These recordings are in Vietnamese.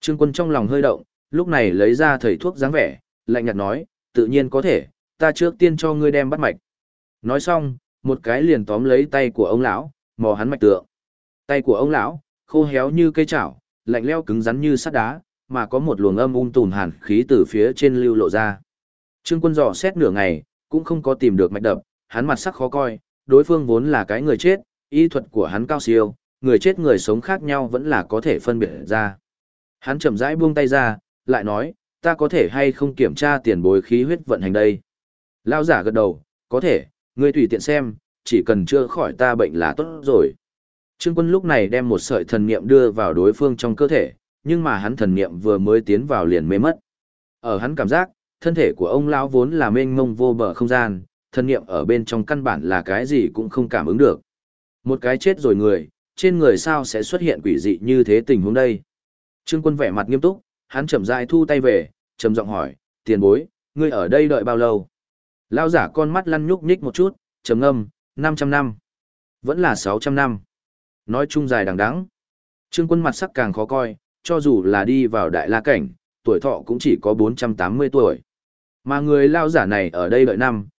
Trương Quân trong lòng hơi động, lúc này lấy ra thầy thuốc dáng vẻ, lạnh nhạt nói, tự nhiên có thể, ta trước tiên cho ngươi đem bắt mạch. Nói xong, một cái liền tóm lấy tay của ông lão, mò hắn mạch tượng. Tay của ông lão, khô héo như cây chảo, lạnh lẽo cứng rắn như sắt đá, mà có một luồng âm tùm hàn khí từ phía trên lưu lộ ra. Trương Quân dò xét nửa ngày, cũng không có tìm được mạch đập, hắn mặt sắc khó coi, đối phương vốn là cái người chết, y thuật của hắn cao siêu, người chết người sống khác nhau vẫn là có thể phân biệt ra. Hắn chậm rãi buông tay ra, lại nói, ta có thể hay không kiểm tra tiền bối khí huyết vận hành đây? Lão giả gật đầu, có thể, ngươi tùy tiện xem, chỉ cần chữa khỏi ta bệnh là tốt rồi. Trương Quân lúc này đem một sợi thần niệm đưa vào đối phương trong cơ thể, nhưng mà hắn thần niệm vừa mới tiến vào liền mê mất. Ở hắn cảm giác, thân thể của ông lão vốn là mênh mông vô bờ không gian, thần niệm ở bên trong căn bản là cái gì cũng không cảm ứng được. Một cái chết rồi người, trên người sao sẽ xuất hiện quỷ dị như thế tình huống đây? Trương Quân vẻ mặt nghiêm túc, hắn chậm rãi thu tay về, trầm giọng hỏi, tiền bối, ngươi ở đây đợi bao lâu? Lão giả con mắt lăn nhúc nhích một chút, trầm ngâm, 500 năm. Vẫn là 600 năm. Nói chung dài đằng đẵng. Trương Quân mặt sắc càng khó coi, cho dù là đi vào đại la cảnh, tuổi thọ cũng chỉ có 480 tuổi. Mà người lão giả này ở đây đợi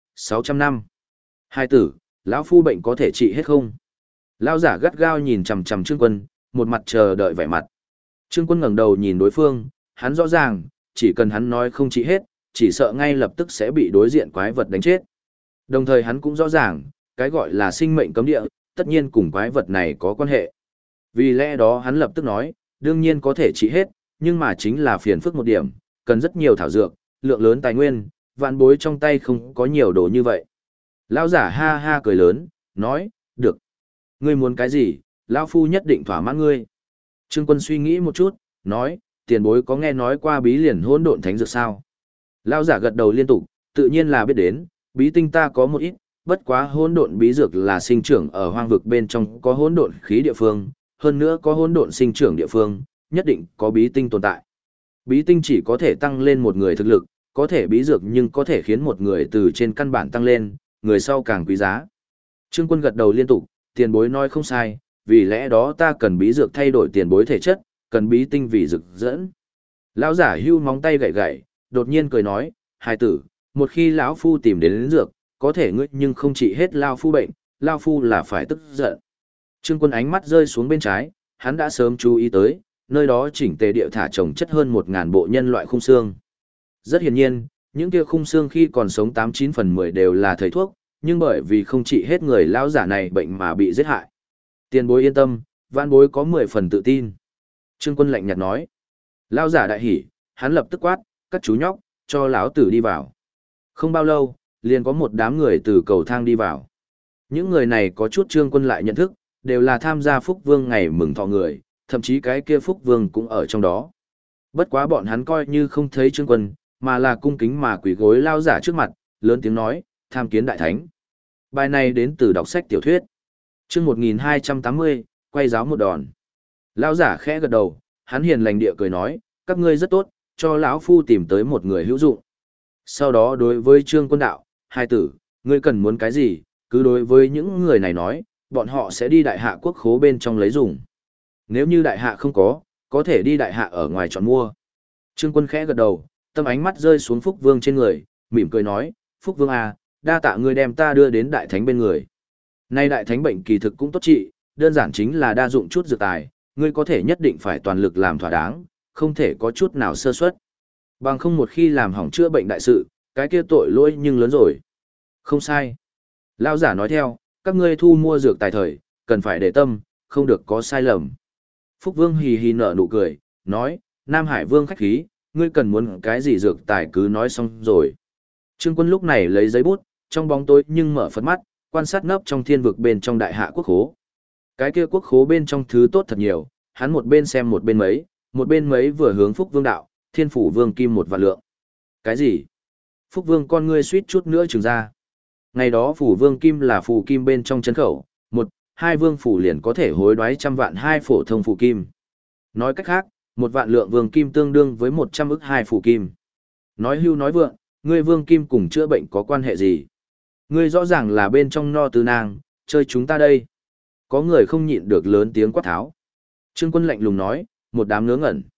600 năm. Hai tử, lão phu bệnh có thể trị hết không? Lão giả gắt gao nhìn chằm chằm Trương Quân, một mặt chờ đợi vẻ mặt. Trương Quân ngẩng đầu nhìn đối phương, hắn rõ ràng, chỉ cần hắn nói không trị hết, chỉ sợ ngay lập tức sẽ bị đối diện quái vật đánh chết. Đồng thời hắn cũng rõ ràng, cái gọi là sinh mệnh cấm địa, tất nhiên cùng quái vật này có quan hệ. Vì lẽ đó hắn lập tức nói, đương nhiên có thể trị hết, nhưng mà chính là phiền phức một điểm, cần rất nhiều thảo dược, lượng lớn tài nguyên, vạn bối trong tay không có nhiều đồ như vậy. Lão giả ha ha cười lớn, nói, được. Ngươi muốn cái gì, lão phu nhất định thỏa mãn ngươi. Trương Quân suy nghĩ một chút, nói, tiền bối có nghe nói qua bí liền hỗn độn thánh dược sao? Lão giả gật đầu liên tục, tự nhiên là biết đến, bí tinh ta có một ít, bất quá hỗn độn bí dược là sinh trưởng ở hoang vực bên trong có hỗn độn khí địa phương, hơn nữa có hỗn độn sinh trưởng địa phương, nhất định có bí tinh tồn tại. Bí tinh chỉ có thể tăng lên một người thực lực, có thể bí dược nhưng có thể khiến một người từ trên căn bản tăng lên, người sau càng quý giá. Trương Quân gật đầu liên tục, tiền bối nói không sai, vì lẽ đó ta cần bí dược thay đổi tiền bối thể chất, cần bí tinh vì dược dẫn. Lão giả hưu móng tay gậy gậy, đột nhiên cười nói, hài tử, một khi lão phu tìm đến dược, có thể ngươi nhưng không trị hết lão phu bệnh, lão phu là phải tức giận. Trương Quân ánh mắt rơi xuống bên trái, hắn đã sớm chú ý tới, nơi đó chỉnh tề địa thả trồng chất hơn 1000 bộ nhân loại khung xương. Rất hiển nhiên, những kia khung xương khi còn sống 89 phần 10 đều là thầy thuốc, nhưng bởi vì không trị hết người lão giả này bệnh mà bị giết hại. Tiền bối yên tâm, vạn bối có 10 phần tự tin. Trương Quân lạnh nhạt nói. Lão giả đại hỉ, hắn lập tức quát, các chú nhóc, cho lão tử đi vào. Không bao lâu, liền có một đám người từ cầu thang đi vào. Những người này có chút Trương Quân lại nhận thức, đều là tham gia Phúc Vương ngày mừng thọ người, thậm chí cái kia Phúc Vương cũng ở trong đó. Bất quá bọn hắn coi như không thấy Trương Quân, mà là cung kính mà quỳ gối lao giả trước mặt, lớn tiếng nói, tham kiến đại thánh. Bài này đến từ đọc sách tiểu thuyết. Chương 1280, quay giáo một đòn. Lão giả khẽ gật đầu, hắn hiền lành địa cười nói, các ngươi rất tốt, cho lão phu tìm tới một người hữu dụng. Sau đó đối với Trương Quân đạo, hai tử, ngươi cần muốn cái gì, cứ đối với những người này nói, bọn họ sẽ đi đại hạ quốc khố bên trong lấy dùng. Nếu như đại hạ không có thể đi đại hạ ở ngoài chọn mua. Trương Quân khẽ gật đầu, tâm ánh mắt rơi xuống Phúc Vương trên người, mỉm cười nói, Phúc Vương à, đa tạ ngươi đem ta đưa đến đại thánh bên người. Nay đại thánh bệnh kỳ thực cũng tốt trị, đơn giản chính là đa dụng chút dược tài, ngươi có thể nhất định phải toàn lực làm thỏa đáng, không thể có chút nào sơ suất. Bằng không một khi làm hỏng chữa bệnh đại sự, cái kia tội lỗi nhưng lớn rồi. Không sai. Lão giả nói theo, các ngươi thu mua dược tài thời, cần phải để tâm, không được có sai lầm. Phúc Vương hì hì nở nụ cười, nói, Nam Hải Vương khách khí, ngươi cần muốn cái gì dược tài cứ nói xong rồi. Trương Quân lúc này lấy giấy bút, trong bóng tối nhưng mở phật mắt, quan sát nấp trong thiên vực bên trong đại hạ quốc khố. Cái kia quốc khố bên trong thứ tốt thật nhiều, hắn một bên xem một bên mấy vừa hướng Phúc Vương đạo, Thiên Phủ Vương kim 1 vạn lượng. Cái gì? Phúc Vương con ngươi suýt chút nữa trừng ra. Ngày đó Phủ Vương kim là phù kim bên trong chân khẩu, 1, 2 vương phủ liền có thể hối đoái 100 vạn 2 phổ thông phù kim. Nói cách khác, 1 vạn lượng vương kim tương đương với 100 ức 2 phù kim. Nói hưu nói vượng, ngươi vương kim cùng chữa bệnh có quan hệ gì? Ngươi rõ ràng là bên trong no tứ nang, chơi chúng ta đây. Có người không nhịn được lớn tiếng quát tháo. Trương Quân lạnh lùng nói, một đám ngớ ngẩn.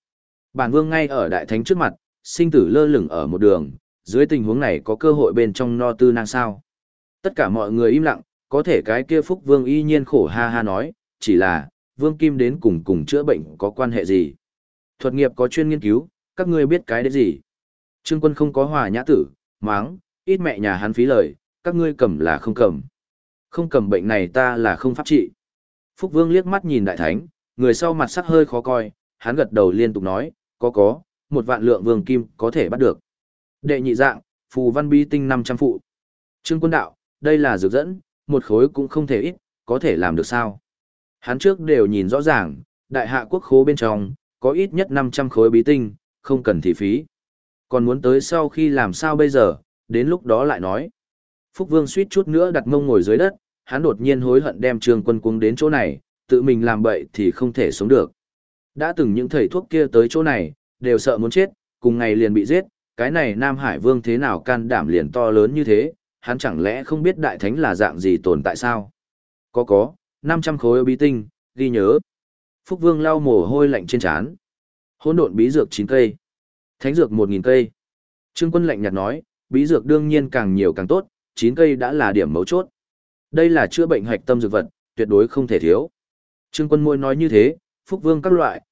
Bản vương ngay ở đại thánh trước mặt, sinh tử lơ lửng ở một đường, dưới tình huống này có cơ hội bên trong no tư năng sao. Tất cả mọi người im lặng, có thể cái kia Phúc Vương y nhiên khổ ha ha nói, chỉ là, Vương Kim đến cùng chữa bệnh có quan hệ gì? Thuật nghiệp có chuyên nghiên cứu, các ngươi biết cái đấy gì? Trương Quân không có hòa nhã tử, máng, ít mẹ nhà hắn phí lời, các ngươi cầm là không cầm. Không cầm bệnh này ta là không pháp trị. Phúc Vương liếc mắt nhìn đại thánh, người sau mặt sắc hơi khó coi, hắn gật đầu liên tục nói, có, 1.000 lượng vương kim có thể bắt được. Đệ nhị dạng, phù văn bí tinh 500 phụ. Trương Quân đạo, đây là dược dẫn, một khối cũng không thể ít, có thể làm được sao? Hắn trước đều nhìn rõ ràng, đại hạ quốc khố bên trong, có ít nhất 500 khối bí tinh, không cần thị phí. Còn muốn tới sau khi làm sao bây giờ, đến lúc đó lại nói. Phúc Vương suýt chút nữa đặt mông ngồi dưới đất, hắn đột nhiên hối hận đem Trương Quân cuống đến chỗ này, tự mình làm bậy thì không thể sống được. Đã từng những thầy thuốc kia tới chỗ này, đều sợ muốn chết, cùng ngày liền bị giết, cái này Nam Hải Vương thế nào can đảm liền to lớn như thế, hắn chẳng lẽ không biết đại thánh là dạng gì tồn tại sao? Có, 500 khối bí tinh, ghi nhớ. Phúc Vương lau mồ hôi lạnh trên trán. Hỗn độn bí dược 9 cây, thánh dược 1.000 cây. Trương Quân lạnh nhạt nói, bí dược đương nhiên càng nhiều càng tốt, 9 cây đã là điểm mấu chốt. Đây là chữa bệnh hạch tâm dược vật, tuyệt đối không thể thiếu. Trương Quân môi nói như thế, Phúc Vương các loại,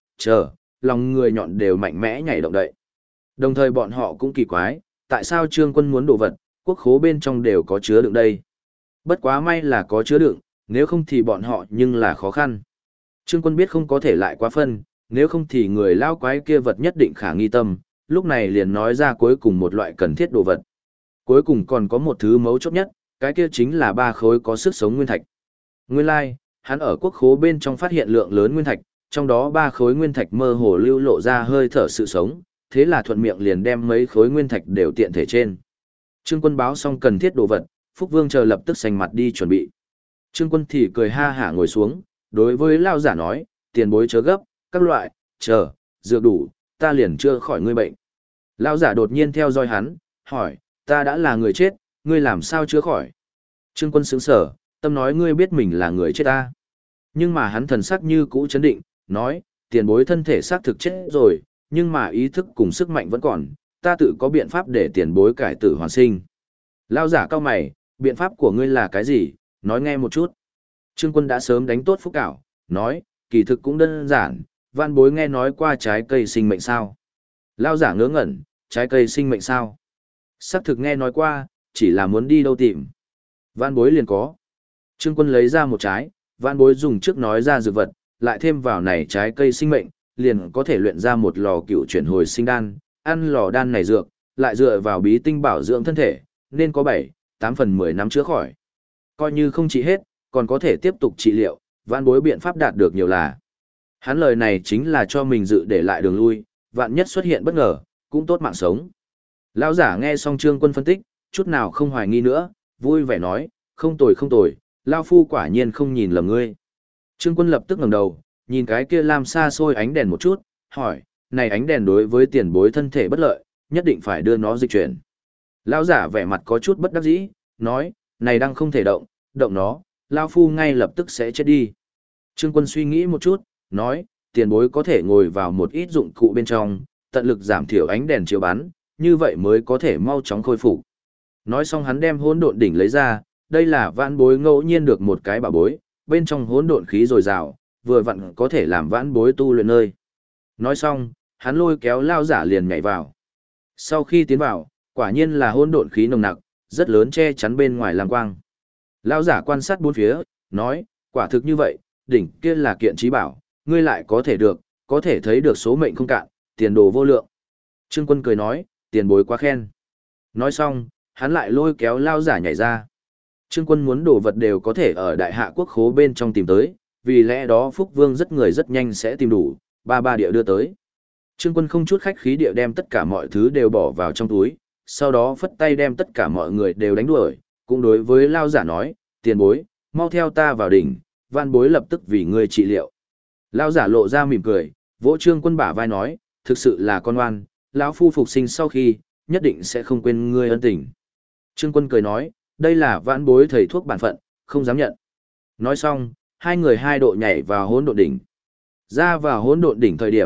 lòng người nhọn đều mạnh mẽ nhảy động đậy. Đồng thời bọn họ cũng kỳ quái, tại sao Trương Quân muốn đồ vật, quốc khố bên trong đều có chứa đựng đây. Bất quá may là có chứa đựng, nếu không thì bọn họ nhưng là khó khăn. Trương Quân biết không có thể lại quá phân, nếu không thì người lao quái kia vật nhất định khả nghi tâm, lúc này liền nói ra cuối cùng một loại cần thiết đồ vật. Cuối cùng còn có một thứ mấu chốt nhất, cái kia chính là 3 khối có sức sống nguyên thạch. Nguyên lai, hắn ở quốc khố bên trong phát hiện lượng lớn nguyên thạch, trong đó 3 khối nguyên thạch mơ hồ lưu lộ ra hơi thở sự sống, thế là thuận miệng liền đem mấy khối nguyên thạch đều tiện thể trên. Trương Quân báo xong cần thiết đồ vật, Phúc Vương chờ lập tức xanh mặt đi chuẩn bị. Trương Quân thì cười ha hả ngồi xuống, đối với lao giả nói, tiền bối chớ gấp, các loại, dược đủ, ta liền chữa khỏi ngươi bệnh. Lao giả đột nhiên theo dõi hắn, hỏi, ta đã là người chết, ngươi làm sao chữa khỏi? Trương Quân sững sờ, tâm nói ngươi biết mình là người chết ta. Nhưng mà hắn thần sắc như cũ chấn định, nói, tiền bối thân thể xác thực chết rồi, nhưng mà ý thức cùng sức mạnh vẫn còn, ta tự có biện pháp để tiền bối cải tử hoàn sinh. Lao giả cao mày, biện pháp của ngươi là cái gì, nói nghe một chút. Trương Quân đã sớm đánh tốt phúc cảo, nói, kỳ thực cũng đơn giản, văn bối nghe nói qua trái cây sinh mệnh sao. Lao giả ngớ ngẩn, trái cây sinh mệnh sao. Xác thực nghe nói qua, chỉ là muốn đi đâu tìm. Văn bối liền có. Trương Quân lấy ra một trái, văn bối dùng trước nói ra dược vật, lại thêm vào này trái cây sinh mệnh, liền có thể luyện ra một lò cựu chuyển hồi sinh đan, ăn lò đan này dược, lại dựa vào bí tinh bảo dưỡng thân thể, nên có 7-8 phần 10 năm chữa khỏi. Coi như không trị hết, còn có thể tiếp tục trị liệu, vạn bối biện pháp đạt được nhiều là. Hắn lời này chính là cho mình dự để lại đường lui, vạn nhất xuất hiện bất ngờ, cũng tốt mạng sống. Lão giả nghe xong Trương Quân phân tích, chút nào không hoài nghi nữa, vui vẻ nói, không tồi, Lao Phu quả nhiên không nhìn lầm ngươi. Trương Quân lập tức ngẩng đầu, nhìn cái kia lam xa xôi ánh đèn một chút, hỏi, này ánh đèn đối với tiền bối thân thể bất lợi, nhất định phải đưa nó dịch chuyển. Lão giả vẻ mặt có chút bất đắc dĩ, nói, này đang không thể động, động nó, Lao Phu ngay lập tức sẽ chết đi. Trương Quân suy nghĩ một chút, nói, tiền bối có thể ngồi vào một ít dụng cụ bên trong, tận lực giảm thiểu ánh đèn chiếu bắn, như vậy mới có thể mau chóng khôi phục. Nói xong hắn đem hỗn độn đỉnh lấy ra, đây là vãn bối ngẫu nhiên được một cái bảo bối, bên trong hỗn độn khí dồi dào, vừa vặn có thể làm vãn bối tu luyện nơi. Nói xong, hắn lôi kéo lao giả liền nhảy vào. Sau khi tiến vào, quả nhiên là hỗn độn khí nồng nặc, rất lớn che chắn bên ngoài lang quang. Lao giả quan sát bốn phía, nói, quả thực như vậy, đỉnh kia là kiện trí bảo, ngươi lại có thể được, có thể thấy được số mệnh không cạn, tiền đồ vô lượng. Trương Quân cười nói, tiền bối quá khen. Nói xong, hắn lại lôi kéo lao giả nhảy ra. Trương Quân muốn đồ vật đều có thể ở đại hạ quốc khố bên trong tìm tới, vì lẽ đó Phúc Vương rất nhanh sẽ tìm đủ, ba địa đưa tới. Trương Quân không chút khách khí địa đem tất cả mọi thứ đều bỏ vào trong túi, sau đó phất tay đem tất cả mọi người đều đánh đuổi, cũng đối với lao giả nói, tiền bối, mau theo ta vào đỉnh, van bối lập tức vì ngươi trị liệu. Lao giả lộ ra mỉm cười, vỗ Trương Quân bả vai nói, thực sự là con oan, lão phu phục sinh sau khi, nhất định sẽ không quên ngươi ân tình. Trương Quân cười nói, đây là vãn bối thầy thuốc bản phận, không dám nhận. Nói xong, hai người hai độ nhảy vào hỗn độn đỉnh. Ra vào hỗn độn đỉnh thời điểm,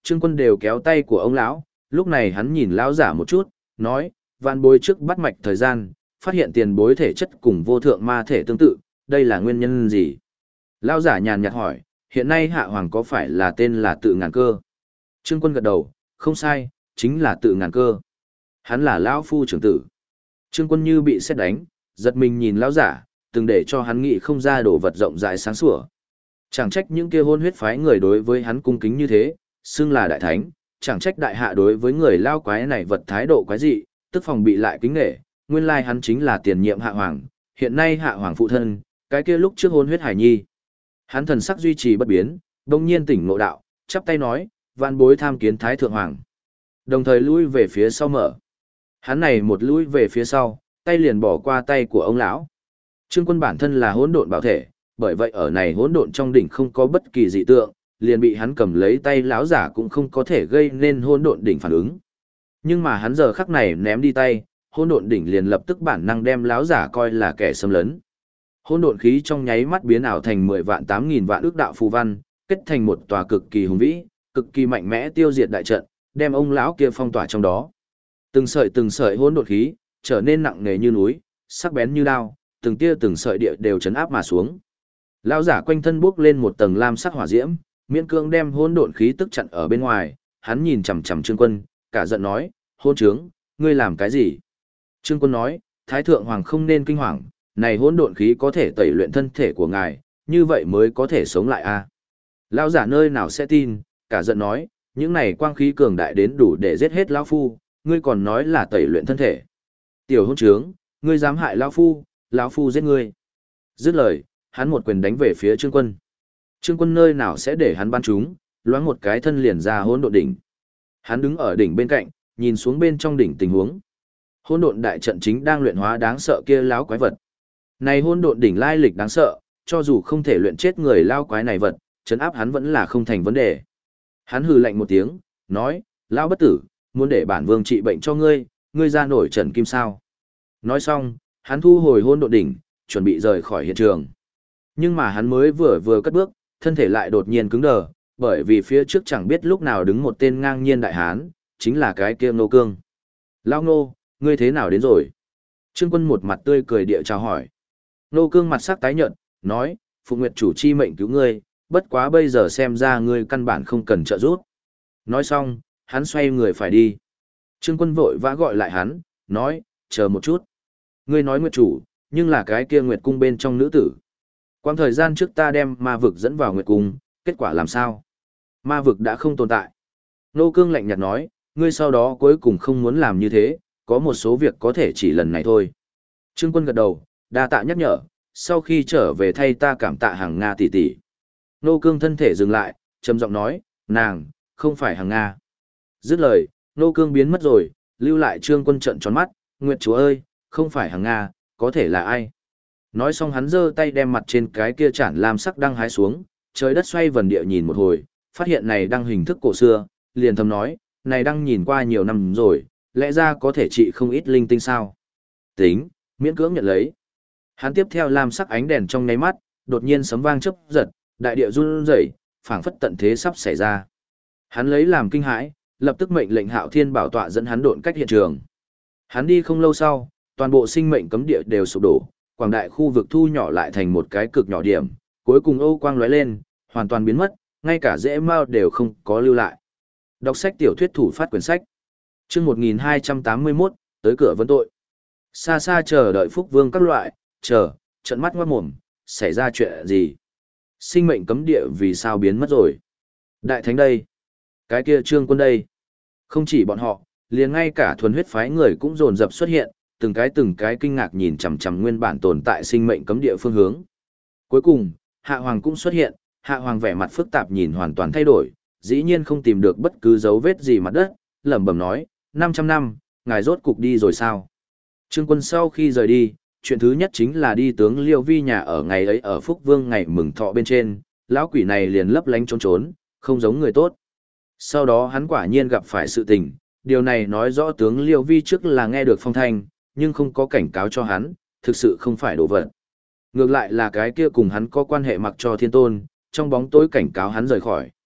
Trương Quân đều kéo tay của ông lão, lúc này hắn nhìn lão giả một chút, nói, vạn bối trước bắt mạch thời gian, phát hiện tiền bối thể chất cùng vô thượng ma thể tương tự, đây là nguyên nhân gì? Lão giả nhàn nhạt hỏi, hiện nay hạ hoàng có phải là tên là Tự Ngàn Cơ? Trương Quân gật đầu, không sai, chính là Tự Ngàn Cơ. Hắn là lão phu trưởng tử. Trương Quân như bị sét đánh, giật mình nhìn lão giả, từng để cho hắn nghĩ không ra đồ vật rộng rãi sáng sủa. Chẳng trách những kia hôn huyết phái người đối với hắn cung kính như thế, xưng là đại thánh, chẳng trách đại hạ đối với người lao quái này vật thái độ quái dị, tức phòng bị lại kính nể, nguyên lai hắn chính là tiền nhiệm hạ hoàng, hiện nay hạ hoàng phụ thân, cái kia lúc trước hôn huyết hải nhi. Hắn thần sắc duy trì bất biến, đông nhiên tỉnh ngộ đạo, chắp tay nói, vạn bối tham kiến thái thượng hoàng. Đồng thời lui về phía sau mở. Hắn này một lui về phía sau, tay liền bỏ qua tay của ông lão. Trương Quân bản thân là hỗn độn bảo thể, bởi vậy ở này hỗn độn trong đỉnh không có bất kỳ dị tượng, liền bị hắn cầm lấy tay lão giả cũng không có thể gây nên hỗn độn đỉnh phản ứng. Nhưng mà hắn giờ khắc này ném đi tay, hỗn độn đỉnh liền lập tức bản năng đem lão giả coi là kẻ xâm lấn. Hỗn độn khí trong nháy mắt biến ảo thành 10 vạn 8.000 vạn ước đạo phù văn, kết thành một tòa cực kỳ hùng vĩ, cực kỳ mạnh mẽ tiêu diệt đại trận, đem ông lão kia phong tỏa trong đó. Từng sợi hỗn độn khí trở nên nặng nề như núi, sắc bén như đao, từng sợi địa đều chấn áp mà xuống. Lão giả quanh thân bốc lên một tầng lam sắc hỏa diễm, miễn cưỡng đem hỗn độn khí tức chặn ở bên ngoài, hắn nhìn chằm chằm Trương Quân, cả giận nói, hôn trướng, ngươi làm cái gì? Trương Quân nói, Thái Thượng Hoàng không nên kinh hoàng, này hỗn độn khí có thể tẩy luyện thân thể của ngài, như vậy mới có thể sống lại a. Lão giả nơi nào sẽ tin, cả giận nói, những này quang khí cường đại đến đủ để giết hết lão phu, ngươi còn nói là tẩy luyện thân thể. Tiểu hôn trướng, ngươi dám hại lão phu giết ngươi. Dứt lời, hắn một quyền đánh về phía Trương Quân. Trương Quân nơi nào sẽ để hắn bắn trúng, loáng một cái thân liền ra hỗn độn đỉnh. Hắn đứng ở đỉnh bên cạnh, nhìn xuống bên trong đỉnh tình huống. Hỗn độn đại trận chính đang luyện hóa đáng sợ kia lão quái vật. Này hỗn độn đỉnh lai lịch đáng sợ, cho dù không thể luyện chết người lao quái này vật, trấn áp hắn vẫn là không thành vấn đề. Hắn hừ lạnh một tiếng, nói, lão bất tử, muốn để bản vương trị bệnh cho ngươi, ngươi ra nổi trần kim sao. Nói xong, hắn thu hồi hỗn độn đỉnh, chuẩn bị rời khỏi hiện trường. Nhưng mà hắn mới vừa cất bước, thân thể lại đột nhiên cứng đờ, bởi vì phía trước chẳng biết lúc nào đứng một tên ngang nhiên đại hán, chính là cái kia Ngô Cương. Lão Ngô, ngươi thế nào đến rồi? Trương Quân một mặt tươi cười địa chào hỏi. Ngô Cương mặt sắc tái nhợt, nói, Phụng Nguyệt chủ chi mệnh cứu ngươi, bất quá bây giờ xem ra ngươi căn bản không cần trợ giúp. Nói xong, hắn xoay người phải đi. Trương Quân vội vã gọi lại hắn, nói, chờ một chút. Ngươi nói Nguyệt chủ, nhưng là cái kia Nguyệt cung bên trong nữ tử. Quang thời gian trước ta đem ma vực dẫn vào Nguyệt cung, kết quả làm sao? Ma vực đã không tồn tại. Nô Cương lạnh nhạt nói, ngươi sau đó cuối cùng không muốn làm như thế, có một số việc có thể chỉ lần này thôi. Trương Quân gật đầu, đa tạ nhắc nhở, sau khi trở về thay ta cảm tạ hàng Nga tỷ tỷ. Nô Cương thân thể dừng lại, trầm giọng nói, nàng, không phải hàng Nga. Dứt lời, Nô Cương biến mất rồi, lưu lại Trương Quân trợn tròn mắt, Nguyệt chúa ơi, không phải hàng Nga, có thể là ai? Nói xong hắn giơ tay đem mặt trên cái kia chản lam sắc đăng hái xuống, trời đất xoay vần địa nhìn một hồi, phát hiện này đăng hình thức cổ xưa, liền thầm nói, này đăng nhìn qua nhiều năm rồi, lẽ ra có thể trị không ít linh tinh sao. Tính, miễn cưỡng nhận lấy. Hắn tiếp theo lam sắc ánh đèn trong nháy mắt, đột nhiên sấm vang chớp giật, đại địa run rẩy, phảng phất tận thế sắp xảy ra. Hắn lấy làm kinh hãi, lập tức mệnh lệnh Hạo Thiên bảo tọa dẫn hắn độn cách hiện trường. Hắn đi không lâu sau, toàn bộ sinh mệnh cấm địa đều sụp đổ, quảng đại khu vực thu nhỏ lại thành một cái cực nhỏ điểm, cuối cùng Âu quang lóe lên, hoàn toàn biến mất, ngay cả rễ mao đều không có lưu lại. Đọc sách tiểu thuyết thủ phát quyển sách. Chương 1281, tới cửa vấn tội. Xa xa chờ đợi Phúc Vương các loại, trận mắt ngoát mồm, xảy ra chuyện gì? Sinh mệnh cấm địa vì sao biến mất rồi? Đại thánh đây? Cái kia Trương Quân đây? Không chỉ bọn họ, liền ngay cả thuần huyết phái người cũng dồn dập xuất hiện, từng cái kinh ngạc nhìn chằm chằm nguyên bản tồn tại sinh mệnh cấm địa phương hướng. Cuối cùng, Hạ Hoàng cũng xuất hiện, Hạ Hoàng vẻ mặt phức tạp nhìn hoàn toàn thay đổi, dĩ nhiên không tìm được bất cứ dấu vết gì mặt đất, lẩm bẩm nói, 500 năm, ngài rốt cục đi rồi sao? Trương Quân sau khi rời đi, chuyện thứ nhất chính là đi tướng Liêu Vi nhà ở ngày ấy ở Phúc Vương ngày mừng thọ bên trên, lão quỷ này liền lấp lánh trốn trốn, không giống người tốt. Sau đó hắn quả nhiên gặp phải sự tình, điều này nói rõ tướng Liêu Vi trước là nghe được phong thanh, nhưng không có cảnh cáo cho hắn, thực sự không phải đồ vật. Ngược lại là cái kia cùng hắn có quan hệ mặc cho thiên tôn, trong bóng tối cảnh cáo hắn rời khỏi.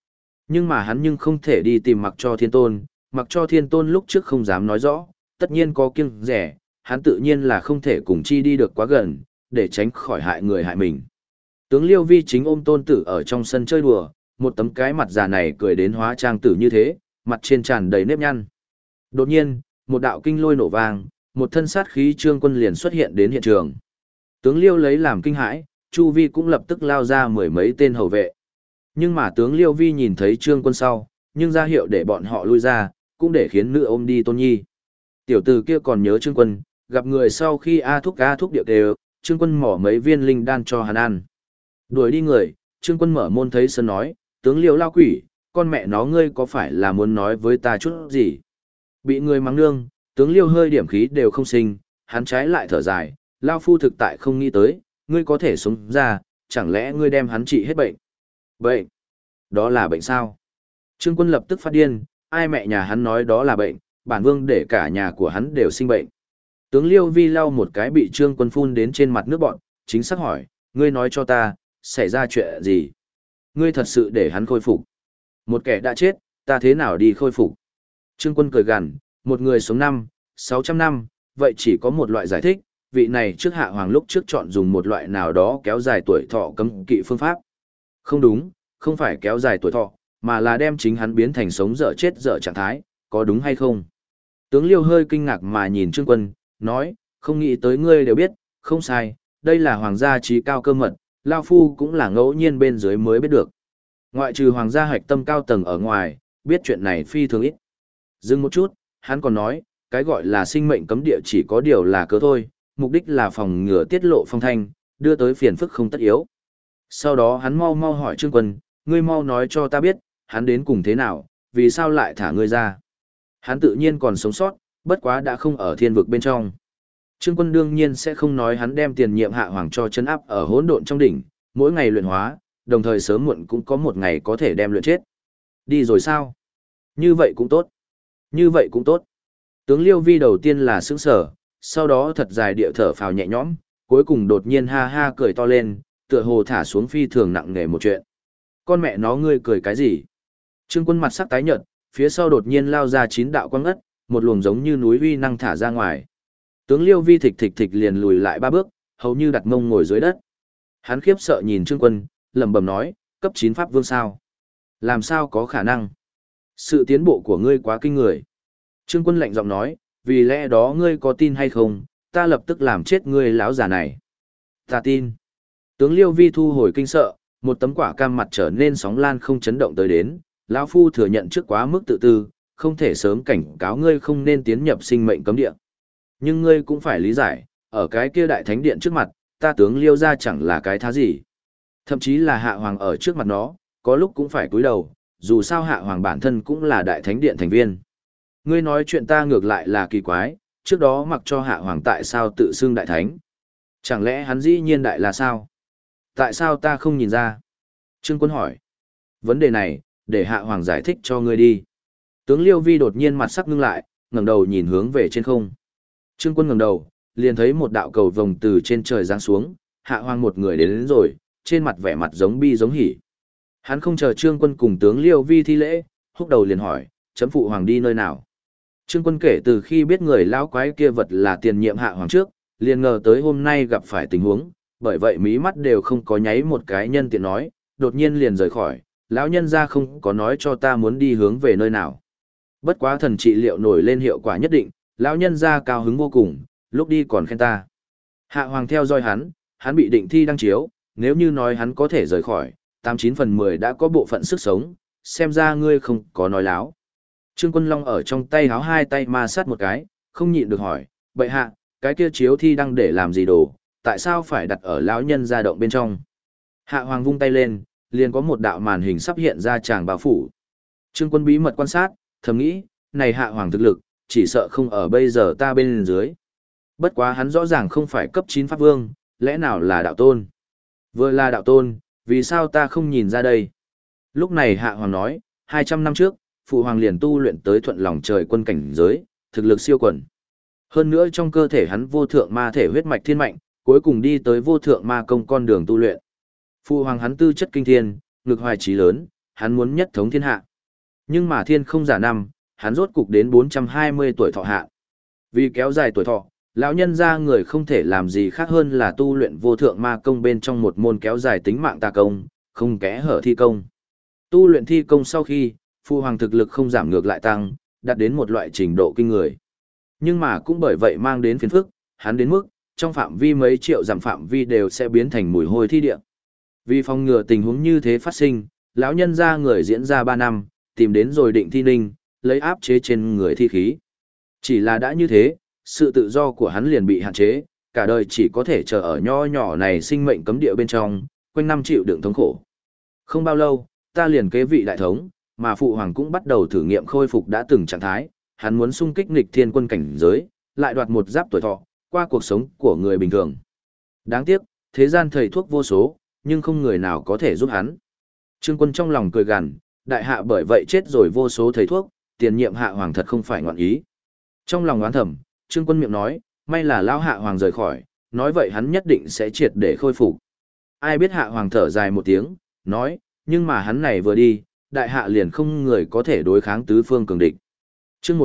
Nhưng mà hắn nhưng không thể đi tìm Mặc Cho Thiên Tôn, Mặc Cho Thiên Tôn lúc trước không dám nói rõ, tất nhiên có kiêng rẻ, hắn tự nhiên là không thể cùng chi đi được quá gần, để tránh khỏi hại người hại mình. Tướng Liêu Vi chính ôm tôn tử ở trong sân chơi đùa, một tấm cái mặt già này cười đến hóa trang tử như thế, mặt trên tràn đầy nếp nhăn. Đột nhiên, một đạo kinh lôi nổ vang, một thân sát khí Trương Quân liền xuất hiện đến hiện trường. Tướng Liêu lấy làm kinh hãi, Chu Vi cũng lập tức lao ra mười mấy tên hầu vệ. Nhưng mà tướng Liêu Vi nhìn thấy Trương Quân sau, nhưng ra hiệu để bọn họ lui ra, cũng để khiến nữ ôm đi Tôn Nhi. Tiểu tử kia còn nhớ Trương Quân, gặp người sau khi A thúc điệu đều, Trương Quân mỏ mấy viên linh đan cho hắn ăn. Đuổi đi người, Trương Quân mở môn thấy sân nói, tướng Liêu lao quỷ, con mẹ nó ngươi có phải là muốn nói với ta chút gì? Bị người mắng nương, tướng Liêu hơi điểm khí đều không sinh, hắn trái lại thở dài, lao phu thực tại không nghĩ tới, ngươi có thể sống ra, chẳng lẽ ngươi đem hắn trị hết bệnh? Bệnh? Đó là bệnh sao? Trương Quân lập tức phát điên, ai mẹ nhà hắn nói đó là bệnh, bản vương để cả nhà của hắn đều sinh bệnh. Tướng Liêu Vi lau một cái bị Trương Quân phun đến trên mặt nước bọn, chính xác hỏi, ngươi nói cho ta, xảy ra chuyện gì? Ngươi thật sự để hắn khôi phục? Một kẻ đã chết, ta thế nào đi khôi phục? Trương Quân cười gằn, một người sống 600 năm, vậy chỉ có một loại giải thích, vị này trước hạ hoàng lúc trước chọn dùng một loại nào đó kéo dài tuổi thọ cấm kỵ phương pháp. Không đúng, không phải kéo dài tuổi thọ, mà là đem chính hắn biến thành sống dở chết dở trạng thái, có đúng hay không? Tướng Liêu hơi kinh ngạc mà nhìn Trương Quân, nói, không nghĩ tới ngươi đều biết, không sai, đây là hoàng gia trí cao cơ mật, Lao Phu cũng là ngẫu nhiên bên dưới mới biết được. Ngoại trừ hoàng gia hạch tâm cao tầng ở ngoài, biết chuyện này phi thường ít. Dừng một chút, hắn còn nói, cái gọi là sinh mệnh cấm địa chỉ có điều là cớ thôi, mục đích là phòng ngừa tiết lộ phong thanh, đưa tới phiền phức không tất yếu. Sau đó hắn mau mau hỏi Trương Quân, ngươi mau nói cho ta biết, hắn đến cùng thế nào, vì sao lại thả ngươi ra. Hắn tự nhiên còn sống sót, bất quá đã không ở thiên vực bên trong. Trương Quân đương nhiên sẽ không nói hắn đem tiền nhiệm hạ hoàng cho chấn áp ở hỗn độn trong đỉnh, mỗi ngày luyện hóa, đồng thời sớm muộn cũng có một ngày có thể đem luyện chết. Đi rồi sao? Như vậy cũng tốt. Như vậy cũng tốt. Tướng Liêu Vi đầu tiên là sững sờ, sau đó thật dài địa thở phào nhẹ nhõm, cuối cùng đột nhiên ha ha cười to lên, tựa hồ thả xuống phi thường nặng nề một chuyện. Con mẹ nó ngươi cười cái gì? Trương Quân mặt sắc tái nhợt, phía sau đột nhiên lao ra 9 đạo quang ngất, một luồng giống như núi uy năng thả ra ngoài. Tướng Liêu Vi thịch thịch thịch liền lùi lại 3 bước, hầu như đặt mông ngồi dưới đất. Hắn khiếp sợ nhìn Trương Quân, lẩm bẩm nói, cấp 9 pháp vương sao? Làm sao có khả năng? Sự tiến bộ của ngươi quá kinh người. Trương Quân lạnh giọng nói, vì lẽ đó ngươi có tin hay không, ta lập tức làm chết ngươi lão già này. Ta tin. Tướng Liêu Vi thu hồi kinh sợ, một tấm quả cam mặt trở nên sóng lan không chấn động tới đến, lão phu thừa nhận trước quá mức tự tư, không thể sớm cảnh cáo ngươi không nên tiến nhập sinh mệnh cấm địa. Nhưng ngươi cũng phải lý giải, ở cái kia đại thánh điện trước mặt, ta tướng Liêu ra chẳng là cái thá gì. Thậm chí là hạ hoàng ở trước mặt nó, có lúc cũng phải cúi đầu, dù sao hạ hoàng bản thân cũng là đại thánh điện thành viên. Ngươi nói chuyện ta ngược lại là kỳ quái, trước đó mặc cho hạ hoàng tại sao tự xưng đại thánh. Chẳng lẽ hắn dĩ nhiên đại là sao? Tại sao ta không nhìn ra? Trương Quân hỏi. Vấn đề này, để hạ hoàng giải thích cho ngươi đi. Tướng Liêu Vi đột nhiên mặt sắc ngưng lại, ngẩng đầu nhìn hướng về trên không. Trương Quân ngẩng đầu, liền thấy một đạo cầu vồng từ trên trời giáng xuống, hạ hoàng một người đến rồi, trên mặt vẻ mặt giống bi giống hỉ. Hắn không chờ Trương Quân cùng tướng Liêu Vi thi lễ, húc đầu liền hỏi, chấm phụ hoàng đi nơi nào? Trương Quân kể từ khi biết người lão quái kia vật là tiền nhiệm hạ hoàng trước, liền ngờ tới hôm nay gặp phải tình huống, bởi vậy mí mắt đều không có nháy một cái nhân tiện nói, đột nhiên liền rời khỏi, lão nhân ra không có nói cho ta muốn đi hướng về nơi nào. Bất quá thần trị liệu nổi lên hiệu quả nhất định, lão nhân ra cao hứng vô cùng, lúc đi còn khen ta. Hạ hoàng theo dõi hắn bị định thi đăng chiếu, nếu như nói hắn có thể rời khỏi, 89/10 đã có bộ phận sức sống, xem ra ngươi không có nói láo. Trương Quân Long ở trong tay háo hai tay ma sát một cái, không nhịn được hỏi, bệ hạ, cái kia chiếu thi đăng để làm gì đồ, tại sao phải đặt ở lão nhân gia động bên trong? Hạ hoàng vung tay lên, liền có một đạo màn hình sắp hiện ra tràng bao phủ. Trương Quân bí mật quan sát, thầm nghĩ, này hạ hoàng thực lực, chỉ sợ không ở bây giờ ta bên dưới. Bất quá hắn rõ ràng không phải cấp 9 pháp vương, lẽ nào là đạo tôn? Vừa là đạo tôn, vì sao ta không nhìn ra đây? Lúc này hạ hoàng nói, 200 năm trước, phụ hoàng liền tu luyện tới thuận lòng trời quân cảnh giới, thực lực siêu quần. Hơn nữa trong cơ thể hắn vô thượng ma thể huyết mạch thiên mạnh, cuối cùng đi tới vô thượng ma công con đường tu luyện. Phụ hoàng hắn tư chất kinh thiên, ngực hoài trí lớn, hắn muốn nhất thống thiên hạ. Nhưng mà thiên không giả năm, hắn rốt cục đến 420 tuổi thọ hạn. Vì kéo dài tuổi thọ, lão nhân gia người không thể làm gì khác hơn là tu luyện vô thượng ma công bên trong một môn kéo dài tính mạng tà công, không kẽ hở thi công. Tu luyện thi công sau khi, Phu Hoàng thực lực không giảm ngược lại tăng, đạt đến một loại trình độ kinh người. Nhưng mà cũng bởi vậy mang đến phiền phức, hắn đến mức, trong phạm vi mấy triệu dặm phạm vi đều sẽ biến thành mùi hôi thi địa. Vì phòng ngừa tình huống như thế phát sinh, lão nhân gia người diễn ra 3 năm, tìm đến rồi Định Thi Ninh, lấy áp chế trên người thi khí. Chỉ là đã như thế, sự tự do của hắn liền bị hạn chế, cả đời chỉ có thể chờ ở nho nhỏ này sinh mệnh cấm địa bên trong, quanh năm chịu đựng thống khổ. Không bao lâu, ta liền kế vị đại thống, mà Phụ Hoàng cũng bắt đầu thử nghiệm khôi phục đã từng trạng thái, hắn muốn xung kích nghịch thiên quân cảnh giới, lại đoạt một giáp tuổi thọ, qua cuộc sống của người bình thường. Đáng tiếc, thế gian thầy thuốc vô số, nhưng không người nào có thể giúp hắn. Trương Quân trong lòng cười gằn, đại hạ bởi vậy chết rồi vô số thầy thuốc, tiền nhiệm hạ hoàng thật không phải ngoạn ý. Trong lòng oán thầm, Trương Quân miệng nói, may là lão hạ hoàng rời khỏi, nói vậy hắn nhất định sẽ triệt để khôi phục. Ai biết hạ hoàng thở dài một tiếng, nói, nhưng mà hắn này vừa đi, đại hạ liền không người có thể đối kháng tứ phương cường địch. Chương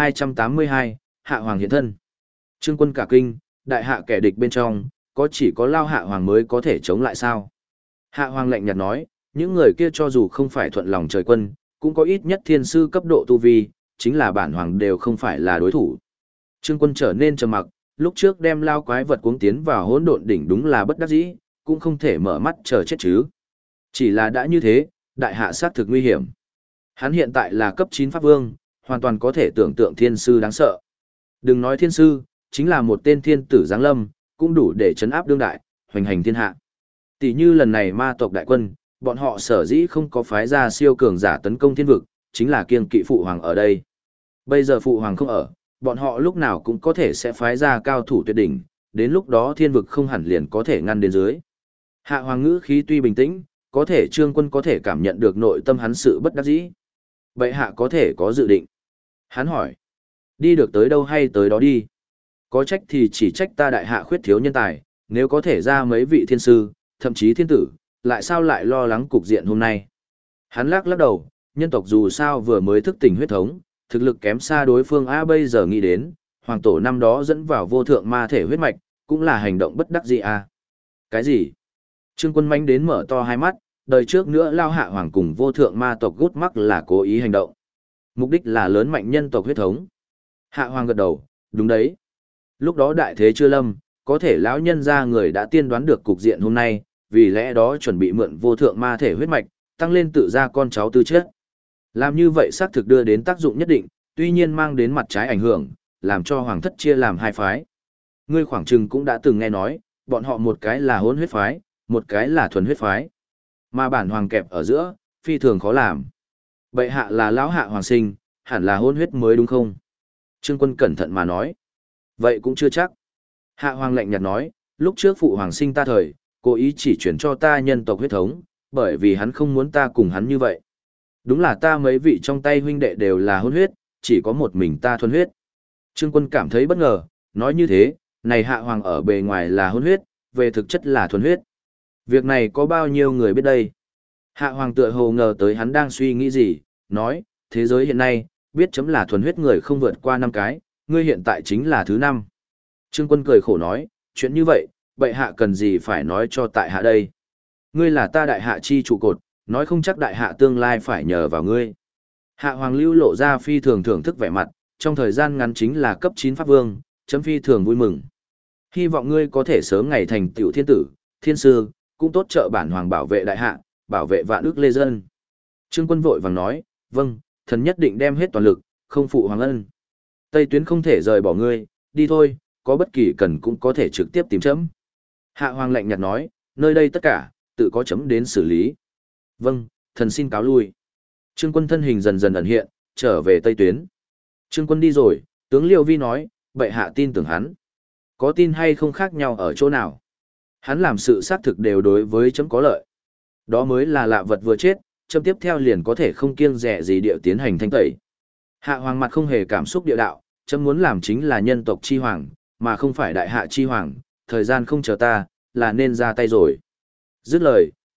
1282, hạ hoàng hiện thân. Trương Quân cả kinh, đại hạ kẻ địch bên trong, có chỉ có lao hạ hoàng mới có thể chống lại sao? Hạ hoàng lạnh nhạt nói, những người kia cho dù không phải thuận lòng trời quân, cũng có ít nhất thiên sư cấp độ tu vi, chính là bản hoàng đều không phải là đối thủ. Trương Quân trở nên trầm mặc, lúc trước đem lao quái vật cuống tiến vào hỗn độn đỉnh đúng là bất đắc dĩ, cũng không thể mở mắt chờ chết chứ. Chỉ là đã như thế, đại hạ sát thực nguy hiểm. Hắn hiện tại là cấp 9 pháp vương, hoàn toàn có thể tưởng tượng thiên sư đáng sợ. Đừng nói thiên sư, chính là một tên thiên tử giáng lâm, cũng đủ để chấn áp đương đại, hoành hành thiên hạ. Tỷ như lần này ma tộc đại quân, bọn họ sở dĩ không có phái ra siêu cường giả tấn công thiên vực, chính là kiêng kỵ phụ hoàng ở đây. Bây giờ phụ hoàng không ở, bọn họ lúc nào cũng có thể sẽ phái ra cao thủ tuyệt đỉnh, đến lúc đó thiên vực không hẳn liền có thể ngăn đến dưới. Hạ hoàng ngữ khí tuy bình tĩnh, có thể Trương Quân có thể cảm nhận được nội tâm hắn sự bất đắc dĩ. Vậy hạ có thể có dự định. Hắn hỏi, đi được tới đâu hay tới đó đi. Có trách thì chỉ trách ta đại hạ khuyết thiếu nhân tài, nếu có thể ra mấy vị thiên sư, thậm chí thiên tử, lại sao lại lo lắng cục diện hôm nay. Hắn lắc lắc đầu, nhân tộc dù sao vừa mới thức tỉnh huyết thống, thực lực kém xa đối phương A bây giờ nghĩ đến, hoàng tổ năm đó dẫn vào vô thượng ma thể huyết mạch, cũng là hành động bất đắc dĩ A. Cái gì? Trương Quân manh đến mở to hai mắt, đời trước nữa lao hạ hoàng cùng vô thượng ma tộc gút mắc là cố ý hành động. Mục đích là lớn mạnh nhân tộc huyết thống. Hạ hoàng gật đầu, đúng đấy. Lúc đó đại thế chưa lâm, có thể lão nhân ra người đã tiên đoán được cục diện hôm nay, vì lẽ đó chuẩn bị mượn vô thượng ma thể huyết mạch, tăng lên tự ra con cháu tư chất. Làm như vậy xác thực đưa đến tác dụng nhất định, tuy nhiên mang đến mặt trái ảnh hưởng, làm cho hoàng thất chia làm hai phái. Ngươi khoảng chừng cũng đã từng nghe nói, bọn họ một cái là hôn huyết phái, một cái là thuần huyết phái. Mà bản hoàng kẹp ở giữa, phi thường khó làm. Bệ hạ là lão hạ hoàng sinh, hẳn là hôn huyết mới đúng không? Trương Quân cẩn thận mà nói. Vậy cũng chưa chắc. Hạ hoàng lạnh nhạt nói, lúc trước phụ hoàng sinh ta thời, cố ý chỉ chuyển cho ta nhân tộc huyết thống, bởi vì hắn không muốn ta cùng hắn như vậy. Đúng là ta mấy vị trong tay huynh đệ đều là hôn huyết, chỉ có một mình ta thuần huyết. Trương Quân cảm thấy bất ngờ, nói như thế, này hạ hoàng ở bề ngoài là hôn huyết, về thực chất là thuần huyết. Việc này có bao nhiêu người biết đây? Hạ hoàng tựa hồ ngờ tới hắn đang suy nghĩ gì, nói, thế giới hiện nay, biết chấm là thuần huyết người không vượt qua 5 cái, ngươi hiện tại chính là thứ 5. Trương Quân cười khổ nói, chuyện như vậy, bệ hạ cần gì phải nói cho tại hạ đây? Ngươi là ta đại hạ chi trụ cột, nói không chắc đại hạ tương lai phải nhờ vào ngươi. Hạ hoàng lưu lộ ra phi thường thưởng thức vẻ mặt, trong thời gian ngắn chính là cấp 9 pháp vương, chấm phi thường vui mừng. Hy vọng ngươi có thể sớm ngày thành tiểu thiên tử, thiên sư, cũng tốt trợ bản hoàng bảo vệ đại hạ, bảo vệ vạn ước lê dân. Trương Quân vội vàng nói, vâng, thần nhất định đem hết toàn lực, không phụ hoàng ân. Tây tuyến không thể rời bỏ ngươi, đi thôi, có bất kỳ cần cũng có thể trực tiếp tìm chấm. Hạ hoàng lạnh nhạt nói, nơi đây tất cả, tự có chấm đến xử lý. Vâng, thần xin cáo lui. Trương Quân thân hình dần dần ẩn hiện, trở về Tây tuyến. Trương Quân đi rồi, tướng Liêu Vi nói, bệ hạ tin tưởng hắn. Có tin hay không khác nhau ở chỗ nào? Hắn làm sự xác thực đều đối với chấm có lợi. Đó mới là lạ vật vừa chết, chấm tiếp theo liền có thể không kiêng dè gì điệu tiến hành thanh tẩy. Hạ hoàng mặt không hề cảm xúc địa đạo, chấm muốn làm chính là nhân tộc chi hoàng, mà không phải đại hạ chi hoàng, thời gian không chờ ta, là nên ra tay rồi. Dứt lời,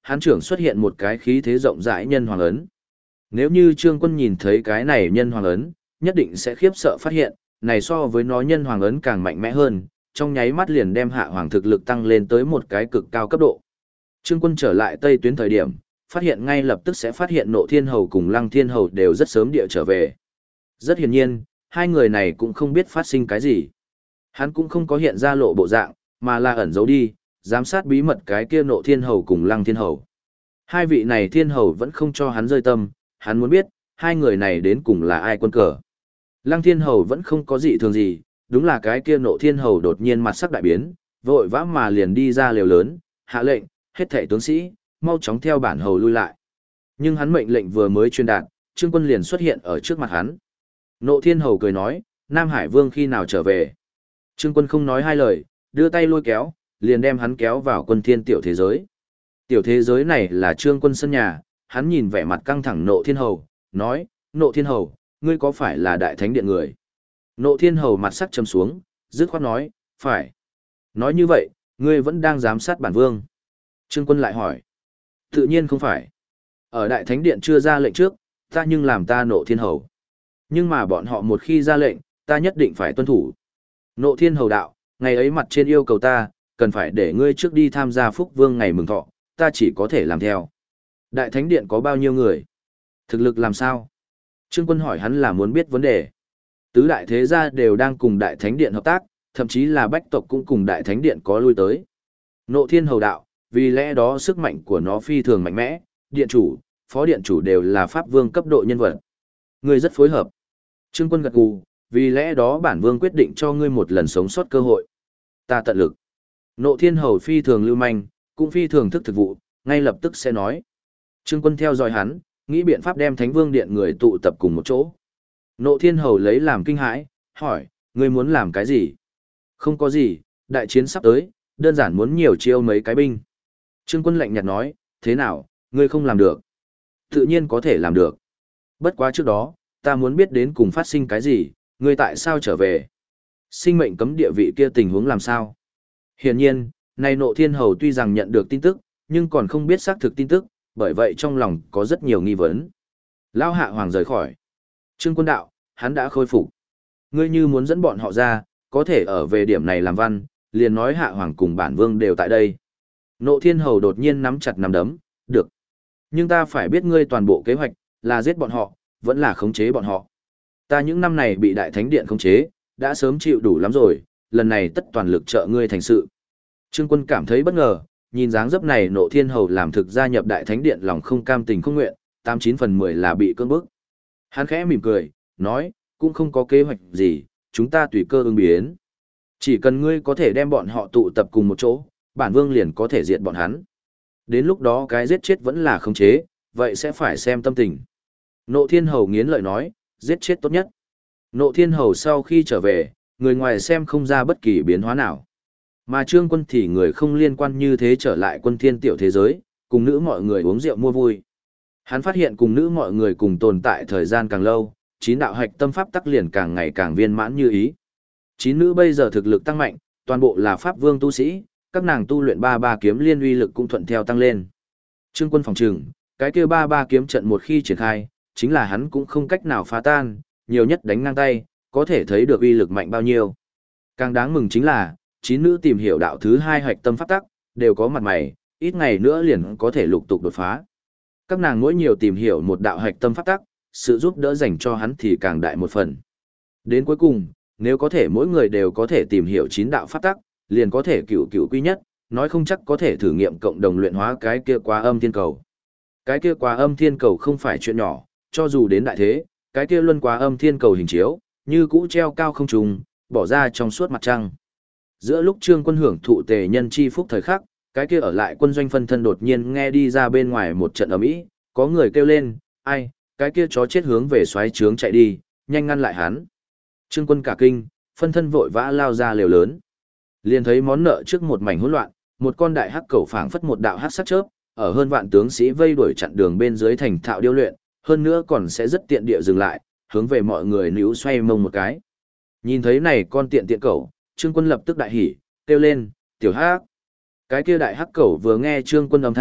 hắn trưởng xuất hiện một cái khí thế rộng rãi nhân hoàng ấn. Nếu như Trương Quân nhìn thấy cái này nhân hoàng ấn, nhất định sẽ khiếp sợ phát hiện, này so với nó nhân hoàng ấn càng mạnh mẽ hơn, trong nháy mắt liền đem hạ hoàng thực lực tăng lên tới một cái cực cao cấp độ. Trương Quân trở lại Tây Tuyến thời điểm, phát hiện ngay lập tức sẽ phát hiện Nộ Thiên Hầu cùng Lăng Thiên Hầu đều rất sớm địa trở về. Rất hiển nhiên, hai người này cũng không biết phát sinh cái gì. Hắn cũng không có hiện ra lộ bộ dạng, mà là ẩn giấu đi, giám sát bí mật cái kia Nộ Thiên Hầu cùng Lăng Thiên Hầu. Hai vị này Thiên Hầu vẫn không cho hắn rơi tâm, hắn muốn biết, hai người này đến cùng là ai quân cờ. Lăng Thiên Hầu vẫn không có gì thường gì, đúng là cái kia Nộ Thiên Hầu đột nhiên mặt sắc đại biến, vội vã mà liền đi ra lều lớn, hạ lệnh, hết thảy tướng sĩ, mau chóng theo bản hầu lui lại. Nhưng hắn mệnh lệnh vừa mới truyền đạt, Trương Quân liền xuất hiện ở trước mặt hắn. Nộ Thiên Hầu cười nói, Nam Hải Vương khi nào trở về? Trương Quân không nói hai lời, đưa tay lôi kéo, liền đem hắn kéo vào Quân Thiên tiểu thế giới. Tiểu thế giới này là Trương Quân sân nhà, hắn nhìn vẻ mặt căng thẳng Nộ Thiên Hầu, nói, Nộ Thiên Hầu, ngươi có phải là Đại Thánh Điện người? Nộ Thiên Hầu mặt sắc trầm xuống, dứt khoát nói, phải. Nói như vậy, ngươi vẫn đang giám sát bản vương. Trương Quân lại hỏi, tự nhiên không phải. Ở Đại Thánh Điện chưa ra lệnh trước, ta nhưng làm ta Nộ Thiên Hầu. Nhưng mà bọn họ một khi ra lệnh, ta nhất định phải tuân thủ. Nộ Thiên Hầu đạo, ngày ấy mặt trên yêu cầu ta, cần phải để ngươi trước đi tham gia Phúc Vương ngày mừng thọ, ta chỉ có thể làm theo. Đại Thánh Điện có bao nhiêu người? Thực lực làm sao? Trương Quân hỏi hắn là muốn biết vấn đề. Tứ đại thế gia đều đang cùng Đại Thánh Điện hợp tác, thậm chí là bách tộc cũng cùng Đại Thánh Điện có lui tới. Nộ Thiên Hầu đạo, vì lẽ đó sức mạnh của nó phi thường mạnh mẽ, điện chủ, phó điện chủ đều là pháp vương cấp độ nhân vật. Ngươi rất phối hợp. Trương Quân gật gù, vì lẽ đó bản vương quyết định cho ngươi một lần sống sót cơ hội. Ta tận lực. Nộ Thiên Hầu phi thường lưu manh, cũng phi thường thức thực vụ, ngay lập tức sẽ nói. Trương Quân theo dõi hắn, nghĩ biện pháp đem Thánh Vương Điện người tụ tập cùng một chỗ. Nộ Thiên Hầu lấy làm kinh hãi, hỏi, ngươi muốn làm cái gì? Không có gì, đại chiến sắp tới, đơn giản muốn nhiều chiêu mấy cái binh. Trương Quân lạnh nhạt nói, thế nào, ngươi không làm được? Tự nhiên có thể làm được. Bất quá trước đó, ta muốn biết đến cùng phát sinh cái gì, ngươi tại sao trở về? Sinh mệnh cấm địa vị kia tình huống làm sao? Hiển nhiên, này Nộ Thiên Hầu tuy rằng nhận được tin tức, nhưng còn không biết xác thực tin tức, bởi vậy trong lòng có rất nhiều nghi vấn. Lão Hạ Hoàng rời khỏi. Trương Quân đạo, hắn đã khôi phục. Ngươi như muốn dẫn bọn họ ra, có thể ở về điểm này làm văn, liền nói Hạ Hoàng cùng bản vương đều tại đây. Nộ Thiên Hầu đột nhiên nắm chặt nắm đấm, được. Nhưng ta phải biết ngươi toàn bộ kế hoạch, là giết bọn họ, vẫn là khống chế bọn họ. Ta những năm này bị Đại Thánh Điện khống chế, đã sớm chịu đủ lắm rồi, lần này tất toàn lực trợ ngươi thành sự. Trương Quân cảm thấy bất ngờ, nhìn dáng dấp này Nộ Thiên Hầu làm thực gia nhập Đại Thánh Điện lòng không cam tình không nguyện, 89/10 là bị cưỡng bức. Hắn khẽ mỉm cười, nói, cũng không có kế hoạch gì, chúng ta tùy cơ ứng biến. Chỉ cần ngươi có thể đem bọn họ tụ tập cùng một chỗ, bản vương liền có thể diệt bọn hắn. Đến lúc đó cái giết chết vẫn là khống chế, vậy sẽ phải xem tâm tình. Nộ Thiên Hầu nghiến lợi nói, giết chết tốt nhất. Nộ Thiên Hầu sau khi trở về, người ngoài xem không ra bất kỳ biến hóa nào. Mà Trương Quân thì người không liên quan như thế trở lại Quân Thiên tiểu thế giới, cùng nữ mọi người uống rượu mua vui. Hắn phát hiện cùng nữ mọi người cùng tồn tại thời gian càng lâu, chín đạo hạch tâm pháp tắc liền càng ngày càng viên mãn như ý. Chín nữ bây giờ thực lực tăng mạnh, toàn bộ là pháp vương tu sĩ, các nàng tu luyện 33 kiếm liên uy lực cũng thuận theo tăng lên. Trương Quân phòng trừng, cái kia 33 kiếm trận một khi triển khai, chính là hắn cũng không cách nào phá tan, nhiều nhất đánh ngang tay, có thể thấy được uy lực mạnh bao nhiêu. Càng đáng mừng chính là, chín nữ tìm hiểu đạo thứ 2 hạch tâm pháp tắc, đều có mặt mày, ít ngày nữa liền có thể lục tục đột phá. Các nàng mỗi nhiều tìm hiểu một đạo hạch tâm pháp tắc, sự giúp đỡ dành cho hắn thì càng đại một phần. Đến cuối cùng, nếu có thể mỗi người đều có thể tìm hiểu 9 đạo pháp tắc, liền có thể cửu cửu quy nhất, nói không chắc có thể thử nghiệm cộng đồng luyện hóa cái kia Quá Âm Thiên Cầu. Cái kia Quá Âm Thiên Cầu không phải chuyện nhỏ, cho dù đến đại thế, cái kia luân Quá Âm Thiên Cầu hình chiếu, như cũ treo cao không trùng, bỏ ra trong suốt mặt trăng. Giữa lúc Trương Quân hưởng thụ tề nhân chi phúc thời khắc, cái kia ở lại quân doanh phân thân đột nhiên nghe đi ra bên ngoài một trận ầm ĩ, có người kêu lên, ai, cái kia chó chết hướng về xoáy trướng chạy đi, nhanh ngăn lại hắn. Trương Quân cả kinh, phân thân vội vã lao ra lều lớn. Liền thấy món nợ trước một mảnh hỗn loạn, một con đại hắc cẩu phảng phất một đạo hắc sắc chớp, ở hơn vạn tướng sĩ vây đuổi chặn đường bên dưới thành thạo điêu luyện, hơn nữa còn sẽ rất tiện địa dừng lại, hướng về mọi người níu xoay mông một cái. Nhìn thấy này con tiện cẩu, Trương Quân lập tức đại hỉ, kêu lên, tiểu hắc. Cái kia đại hắc cẩu vừa nghe Trương Quân âm thanh,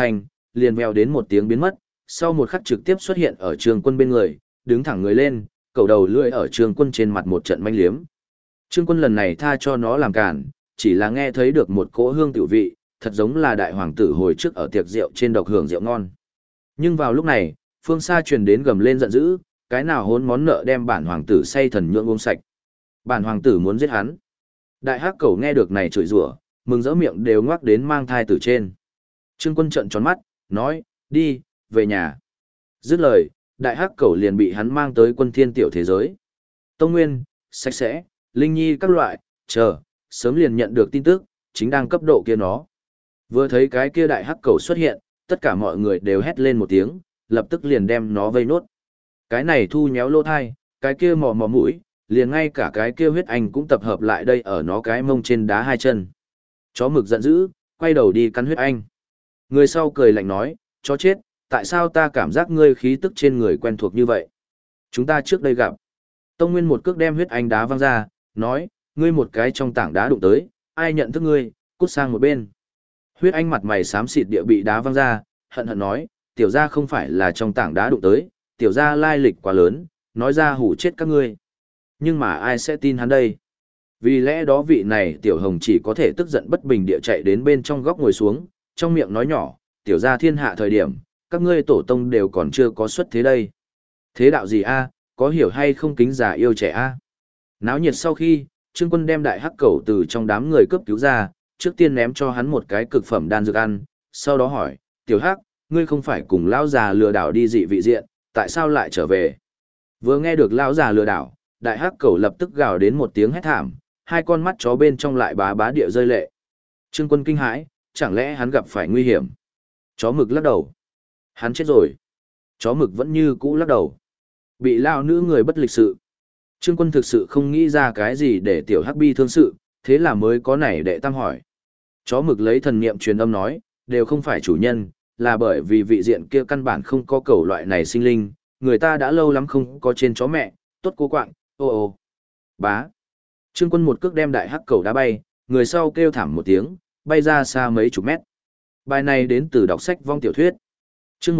liền vèo đến một tiếng biến mất, sau một khắc trực tiếp xuất hiện ở Trương Quân bên người, đứng thẳng người lên, cầu đầu lưỡi ở Trương Quân trên mặt một trận manh liếm. Trương Quân lần này tha cho nó làm cản, chỉ là nghe thấy được một cỗ hương tiểu vị, thật giống là đại hoàng tử hồi trước ở tiệc rượu trên độc hưởng rượu ngon. Nhưng vào lúc này, phương xa truyền đến gầm lên giận dữ, cái nào hôn món nợ đem bản hoàng tử say thần nhượng uống sạch. Bản hoàng tử muốn giết hắn. Đại hắc cẩu nghe được này chửi rủa, mừng rỡ miệng đều ngoác đến mang thai từ trên. Trương Quân trợn tròn mắt, nói, đi, về nhà. Dứt lời, đại hắc cẩu liền bị hắn mang tới Quân Thiên tiểu thế giới. Tông Nguyên, sạch sẽ, Linh Nhi các loại, chờ, sớm liền nhận được tin tức, chính đang cấp độ kia nó. Vừa thấy cái kia đại hắc cẩu xuất hiện, tất cả mọi người đều hét lên một tiếng, lập tức liền đem nó vây nốt. Cái này thu nhéo lỗ thai, cái kia mò mò mũi, liền ngay cả cái kia huyết anh cũng tập hợp lại đây ở nó cái mông trên đá hai chân. Chó mực giận dữ, quay đầu đi cắn huyết anh. Người sau cười lạnh nói, chó chết, tại sao ta cảm giác ngươi khí tức trên người quen thuộc như vậy? Chúng ta trước đây gặp. Tông Nguyên một cước đem huyết anh đá văng ra, nói, ngươi một cái trong tảng đá đụng tới, ai nhận thức ngươi, cút sang một bên. Huyết anh mặt mày xám xịt địa bị đá văng ra, hận hận nói, tiểu gia không phải là trong tảng đá đụng tới, tiểu gia lai lịch quá lớn, nói ra hủ chết các ngươi. Nhưng mà ai sẽ tin hắn đây? Vì lẽ đó vị này tiểu hồng chỉ có thể tức giận bất bình địa chạy đến bên trong góc ngồi xuống, trong miệng nói nhỏ, tiểu gia thiên hạ thời điểm, các ngươi tổ tông đều còn chưa có xuất thế đây. Thế đạo gì a? Có hiểu hay không kính già yêu trẻ a? Náo nhiệt sau khi, Trương Quân đem đại hắc cẩu từ trong đám người cướp cứu ra, trước tiên ném cho hắn một cái cực phẩm đan dược ăn, sau đó hỏi, tiểu hắc, ngươi không phải cùng lão già lừa đảo đi dị vị diện, tại sao lại trở về? Vừa nghe được lão già lừa đảo, đại hắc cẩu lập tức gào đến một tiếng hét thảm, hai con mắt chó bên trong lại bá bá địa rơi lệ. Trương Quân kinh hãi, chẳng lẽ hắn gặp phải nguy hiểm? Chó mực lắc đầu. Hắn chết rồi. Chó mực vẫn như cũ lắc đầu. Bị lao nữ người bất lịch sự. Trương Quân thực sự không nghĩ ra cái gì để tiểu hắc bi thương sự, thế là mới có nảy đệ tam hỏi. Chó mực lấy thần niệm truyền âm nói, đều không phải chủ nhân, là bởi vì vị diện kia căn bản không có cẩu loại này sinh linh, người ta đã lâu lắm không có trên chó mẹ, tốt cô quạng, ô ô. Bá. Trương Quân một cước đem đại hắc cẩu đá bay, người sau kêu thảm một tiếng, bay ra xa mấy chục mét. Bài này đến từ đọc sách vong tiểu thuyết. Chương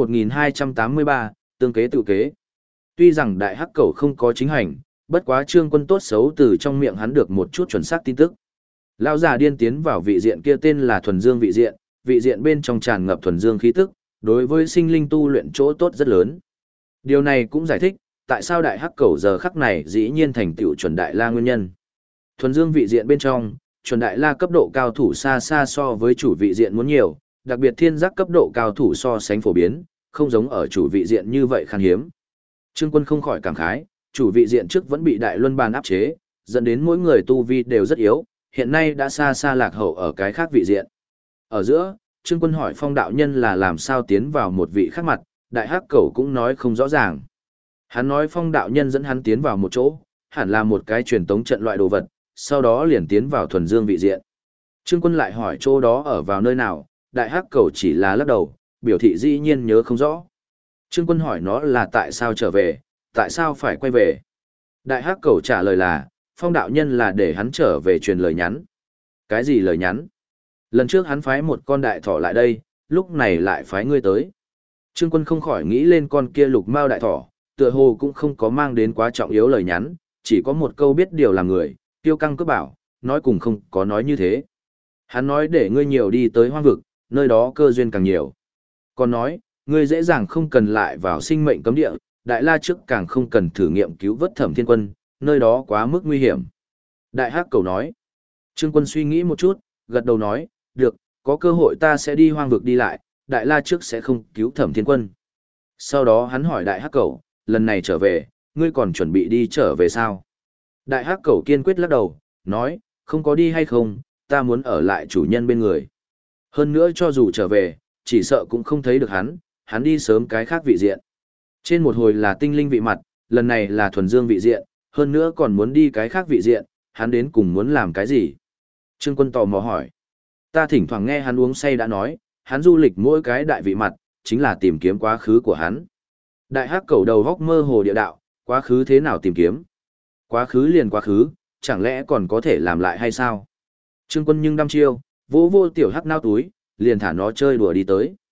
1283, tương kế tự kế. Tuy rằng đại hắc cẩu không có chính hành, bất quá Trương Quân tốt xấu từ trong miệng hắn được một chút chuẩn xác tin tức. Lão già điên tiến vào vị diện kia tên là thuần dương vị diện bên trong tràn ngập thuần dương khí tức, đối với sinh linh tu luyện chỗ tốt rất lớn. Điều này cũng giải thích, tại sao đại hắc cẩu giờ khắc này dĩ nhiên thành tựu chuẩn đại la nguyên nhân. Thuần dương vị diện bên trong, chuẩn đại la cấp độ cao thủ xa xa so với chủ vị diện muốn nhiều, đặc biệt thiên giác cấp độ cao thủ so sánh phổ biến, không giống ở chủ vị diện như vậy khan hiếm. Trương Quân không khỏi cảm khái, chủ vị diện trước vẫn bị đại luân bàn áp chế, dẫn đến mỗi người tu vi đều rất yếu, hiện nay đã xa xa lạc hậu ở cái khác vị diện. Ở giữa, Trương Quân hỏi Phong đạo nhân là làm sao tiến vào một vị khác mặt, đại hắc cẩu cũng nói không rõ ràng. Hắn nói Phong đạo nhân dẫn hắn tiến vào một chỗ, hẳn là một cái truyền tống trận loại đồ vật, sau đó liền tiến vào thuần dương vị diện. Trương Quân lại hỏi chỗ đó ở vào nơi nào, đại hắc cẩu chỉ là lắc đầu, biểu thị dĩ nhiên nhớ không rõ. Trương Quân hỏi nó là tại sao trở về, tại sao phải quay về. Đại hắc cẩu trả lời là, Phong đạo nhân là để hắn trở về truyền lời nhắn. Cái gì lời nhắn? Lần trước hắn phái một con đại thỏ lại đây, lúc này lại phái ngươi tới. Trương Quân không khỏi nghĩ lên con kia lục mao đại thỏ, tựa hồ cũng không có mang đến quá trọng yếu lời nhắn, chỉ có một câu biết điều làm người, tiêu căng cướp bảo, nói cùng không có nói như thế. Hắn nói để ngươi nhiều đi tới hoang vực, nơi đó cơ duyên càng nhiều. Còn nói, ngươi dễ dàng không cần lại vào sinh mệnh cấm địa, đại la trước càng không cần thử nghiệm cứu vớt Thẩm Thiên Quân, nơi đó quá mức nguy hiểm. Đại hắc cẩu nói. Trương Quân suy nghĩ một chút, gật đầu nói, được, có cơ hội ta sẽ đi hoang vực đi lại, đại la trước sẽ không cứu Thẩm Thiên Quân. Sau đó hắn hỏi đại hắc cẩu, lần này trở về, ngươi còn chuẩn bị đi trở về sao? Đại hắc cẩu kiên quyết lắc đầu, nói, không có đi hay không, ta muốn ở lại chủ nhân bên người. Hơn nữa cho dù trở về, chỉ sợ cũng không thấy được hắn đi sớm cái khác vị diện. Trên một hồi là tinh linh vị mặt, lần này là thuần dương vị diện, hơn nữa còn muốn đi cái khác vị diện, hắn đến cùng muốn làm cái gì? Trương Quân tò mò hỏi. Ta thỉnh thoảng nghe hắn uống say đã nói, hắn du lịch mỗi cái đại vị mặt, chính là tìm kiếm quá khứ của hắn. Đại hắc cẩu đầu góc mơ hồ địa đạo, quá khứ thế nào tìm kiếm? Quá khứ liền quá khứ, chẳng lẽ còn có thể làm lại hay sao? Trương Quân nhưng đăm chiêu, vô vô tiểu hắc nao túi, liền thả nó chơi đùa đi tới.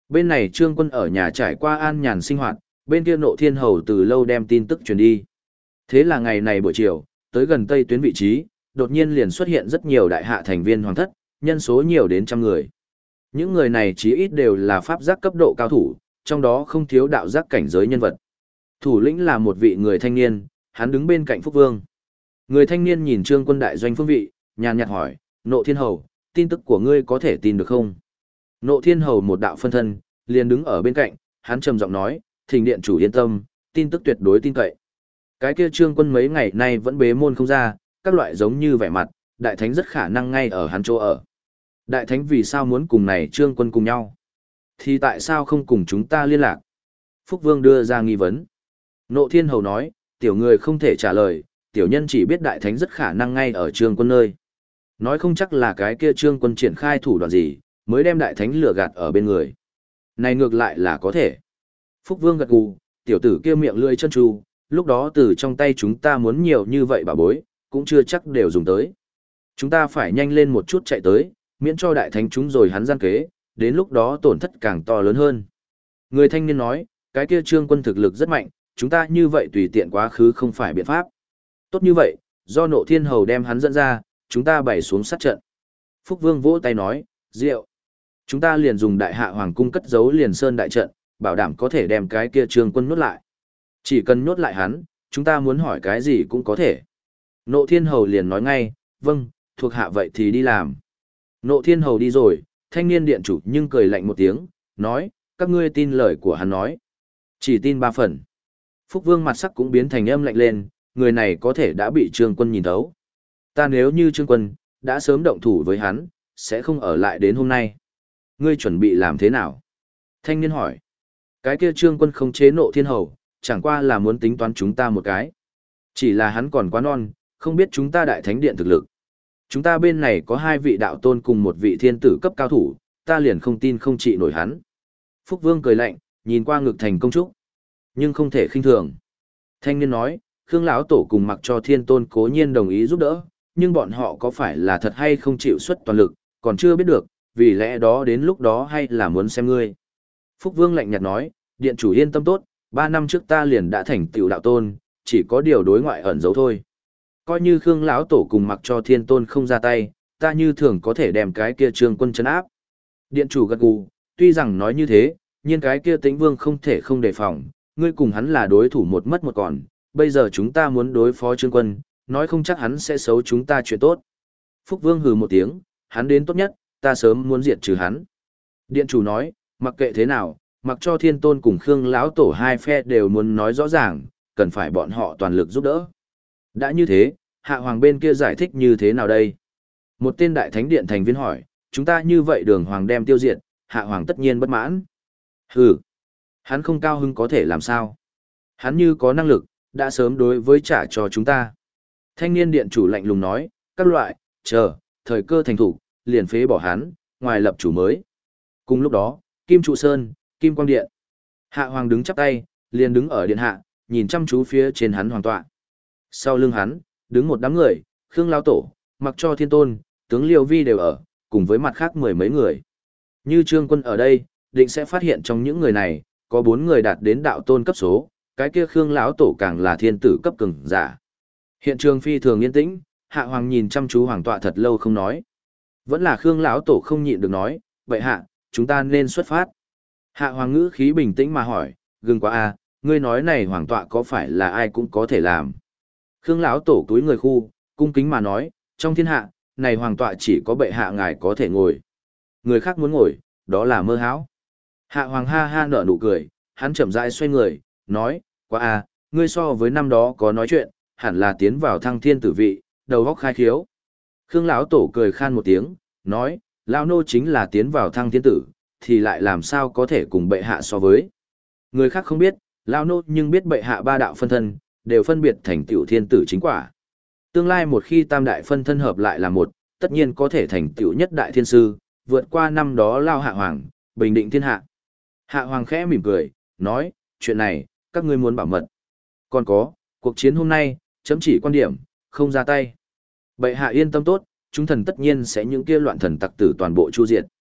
Bên này Trương Quân ở nhà trải qua an nhàn sinh hoạt, bên kia Nộ Thiên Hầu từ lâu đem tin tức truyền đi. Thế là ngày này buổi chiều, tới gần Tây tuyến vị trí, đột nhiên liền xuất hiện rất nhiều đại hạ thành viên hoàng thất, nhân số nhiều đến trăm người. Những người này chí ít đều là pháp giác cấp độ cao thủ, trong đó không thiếu đạo giác cảnh giới nhân vật. Thủ lĩnh là một vị người thanh niên, hắn đứng bên cạnh Phúc Vương. Người thanh niên nhìn Trương Quân đại doanh phương vị, nhàn nhạt hỏi, Nộ Thiên Hầu, tin tức của ngươi có thể tin được không? Nộ Thiên Hầu một đạo phân thân, liền đứng ở bên cạnh, hắn trầm giọng nói, Thỉnh điện chủ yên tâm, tin tức tuyệt đối tin cậy. Cái kia Trương Quân mấy ngày nay vẫn bế môn không ra, các loại giống như vẻ mặt, đại thánh rất khả năng ngay ở hắn chỗ ở. Đại thánh vì sao muốn cùng này Trương Quân cùng nhau? Thì tại sao không cùng chúng ta liên lạc? Phúc Vương đưa ra nghi vấn. Nộ Thiên Hầu nói, tiểu người không thể trả lời, tiểu nhân chỉ biết đại thánh rất khả năng ngay ở Trương Quân nơi. Nói không chắc là cái kia Trương Quân triển khai thủ đoạn gì, mới đem đại thánh lừa gạt ở bên người. Này ngược lại là có thể. Phúc Vương gật gù, tiểu tử kia miệng lưỡi chân tru, lúc đó từ trong tay chúng ta muốn nhiều như vậy bà bối, cũng chưa chắc đều dùng tới. Chúng ta phải nhanh lên một chút chạy tới, miễn cho đại thánh chúng rồi hắn gian kế, đến lúc đó tổn thất càng to lớn hơn. Người thanh niên nói, cái kia Trương Quân thực lực rất mạnh, chúng ta như vậy tùy tiện quá khứ không phải biện pháp. Tốt như vậy, do Nộ Thiên Hầu đem hắn dẫn ra, chúng ta bày xuống sát trận. Phúc Vương vỗ tay nói, rượu. Chúng ta liền dùng đại hạ hoàng cung cất giấu liền sơn đại trận, bảo đảm có thể đem cái kia Trương Quân nhốt lại. Chỉ cần nhốt lại hắn, chúng ta muốn hỏi cái gì cũng có thể. Nộ Thiên Hầu liền nói ngay, vâng, thuộc hạ vậy thì đi làm. Nộ Thiên Hầu đi rồi, thanh niên điện chủ nhưng cười lạnh một tiếng, nói, các ngươi tin lời của hắn nói. Chỉ tin 3 phần. Phúc Vương mặt sắc cũng biến thành âm lạnh lên, người này có thể đã bị Trương Quân nhìn thấu. Ta nếu như Trương Quân, đã sớm động thủ với hắn, sẽ không ở lại đến hôm nay. Ngươi chuẩn bị làm thế nào? Thanh niên hỏi. Cái kia Trương Quân không chế Nộ Thiên Hầu, chẳng qua là muốn tính toán chúng ta một cái. Chỉ là hắn còn quá non, không biết chúng ta đại thánh điện thực lực. Chúng ta bên này có 2 vị đạo tôn cùng một vị thiên tử cấp cao thủ, ta liền không tin không trị nổi hắn. Phúc Vương cười lạnh, nhìn qua ngực thành công trúc. Nhưng không thể khinh thường. Thanh niên nói, Khương lão tổ cùng mặc cho thiên tôn cố nhiên đồng ý giúp đỡ, nhưng bọn họ có phải là thật hay không chịu xuất toàn lực, còn chưa biết được, vì lẽ đó đến lúc đó hay là muốn xem ngươi. Phúc Vương lạnh nhạt nói, điện chủ yên tâm tốt, 3 năm trước ta liền đã thành tựu đạo tôn, chỉ có điều đối ngoại ẩn giấu thôi. Coi như Khương lão tổ cùng mặc cho thiên tôn không ra tay, ta như thường có thể đem cái kia Trương Quân trấn áp. Điện chủ gật gù, tuy rằng nói như thế, nhưng cái kia Tĩnh Vương không thể không đề phòng, ngươi cùng hắn là đối thủ một mất một còn, bây giờ chúng ta muốn đối phó Trương Quân, nói không chắc hắn sẽ xấu chúng ta chuyện tốt. Phúc Vương hừ một tiếng, hắn đến tốt nhất, ta sớm muốn diệt trừ hắn. Điện chủ nói, mặc kệ thế nào, mặc cho thiên tôn cùng Khương lão tổ 2 phe đều muốn nói rõ ràng, cần phải bọn họ toàn lực giúp đỡ. Đã như thế, hạ hoàng bên kia giải thích như thế nào đây? Một tên đại thánh điện thành viên hỏi, chúng ta như vậy đường hoàng đem tiêu diệt, hạ hoàng tất nhiên bất mãn. Hừ, hắn không cao hứng có thể làm sao? Hắn như có năng lực, đã sớm đối với trả cho chúng ta. Thanh niên điện chủ lạnh lùng nói, các loại, chờ, thời cơ thành thủ, liền phế bỏ hắn, ngoài lập chủ mới. Cùng lúc đó, Kim Trụ Sơn, Kim Quang Điện. Hạ hoàng đứng chắp tay, liền đứng ở điện hạ, nhìn chăm chú phía trên hắn hoàng tọa. Sau lưng hắn, đứng một đám người, Khương lão tổ, mặc cho thiên tôn, tướng Liêu Vi đều ở, cùng với mặt khác 10 mấy người. Như Trương Quân ở đây, định sẽ phát hiện trong những người này, có 4 người đạt đến đạo tôn cấp số, cái kia Khương lão tổ càng là thiên tử cấp cường giả. Hiện trường phi thường yên tĩnh, hạ hoàng nhìn chăm chú hoàng tọa thật lâu không nói. Vẫn là Khương lão tổ không nhịn được nói, vậy hạ, chúng ta nên xuất phát. Hạ hoàng ngữ khí bình tĩnh mà hỏi, gừng quá à, ngươi nói này hoàng tọa có phải là ai cũng có thể làm. Khương lão tổ túi người khu, cung kính mà nói, trong thiên hạ, này hoàng tọa chỉ có bệ hạ ngài có thể ngồi. Người khác muốn ngồi, đó là mơ hão. Hạ hoàng ha ha nở nụ cười, hắn chậm rãi xoay người, nói, quá à, ngươi so với năm đó có nói chuyện, hẳn là tiến vào thăng thiên tử vị, đầu góc khai khiếu. Khương lão tổ cười khan một tiếng, nói, lão nô chính là tiến vào thăng thiên tử, thì lại làm sao có thể cùng bệ hạ so với. Người khác không biết, lão nô nhưng biết bệ hạ 3 đạo phân thân, đều phân biệt thành tựu thiên tử chính quả. Tương lai một khi tam đại phân thân hợp lại là một, tất nhiên có thể thành tựu nhất đại thiên sư, vượt qua năm đó lao hạ hoàng, bình định thiên hạ. Hạ hoàng khẽ mỉm cười, nói, chuyện này, các ngươi muốn bảo mật. Còn có, cuộc chiến hôm nay, chấm chỉ quan điểm, không ra tay. Bệ hạ yên tâm tốt, chúng thần tất nhiên sẽ những kia loạn thần tặc tử toàn bộ chu diệt.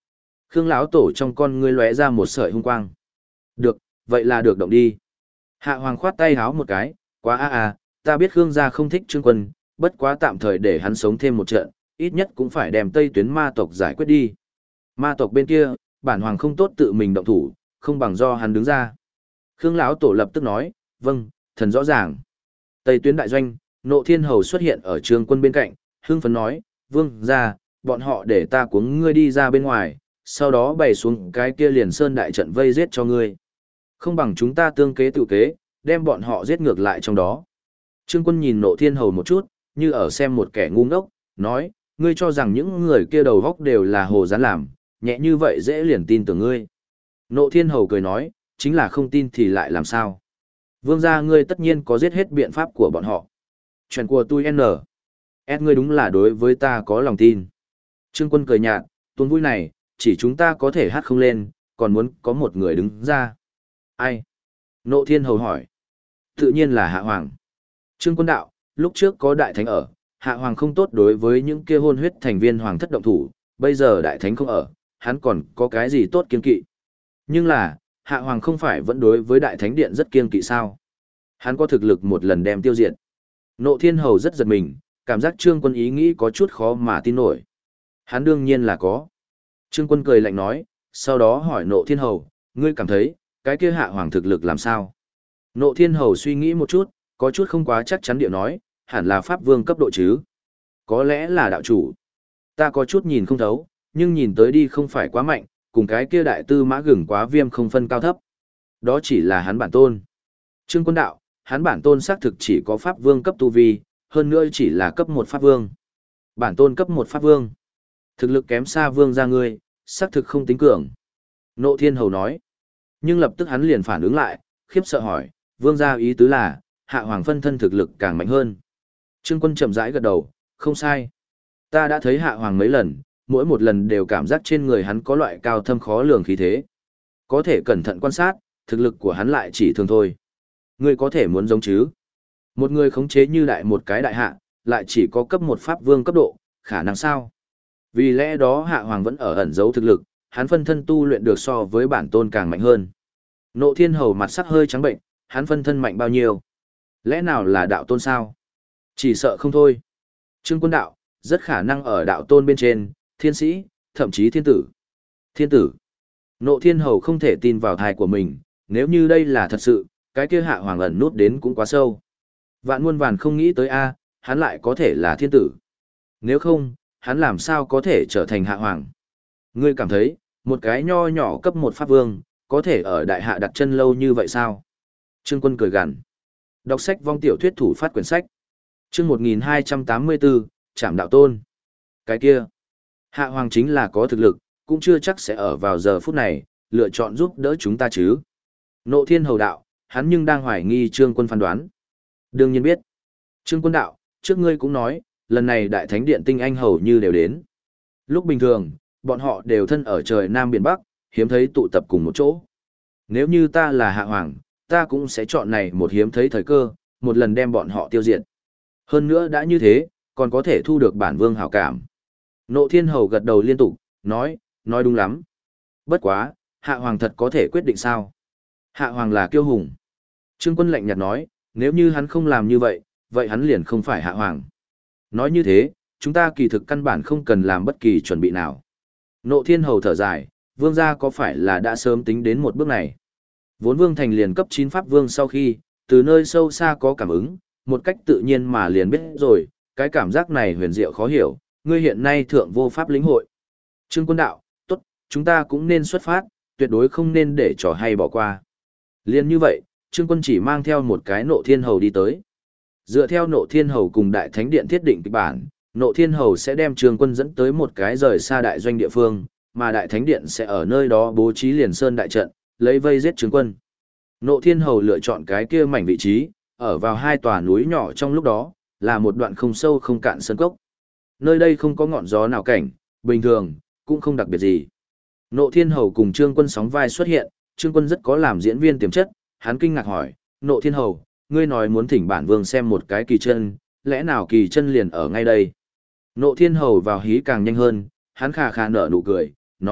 Khương lão tổ trong con ngươi lóe ra một sợi hung quang. Được, vậy là được động đi. Hạ Hoàng khoát tay háo một cái, quá ta biết Khương gia không thích Trương Quân, bất quá tạm thời để hắn sống thêm một trận, ít nhất cũng phải đem Tây Tuyến ma tộc giải quyết đi. Ma tộc bên kia, bản hoàng không tốt tự mình động thủ, không bằng do hắn đứng ra. Khương lão tổ lập tức nói, vâng, thần rõ ràng. Tây Tuyến đại doanh, Nộ Thiên Hầu xuất hiện ở Trương Quân bên cạnh, hưng phấn nói, vương ra, bọn họ để ta cuống ngươi đi ra bên ngoài, sau đó bày xuống cái kia liền sơn đại trận vây giết cho ngươi. Không bằng chúng ta tương kế tự kế, đem bọn họ giết ngược lại trong đó. Trương Quân nhìn Nộ Thiên Hầu một chút, như ở xem một kẻ ngu ngốc, nói, ngươi cho rằng những người kia đầu góc đều là hồ gián làm, nhẹ như vậy dễ liền tin tưởng ngươi. Nộ Thiên Hầu cười nói, chính là không tin thì lại làm sao. Vương gia ngươi tất nhiên có giết hết biện pháp của bọn họ. Chuyện của tôi ngươi đúng là đối với ta có lòng tin. Trương Quân cười nhạt, tuôn vui này, chỉ chúng ta có thể hát không lên, còn muốn có một người đứng ra. Ai? Nộ Thiên Hầu hỏi. Tự nhiên là Hạ Hoàng. Trương Quân đạo, lúc trước có đại thánh ở, Hạ Hoàng không tốt đối với những kia hôn huyết thành viên hoàng thất động thủ, bây giờ đại thánh không ở, hắn còn có cái gì tốt kiên kỵ. Nhưng là, Hạ Hoàng không phải vẫn đối với đại thánh điện rất kiên kỵ sao? Hắn có thực lực một lần đem tiêu diệt. Nộ Thiên Hầu rất giật mình, cảm giác Trương Quân ý nghĩ có chút khó mà tin nổi. Hắn đương nhiên là có. Trương Quân cười lạnh nói, sau đó hỏi Nộ Thiên Hầu, ngươi cảm thấy, cái kia Hạ Hoàng thực lực làm sao? Nộ Thiên Hầu suy nghĩ một chút, có chút không quá chắc chắn điệu nói, hẳn là Pháp Vương cấp độ chứ. Có lẽ là đạo chủ. Ta có chút nhìn không thấu, nhưng nhìn tới đi không phải quá mạnh, cùng cái kia đại tư mã gừng quá viêm không phân cao thấp. Đó chỉ là hắn bản tôn. Trương Quân đạo, hắn bản tôn xác thực chỉ có Pháp Vương cấp tu vi, hơn nữa chỉ là cấp 1 Pháp Vương. Bản tôn cấp 1 Pháp Vương. Thực lực kém xa Vương gia ngươi, xác thực không tính cường. Nộ Thiên Hầu nói. Nhưng lập tức hắn liền phản ứng lại, khiếp sợ hỏi, Vương gia ý tứ là, Hạ Hoàng phân thân thực lực càng mạnh hơn. Trương Quân chậm rãi gật đầu, không sai. Ta đã thấy Hạ Hoàng mấy lần, mỗi một lần đều cảm giác trên người hắn có loại cao thâm khó lường khí thế. Có thể cẩn thận quan sát, thực lực của hắn lại chỉ thường thôi. Ngươi có thể muốn giống chứ? Một người khống chế như một cái đại hạ, lại chỉ có cấp 1 Pháp Vương cấp độ, khả năng sao? Vì lẽ đó Hạ Hoàng vẫn ở ẩn giấu thực lực, hắn phân thân tu luyện được so với bản tôn càng mạnh hơn. Nộ Thiên Hầu mặt sắc hơi trắng bệnh, hắn phân thân mạnh bao nhiêu? Lẽ nào là đạo tôn sao? Chỉ sợ không thôi. Trương Quân đạo, rất khả năng ở đạo tôn bên trên, thiên sĩ, thậm chí thiên tử. Thiên tử. Nộ Thiên Hầu không thể tin vào thai của mình, nếu như đây là thật sự, cái kia Hạ Hoàng ẩn nút đến cũng quá sâu. Vạn muôn vàn không nghĩ tới hắn lại có thể là thiên tử. Nếu không, hắn làm sao có thể trở thành Hạ Hoàng? Ngươi cảm thấy, một cái nho nhỏ cấp 1 Pháp Vương, có thể ở đại hạ đặt chân lâu như vậy sao? Trương Quân cười gằn. Đọc sách vong tiểu thuyết thủ phát quyển sách. Chương 1284, Trảm đạo tôn. Cái kia, Hạ Hoàng chính là có thực lực, cũng chưa chắc sẽ ở vào giờ phút này, lựa chọn giúp đỡ chúng ta chứ. Nộ Thiên Hầu đạo, hắn nhưng đang hoài nghi Trương Quân phán đoán. Đương nhiên biết. Trương Quân đạo, trước ngươi cũng nói, lần này Đại Thánh Điện tinh anh hầu như đều đến. Lúc bình thường, bọn họ đều thân ở trời Nam Biển Bắc, hiếm thấy tụ tập cùng một chỗ. Nếu như ta là Hạ Hoàng, ta cũng sẽ chọn này một hiếm thấy thời cơ, một lần đem bọn họ tiêu diệt. Hơn nữa đã như thế, còn có thể thu được bản vương hảo cảm. Nộ Thiên Hầu gật đầu liên tục, nói đúng lắm. Bất quá, Hạ Hoàng thật có thể quyết định sao? Hạ Hoàng là kiêu hùng. Trương Quân lạnh nhạt nói, nếu như hắn không làm như vậy, vậy hắn liền không phải Hạ Hoàng. Nói như thế, chúng ta kỳ thực căn bản không cần làm bất kỳ chuẩn bị nào. Nộ Thiên Hầu thở dài, vương gia có phải là đã sớm tính đến một bước này? Vốn vương thành liền cấp 9 Pháp Vương sau khi, từ nơi sâu xa có cảm ứng, một cách tự nhiên mà liền biết rồi, cái cảm giác này huyền diệu khó hiểu, ngươi hiện nay thượng vô pháp lĩnh hội. Trương Quân đạo, tốt, chúng ta cũng nên xuất phát, tuyệt đối không nên để trò hay bỏ qua. Liên như vậy, Trương Quân chỉ mang theo một cái Nộ Thiên Hầu đi tới. Dựa theo Nộ Thiên Hầu cùng Đại Thánh Điện thiết định kịch bản, Nộ Thiên Hầu sẽ đem Trương Quân dẫn tới một cái rời xa đại doanh địa phương, mà Đại Thánh Điện sẽ ở nơi đó bố trí liền sơn đại trận, lấy vây giết Trương Quân. Nộ Thiên Hầu lựa chọn cái kia mảnh vị trí, ở vào hai tòa núi nhỏ trong lúc đó, là một đoạn không sâu không cạn sơn cốc. Nơi đây không có ngọn gió nào cảnh, bình thường, cũng không đặc biệt gì. Nộ Thiên Hầu cùng Trương Quân sóng vai xuất hiện, Trương Quân rất có làm diễn viên tiềm chất, hắn kinh ngạc hỏi, Nộ Thiên Hầu, ngươi nói muốn thỉnh bản vương xem một cái kỳ chân, lẽ nào kỳ chân liền ở ngay đây? Nộ Thiên Hầu vào hí càng nhanh hơn, hắn khà khà nở nụ cười, nói,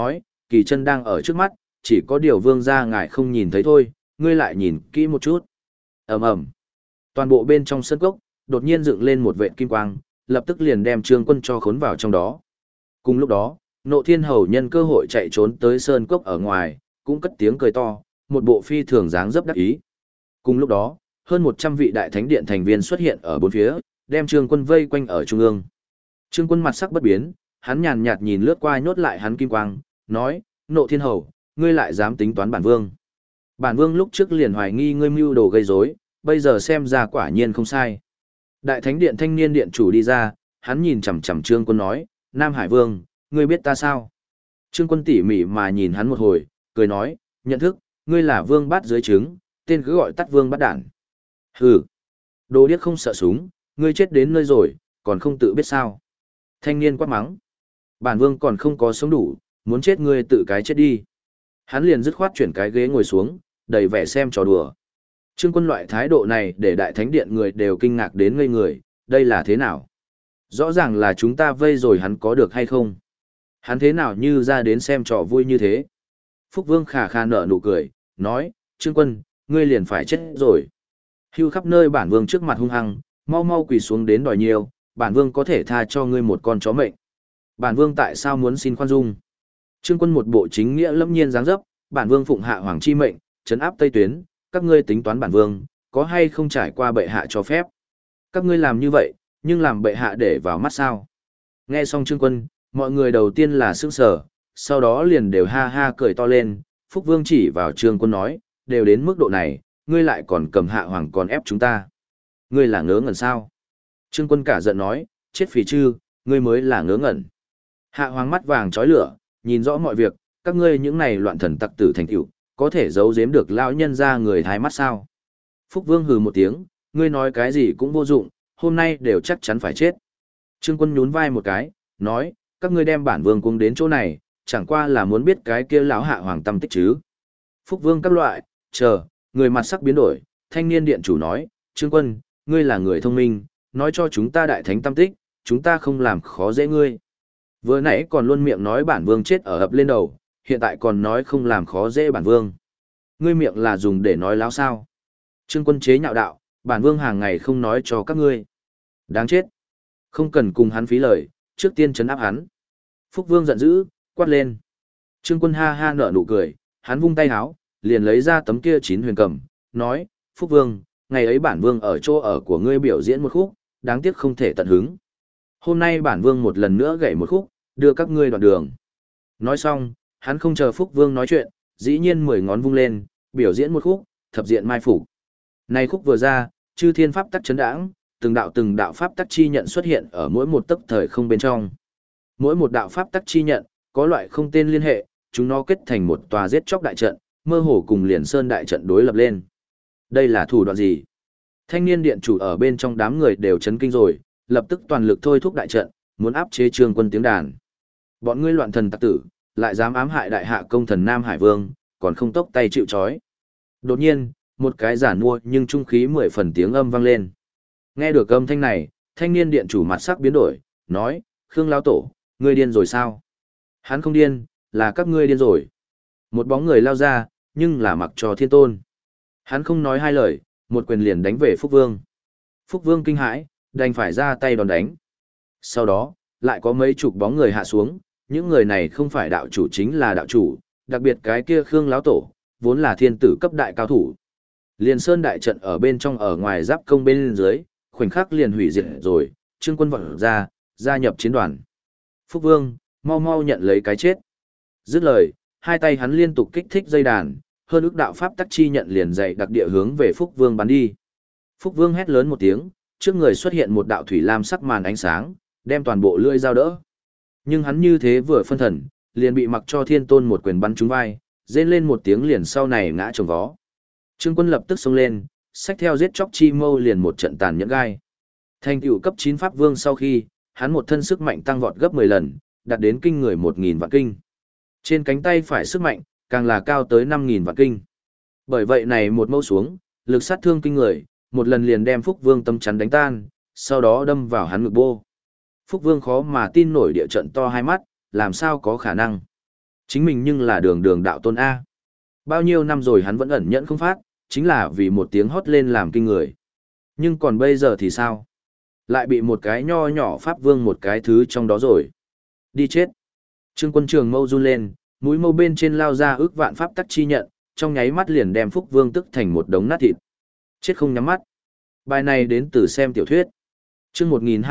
kỳ chân đang ở trước mắt, chỉ có điều vương gia ngài không nhìn thấy thôi, ngươi lại nhìn kỹ một chút. Ầm ầm. Toàn bộ bên trong sân cốc, đột nhiên dựng lên một vệt kim quang, lập tức liền đem Trương Quân cho khốn vào trong đó. Cùng lúc đó, Nộ Thiên Hầu nhân cơ hội chạy trốn tới sơn cốc ở ngoài, cũng cất tiếng cười to, một bộ phi thường dáng dấp đắc ý. Cùng lúc đó, hơn 100 vị đại thánh điện thành viên xuất hiện ở bốn phía, đem Trương Quân vây quanh ở trung ương. Trương Quân mặt sắc bất biến, hắn nhàn nhạt nhìn lướt qua nhốt lại hắn kim quang, nói: "Nộ Thiên Hầu, ngươi lại dám tính toán bản vương? Bản vương lúc trước liền hoài nghi ngươi mưu đồ gây rối, bây giờ xem ra quả nhiên không sai." Đại thánh điện thanh niên điện chủ đi ra, hắn nhìn chằm chằm Trương Quân nói: "Nam Hải Vương, ngươi biết ta sao?" Trương Quân tỉ mỉ mà nhìn hắn một hồi, cười nói: "Nhận thức, ngươi là Vương Bát dưới trướng, tên cứ gọi tắt Vương Bát Đản." "Hừ, đồ điếc không sợ súng, ngươi chết đến nơi rồi, còn không tự biết sao?" Thanh niên quát mắng. "Bản vương còn không có sống đủ, muốn chết ngươi tự cái chết đi." Hắn liền dứt khoát chuyển cái ghế ngồi xuống, đầy vẻ xem trò đùa. Trương Quân loại thái độ này để đại thánh điện người đều kinh ngạc đến ngây người, đây là thế nào? Rõ ràng là chúng ta vây rồi hắn có được hay không? Hắn thế nào như ra đến xem trò vui như thế? Phúc Vương khà khà nở nụ cười, nói: "Trương Quân, ngươi liền phải chết rồi." Hưu khắp nơi bản vương trước mặt hung hăng, mau mau quỳ xuống đến đòi nhiều, bản vương có thể tha cho ngươi một con chó mệnh. Bản vương tại sao muốn xin khoan dung? Trương Quân một bộ chính nghĩa lâm nhiên dáng dấp, bản vương phụng hạ hoàng chi mệnh, trấn áp Tây Tuyến, các ngươi tính toán bản vương, có hay không trải qua bệ hạ cho phép? Các ngươi làm như vậy, nhưng làm bệ hạ để vào mắt sao? Nghe xong Trương Quân, mọi người đầu tiên là sững sờ, sau đó liền đều ha ha cười to lên, Phúc Vương chỉ vào Trương Quân nói: "Đều đến mức độ này, ngươi lại còn cầm hạ hoàng còn ép chúng ta. Ngươi là ngớ ngẩn sao?" Trương Quân cả giận nói: "Chết phì chư, ngươi mới là ngớ ngẩn." Hạ hoàng mắt vàng chói lửa, nhìn rõ mọi việc, các ngươi những này loạn thần tặc tử thành tựu, có thể giấu giếm được lão nhân ra người thái mắt sao? Phúc Vương hừ một tiếng, ngươi nói cái gì cũng vô dụng, hôm nay đều chắc chắn phải chết. Trương Quân nhún vai một cái, nói: "Các ngươi đem bản vương cung đến chỗ này, chẳng qua là muốn biết cái kia lão hạ hoàng tâm tích chứ?" Phúc Vương các loại, chờ, người mặt sắc biến đổi, thanh niên điện chủ nói: "Trương Quân, ngươi là người thông minh, nói cho chúng ta đại thánh tâm tích, chúng ta không làm khó dễ ngươi. Vừa nãy còn luôn miệng nói bản vương chết ở ập lên đầu, hiện tại còn nói không làm khó dễ bản vương. Ngươi miệng là dùng để nói láo sao?" Trương Quân chế nhạo đạo: "Bản vương hàng ngày không nói cho các ngươi." Đáng chết. Không cần cùng hắn phí lời, trước tiên trấn áp hắn. Phúc Vương giận dữ, quát lên. Trương Quân ha ha nở nụ cười, hắn vung tay háo, liền lấy ra tấm kia chín huyền cầm, nói: "Phúc Vương, ngày ấy bản vương ở chỗ ở của ngươi biểu diễn một khúc, đáng tiếc không thể tận hứng. Hôm nay bản vương một lần nữa gảy một khúc, đưa các ngươi đoạn đường." Nói xong, hắn không chờ Phúc Vương nói chuyện, dĩ nhiên 10 ngón vung lên, biểu diễn một khúc, thập diện mai phục. Này khúc vừa ra, chư thiên pháp tắc chấn đãng, từng đạo pháp tắc chi nhận xuất hiện ở mỗi một tấc thời không bên trong. Mỗi một đạo pháp tắc chi nhận, có loại không tên liên hệ, chúng nó kết thành một tòa giết chóc đại trận, mơ hồ cùng liền sơn đại trận đối lập lên. Đây là thủ đoạn gì? Thanh niên điện chủ ở bên trong đám người đều chấn kinh rồi, lập tức toàn lực thôi thúc đại trận, muốn áp chế Trương Quân tiếng đàn. Bọn ngươi loạn thần tặc tử, lại dám ám hại đại hạ công thần Nam Hải Vương, còn không tốc tay chịu trói. Đột nhiên, một cái giản mua nhưng trung khí 10 phần tiếng âm vang lên. Nghe được âm thanh này, thanh niên điện chủ mặt sắc biến đổi, nói: "Khương lão tổ, ngươi điên rồi sao?" Hắn không điên, là các ngươi điên rồi. Một bóng người lao ra, nhưng là mặc cho thiên tôn. Hắn không nói hai lời, một quyền liền đánh về Phúc Vương. Phúc Vương kinh hãi, đành phải ra tay đòn đánh. Sau đó, lại có mấy chục bóng người hạ xuống, những người này không phải đạo chủ chính là đạo chủ, đặc biệt cái kia Khương lão tổ, vốn là thiên tử cấp đại cao thủ. Liên sơn đại trận ở bên trong ở ngoài giáp công bên dưới, khoảnh khắc liền hủy diệt rồi, Trương Quân vọt ra, gia nhập chiến đoàn. Phúc Vương, mau mau nhận lấy cái chết. Dứt lời, hai tay hắn liên tục kích thích dây đàn, hơn ức đạo pháp tắc chi nhận liền dày đặc địa hướng về Phúc Vương bắn đi. Phúc Vương hét lớn một tiếng, trước người xuất hiện một đạo thủy lam sắc màn ánh sáng, đem toàn bộ lưỡi dao đỡ. Nhưng hắn như thế vừa phân thần, liền bị mặc cho thiên tôn một quyền bắn trúng vai, rên lên một tiếng liền sau này ngã trồng vó. Trương Quân lập tức xông lên, xách theo giết chóc chi mâu liền một trận tàn nhẫn gai. Thành tựu cấp 9 pháp vương sau khi, hắn một thân sức mạnh tăng vọt gấp 10 lần, đạt đến kinh người 1000 vạn kinh. Trên cánh tay phải sức mạnh, càng là cao tới 5000 vạn kinh. Bởi vậy này một mâu xuống, lực sát thương kinh người, một lần liền đem Phúc Vương tâm chắn đánh tan, sau đó đâm vào hắn ngực bô. Phúc Vương khó mà tin nổi địa trận to hai mắt, làm sao có khả năng. Chính mình nhưng là đường đường đạo tôn A. Bao nhiêu năm rồi hắn vẫn ẩn nhẫn không phát, chính là vì một tiếng hót lên làm kinh người. Nhưng còn bây giờ thì sao? Lại bị một cái nho nhỏ pháp vương một cái thứ trong đó rồi. Đi chết. Trương Quân trường mâu run lên, mũi mâu bên trên lao ra ước vạn pháp tắc chi nhận, trong nháy mắt liền đem Phúc Vương tức thành một đống nát thịt. Chết không nhắm mắt. Bài này đến từ xem tiểu thuyết. Chương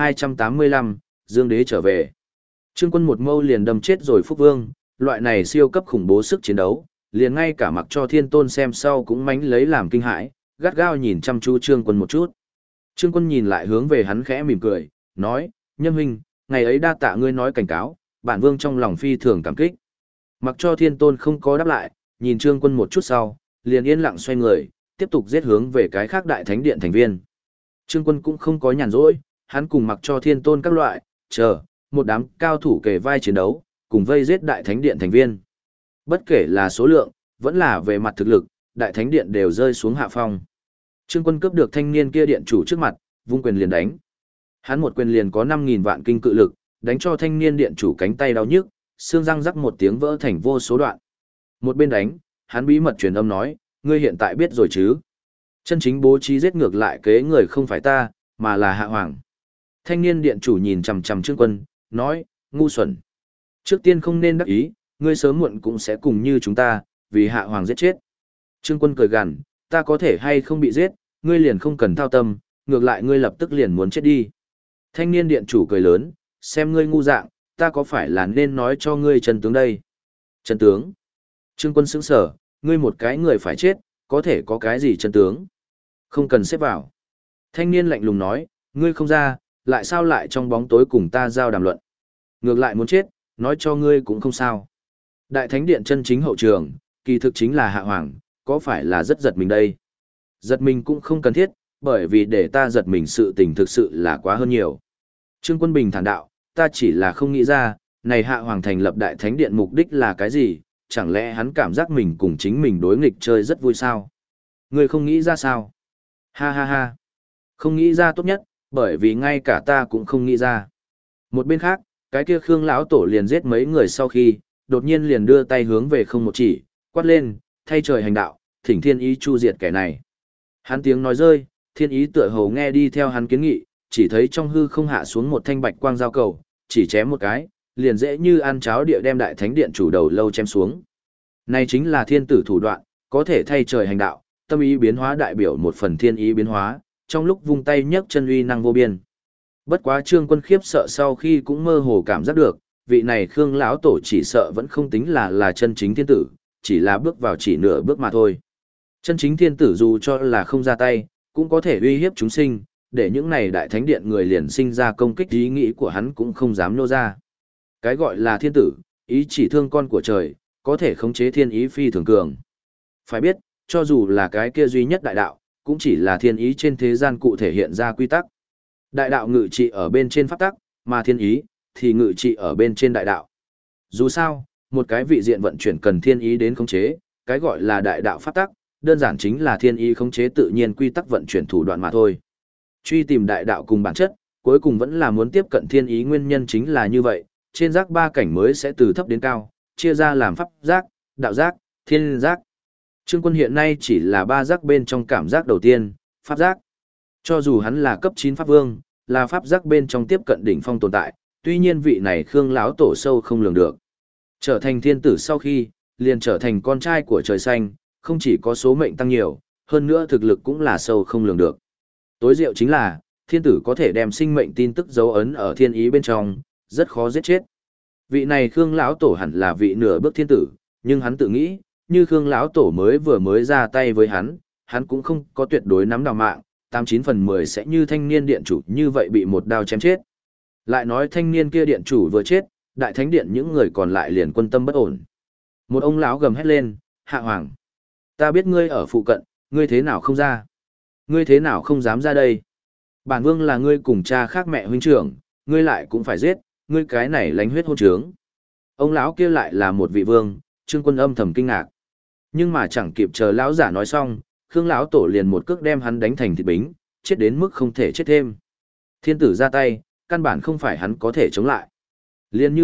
1285, Dương Đế trở về. Trương Quân một mâu liền đâm chết rồi Phúc Vương, loại này siêu cấp khủng bố sức chiến đấu, liền ngay cả Mặc Cho Thiên Tôn xem sau cũng mánh lấy làm kinh hãi, gắt gao nhìn chăm chú Trương Quân một chút. Trương Quân nhìn lại hướng về hắn khẽ mỉm cười, nói, Nhâm huynh, ngày ấy đa tạ ngươi nói cảnh cáo, bản vương trong lòng phi thường cảm kích. Mặc Cho Thiên Tôn không có đáp lại, nhìn Trương Quân một chút sau, liền yên lặng xoay người, tiếp tục giết hướng về cái khác đại thánh điện thành viên. Trương Quân cũng không có nhàn rỗi, hắn cùng Mặc Cho Thiên Tôn các loại, chờ, một đám cao thủ kề vai chiến đấu, cùng vây giết đại thánh điện thành viên. Bất kể là số lượng, vẫn là về mặt thực lực, đại thánh điện đều rơi xuống hạ phong. Trương Quân cướp được thanh niên kia điện chủ trước mặt, vung quyền liền đánh. Hắn một quyền liền có 5.000 vạn kinh cự lực, đánh cho thanh niên điện chủ cánh tay đau nhức, xương răng rắc một tiếng vỡ thành vô số đoạn. Một bên đánh, hắn bí mật truyền âm nói, ngươi hiện tại biết rồi chứ? Chân chính bố trí giết ngược lại kế người không phải ta, mà là Hạ Hoàng. Thanh niên điện chủ nhìn chằm chằm Trương Quân, nói, ngu xuẩn. Trước tiên không nên đắc ý, ngươi sớm muộn cũng sẽ cùng như chúng ta, vì Hạ Hoàng giết chết. Trương Quân cười gằn, ta có thể hay không bị giết, ngươi liền không cần thao tâm, ngược lại ngươi lập tức liền muốn chết đi. Thanh niên điện chủ cười lớn, xem ngươi ngu dạng, ta có phải là nên nói cho ngươi chân tướng đây? Chân tướng? Trương Quân sững sờ, ngươi một cái người phải chết, có thể có cái gì chân tướng? Không cần xếp vào. Thanh niên lạnh lùng nói, ngươi không ra, lại sao lại trong bóng tối cùng ta giao đàm luận? Ngược lại muốn chết, nói cho ngươi cũng không sao. Đại thánh điện chân chính hậu trường, kỳ thực chính là Hạ Hoàng, có phải là rất giật mình đây? Giật mình cũng không cần thiết, bởi vì để ta giật mình sự tình thực sự là quá hơn nhiều. Trương Quân bình thản đạo, ta chỉ là không nghĩ ra, này Hạ Hoàng thành lập đại thánh điện mục đích là cái gì, chẳng lẽ hắn cảm giác mình cùng chính mình đối nghịch chơi rất vui sao? Ngươi không nghĩ ra sao? Ha ha ha. Không nghĩ ra tốt nhất, bởi vì ngay cả ta cũng không nghĩ ra. Một bên khác, cái kia Khương lão tổ liền giết mấy người sau khi, đột nhiên liền đưa tay hướng về không một chỉ, quát lên, thay trời hành đạo, thỉnh thiên ý chu diệt kẻ này. Hắn tiếng nói rơi, thiên ý tựa hồ nghe đi theo hắn kiến nghị, chỉ thấy trong hư không hạ xuống một thanh bạch quang giao cầu, chỉ chém một cái, liền dễ như ăn cháo địa đem đại thánh điện chủ đầu lâu chém xuống. Này chính là thiên tử thủ đoạn, có thể thay trời hành đạo, tâm ý biến hóa đại biểu một phần thiên ý biến hóa, trong lúc vung tay nhấc chân uy năng vô biên. Bất quá Trương Quân khiếp sợ sau khi cũng mơ hồ cảm giác được, vị này Khương lão tổ chỉ sợ vẫn không tính là chân chính thiên tử, chỉ là bước vào chỉ nửa bước mà thôi. Chân chính thiên tử dù cho là không ra tay, cũng có thể uy hiếp chúng sinh, để những này đại thánh điện người liền sinh ra công kích ý nghĩ của hắn cũng không dám nô ra. Cái gọi là thiên tử, ý chỉ thương con của trời, có thể khống chế thiên ý phi thường cường. Phải biết, cho dù là cái kia duy nhất đại đạo, cũng chỉ là thiên ý trên thế gian cụ thể hiện ra quy tắc. Đại đạo ngự trị ở bên trên pháp tắc, mà thiên ý thì ngự trị ở bên trên đại đạo. Dù sao, một cái vị diện vận chuyển cần thiên ý đến khống chế, cái gọi là đại đạo pháp tắc, đơn giản chính là thiên ý khống chế tự nhiên quy tắc vận chuyển thủ đoạn mà thôi. Truy tìm đại đạo cùng bản chất, cuối cùng vẫn là muốn tiếp cận thiên ý, nguyên nhân chính là như vậy, trên giác ba cảnh mới sẽ từ thấp đến cao, chia ra làm pháp giác, đạo giác, thiên giác. Trương Quân hiện nay chỉ là ba giác bên trong cảm giác đầu tiên, pháp giác. Cho dù hắn là cấp 9 pháp vương, là pháp giác bên trong tiếp cận đỉnh phong tồn tại, tuy nhiên vị này Khương lão tổ sâu không lường được. Trở thành thiên tử sau khi, liền trở thành con trai của trời xanh, không chỉ có số mệnh tăng nhiều, hơn nữa thực lực cũng là sâu không lường được. Tối diệu chính là, thiên tử có thể đem sinh mệnh tin tức dấu ấn ở thiên ý bên trong, rất khó giết chết. Vị này Khương lão tổ hẳn là vị nửa bước thiên tử, nhưng hắn tự nghĩ, như Khương lão tổ mới ra tay với hắn cũng không có tuyệt đối nắm đào mạng, 89 phần 10 sẽ như thanh niên điện chủ như vậy bị một đao chém chết. Lại nói thanh niên kia điện chủ vừa chết, đại thánh điện những người còn lại liền quân tâm bất ổn. Một ông lão gầm hét lên, Hạ Hoàng, ta biết ngươi ở phụ cận, ngươi thế nào không ra? Ngươi thế nào không dám ra đây? Bản vương là ngươi cùng cha khác mẹ huynh trưởng, ngươi lại cũng phải giết, ngươi cái này lánh huyết hôn trướng. Ông lão kia lại là một vị vương, Trương Quân âm thầm kinh ngạc. Nhưng mà chẳng kịp chờ lão giả nói xong, Khương lão tổ liền một cước đem hắn đánh thành thịt bính, chết đến mức không thể chết thêm. Thiên tử ra tay, căn bản không phải hắn có thể chống lại. Liên như vậy,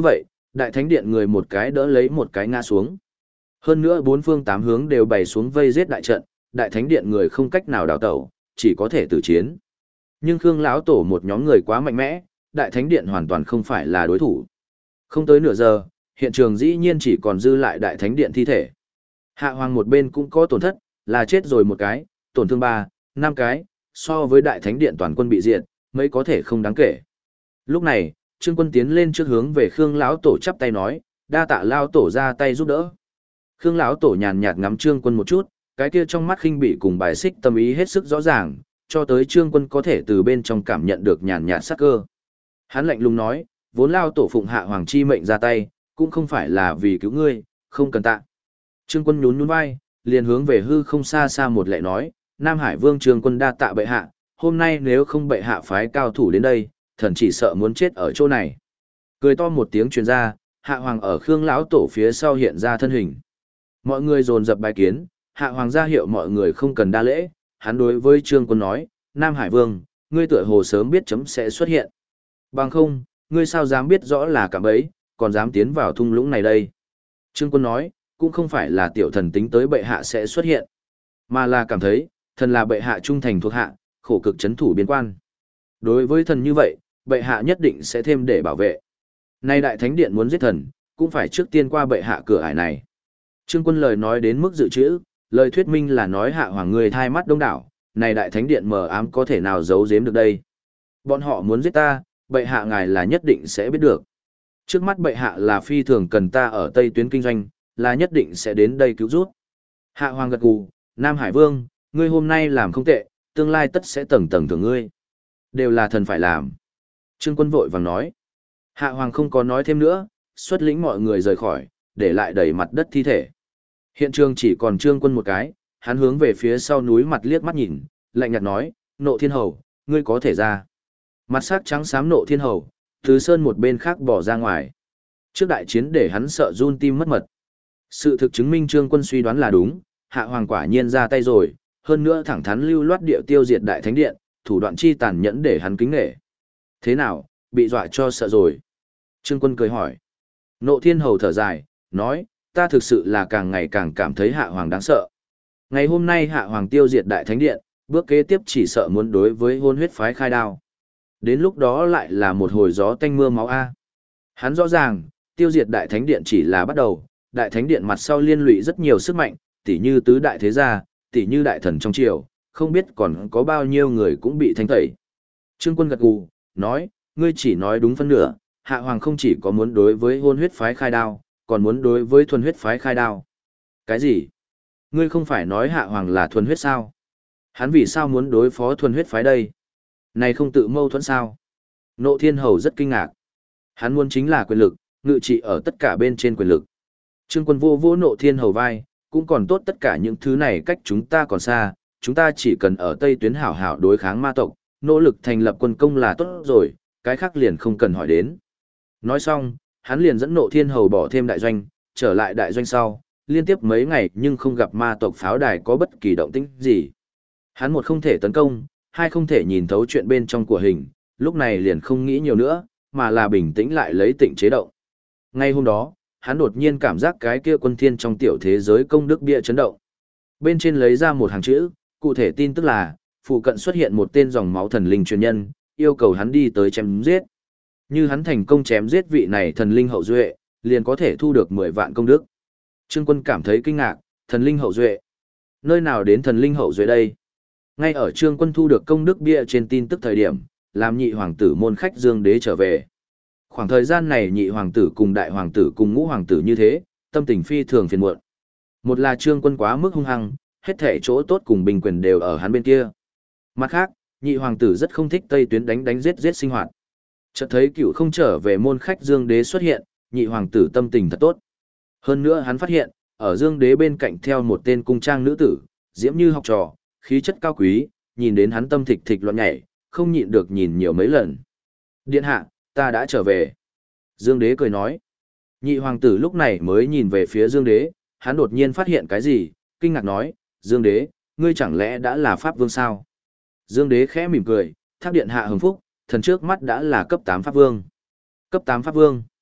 Đại thánh điện người một cái đỡ lấy một cái ngã xuống. Hơn nữa bốn phương tám hướng đều bày xuống vây giết đại trận, đại thánh điện người không cách nào đào tẩu, chỉ có thể tử chiến. Nhưng Khương lão tổ một nhóm người quá mạnh mẽ, đại thánh điện hoàn toàn không phải là đối thủ. Không tới nửa giờ, hiện trường dĩ nhiên chỉ còn dư lại đại thánh điện thi thể. Hạ hoàng một bên cũng có tổn thất, là chết rồi một cái, tổn thương 3, 5 cái, so với đại thánh điện toàn quân bị diệt, mấy có thể không đáng kể. Lúc này, Trương Quân tiến lên trước hướng về Khương lão tổ chắp tay nói, đa tạ lao tổ ra tay giúp đỡ. Khương lão tổ nhàn nhạt ngắm Trương Quân một chút, cái kia trong mắt khinh bỉ cùng bài xích tâm ý hết sức rõ ràng, cho tới Trương Quân có thể từ bên trong cảm nhận được nhàn nhạt sắc cơ. Hắn lạnh lùng nói, vốn lao tổ phụng hạ hoàng chi mệnh ra tay, cũng không phải là vì cứu ngươi, không cần tạ. Trương Quân nhún nhún vai, liền hướng về hư không xa xa một lệ nói, Nam Hải Vương Trương Quân đa tạ bệ hạ, hôm nay nếu không bệ hạ phái cao thủ đến đây, thần chỉ sợ muốn chết ở chỗ này. Cười to một tiếng truyền ra, hạ hoàng ở Khương lão tổ phía sau hiện ra thân hình. Mọi người dồn dập bài kiến, hạ hoàng ra hiệu mọi người không cần đa lễ, hắn đối với Trương Quân nói, Nam Hải Vương, ngươi tựa hồ sớm biết chấm sẽ xuất hiện. Bằng không, ngươi sao dám biết rõ là cạm bẫy, còn dám tiến vào thung lũng này đây. Trương Quân nói, cũng không phải là tiểu thần tính tới bệ hạ sẽ xuất hiện, mà là cảm thấy, thần là bệ hạ trung thành thuộc hạ, khổ cực chấn thủ biên quan. Đối với thần như vậy, bệ hạ nhất định sẽ thêm để bảo vệ. Nay đại thánh điện muốn giết thần, cũng phải trước tiên qua bệ hạ cửa ải này. Trương Quân lời nói đến mức dự trữ, lời thuyết minh là nói hạ hoàng người thai mắt đông đảo, này đại thánh điện mờ ám có thể nào giấu giếm được đây. Bọn họ muốn giết ta, bệ hạ ngài là nhất định sẽ biết được. Trước mắt bệ hạ là phi thường cần ta ở Tây tuyến kinh doanh, là nhất định sẽ đến đây cứu rút. Hạ hoàng gật gù, Nam Hải Vương, ngươi hôm nay làm không tệ, tương lai tất sẽ tầng tầng thưởng ngươi. Đều là thần phải làm. Trương Quân vội vàng nói. Hạ hoàng không có nói thêm nữa, xuất lĩnh mọi người rời khỏi, để lại đầy mặt đất thi thể. Hiện trường chỉ còn Trương Quân một cái, hắn hướng về phía sau núi mặt liếc mắt nhìn, lạnh nhạt nói, Nộ Thiên Hầu, ngươi có thể ra. Mặt sắc trắng xám Nộ Thiên Hầu, từ sơn một bên khác bỏ ra ngoài. Trước đại chiến để hắn sợ run tim mất mật. Sự thực chứng minh Trương Quân suy đoán là đúng, hạ hoàng quả nhiên ra tay rồi, hơn nữa thẳng thắn lưu loát địa tiêu diệt đại thánh điện, thủ đoạn chi tàn nhẫn để hắn kính nể. Thế nào, bị dọa cho sợ rồi? Trương Quân cười hỏi. Nộ Thiên Hầu thở dài, nói, ta thực sự là càng ngày càng cảm thấy hạ hoàng đáng sợ. Ngày hôm nay hạ hoàng tiêu diệt đại thánh điện, bước kế tiếp chỉ sợ muốn đối với hôn huyết phái khai đao. Đến lúc đó lại là một hồi gió tanh mưa máu A. Hắn rõ ràng, tiêu diệt đại thánh điện chỉ là bắt đầu, đại thánh điện mặt sau liên lụy rất nhiều sức mạnh, tỉ như tứ đại thế gia, tỉ như đại thần trong triều, không biết còn có bao nhiêu người cũng bị thanh tẩy. Trương Quân gật gù, nói, ngươi chỉ nói đúng phân nửa, hạ hoàng không chỉ có muốn đối với hôn huyết phái khai đao, còn muốn đối với thuần huyết phái khai đao. Cái gì? Ngươi không phải nói hạ hoàng là thuần huyết sao? Hắn vì sao muốn đối phó thuần huyết phái đây? Này không tự mâu thuẫn sao? Nộ Thiên Hầu rất kinh ngạc. Hắn muốn chính là quyền lực, ngự trị ở tất cả bên trên quyền lực. Trương Quân vô vỗ Nộ Thiên Hầu vai, cũng còn tốt, tất cả những thứ này cách chúng ta còn xa, chúng ta chỉ cần ở Tây tuyến hảo hảo đối kháng ma tộc, nỗ lực thành lập quân công là tốt rồi, cái khác liền không cần hỏi đến. Nói xong, hắn liền dẫn Nộ Thiên Hầu bỏ thêm đại doanh, trở lại đại doanh sau, liên tiếp mấy ngày nhưng không gặp ma tộc pháo đài có bất kỳ động tĩnh gì. Hắn một không thể tấn công, hai không thể nhìn thấu chuyện bên trong của hình, lúc này liền không nghĩ nhiều nữa, mà là bình tĩnh lại lấy tịnh chế động. Ngay hôm đó, hắn đột nhiên cảm giác cái kia quân thiên trong tiểu thế giới công đức bia chấn động. Bên trên lấy ra một hàng chữ, cụ thể tin tức là, phụ cận xuất hiện một tên dòng máu thần linh truyền nhân, yêu cầu hắn đi tới chém giết. Như hắn thành công chém giết vị này thần linh hậu duệ, liền có thể thu được 10 vạn công đức. Trương Quân cảm thấy kinh ngạc, thần linh hậu duệ. Nơi nào đến thần linh hậu duệ đây? Ngay ở Trương Quân thu được công đức bia trên tin tức thời điểm, làm nhị hoàng tử môn khách Dương Đế trở về. Khoảng thời gian này nhị hoàng tử cùng đại hoàng tử cùng ngũ hoàng tử như thế, tâm tình phi thường phiền muộn. Một là Trương Quân quá mức hung hăng, hết thể chỗ tốt cùng bình quyền đều ở hắn bên kia. Mặt khác, nhị hoàng tử rất không thích Tây tuyến đánh đánh giết giết sinh hoạt. Chợt thấy cựu không trở về môn khách Dương Đế xuất hiện, nhị hoàng tử tâm tình thật tốt. Hơn nữa hắn phát hiện, ở Dương Đế bên cạnh theo một tên cung trang nữ tử, diễm như học trò, khí chất cao quý, nhìn đến hắn tâm thịch thịch loạn nhảy, không nhịn được nhìn nhiều mấy lần. Điện hạ, ta đã trở về. Dương Đế cười nói. Nhị hoàng tử lúc này mới nhìn về phía Dương Đế, hắn đột nhiên phát hiện cái gì, kinh ngạc nói, Dương Đế, ngươi chẳng lẽ đã là Pháp Vương sao? Dương Đế khẽ mỉm cười, Thác điện hạ hưng phúc, thần trước mắt đã là cấp 8 Pháp Vương. Cấp 8 Pháp Vương.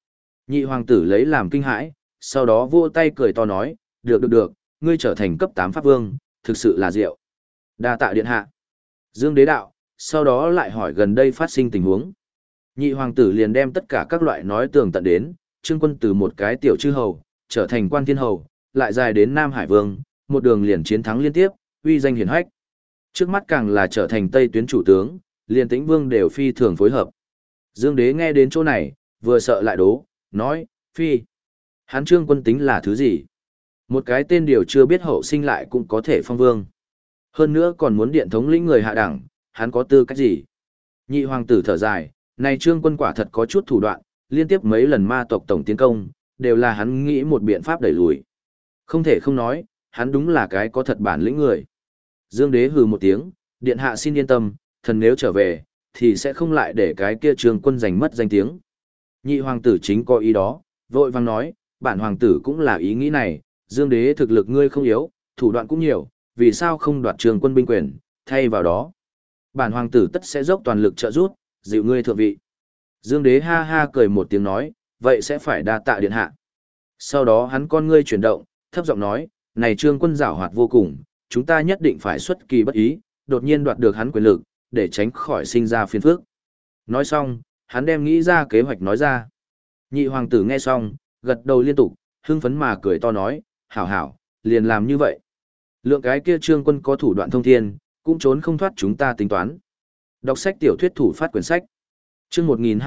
Nhị hoàng tử lấy làm kinh hãi, sau đó vỗ tay cười to nói, được, ngươi trở thành cấp 8 pháp vương, thực sự là diệu. Đa tạ điện hạ. Dương đế đạo, sau đó lại hỏi gần đây phát sinh tình huống. Nhị hoàng tử liền đem tất cả các loại nói tường tận đến, Trương Quân từ một cái tiểu chư hầu, trở thành quan thiên hầu, lại dài đến Nam Hải Vương, một đường liền chiến thắng liên tiếp, uy danh hiển hách. Trước mắt càng là trở thành Tây tuyến chủ tướng, liền Tĩnh Vương đều phi thường phối hợp. Dương đế nghe đến chỗ này, vừa sợ lại đố, nói, phi. Hắn Trương Quân tính là thứ gì? Một cái tên điều chưa biết hậu sinh lại cũng có thể phong vương. Hơn nữa còn muốn điện thống lĩnh người hạ đẳng, hắn có tư cách gì? Nhị hoàng tử thở dài, này Trương Quân quả thật có chút thủ đoạn, liên tiếp mấy lần ma tộc tổng tiến công, đều là hắn nghĩ một biện pháp đẩy lùi. Không thể không nói, hắn đúng là cái có thật bản lĩnh người. Dương đế hừ một tiếng, điện hạ xin yên tâm, thần nếu trở về, thì sẽ không lại để cái kia Trương Quân giành mất danh tiếng. Nhị hoàng tử chính có ý đó, vội vàng nói, bản hoàng tử cũng là ý nghĩ này, Dương đế thực lực ngươi không yếu, thủ đoạn cũng nhiều, vì sao không đoạt Trương Quân binh quyền, thay vào đó. Bản hoàng tử tất sẽ dốc toàn lực trợ giúp, dịu ngươi thượng vị. Dương đế ha ha cười một tiếng nói, vậy sẽ phải đa tạ điện hạ. Sau đó hắn con ngươi chuyển động, thấp giọng nói, này Trương Quân giảo hoạt vô cùng, chúng ta nhất định phải xuất kỳ bất ý, đột nhiên đoạt được hắn quyền lực, để tránh khỏi sinh ra phiền phức. Nói xong, hắn đem nghĩ ra kế hoạch nói ra. Nhị hoàng tử nghe xong, gật đầu liên tục, hưng phấn mà cười to nói, hảo, liền làm như vậy. Lượng cái kia Trương Quân có thủ đoạn thông thiên, cũng trốn không thoát chúng ta tính toán. Đọc sách tiểu thuyết thủ phát quyển sách. Chương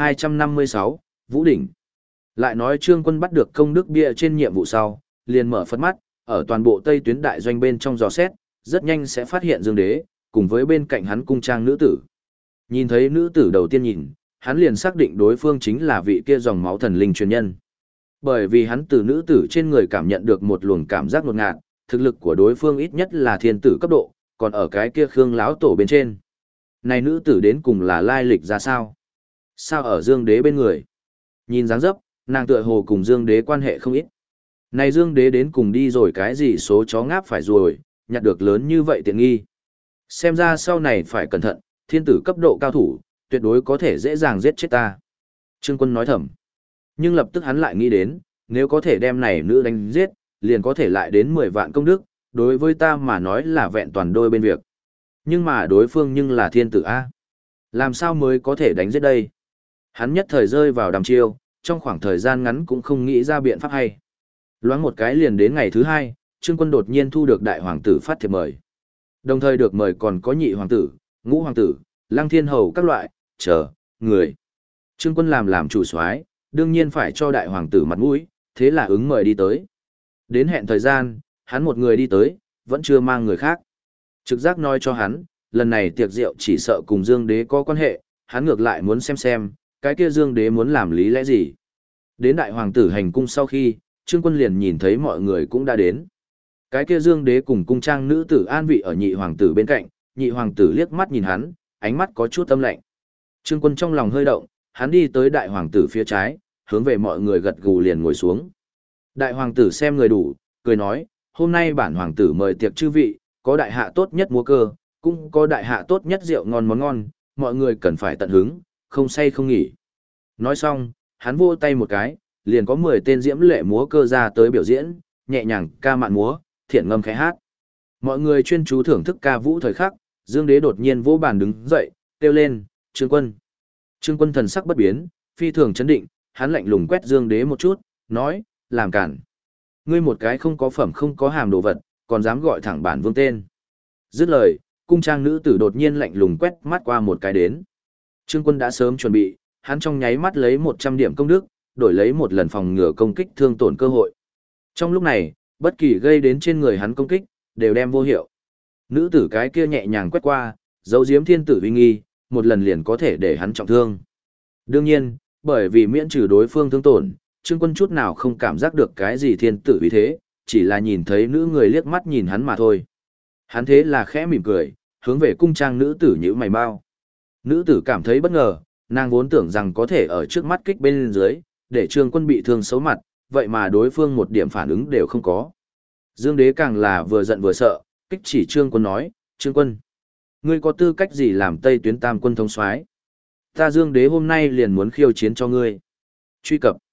1256, Vũ Đỉnh. Lại nói Trương Quân bắt được công đức bia trên nhiệm vụ sau, liền mở phất mắt, ở toàn bộ Tây tuyến đại doanh bên trong dò xét, rất nhanh sẽ phát hiện Dương đế, cùng với bên cạnh hắn cung trang nữ tử. Nhìn thấy nữ tử đầu tiên nhìn, hắn liền xác định đối phương chính là vị kia dòng máu thần linh truyền nhân. Bởi vì hắn từ nữ tử trên người cảm nhận được một luồng cảm giác ngột ngạt, thực lực của đối phương ít nhất là thiên tử cấp độ, còn ở cái kia Khương lão tổ bên trên. Này nữ tử đến cùng là lai lịch ra sao? Sao ở Dương đế bên người? Nhìn dáng dấp, nàng tựa hồ cùng Dương đế quan hệ không ít. Này Dương đế đến cùng đi rồi cái gì số chó ngáp phải rồi, nhặt được lớn như vậy tiện nghi. Xem ra sau này phải cẩn thận, thiên tử cấp độ cao thủ, tuyệt đối có thể dễ dàng giết chết ta. Trương Quân nói thầm. Nhưng lập tức hắn lại nghĩ đến, nếu có thể đem này nữ đánh giết, liền có thể lại đến 10 vạn công đức, đối với ta mà nói là vẹn toàn đôi bên việc. Nhưng mà đối phương nhưng là thiên tử A. Làm sao mới có thể đánh giết đây? Hắn nhất thời rơi vào đăm chiêu, trong khoảng thời gian ngắn cũng không nghĩ ra biện pháp hay. Loáng một cái liền đến ngày thứ 2, Trương Quân đột nhiên thu được đại hoàng tử phát thiệp mời. Đồng thời được mời còn có nhị hoàng tử, ngũ hoàng tử, lăng thiên hầu các loại, người. Trương Quân làm chủ soái, đương nhiên phải cho đại hoàng tử mặt mũi, thế là ứng mời đi tới. Đến hẹn thời gian, hắn một người đi tới, vẫn chưa mang người khác. Trực giác nói cho hắn, lần này tiệc rượu chỉ sợ cùng Dương đế có quan hệ, hắn ngược lại muốn xem, cái kia Dương đế muốn làm lý lẽ gì. Đến đại hoàng tử hành cung sau khi, Trương Quân liền nhìn thấy mọi người cũng đã đến. Cái kia Dương đế cùng cung trang nữ tử an vị ở nhị hoàng tử bên cạnh, nhị hoàng tử liếc mắt nhìn hắn, ánh mắt có chút âm lạnh. Trương Quân trong lòng hơi động, hắn đi tới đại hoàng tử phía trái, hướng về mọi người gật gù liền ngồi xuống. Đại hoàng tử xem người đủ, cười nói, hôm nay bản hoàng tử mời tiệc chư vị, có đại hạ tốt nhất múa cơ, cũng có đại hạ tốt nhất rượu ngon món ngon, mọi người cần phải tận hứng, không say không nghỉ. Nói xong, hắn vỗ tay một cái, liền có 10 tên diễm lệ múa cơ ra tới biểu diễn, nhẹ nhàng ca mạn múa, thiện ngâm khẽ hát. Mọi người chuyên chú thưởng thức ca vũ thời khắc, Dương đế đột nhiên vỗ bàn đứng dậy, kêu lên, Trương Quân. Trương Quân thần sắc bất biến, phi thường chấn định, hắn lạnh lùng quét Dương đế một chút, nói, làm cản. Ngươi một cái không có phẩm không có hàm đồ vật, còn dám gọi thẳng bản vương tên. Dứt lời, cung trang nữ tử đột nhiên lạnh lùng quét mắt qua một cái đến. Trương Quân đã sớm chuẩn bị, hắn trong nháy mắt lấy 100 điểm công đức, đổi lấy một lần phòng ngừa công kích thương tổn cơ hội. Trong lúc này, bất kỳ gây đến trên người hắn công kích, đều đem vô hiệu. Nữ tử cái kia nhẹ nhàng quét qua, giấu giếm thiên tử uy nghi, một lần liền có thể để hắn trọng thương. Đương nhiên, bởi vì miễn trừ đối phương thương tổn, Trương Quân chút nào không cảm giác được cái gì thiên tử uy thế, chỉ là nhìn thấy nữ người liếc mắt nhìn hắn mà thôi. Hắn thế là khẽ mỉm cười, hướng về cung trang nữ tử nhíu mày mau. Nữ tử cảm thấy bất ngờ, nàng vốn tưởng rằng có thể ở trước mắt kích bên dưới, để Trương Quân bị thương xấu mặt, vậy mà đối phương một điểm phản ứng đều không có. Dương đế càng là vừa giận vừa sợ, kích chỉ Trương Quân nói, Trương Quân, ngươi có tư cách gì làm Tây tuyến tam quân thống soái? Ta Dương đế hôm nay liền muốn khiêu chiến cho ngươi. Truy cập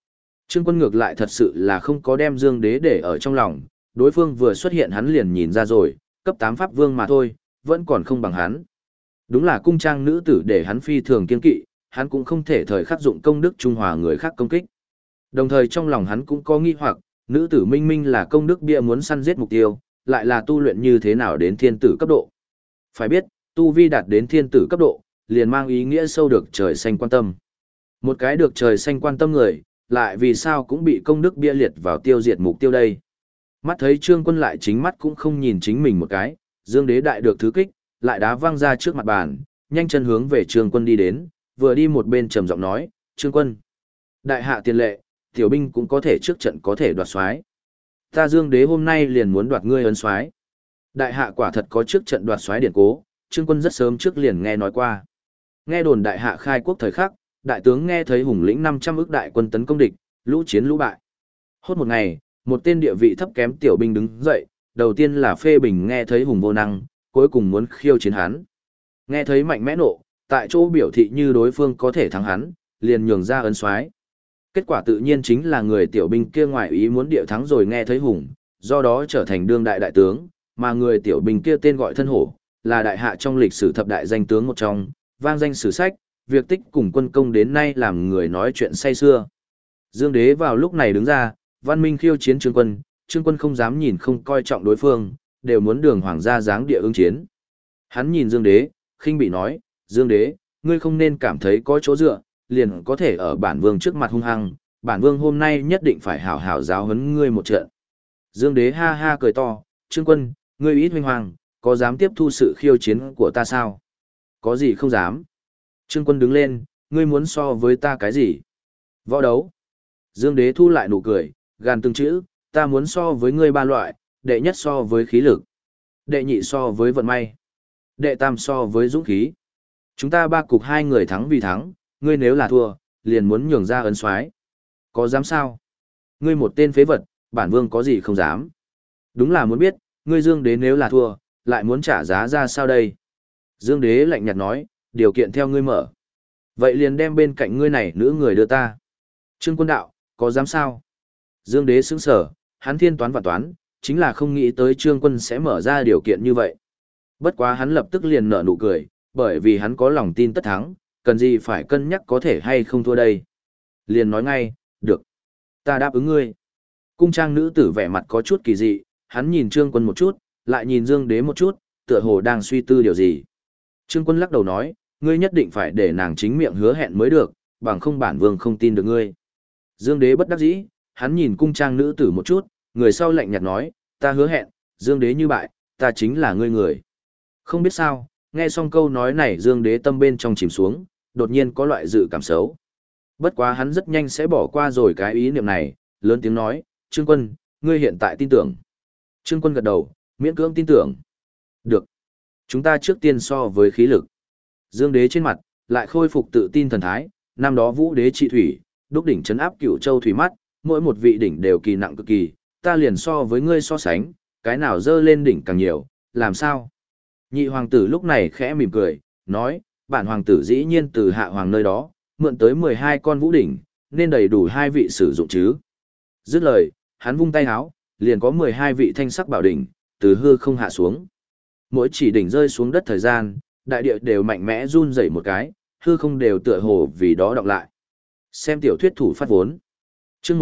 Trương Quân ngược lại thật sự là không có đem Dương Đế để ở trong lòng, đối phương vừa xuất hiện hắn liền nhìn ra rồi, cấp 8 pháp vương mà thôi, vẫn còn không bằng hắn. Đúng là cung trang nữ tử để hắn phi thường kiên kỵ, hắn cũng không thể thời khắc dụng công đức trung hòa người khác công kích. Đồng thời trong lòng hắn cũng có nghi hoặc, nữ tử minh minh là công đức bia muốn săn giết mục tiêu, lại là tu luyện như thế nào đến thiên tử cấp độ. Phải biết, tu vi đạt đến thiên tử cấp độ, liền mang ý nghĩa sâu được trời xanh quan tâm. Một cái được trời xanh quan tâm người, lại vì sao cũng bị công đức bia liệt vào tiêu diệt mục tiêu đây. Mắt thấy Trương Quân lại chính mắt cũng không nhìn chính mình một cái, Dương Đế đại được thứ kích, lại đá văng ra trước mặt bàn, nhanh chân hướng về Trương Quân đi đến, vừa đi một bên trầm giọng nói, Trương Quân, đại hạ tiền lệ, tiểu binh cũng có thể trước trận có thể đoạt soái. Ta Dương Đế hôm nay liền muốn đoạt ngươi ấn soái. Đại hạ quả thật có trước trận đoạt soái điển cố, Trương Quân rất sớm trước liền nghe nói qua. Nghe đồn đại hạ khai quốc thời khắc, đại tướng nghe thấy hùng lĩnh 500 ức đại quân tấn công địch, lũ chiến lũ bại. Hốt một ngày, một tên địa vị thấp kém tiểu binh đứng dậy, đầu tiên là phê bình nghe thấy hùng vô năng, cuối cùng muốn khiêu chiến hắn. Nghe thấy mạnh mẽ nộ, tại chỗ biểu thị như đối phương có thể thắng hắn, liền nhường ra ấn soái. Kết quả tự nhiên chính là người tiểu binh kia ngoài ý muốn địa thắng rồi nghe thấy hùng, do đó trở thành đương đại đại tướng, mà người tiểu binh kia tên gọi thân hổ, là đại hạ trong lịch sử thập đại danh tướng một trong, vang danh sử sách, việc tích cùng quân công đến nay làm người nói chuyện say xưa. Dương Đế vào lúc này đứng ra, văn minh khiêu chiến Trương Quân không dám nhìn không coi trọng đối phương, đều muốn đường hoàng gia dáng địa ứng chiến. Hắn nhìn Dương Đế, khinh bị nói, Dương Đế, ngươi không nên cảm thấy có chỗ dựa, liền có thể ở bản vương trước mặt hung hăng, bản vương hôm nay nhất định phải hảo hảo giáo huấn ngươi một trận. Dương Đế ha ha cười to, Trương Quân, ngươi ít huynh hoàng, có dám tiếp thu sự khiêu chiến của ta sao? Có gì không dám? Trương Quân đứng lên, ngươi muốn so với ta cái gì? Võ đấu. Dương Đế thu lại nụ cười, gàn từng chữ, ta muốn so với ngươi ba loại, đệ nhất so với khí lực, đệ nhị so với vận may, đệ tam so với dũng khí. Chúng ta ba cục hai người thắng vì thắng, ngươi nếu là thua, liền muốn nhường ra ấn soái. Có dám sao? Ngươi một tên phế vật, bản vương có gì không dám. Đúng là muốn biết, ngươi Dương Đế nếu là thua, lại muốn trả giá ra sao đây? Dương Đế lạnh nhạt nói, điều kiện theo ngươi mở. Vậy liền đem bên cạnh ngươi này nữ người đưa ta. Trương Quân đạo, có dám sao? Dương Đế sững sở, hắn thiên toán và toán, chính là không nghĩ tới Trương Quân sẽ mở ra điều kiện như vậy. Bất quá hắn lập tức liền nở nụ cười, bởi vì hắn có lòng tin tất thắng, cần gì phải cân nhắc có thể hay không thua đây. Liền nói ngay, được. Ta đáp ứng ngươi. Cung trang nữ tử vẻ mặt có chút kỳ dị, hắn nhìn Trương Quân một chút, lại nhìn Dương Đế một chút, tựa hồ đang suy tư điều gì. Trương Quân lắc đầu nói, ngươi nhất định phải để nàng chính miệng hứa hẹn mới được, bằng không bản vương không tin được ngươi. Dương Đế bất đắc dĩ, hắn nhìn cung trang nữ tử một chút, người sau lạnh nhạt nói, ta hứa hẹn, Dương Đế như bại, ta chính là ngươi người. Không biết sao, nghe xong câu nói này Dương Đế tâm bên trong chìm xuống, đột nhiên có loại dự cảm xấu. Bất quá hắn rất nhanh sẽ bỏ qua rồi cái ý niệm này, lớn tiếng nói, Trương Quân, ngươi hiện tại tin tưởng. Trương Quân gật đầu, miễn cưỡng tin tưởng. Được. Chúng ta trước tiên so với khí lực. Dương Đế trên mặt, lại khôi phục tự tin thần thái, năm đó Vũ Đế trị thủy, đúc đỉnh trấn áp Cửu Châu thủy mắt, mỗi một vị đỉnh đều kỳ nặng cực kỳ, ta liền so với ngươi so sánh, cái nào dơ lên đỉnh càng nhiều, làm sao? Nhị hoàng tử lúc này khẽ mỉm cười, nói, bản hoàng tử dĩ nhiên từ hạ hoàng nơi đó, mượn tới 12 con vũ đỉnh, nên đầy đủ hai vị sử dụng chứ. Dứt lời, hắn vung tay háo, liền có 12 vị thanh sắc bảo đỉnh, từ hư không hạ xuống. Mỗi chỉ đỉnh rơi xuống đất thời gian, đại địa đều mạnh mẽ run rẩy một cái, hư không đều tựa hồ vì đó đọc lại. Xem tiểu thuyết thủ phát vốn. Chương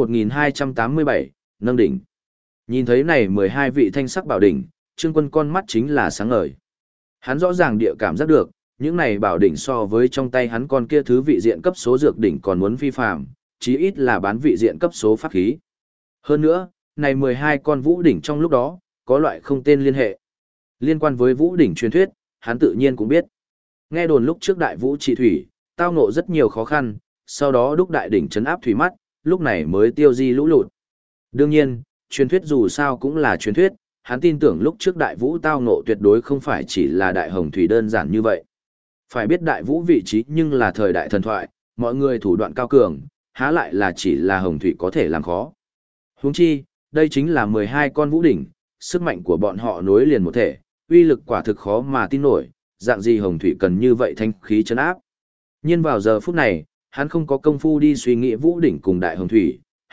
1287, nâng đỉnh. Nhìn thấy này 12 vị thanh sắc bảo đỉnh, Trương Quân con mắt chính là sáng ngời. Hắn rõ ràng địa cảm giác được, những này bảo đỉnh so với trong tay hắn con kia thứ vị diện cấp số dược đỉnh còn muốn phi phàm, chí ít là bán vị diện cấp số pháp khí. Hơn nữa, này 12 con vũ đỉnh trong lúc đó, có loại không tên liên hệ. Liên quan với vũ đỉnh truyền thuyết, hắn tự nhiên cũng biết. Nghe đồn lúc trước đại vũ trị thủy, tao ngộ rất nhiều khó khăn, sau đó đúc đại đỉnh trấn áp thủy mắt, lúc này mới tiêu di lũ lụt. Đương nhiên, truyền thuyết dù sao cũng là truyền thuyết, hắn tin tưởng lúc trước đại vũ tao ngộ tuyệt đối không phải chỉ là đại hồng thủy đơn giản như vậy. Phải biết đại vũ vị trí nhưng là thời đại thần thoại, mọi người thủ đoạn cao cường, há lại là chỉ là hồng thủy có thể làm khó. Huống chi, đây chính là 12 con vũ đỉnh, sức mạnh của bọn họ nối liền một thể, uy lực quả thực khó mà tin nổi, dạng gì hồng thủy cần như vậy thanh khí trấn áp. Nhưng vào giờ phút này, hắn không có công phu đi suy nghĩ vũ đỉnh cùng đại hồng thủy,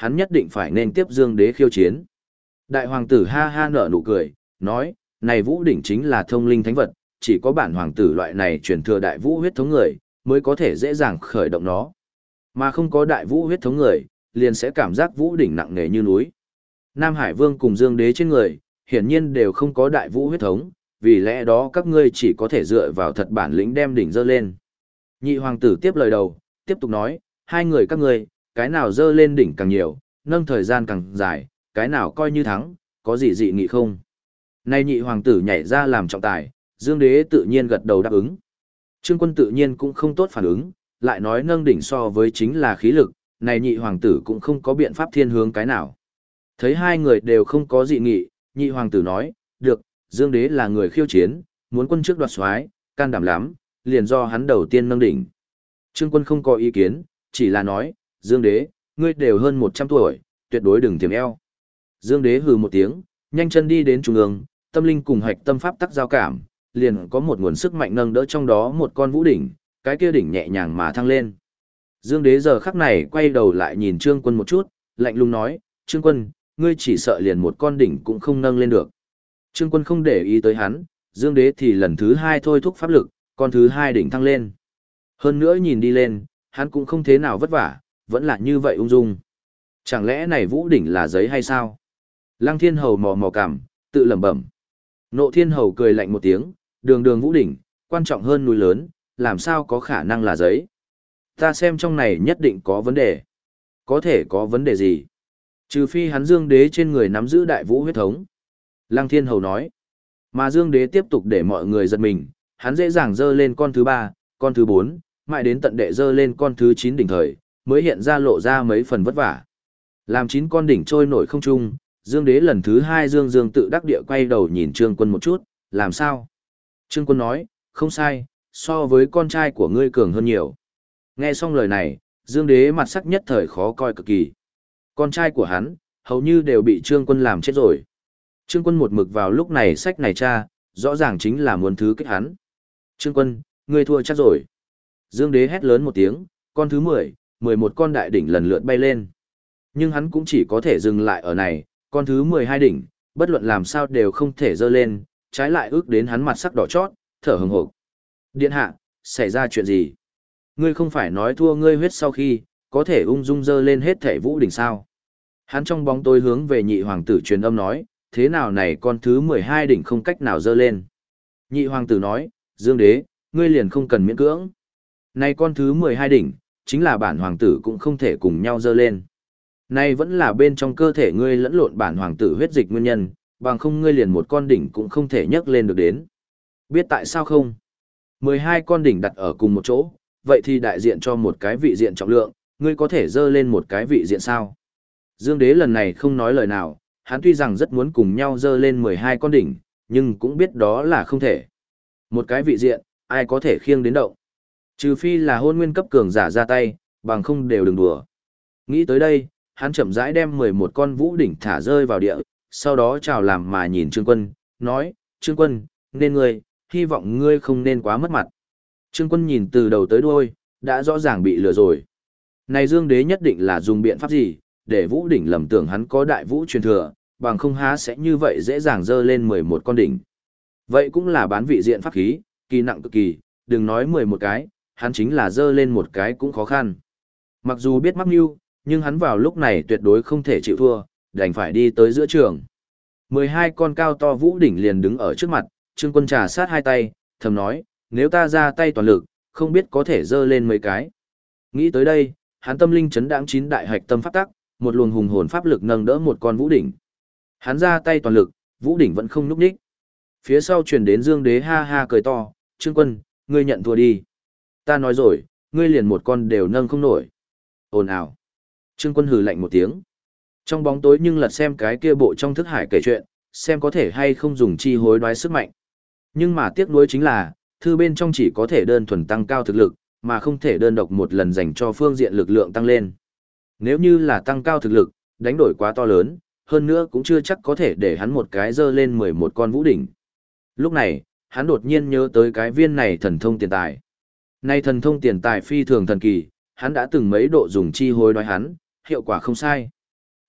hắn nhất định phải nên tiếp Dương Đế khiêu chiến. Đại hoàng tử ha ha nở nụ cười, nói, này vũ đỉnh chính là thông linh thánh vật, chỉ có bản hoàng tử loại này truyền thừa đại vũ huyết thống người, mới có thể dễ dàng khởi động nó. Mà không có đại vũ huyết thống người, liền sẽ cảm giác vũ đỉnh nặng nề như núi. Nam Hải Vương cùng Dương Đế trên người, hiển nhiên đều không có đại vũ huyết thống, vì lẽ đó các ngươi chỉ có thể dựa vào thật bản lĩnh đem đỉnh dơ lên. Nhị hoàng tử tiếp lời đầu, tiếp tục nói, hai người các ngươi, cái nào dơ lên đỉnh càng nhiều, nâng thời gian càng dài, cái nào coi như thắng, có gì dị nghị không? Nay nhị hoàng tử nhảy ra làm trọng tài, Dương Đế tự nhiên gật đầu đáp ứng. Trương Quân tự nhiên cũng không tốt phản ứng, lại nói nâng đỉnh so với chính là khí lực, này nhị hoàng tử cũng không có biện pháp thiên hướng cái nào. Thấy hai người đều không có dị nghị, nhị hoàng tử nói, được, Dương Đế là người khiêu chiến, muốn quân trước đoạt soái, can đảm lắm, liền do hắn đầu tiên nâng đỉnh. Trương Quân không có ý kiến, chỉ là nói, Dương Đế, ngươi đều hơn 100 tuổi, tuyệt đối đừng tiềm eo. Dương Đế hừ một tiếng, nhanh chân đi đến trung ương, tâm linh cùng hạch tâm pháp tắc giao cảm, liền có một nguồn sức mạnh nâng đỡ trong đó một con vũ đỉnh, cái kia đỉnh nhẹ nhàng mà thăng lên. Dương Đế giờ khắc này quay đầu lại nhìn Trương Quân một chút, lạnh lùng nói, Trương Quân, ngươi chỉ sợ liền một con đỉnh cũng không nâng lên được. Trương Quân không để ý tới hắn, Dương Đế thì lần thứ hai thôi thúc pháp lực, con thứ hai đỉnh thăng lên. Hơn nữa nhìn đi lên, hắn cũng không thế nào vất vả, vẫn là như vậy ung dung. Chẳng lẽ này vũ đỉnh là giấy hay sao? Lăng Thiên Hầu mò mò cằm, tự lẩm bẩm. Nộ Thiên Hầu cười lạnh một tiếng, đường đường vũ đỉnh, quan trọng hơn núi lớn, làm sao có khả năng là giấy? Ta xem trong này nhất định có vấn đề. Có thể có vấn đề gì? Trừ phi hắn Dương Đế trên người nắm giữ đại vũ huyết thống. Lăng Thiên Hầu nói. Mà Dương Đế tiếp tục để mọi người giật mình, hắn dễ dàng dơ lên con thứ 3, con thứ 4, mãi đến tận đệ dơ lên con thứ 9 đỉnh thời, mới hiện ra lộ ra mấy phần vất vả. Làm 9 con đỉnh trôi nổi không trung, Dương Đế lần thứ 2 Dương tự đắc địa quay đầu nhìn Trương Quân một chút, làm sao? Trương Quân nói, không sai, so với con trai của ngươi cường hơn nhiều. Nghe xong lời này, Dương Đế mặt sắc nhất thời khó coi cực kỳ. Con trai của hắn, hầu như đều bị Trương Quân làm chết rồi. Trương Quân một mực vào lúc này sách này cha, rõ ràng chính là muốn thứ kích hắn. Trương Quân, ngươi thua chắc rồi. Dương Đế hét lớn một tiếng, con thứ 10, 11 con đại đỉnh lần lượt bay lên. Nhưng hắn cũng chỉ có thể dừng lại ở này, con thứ 12 đỉnh, bất luận làm sao đều không thể dơ lên, trái lại ước đến hắn mặt sắc đỏ chót, thở hừng hực. Điện hạ, xảy ra chuyện gì? Ngươi không phải nói thua ngươi huyết sau khi, có thể ung dung dơ lên hết thể vũ đỉnh sao? Hắn trong bóng tối hướng về nhị hoàng tử truyền âm nói, thế nào này con thứ 12 đỉnh không cách nào dơ lên? Nhị hoàng tử nói, Dương Đế, ngươi liền không cần miễn cưỡng. Này con thứ 12 đỉnh, chính là bản hoàng tử cũng không thể cùng nhau dơ lên. Này vẫn là bên trong cơ thể ngươi lẫn lộn bản hoàng tử huyết dịch nguyên nhân, bằng không ngươi liền một con đỉnh cũng không thể nhấc lên được đến. Biết tại sao không? 12 con đỉnh đặt ở cùng một chỗ, vậy thì đại diện cho một cái vị diện trọng lượng, ngươi có thể dơ lên một cái vị diện sao? Dương Đế lần này không nói lời nào, hắn tuy rằng rất muốn cùng nhau dơ lên 12 con đỉnh, nhưng cũng biết đó là không thể. Một cái vị diện, ai có thể khiêng đến động? Trừ phi là hôn nguyên cấp cường giả ra tay, bằng không đều đừng đùa. Nghĩ tới đây, hắn chậm rãi đem 11 con vũ đỉnh thả rơi vào địa, sau đó chào làm mà nhìn Trương Quân, nói, Trương Quân, nên ngươi, hy vọng ngươi không nên quá mất mặt. Trương Quân nhìn từ đầu tới đuôi, đã rõ ràng bị lừa rồi. Này Dương Đế nhất định là dùng biện pháp gì, để vũ đỉnh lầm tưởng hắn có đại vũ truyền thừa, bằng không há sẽ như vậy dễ dàng dơ lên 11 con đỉnh. Vậy cũng là bán vị diện pháp khí, kỳ nặng cực kỳ, đừng nói 11 cái, hắn chính là dơ lên một cái cũng khó khăn. Mặc dù biết mắc mưu, nhưng hắn vào lúc này tuyệt đối không thể chịu thua, đành phải đi tới giữa trường. 12 con cao to vũ đỉnh liền đứng ở trước mặt, Trương Quân trà sát hai tay, thầm nói, nếu ta ra tay toàn lực, không biết có thể dơ lên mấy cái. Nghĩ tới đây, hắn tâm linh chấn đãng 9 đại hạch tâm pháp tắc, một luồng hùng hồn pháp lực nâng đỡ một con vũ đỉnh. Hắn ra tay toàn lực, vũ đỉnh vẫn không nhúc nhích. Phía sau truyền đến Dương Đế ha ha cười to, Trương Quân, ngươi nhận thua đi. Ta nói rồi, ngươi liền một con đều nâng không nổi. Ồn ào. Trương Quân hừ lạnh một tiếng. Trong bóng tối nhưng lật xem cái kia bộ trong thức hải kể chuyện, xem có thể hay không dùng chi hối đoái sức mạnh. Nhưng mà tiếc nuối chính là, thư bên trong chỉ có thể đơn thuần tăng cao thực lực, mà không thể đơn độc một lần dành cho phương diện lực lượng tăng lên. Nếu như là tăng cao thực lực, đánh đổi quá to lớn, hơn nữa cũng chưa chắc có thể để hắn một cái dơ lên 11 con vũ đỉnh. Lúc này, hắn đột nhiên nhớ tới cái viên này thần thông tiền tài. Nay thần thông tiền tài phi thường thần kỳ, hắn đã từng mấy độ dùng chi hối đoái hắn, hiệu quả không sai.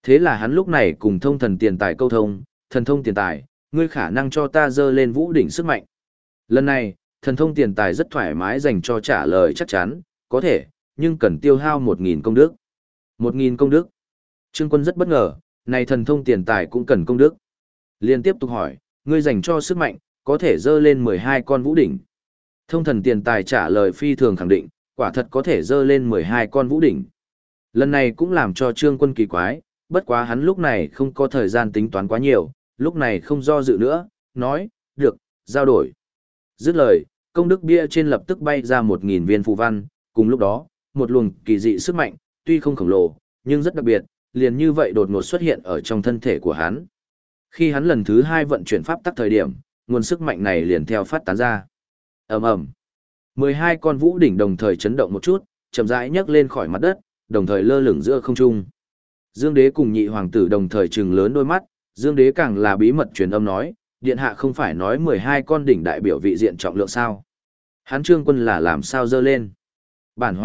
Thế là hắn lúc này cùng thông thần tiền tài câu thông, thần thông tiền tài, ngươi khả năng cho ta dơ lên vũ đỉnh sức mạnh. Lần này, thần thông tiền tài rất thoải mái dành cho trả lời chắc chắn, có thể, nhưng cần tiêu hao 1.000 công đức. 1.000 công đức. Trương Quân rất bất ngờ, này thần thông tiền tài cũng cần công đức. Liên tiếp tục hỏi, ngươi dành cho sức mạnh, có thể dơ lên 12 con vũ đỉnh. Thông thần tiền tài trả lời phi thường khẳng định, quả thật có thể dơ lên 12 con vũ đỉnh. Lần này cũng làm cho Trương Quân kỳ quái, bất quá hắn lúc này không có thời gian tính toán quá nhiều, lúc này không do dự nữa, nói, được, giao đổi. Dứt lời, công đức bia trên lập tức bay ra 1.000 viên phù văn, cùng lúc đó, một luồng kỳ dị sức mạnh, tuy không khổng lồ, nhưng rất đặc biệt, liền như vậy đột ngột xuất hiện ở trong thân thể của hắn. Khi hắn lần thứ 2 vận chuyển pháp tắc thời điểm, nguồn sức mạnh này liền theo phát tán ra. Ầm ầm. 12 con vũ đỉnh đồng thời chấn động một chút, chậm rãi nhấc lên khỏi mặt đất, đồng thời lơ lửng giữa không trung. Dương Đế cùng Nhị hoàng tử đồng thời trừng lớn đôi mắt, Dương Đế càng là bí mật truyền âm nói, điện hạ không phải nói 12 con đỉnh đại biểu vị diện trọng lượng sao? Hắn Trương Quân là làm sao dơ lên? Bản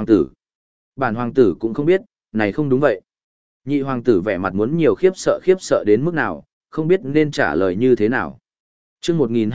hoàng tử cũng không biết, này không đúng vậy. Nhị hoàng tử vẻ mặt muốn nhiều khiếp sợ đến mức nào, không biết nên trả lời như thế nào. Chương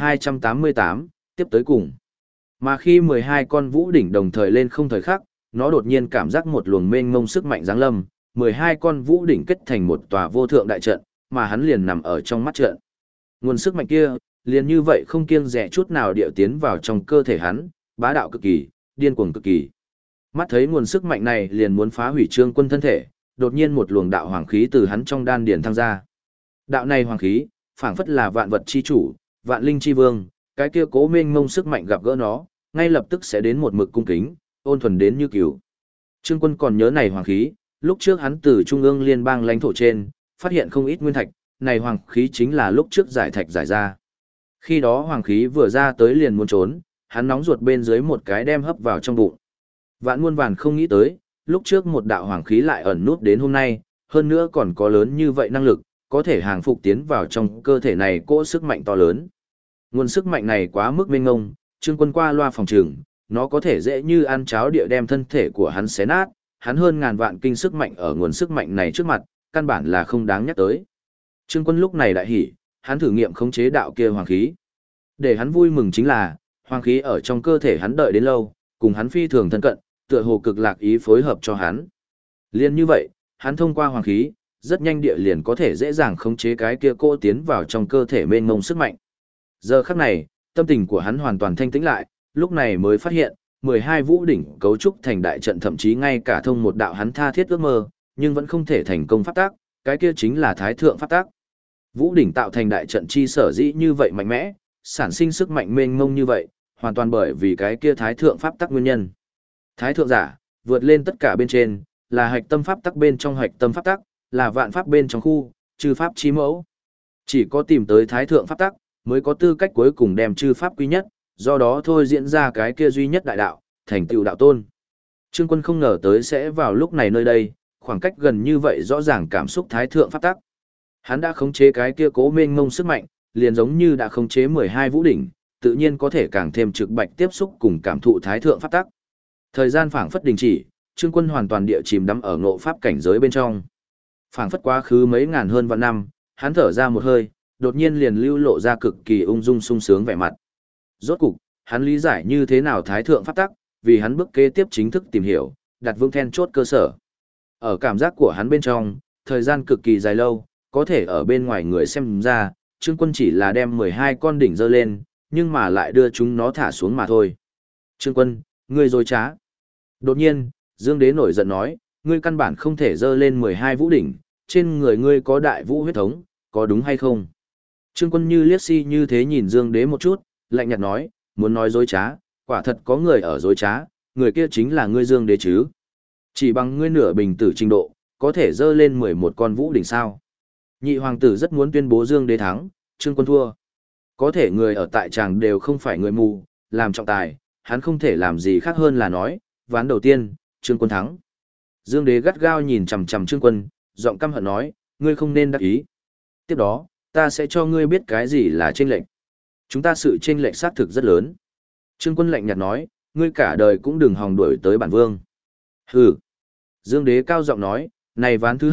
1288, tiếp tới cùng. Mà khi 12 con vũ đỉnh đồng thời lên không thời khắc, nó đột nhiên cảm giác một luồng mênh mông sức mạnh giáng lâm, 12 con vũ đỉnh kết thành một tòa vô thượng đại trận, mà hắn liền nằm ở trong mắt trận. Nguồn sức mạnh kia, liền như vậy không kiêng dè chút nào điệu tiến vào trong cơ thể hắn, bá đạo cực kỳ, điên cuồng cực kỳ. Mắt thấy nguồn sức mạnh này liền muốn phá hủy Trương Quân thân thể, đột nhiên một luồng đạo hoàng khí từ hắn trong đan điền thăng ra. Đạo này hoàng khí, phảng phất là vạn vật chi chủ, vạn linh chi vương, cái kia cố mênh mông sức mạnh gặp gỡ nó, ngay lập tức sẽ đến một mực cung kính, ôn thuần đến như cửu. Trương Quân còn nhớ này hoàng khí, lúc trước hắn từ trung ương liên bang lãnh thổ trên, phát hiện không ít nguyên thạch, này hoàng khí chính là lúc trước giải thạch giải ra. Khi đó hoàng khí vừa ra tới liền muốn trốn, hắn nóng ruột bên dưới một cái đem hấp vào trong bụng. Vạn muôn vàn không nghĩ tới, lúc trước một đạo hoàng khí lại ẩn nút đến hôm nay, hơn nữa còn có lớn như vậy năng lực, có thể hàng phục tiến vào trong cơ thể này cỗ sức mạnh to lớn. Nguồn sức mạnh này quá mức mênh ngông, Trương Quân qua loa phòng trường, nó có thể dễ như ăn cháo địa đem thân thể của hắn xé nát, hắn hơn ngàn vạn kinh sức mạnh ở nguồn sức mạnh này trước mặt, căn bản là không đáng nhắc tới. Trương Quân lúc này đại hỉ, hắn thử nghiệm khống chế đạo kia hoàng khí. Để hắn vui mừng chính là, hoàng khí ở trong cơ thể hắn đợi đến lâu, cùng hắn phi thường thân cận, tựa hồ cực lạc ý phối hợp cho hắn. Liên như vậy, hắn thông qua hoàng khí, rất nhanh địa liền có thể dễ dàng khống chế cái kia cô tiến vào trong cơ thể mênh mông sức mạnh. Giờ khắc này, tâm tình của hắn hoàn toàn thanh tĩnh lại, lúc này mới phát hiện, 12 vũ đỉnh cấu trúc thành đại trận thậm chí ngay cả thông một đạo hắn tha thiết ước mơ, nhưng vẫn không thể thành công pháp tác, cái kia chính là thái thượng pháp tác. Vũ đỉnh tạo thành đại trận chi sở dĩ như vậy mạnh mẽ, sản sinh sức mạnh mênh mông như vậy, hoàn toàn bởi vì cái kia thái thượng pháp tắc nguyên nhân. Thái thượng giả, vượt lên tất cả bên trên, là hạch tâm pháp tắc bên trong hạch tâm pháp tắc, là vạn pháp bên trong khu, chư pháp chí mẫu. Chỉ có tìm tới thái thượng pháp tắc, mới có tư cách cuối cùng đem chư pháp quy nhất, do đó thôi diễn ra cái kia duy nhất đại đạo, thành tựu đạo tôn. Trương Quân không ngờ tới sẽ vào lúc này nơi đây, khoảng cách gần như vậy rõ ràng cảm xúc thái thượng pháp tắc. Hắn đã khống chế cái kia cố mênh mông sức mạnh, liền giống như đã khống chế 12 vũ đỉnh, tự nhiên có thể càng thêm trực bạch tiếp xúc cùng cảm thụ thái thượng pháp tắc. Thời gian phảng phất đình chỉ, Trương Quân hoàn toàn địa chìm đắm ở ngộ pháp cảnh giới bên trong. Phảng phất quá khứ mấy ngàn hơn vạn năm, hắn thở ra một hơi, đột nhiên liền lưu lộ ra cực kỳ ung dung sung sướng vẻ mặt. Rốt cục, hắn lý giải như thế nào thái thượng pháp tắc, vì hắn bước kế tiếp chính thức tìm hiểu, đặt vững then chốt cơ sở. Ở cảm giác của hắn bên trong, thời gian cực kỳ dài lâu, có thể ở bên ngoài người xem ra, Trương Quân chỉ là đem 12 con đỉnh dơ lên, nhưng mà lại đưa chúng nó thả xuống mà thôi. Trương Quân, ngươi dối trá. Đột nhiên, Dương Đế nổi giận nói, ngươi căn bản không thể dơ lên 12 vũ đỉnh, trên người ngươi có đại vũ huyết thống, có đúng hay không? Trương Quân như liếc si như thế nhìn Dương Đế một chút, lạnh nhạt nói, muốn nói dối trá, quả thật có người ở dối trá, người kia chính là ngươi Dương Đế chứ. Chỉ bằng ngươi nửa bình tử trình độ, có thể dơ lên 11 con vũ đỉnh sao. Nhị hoàng tử rất muốn tuyên bố Dương Đế thắng, Trương Quân thua. Có thể người ở tại tràng đều không phải người mù, làm trọng tài, hắn không thể làm gì khác hơn là nói, ván đầu tiên, Trương Quân thắng. Dương Đế gắt gao nhìn chằm chằm Trương Quân, giọng căm hận nói, ngươi không nên đắc ý. Tiếp đó, ta sẽ cho ngươi biết cái gì là chênh lệch. Chúng ta sự chênh lệch xác thực rất lớn. Trương Quân lạnh nhạt nói, ngươi cả đời cũng đừng hòng đuổi tới bản vương. Hừ. Dương Đế cao giọng nói, này ván thứ hai,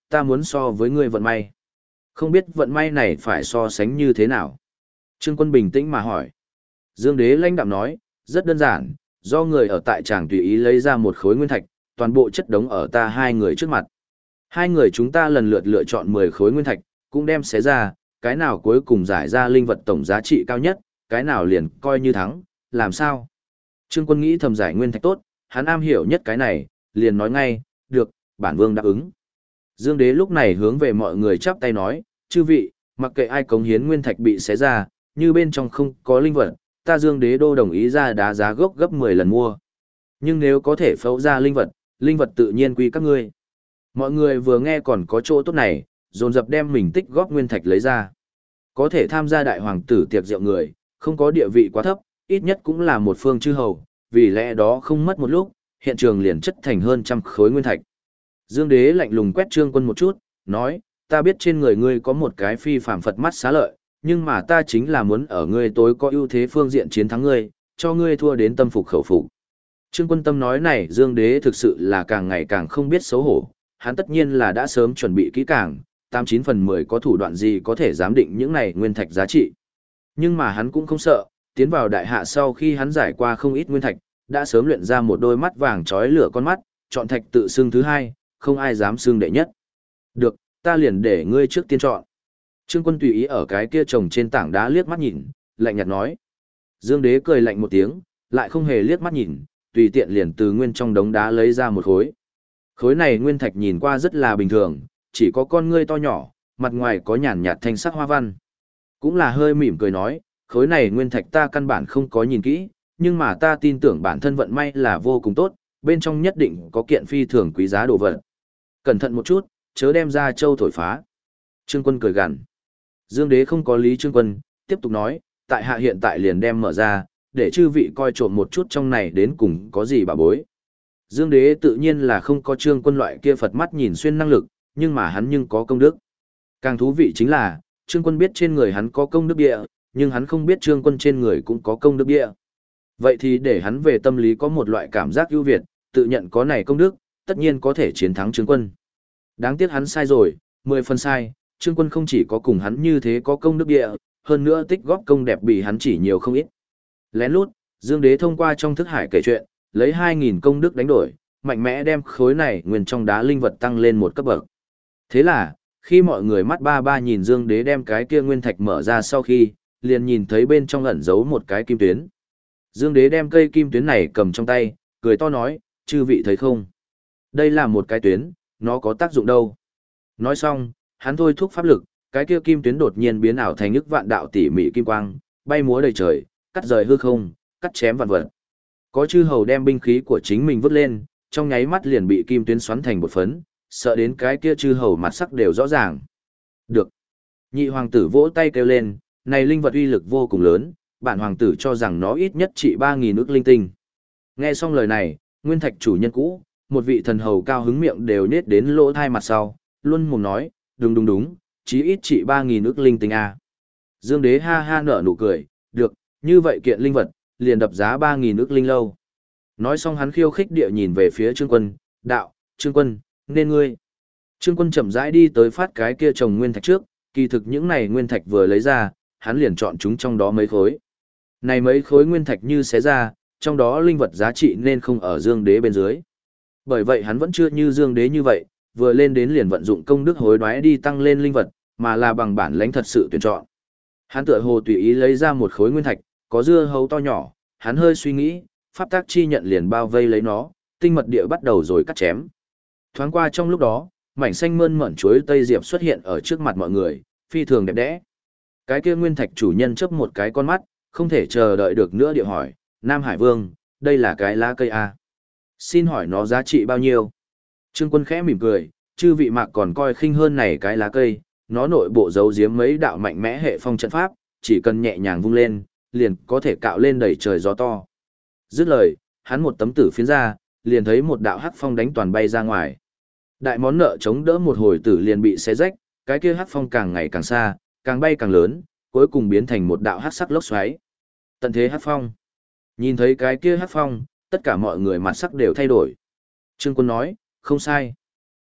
ta muốn so với ngươi vận may. Không biết vận may này phải so sánh như thế nào? Trương Quân bình tĩnh mà hỏi. Dương Đế lãnh đạm nói, rất đơn giản, do người ở tại tràng tùy ý lấy ra một khối nguyên thạch, toàn bộ chất đống ở ta hai người trước mặt. Hai người chúng ta lần lượt lựa chọn 10 khối nguyên thạch, cũng đem xé ra, cái nào cuối cùng giải ra linh vật tổng giá trị cao nhất, cái nào liền coi như thắng, làm sao? Trương Quân nghĩ thầm giải nguyên thạch tốt, hắn am hiểu nhất cái này, liền nói ngay, được, bản vương đáp ứng. Dương Đế lúc này hướng về mọi người chắp tay nói, chư vị, mặc kệ ai cống hiến nguyên thạch bị xé ra, như bên trong không có linh vật, ta Dương Đế đô đồng ý ra đá giá gốc gấp 10 lần mua. Nhưng nếu có thể phẫu ra linh vật tự nhiên quy các ngươi. Mọi người vừa nghe còn có chỗ tốt này, dồn dập đem mình tích góp nguyên thạch lấy ra. Có thể tham gia đại hoàng tử tiệc rượu người, không có địa vị quá thấp, ít nhất cũng là một phương chư hầu, vì lẽ đó không mất một lúc, hiện trường liền chất thành hơn trăm khối nguyên thạch. Dương Đế lạnh lùng quét Trương Quân một chút, nói, ta biết trên người ngươi có một cái phi phàm Phật mắt xá lợi, nhưng mà ta chính là muốn ở ngươi tối có ưu thế phương diện chiến thắng ngươi, cho ngươi thua đến tâm phục khẩu phục. Trương Quân tâm nói này Dương Đế thực sự là càng ngày càng không biết xấu hổ, hắn tất nhiên là đã sớm chuẩn bị kỹ càng, 89 phần 10 có thủ đoạn gì có thể giám định những này nguyên thạch giá trị. Nhưng mà hắn cũng không sợ, tiến vào đại hạ sau khi hắn giải qua không ít nguyên thạch, đã sớm luyện ra một đôi mắt vàng chói lửa con mắt, chọn thạch tự xưng thứ hai, không ai dám xưng đệ nhất. Được, ta liền để ngươi trước tiên chọn. Trương Quân tùy ý ở cái kia trồng trên tảng đá liếc mắt nhìn, lạnh nhạt nói. Dương Đế cười lạnh một tiếng, lại không hề liếc mắt nhìn, tùy tiện liền từ nguyên trong đống đá lấy ra một khối. Khối này nguyên thạch nhìn qua rất là bình thường, chỉ có con ngươi to nhỏ, mặt ngoài có nhàn nhạt thanh sắc hoa văn. Cũng là hơi mỉm cười nói, khối này nguyên thạch ta căn bản không có nhìn kỹ, nhưng mà ta tin tưởng bản thân vận may là vô cùng tốt, bên trong nhất định có kiện phi thường quý giá đồ vật. Cẩn thận một chút, chớ đem ra châu thổi phá. Trương Quân cười gằn. Dương Đế không có lý Trương Quân, tiếp tục nói, tại hạ hiện tại liền đem mở ra, để chư vị coi trộm một chút trong này đến cùng có gì bà bối. Dương Đế tự nhiên là không có Trương Quân loại kia Phật mắt nhìn xuyên năng lực, nhưng mà hắn nhưng có công đức. Càng thú vị chính là, Trương Quân biết trên người hắn có công đức địa, nhưng hắn không biết Trương Quân trên người cũng có công đức địa. Vậy thì để hắn về tâm lý có một loại cảm giác ưu việt, tự nhận có này công đức, tất nhiên có thể chiến thắng Trương Quân. Đáng tiếc hắn sai rồi, 10 phần sai, Trương Quân không chỉ có cùng hắn như thế có công đức địa, hơn nữa tích góp công đẹp bị hắn chỉ nhiều không ít. Lén lút, Dương Đế thông qua trong thức hải kể chuyện, lấy 2.000 công đức đánh đổi, mạnh mẽ đem khối này nguyên trong đá linh vật tăng lên một cấp bậc. Thế là, khi mọi người mắt ba ba nhìn Dương Đế đem cái kia nguyên thạch mở ra sau khi, liền nhìn thấy bên trong ẩn giấu một cái kim tuyến. Dương Đế đem cây kim tuyến này cầm trong tay, cười to nói, chư vị thấy không? Đây là một cái tuyến, nó có tác dụng đâu? Nói xong, hắn thôi thúc pháp lực, cái kia kim tuyến đột nhiên biến ảo thành ức vạn đạo tỉ mỉ kim quang, bay múa đầy trời, cắt rời hư không, cắt chém vạn vật. Có chư hầu đem binh khí của chính mình vứt lên, trong nháy mắt liền bị kim tuyến xoắn thành bột phấn, sợ đến cái kia chư hầu mặt sắc đều rõ ràng. Được. Nhị hoàng tử vỗ tay kêu lên, này linh vật uy lực vô cùng lớn, bản hoàng tử cho rằng nó ít nhất trị 3.000 ức linh tinh. Nghe xong lời này, nguyên thạch chủ nhân cũ, một vị thần hầu cao hứng miệng đều nết đến lỗ thai mặt sau, luôn mồm nói, đúng, chí ít trị 3.000 ức linh tinh a. Dương Đế ha ha nở nụ cười, được, như vậy kiện linh vật, liền đập giá 3.000 ức linh lâu. Nói xong hắn khiêu khích địa nhìn về phía Trương Quân, đạo, Trương Quân, nên ngươi. Trương Quân chậm rãi đi tới phát cái kia trồng nguyên thạch trước, kỳ thực những này nguyên thạch vừa lấy ra, hắn liền chọn chúng trong đó mấy khối. Này mấy khối nguyên thạch như xé ra, trong đó linh vật giá trị nên không ở Dương Đế bên dưới. Bởi vậy hắn vẫn chưa như Dương Đế như vậy, vừa lên đến liền vận dụng công đức hối đoái đi tăng lên linh vật, mà là bằng bản lãnh thật sự tuyển chọn. Hắn tựa hồ tùy ý lấy ra một khối nguyên thạch, có dưa hấu to nhỏ, hắn hơi suy nghĩ, pháp tác chi nhận liền bao vây lấy nó, tinh mật địa bắt đầu rồi cắt chém. Thoáng qua trong lúc đó, mảnh xanh mơn mởn chuối tây diệp xuất hiện ở trước mặt mọi người, phi thường đẹp đẽ. Cái kia nguyên thạch chủ nhân chớp một cái con mắt, không thể chờ đợi được nữa địa hỏi, Nam Hải Vương, đây là cái lá cây A. Xin hỏi nó giá trị bao nhiêu? Trương Quân khẽ mỉm cười, chư vị mạc còn coi khinh hơn này cái lá cây, nó nội bộ giấu giếm mấy đạo mạnh mẽ hệ phong trận pháp, chỉ cần nhẹ nhàng vung lên, liền có thể cạo lên đầy trời gió to. Dứt lời, hắn một tấm tử phiến ra, liền thấy một đạo hắc phong đánh toàn bay ra ngoài. Đại món nợ chống đỡ một hồi tử liền bị xé rách, cái kia hắc phong càng ngày càng xa, càng bay càng lớn, cuối cùng biến thành một đạo hắc sắc lốc xoáy. Tận thế hắc phong. Nhìn thấy cái kia hắc phong, tất cả mọi người mặt sắc đều thay đổi. Trương Quân nói, không sai.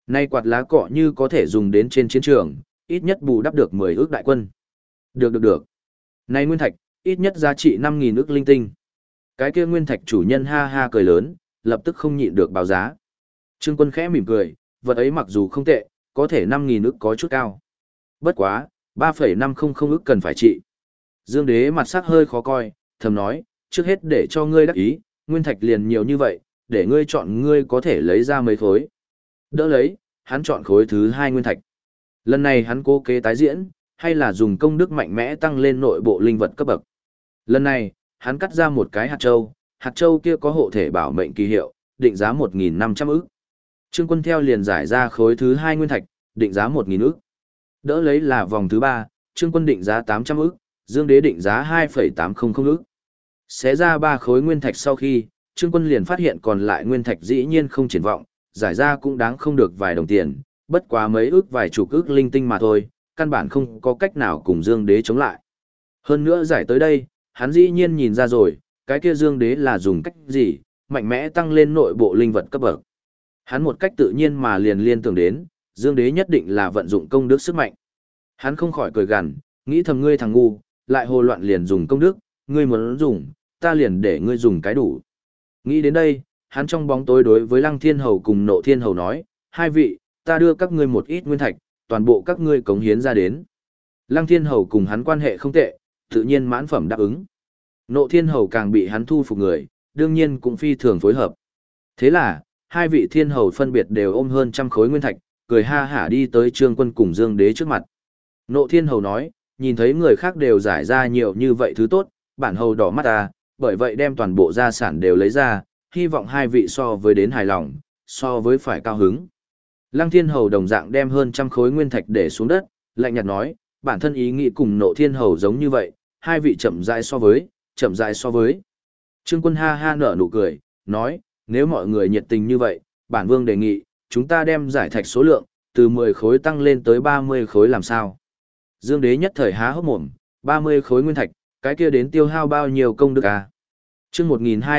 Nay quạt lá cọ như có thể dùng đến trên chiến trường, ít nhất bù đắp được 10 ước đại quân. Được. Nay nguyên thạch, ít nhất giá trị 5.000 ước linh tinh. Cái kia nguyên thạch chủ nhân ha ha cười lớn, lập tức không nhịn được báo giá. Trương Quân khẽ mỉm cười, vật ấy mặc dù không tệ, có thể 5.000 ước có chút cao. Bất quá, 3,500 ước cần phải trị. Dương Đế mặt sắc hơi khó coi, thầm nói, trước hết để cho ngươi đắc ý, nguyên thạch liền nhiều như vậy, để ngươi chọn ngươi có thể lấy ra mấy khối. Đỡ lấy, hắn chọn khối thứ 2 nguyên thạch. Lần này hắn cố kế tái diễn, hay là dùng công đức mạnh mẽ tăng lên nội bộ linh vật cấp bậc. Lần này, hắn cắt ra một cái hạt châu kia có hộ thể bảo mệnh kỳ hiệu, định giá 1.500 ức. Trương Quân theo liền giải ra khối thứ 2 nguyên thạch, định giá 1.000 ức. Đỡ lấy là vòng thứ 3, Trương Quân định giá 800 ức, Dương Đế định giá 2,800 ức. Xé ra 3 khối nguyên thạch sau khi, Trương Quân liền phát hiện còn lại nguyên thạch dĩ nhiên không triển vọng, giải ra cũng đáng không được vài đồng tiền, bất quá mấy ức vài chục ức linh tinh mà thôi, căn bản không có cách nào cùng Dương Đế chống lại. Hơn nữa giải tới đây, hắn dĩ nhiên nhìn ra rồi, cái kia Dương Đế là dùng cách gì, mạnh mẽ tăng lên nội bộ linh vật cấp bậc. Hắn một cách tự nhiên mà liền liên tưởng đến, Dương Đế nhất định là vận dụng công đức sức mạnh. Hắn không khỏi cười gằn, nghĩ thầm ngươi thằng ngu, lại hồ loạn liền dùng công đức, ngươi muốn dùng, ta liền để ngươi dùng cái đủ. Nghĩ đến đây, hắn trong bóng tối đối với Lăng Thiên Hầu cùng Nộ Thiên Hầu nói, hai vị, ta đưa các ngươi một ít nguyên thạch, toàn bộ các ngươi cống hiến ra đến. Lăng Thiên Hầu cùng hắn quan hệ không tệ, tự nhiên mãn phẩm đáp ứng. Nộ Thiên Hầu càng bị hắn thu phục người, đương nhiên cũng phi thường phối hợp. Thế là, hai vị Thiên Hầu phân biệt đều ôm hơn 100 khối nguyên thạch, cười ha hả đi tới Trương Quân cùng Dương Đế trước mặt. Nộ Thiên Hầu nói, nhìn thấy người khác đều giải ra nhiều như vậy thứ tốt, bản hầu đỏ mắt ta, bởi vậy đem toàn bộ gia sản đều lấy ra, hy vọng hai vị so với đến hài lòng, so với phải cao hứng. Lăng Thiên Hầu đồng dạng đem hơn 100 khối nguyên thạch để xuống đất, lạnh nhạt nói, bản thân ý nghĩ cùng Nộ Thiên Hầu giống như vậy, hai vị chậm rãi so với. Trương Quân ha ha nở nụ cười, nói, nếu mọi người nhiệt tình như vậy, bản vương đề nghị, chúng ta đem giải thạch số lượng, từ 10 khối tăng lên tới 30 khối làm sao. Dương Đế nhất thời há hốc mồm, 30 khối nguyên thạch, cái kia đến tiêu hao bao nhiêu công đức à? Chương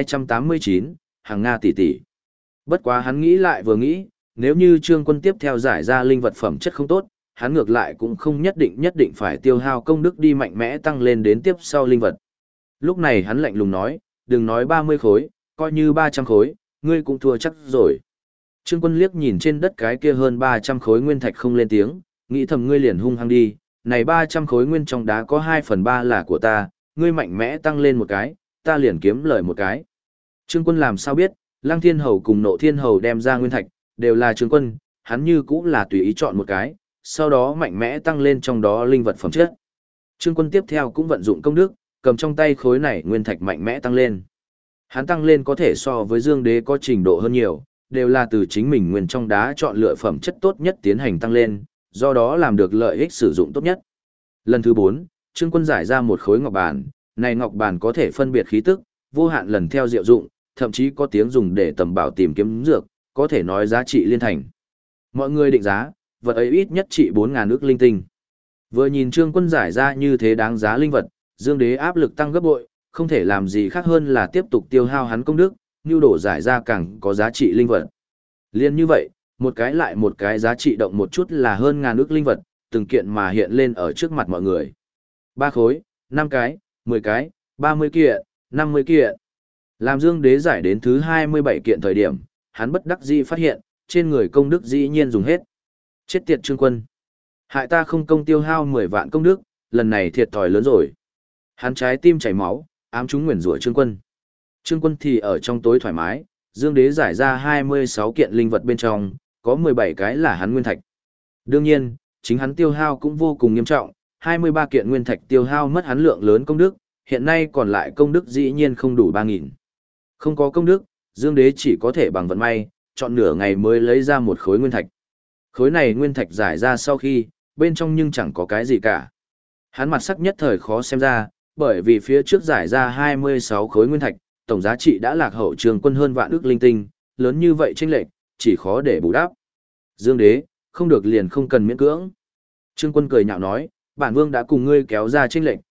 1289, hàng Nga tỷ tỷ. Bất quá hắn nghĩ lại vừa nghĩ, nếu như Trương Quân tiếp theo giải ra linh vật phẩm chất không tốt, hắn ngược lại cũng không nhất định phải tiêu hao công đức đi mạnh mẽ tăng lên đến tiếp sau linh vật. Lúc này hắn lạnh lùng nói, đừng nói 30 khối, coi như 300 khối, ngươi cũng thua chắc rồi. Trương Quân liếc nhìn trên đất cái kia hơn 300 khối nguyên thạch không lên tiếng, nghĩ thầm ngươi liền hung hăng đi, này 300 khối nguyên trong đá có 2/3 là của ta, ngươi mạnh mẽ tăng lên một cái, ta liền kiếm lời một cái. Trương Quân làm sao biết, Lăng Thiên Hầu cùng Nộ Thiên Hầu đem ra nguyên thạch, đều là Trương Quân, hắn như cũng là tùy ý chọn một cái, sau đó mạnh mẽ tăng lên trong đó linh vật phẩm chất. Trương Quân tiếp theo cũng vận dụng công đức, cầm trong tay khối này nguyên thạch mạnh mẽ tăng lên. Hắn tăng lên có thể so với Dương Đế có trình độ hơn nhiều, đều là từ chính mình nguyên trong đá chọn lựa phẩm chất tốt nhất tiến hành tăng lên, do đó làm được lợi ích sử dụng tốt nhất. Lần thứ 4, Trương Quân giải ra một khối ngọc bàn, này ngọc bàn có thể phân biệt khí tức, vô hạn lần theo diệu dụng, thậm chí có tiếng dùng để tầm bảo tìm kiếm dược, có thể nói giá trị liên thành. Mọi người định giá, vật ấy ít nhất trị 4.000 ức linh tinh. Vừa nhìn Trương Quân giải ra như thế đáng giá linh vật, Dương Đế áp lực tăng gấp bội, không thể làm gì khác hơn là tiếp tục tiêu hao hắn công đức, nhu đổ giải ra càng có giá trị linh vật. Liên như vậy, một cái lại một cái giá trị động một chút là hơn 1.000 ức linh vật, từng kiện mà hiện lên ở trước mặt mọi người. 3 khối, 5 cái, 10 cái, 30 kiện, 50 kiện. Làm Dương Đế giải đến thứ 27 kiện thời điểm, hắn bất đắc dĩ phát hiện, trên người công đức dĩ nhiên dùng hết. Chết tiệt Trương Quân. Hại ta không công tiêu hao 10 vạn công đức, lần này thiệt thòi lớn rồi. Hắn trái tim chảy máu, ám chúng nguyền rủa Trương Quân. Trương Quân thì ở trong tối thoải mái, Dương Đế giải ra 26 kiện linh vật bên trong, có 17 cái là hắn nguyên thạch. Đương nhiên, chính hắn tiêu hao cũng vô cùng nghiêm trọng, 23 kiện nguyên thạch tiêu hao mất hắn lượng lớn công đức, hiện nay còn lại công đức dĩ nhiên không đủ 3.000. Không có công đức, Dương Đế chỉ có thể bằng vận may, chọn nửa ngày mới lấy ra một khối nguyên thạch. Khối này nguyên thạch giải ra sau khi, bên trong nhưng chẳng có cái gì cả. Hắn mặt sắc nhất thời khó xem ra, bởi vì phía trước giải ra 26 khối nguyên thạch, tổng giá trị đã lạc hậu Trương Quân hơn vạn ức linh tinh, lớn như vậy chênh lệch, chỉ khó để bù đắp. Dương Đế, không được liền không cần miễn cưỡng. Trương Quân cười nhạo nói, bản vương đã cùng ngươi kéo ra chênh lệch,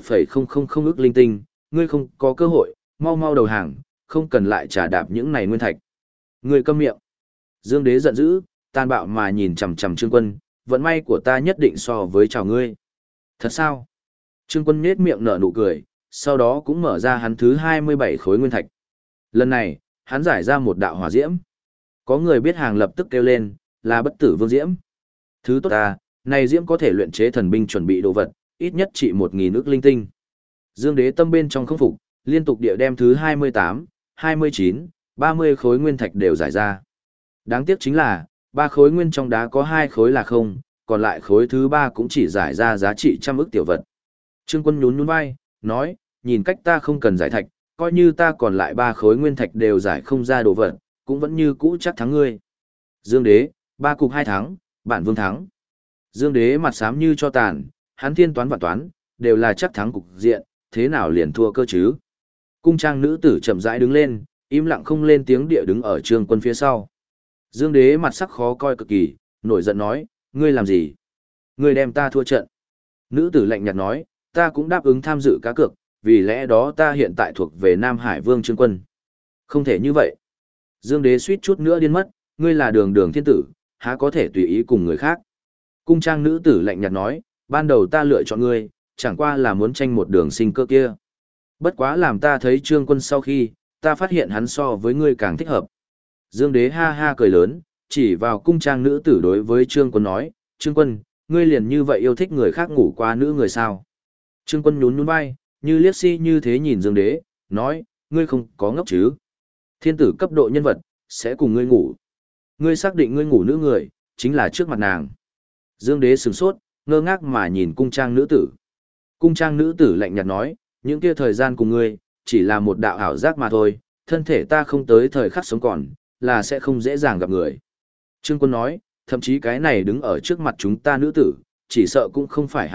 11,000 ức linh tinh, ngươi không có cơ hội, mau mau đầu hàng, không cần lại trả đạp những này nguyên thạch. Ngươi câm miệng. Dương Đế giận dữ, tàn bạo mà nhìn chằm chằm Trương Quân, vận may của ta nhất định so với chào ngươi. Thật sao? Trương Quân nhếch miệng nở nụ cười, sau đó cũng mở ra hắn thứ 27 khối nguyên thạch. Lần này, hắn giải ra một đạo hỏa diễm. Có người biết hàng lập tức kêu lên, là bất tử vương diễm. Thứ tốt ta, này diễm có thể luyện chế thần binh chuẩn bị đồ vật, ít nhất trị 1.000 ức linh tinh. Dương Đế tâm bên trong không phục, liên tục địa đem thứ 28, 29, 30 khối nguyên thạch đều giải ra. Đáng tiếc chính là, 3 khối nguyên trong đá có 2 khối là không, còn lại khối thứ 3 cũng chỉ giải ra giá trị trăm ức tiểu vật. Trương Quân nhún nhún vai, nói, nhìn cách ta không cần giải thạch, coi như ta còn lại 3 khối nguyên thạch đều giải không ra đồ vật, cũng vẫn như cũ chắc thắng ngươi. Dương Đế, 3 cục 2 thắng, bản vương thắng. Dương Đế mặt xám như cho tàn, hắn thiên toán vạn toán, đều là chắc thắng cục diện, thế nào liền thua cơ chứ? Cung trang nữ tử chậm rãi đứng lên, im lặng không lên tiếng địa đứng ở Trương Quân phía sau. Dương Đế mặt sắc khó coi cực kỳ, nổi giận nói, ngươi làm gì? Ngươi đem ta thua trận. Nữ tử lạnh nhạt nói, ta cũng đáp ứng tham dự cá cược, vì lẽ đó ta hiện tại thuộc về Nam Hải Vương Trương Quân. Không thể như vậy. Dương Đế suýt chút nữa điên mất, ngươi là đường đường thiên tử, há có thể tùy ý cùng người khác. Cung trang nữ tử lạnh nhạt nói, ban đầu ta lựa chọn ngươi, chẳng qua là muốn tranh một đường sinh cơ kia. Bất quá làm ta thấy Trương Quân sau khi, ta phát hiện hắn so với ngươi càng thích hợp. Dương Đế ha ha cười lớn, chỉ vào cung trang nữ tử đối với Trương Quân nói, Trương Quân, ngươi liền như vậy yêu thích người khác ngủ qua nữ người sao? Trương Quân nhún nhún vai, như liếc si như thế nhìn Dương Đế, nói, ngươi không có ngốc chứ? Thiên tử cấp độ nhân vật, sẽ cùng ngươi ngủ. Ngươi xác định ngươi ngủ nữ người, chính là trước mặt nàng. Dương Đế sửng sốt, ngơ ngác mà nhìn cung trang nữ tử. Cung trang nữ tử lạnh nhạt nói, những kia thời gian cùng ngươi, chỉ là một đạo ảo giác mà thôi, thân thể ta không tới thời khắc sống còn, là sẽ không dễ dàng gặp người. Trương Quân nói, thậm chí cái này đứng ở trước mặt chúng ta nữ tử, chỉ sợ cũng không phải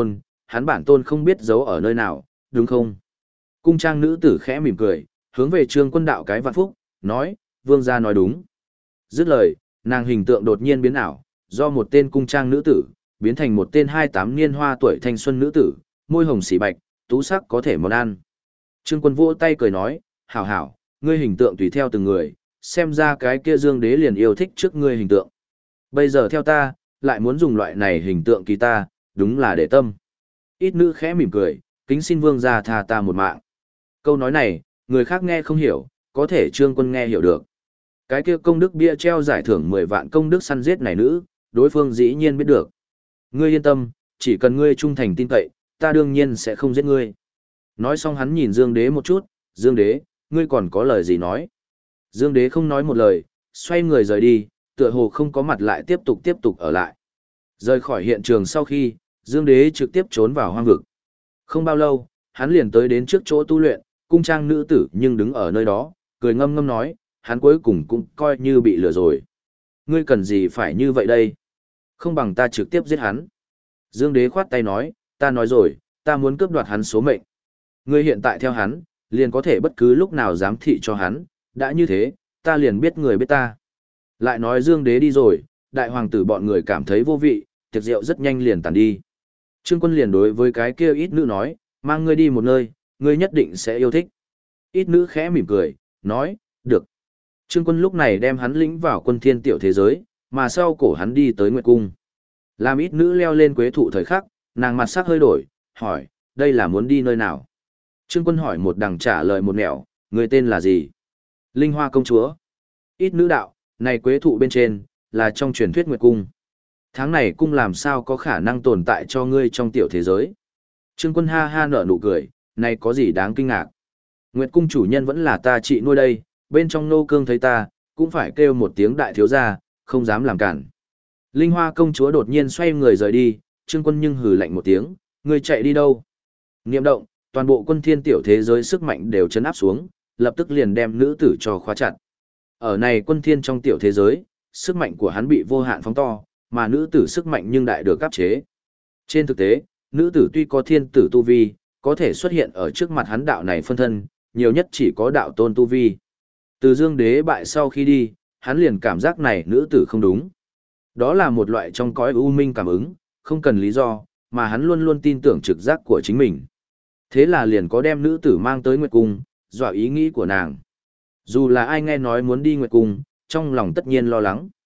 hắn bản tôn không biết giấu ở nơi nào, đúng không? Cung trang nữ tử khẽ mỉm cười, hướng về Trương Quân đạo cái vạn phúc, nói, vương gia nói đúng. Dứt lời, nàng hình tượng đột nhiên biến ảo, do một tên cung trang nữ tử, biến thành một tên 28 niên hoa tuổi thanh xuân nữ tử, môi hồng xỉ bạch, tú sắc có thể món ăn. Trương Quân vỗ tay cười nói, hảo hảo, ngươi hình tượng tùy theo từng người, xem ra cái kia Dương Đế liền yêu thích trước ngươi hình tượng. Bây giờ theo ta, lại muốn dùng loại này hình tượng kỳ ta, đúng là để tâm. Ít nữ khẽ mỉm cười, kính xin vương gia tha ta một mạng. Câu nói này, người khác nghe không hiểu, có thể Trương Quân nghe hiểu được. Cái kia công đức bia treo giải thưởng 10 vạn công đức săn giết này nữ, đối phương dĩ nhiên biết được. Ngươi yên tâm, chỉ cần ngươi trung thành tin cậy, ta đương nhiên sẽ không giết ngươi. Nói xong hắn nhìn Dương Đế một chút, Dương Đế, ngươi còn có lời gì nói? Dương Đế không nói một lời, xoay người rời đi, tựa hồ không có mặt lại tiếp tục ở lại. Rời khỏi hiện trường sau khi, Dương Đế trực tiếp trốn vào hoang vực. Không bao lâu, hắn liền tới đến trước chỗ tu luyện, cung trang nữ tử nhưng đứng ở nơi đó, cười ngâm ngâm nói, hắn cuối cùng cũng coi như bị lừa rồi. Ngươi cần gì phải như vậy đây? Không bằng ta trực tiếp giết hắn. Dương Đế khoát tay nói, ta nói rồi, ta muốn cướp đoạt hắn số mệnh. Ngươi hiện tại theo hắn, liền có thể bất cứ lúc nào giám thị cho hắn, đã như thế, ta liền biết người biết ta. Lại nói Dương Đế đi rồi, đại hoàng tử bọn người cảm thấy vô vị, tiệc rượu rất nhanh liền tàn đi. Trương Quân liền đối với cái kia ít nữ nói, mang ngươi đi một nơi, ngươi nhất định sẽ yêu thích. Ít nữ khẽ mỉm cười, nói, được. Trương Quân lúc này đem hắn lĩnh vào quân thiên tiểu thế giới, mà sau cổ hắn đi tới Nguyệt Cung. Làm ít nữ leo lên quế thụ thời khắc, nàng mặt sắc hơi đổi, hỏi, đây là muốn đi nơi nào? Trương Quân hỏi một đằng trả lời một nẻo, người tên là gì? Linh Hoa công chúa. Ít nữ đạo, này quế thụ bên trên, là trong truyền thuyết Nguyệt Cung. Tháng này cung làm sao có khả năng tồn tại cho ngươi trong tiểu thế giới? Trương Quân ha ha nở nụ cười, này có gì đáng kinh ngạc? Nguyệt Cung chủ nhân vẫn là ta chị nuôi đây, bên trong nô cương thấy ta, cũng phải kêu một tiếng đại thiếu gia, không dám làm cản. Linh Hoa công chúa đột nhiên xoay người rời đi, Trương Quân nhưng hừ lạnh một tiếng, ngươi chạy đi đâu? Niệm động, toàn bộ quân thiên tiểu thế giới sức mạnh đều chấn áp xuống, lập tức liền đem nữ tử cho khóa chặt. Ở này quân thiên trong tiểu thế giới, sức mạnh của hắn bị vô hạn phóng to, mà nữ tử sức mạnh nhưng đại được áp chế. Trên thực tế, nữ tử tuy có thiên tử tu vi, có thể xuất hiện ở trước mặt hắn đạo này phân thân, nhiều nhất chỉ có đạo tôn tu vi. Từ Dương Đế bại sau khi đi, hắn liền cảm giác này nữ tử không đúng. Đó là một loại trong cõi u minh cảm ứng, không cần lý do, mà hắn luôn luôn tin tưởng trực giác của chính mình. Thế là liền có đem nữ tử mang tới Nguyệt Cung, dọa ý nghĩ của nàng. Dù là ai nghe nói muốn đi Nguyệt Cung, trong lòng tất nhiên lo lắng.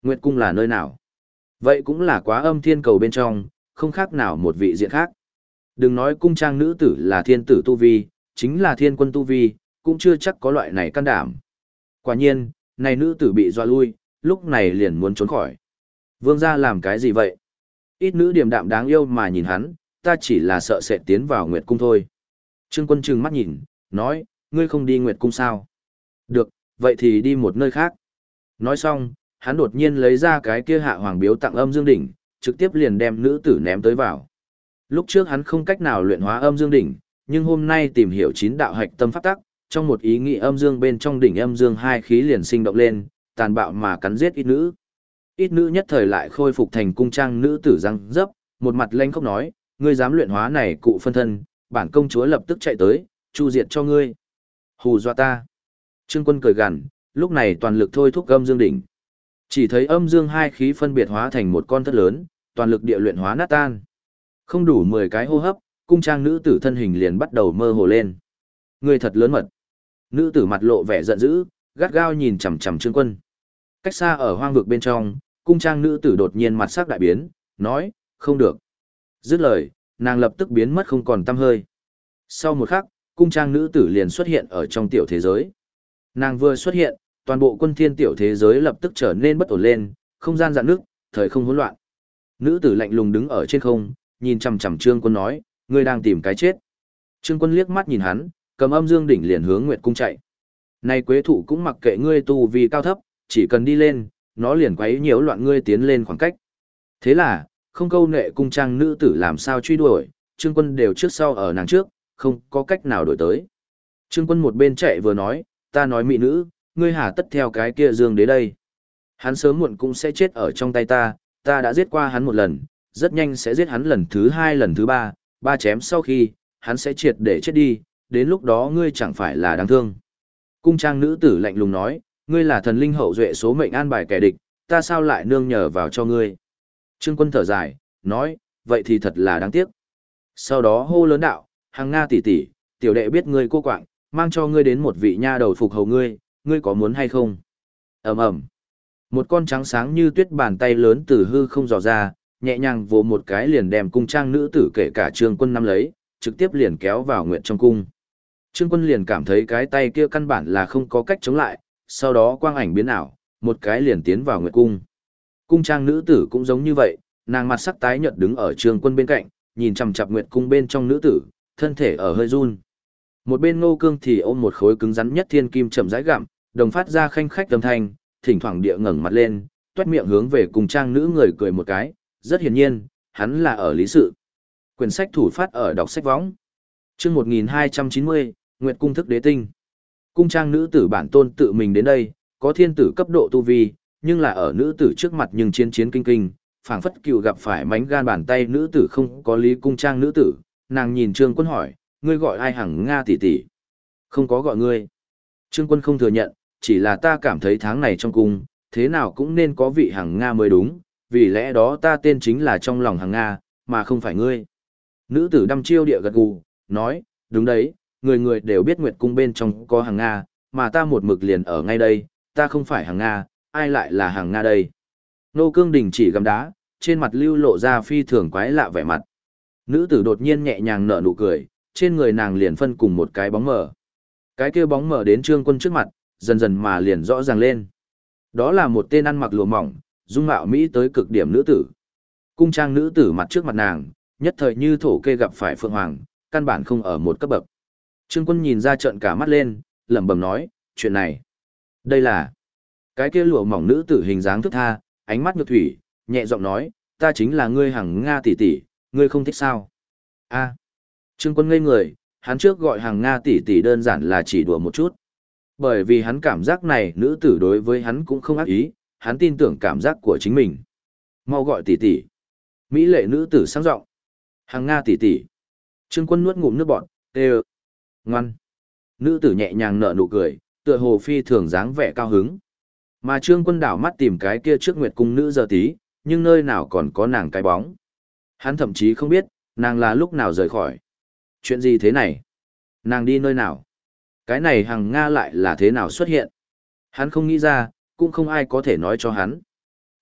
Nguyệt cung là nơi nào? Vậy cũng là Quá Âm Thiên Cầu bên trong, không khác nào một vị diện khác. Đừng nói cung trang nữ tử là thiên tử tu vi, chính là thiên quân tu vi, cũng chưa chắc có loại này can đảm. Quả nhiên, này nữ tử bị dọa lui, lúc này liền muốn trốn khỏi. Vương gia làm cái gì vậy? Ít nữ điềm đạm đáng yêu mà nhìn hắn, ta chỉ là sợ sẽ tiến vào Nguyệt cung thôi. Trương Quân trừng mắt nhìn, nói, ngươi không đi Nguyệt cung sao? Được, vậy thì đi một nơi khác. Nói xong, hắn đột nhiên lấy ra cái kia hạ hoàng biếu tặng âm dương đỉnh, trực tiếp liền đem nữ tử ném tới vào. Lúc trước hắn không cách nào luyện hóa âm dương đỉnh, nhưng hôm nay tìm hiểu 9 đạo hạch tâm pháp tắc, trong một ý nghĩ âm dương bên trong đỉnh âm dương hai khí liền sinh động lên, tàn bạo mà cắn giết ít nữ. Ít nữ nhất thời lại khôi phục thành cung trang nữ tử răng dấp, một mặt lanh khóc nói, ngươi dám luyện hóa này cụ phân thân, bản công chúa lập tức chạy tới, chu diệt cho ngươi. Hù dọa ta. Trương Quân cười gằn, lúc này toàn lực thôi thúc âm dương đỉnh. Chỉ thấy âm dương hai khí phân biệt hóa thành một con thất lớn, toàn lực địa luyện hóa nát tan. Không đủ 10 cái hô hấp, cung trang nữ tử thân hình liền bắt đầu mơ hồ lên. Ngươi thật lớn mật. Nữ tử mặt lộ vẻ giận dữ, gắt gao nhìn chằm chằm Trương Quân. Cách xa ở hoang vực bên trong, cung trang nữ tử đột nhiên mặt sắc đại biến, nói, không được. Dứt lời, nàng lập tức biến mất không còn tăm hơi. Sau một khắc, cung trang nữ tử liền xuất hiện ở trong tiểu thế giới. Nàng vừa xuất hiện, toàn bộ quân thiên tiểu thế giới lập tức trở nên bất ổn lên, không gian dạn nước, thời không hỗn loạn. Nữ tử lạnh lùng đứng ở trên không, nhìn chằm chằm Trương Quân nói, ngươi đang tìm cái chết. Trương Quân liếc mắt nhìn hắn, cầm âm dương đỉnh liền hướng Nguyệt cung chạy. Nay quế thụ cũng mặc kệ ngươi tu vì cao thấp, chỉ cần đi lên, nó liền quấy nhiễu loạn ngươi tiến lên khoảng cách. Thế là, không câu nệ cung trang nữ tử làm sao truy đuổi, Trương Quân đều trước sau ở nàng trước, không có cách nào đổi tới. Trương Quân một bên chạy vừa nói, ta nói mỹ nữ, ngươi hà tất theo cái kia dương đế đây. Hắn sớm muộn cũng sẽ chết ở trong tay ta đã giết qua hắn một lần, rất nhanh sẽ giết hắn lần thứ 2 lần thứ 3, ba chém sau khi, hắn sẽ triệt để chết đi, đến lúc đó ngươi chẳng phải là đáng thương. Cung trang nữ tử lạnh lùng nói, ngươi là thần linh hậu duệ số mệnh an bài kẻ địch, ta sao lại nương nhờ vào cho ngươi. Trương Quân thở dài, nói, vậy thì thật là đáng tiếc. Sau đó hô lớn đạo, Hằng Nga tỷ tỷ, tiểu đệ biết ngươi cô quạng, mang cho ngươi đến một vị nha đầu phục hầu ngươi, ngươi có muốn hay không? Ầm ầm. Một con trắng sáng như tuyết bàn tay lớn từ hư không dò ra, nhẹ nhàng vỗ một cái liền đem cung trang nữ tử kể cả Trương Quân nắm lấy, trực tiếp liền kéo vào nguyện trong cung. Trương Quân liền cảm thấy cái tay kia căn bản là không có cách chống lại, sau đó quang ảnh biến ảo, một cái liền tiến vào nguyệt cung. Cung trang nữ tử cũng giống như vậy, nàng mặt sắc tái nhợt đứng ở Trương Quân bên cạnh, nhìn chằm chằm nguyệt cung bên trong nữ tử, thân thể ở hơi run. Một bên Ngô Cương thì ôm một khối cứng rắn nhất thiên kim chậm rãi gặm, đồng phát ra khanh khách âm thanh, thỉnh thoảng địa ngẩng mặt lên, toét miệng hướng về cung trang nữ người cười một cái, rất hiển nhiên, hắn là ở lý sự. Quyển sách thủ phát ở đọc sách võng. Chương 1290, Nguyệt cung thức đế tinh. Cung trang nữ tử bản tôn tự mình đến đây, có thiên tử cấp độ tu vi, nhưng là ở nữ tử trước mặt nhưng chiến chiến kinh kinh, phảng phất cựu gặp phải mánh gan bàn tay nữ tử không có lý. Cung trang nữ tử, nàng nhìn Trương Quân hỏi, ngươi gọi ai Hằng Nga tỷ tỷ? Không có gọi ngươi. Trương Quân không thừa nhận, chỉ là ta cảm thấy tháng này trong cung, thế nào cũng nên có vị Hằng Nga mới đúng, vì lẽ đó ta tên chính là trong lòng Hằng Nga, mà không phải ngươi. Nữ tử đăm chiêu địa gật gù, nói, đúng đấy, người người đều biết Nguyệt cung bên trong có Hằng Nga, mà ta một mực liền ở ngay đây, ta không phải Hằng Nga, ai lại là Hằng Nga đây? Nô Cương đình chỉ gầm đá, trên mặt lưu lộ ra phi thường quái lạ vẻ mặt. Nữ tử đột nhiên nhẹ nhàng nở nụ cười, trên người nàng liền phân cùng một cái bóng mờ. Cái kia bóng mờ đến Trương Quân trước mặt, dần dần mà liền rõ ràng lên. Đó là một tên ăn mặc lụa mỏng, dung mạo mỹ tới cực điểm nữ tử. Cung trang nữ tử mặt trước mặt nàng, nhất thời như thổ kê gặp phải phượng hoàng, căn bản không ở một cấp bậc. Trương Quân nhìn ra trợn cả mắt lên, lẩm bẩm nói, chuyện này, đây là cái kia lụa mỏng nữ tử hình dáng thức tha, ánh mắt nhược thủy, nhẹ giọng nói, ta chính là ngươi Hằng Nga tỷ tỷ, ngươi không thích sao? A. Trương Quân ngây người, hắn trước gọi Hằng Nga tỷ tỷ đơn giản là chỉ đùa một chút. Bởi vì hắn cảm giác này nữ tử đối với hắn cũng không ác ý, hắn tin tưởng cảm giác của chính mình. Mau gọi tỷ tỷ. Mỹ lệ nữ tử sang giọng. Hằng Nga tỷ tỷ. Trương Quân nuốt ngụm nước bọt, tê ngoan. Nữ tử nhẹ nhàng nở nụ cười, tựa hồ phi thường dáng vẻ cao hứng. Mà Trương Quân đảo mắt tìm cái kia trước Nguyệt cung nữ giờ tí, nhưng nơi nào còn có nàng cái bóng. Hắn thậm chí không biết, nàng là lúc nào rời khỏi. Chuyện gì thế này? Nàng đi nơi nào? Cái này Hằng Nga lại là thế nào xuất hiện? Hắn không nghĩ ra, cũng không ai có thể nói cho hắn.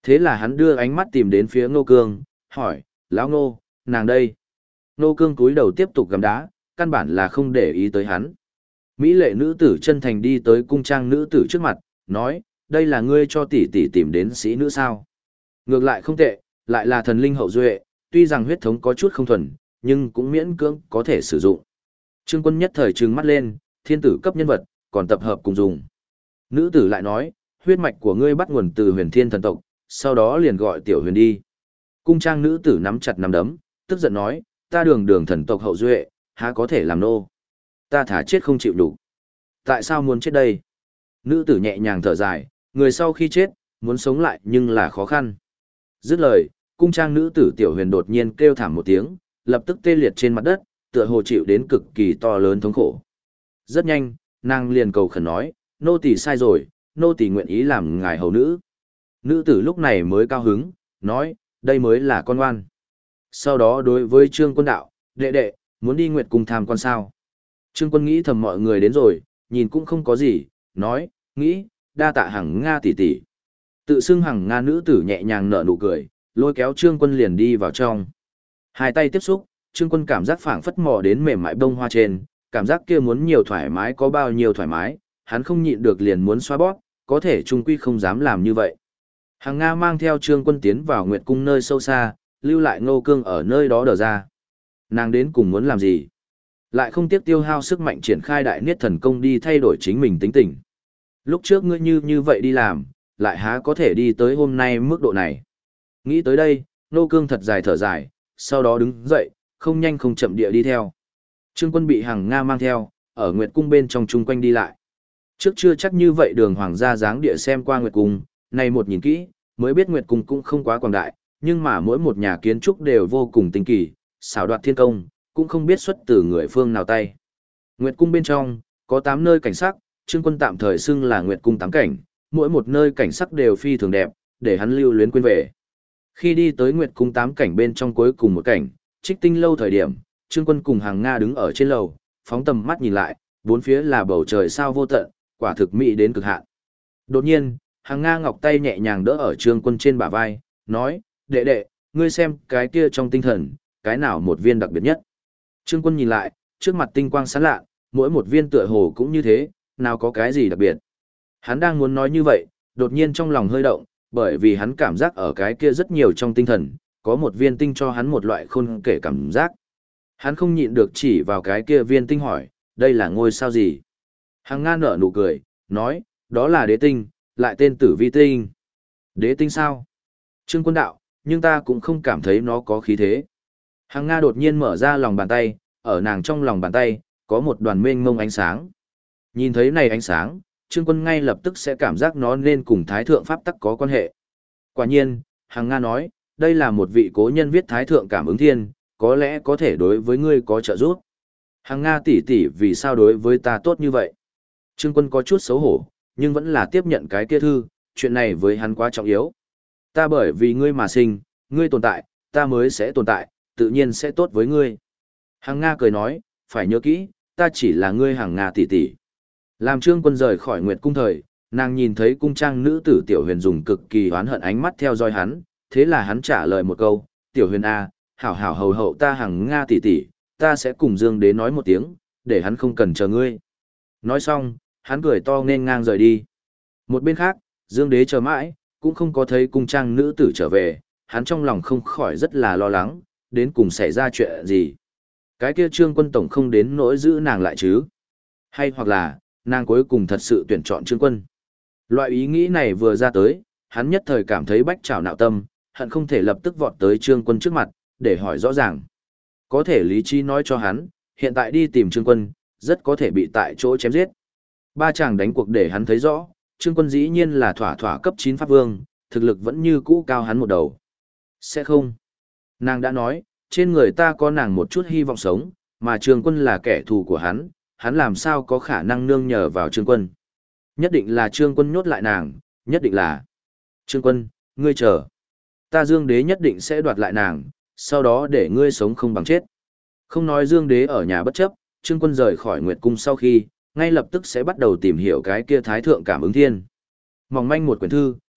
Thế là hắn đưa ánh mắt tìm đến phía Ngô Cương, hỏi, lão Ngô, nàng đây. Ngô Cương cúi đầu tiếp tục gặm đá, căn bản là không để ý tới hắn. Mỹ lệ nữ tử chân thành đi tới cung trang nữ tử trước mặt, nói, đây là ngươi cho tỷ tỷ tìm đến sĩ nữ sao. Ngược lại không tệ, lại là thần linh hậu duệ, tuy rằng huyết thống có chút không thuần, nhưng cũng miễn cưỡng có thể sử dụng. Trương Quân nhất thời trừng mắt lên, thiên tử cấp nhân vật, còn tập hợp cùng dùng. Nữ tử lại nói, huyết mạch của ngươi bắt nguồn từ huyền thiên thần tộc, sau đó liền gọi tiểu huyền đi. Cung trang nữ tử nắm chặt nắm đấm, tức giận nói, ta đường đường thần tộc hậu duệ, há có thể làm nô. Ta thả chết không chịu đủ. Tại sao muốn chết đây? Nữ tử nhẹ nhàng thở dài, người sau khi chết, muốn sống lại nhưng là khó khăn. Dứt lời, cung trang nữ tử tiểu huyền đột nhiên kêu thảm một tiếng, lập tức tê liệt trên mặt đất, tựa hồ chịu đến cực kỳ to lớn thống khổ. Rất nhanh, nàng liền cầu khẩn nói, nô tỳ sai rồi, nô tỳ nguyện ý làm ngài hầu nữ. Nữ tử lúc này mới cao hứng, nói, đây mới là con ngoan. Sau đó đối với Trương Quân đạo, đệ đệ, muốn đi Nguyệt Cung tham quan sao. Trương Quân nghĩ thầm mọi người đến rồi, nhìn cũng không có gì, nói, nghĩ, đa tạ Hằng Nga tỷ tỷ. Tự xưng Hằng Nga nữ tử nhẹ nhàng nở nụ cười, lôi kéo Trương Quân liền đi vào trong. Hai tay tiếp xúc, Trương Quân cảm giác phảng phất mò đến mềm mại bông hoa trên, cảm giác kia muốn nhiều thoải mái có bao nhiêu thoải mái, hắn không nhịn được liền muốn xoa bóp, có thể trung quy không dám làm như vậy. Hằng Nga mang theo Trương Quân tiến vào Nguyệt Cung nơi sâu xa, lưu lại Ngô Cương ở nơi đó đờ ra. Nàng đến cùng muốn làm gì? Lại không tiếc tiêu hao sức mạnh triển khai đại niết thần công đi thay đổi chính mình tính tình. Lúc trước ngươi như vậy đi làm, lại há có thể đi tới hôm nay mức độ này. Nghĩ tới đây, Ngô Cương thật dài thở dài, sau đó đứng dậy, không nhanh không chậm địa đi theo. Trương Quân bị Hằng Nga mang theo, ở Nguyệt Cung bên trong chung quanh đi lại. Trước chưa chắc như vậy đường hoàng gia dáng địa xem qua Nguyệt Cung, này một nhìn kỹ, mới biết Nguyệt Cung cũng không quá quảng đại, nhưng mà mỗi một nhà kiến trúc đều vô cùng tinh kỳ, xảo đoạt thiên công, cũng không biết xuất từ người phương nào tay. Nguyệt Cung bên trong, có 8 nơi cảnh sắc, Trương Quân tạm thời xưng là Nguyệt Cung 8 cảnh, mỗi một nơi cảnh sắc đều phi thường đẹp, để hắn lưu luyến quên về. Khi đi tới Nguyệt Cung 8 cảnh bên trong cuối cùng một cảnh, Trích Tinh lâu thời điểm, Trương Quân cùng Hằng Nga đứng ở trên lầu, phóng tầm mắt nhìn lại, bốn phía là bầu trời sao vô tận, quả thực mỹ đến cực hạn. Đột nhiên, Hằng Nga ngọc tay nhẹ nhàng đỡ ở Trương Quân trên bả vai, nói, đệ đệ, ngươi xem cái kia trong tinh thần, cái nào một viên đặc biệt nhất. Trương Quân nhìn lại, trước mặt tinh quang sáng lạ, mỗi một viên tựa hồ cũng như thế, nào có cái gì đặc biệt. Hắn đang muốn nói như vậy, đột nhiên trong lòng hơi động, bởi vì hắn cảm giác ở cái kia rất nhiều trong tinh thần, có một viên tinh cho hắn một loại khôn kể cảm giác. Hắn không nhịn được chỉ vào cái kia viên tinh hỏi, đây là ngôi sao gì? Hằng Nga nở nụ cười, nói, đó là đế tinh, lại tên Tử Vi tinh. Đế tinh sao? Trương Quân đạo, nhưng ta cũng không cảm thấy nó có khí thế. Hằng Nga đột nhiên mở ra lòng bàn tay, ở nàng trong lòng bàn tay, có một đoàn mênh mông ánh sáng. Nhìn thấy này ánh sáng, Trương Quân ngay lập tức sẽ cảm giác nó nên cùng Thái Thượng Pháp Tắc có quan hệ. Quả nhiên, Hằng Nga nói, đây là một vị cố nhân viết Thái Thượng Cảm ứng Thiên, có lẽ có thể đối với ngươi có trợ giúp. Hằng Nga tỷ tỷ vì sao đối với ta tốt như vậy? Trương Quân có chút xấu hổ, nhưng vẫn là tiếp nhận cái kia thư, chuyện này với hắn quá trọng yếu. Ta bởi vì ngươi mà sinh, ngươi tồn tại, ta mới sẽ tồn tại, tự nhiên sẽ tốt với ngươi. Hằng Nga cười nói, phải nhớ kỹ, ta chỉ là ngươi Hằng Nga tỷ tỷ. Làm Trương Quân rời khỏi Nguyệt Cung thời, nàng nhìn thấy cung trang nữ tử Tiểu Huyền dùng cực kỳ oán hận ánh mắt theo dõi hắn, thế là hắn trả lời một câu, Tiểu Huyền A, hảo hảo hầu hậu ta Hằng Nga tỷ tỷ, ta sẽ cùng Dương Đế nói một tiếng, để hắn không cần chờ ngươi. Nói xong, hắn cười to nên ngang rời đi. Một bên khác, Dương Đế chờ mãi, cũng không có thấy cung trang nữ tử trở về, hắn trong lòng không khỏi rất là lo lắng, đến cùng xảy ra chuyện gì. Cái kia Trương Quân tổng không đến nỗi giữ nàng lại chứ. Hay hoặc là, nàng cuối cùng thật sự tuyển chọn Trương Quân. Loại ý nghĩ này vừa ra tới, hắn nhất thời cảm thấy bách trảo nạo tâm, hận không thể lập tức vọt tới Trương Quân trước mặt, để hỏi rõ ràng. Có thể lý trí nói cho hắn, hiện tại đi tìm Trương Quân, rất có thể bị tại chỗ chém giết. Ba chàng đánh cuộc để hắn thấy rõ, Trương Quân dĩ nhiên là thỏa thỏa cấp 9 pháp vương, thực lực vẫn như cũ cao hắn một đầu. Sẽ không. Nàng đã nói, trên người ta có nàng một chút hy vọng sống, mà Trương Quân là kẻ thù của hắn làm sao có khả năng nương nhờ vào Trương Quân. Nhất định là Trương Quân nhốt lại nàng, nhất định là. Trương Quân, ngươi chờ. Ta Dương Đế nhất định sẽ đoạt lại nàng, sau đó để ngươi sống không bằng chết. Không nói Dương Đế ở nhà bất chấp, Trương Quân rời khỏi Nguyệt Cung sau khi, ngay lập tức sẽ bắt đầu tìm hiểu cái kia Thái Thượng Cảm ứng Thiên. Mỏng manh một quyển thư,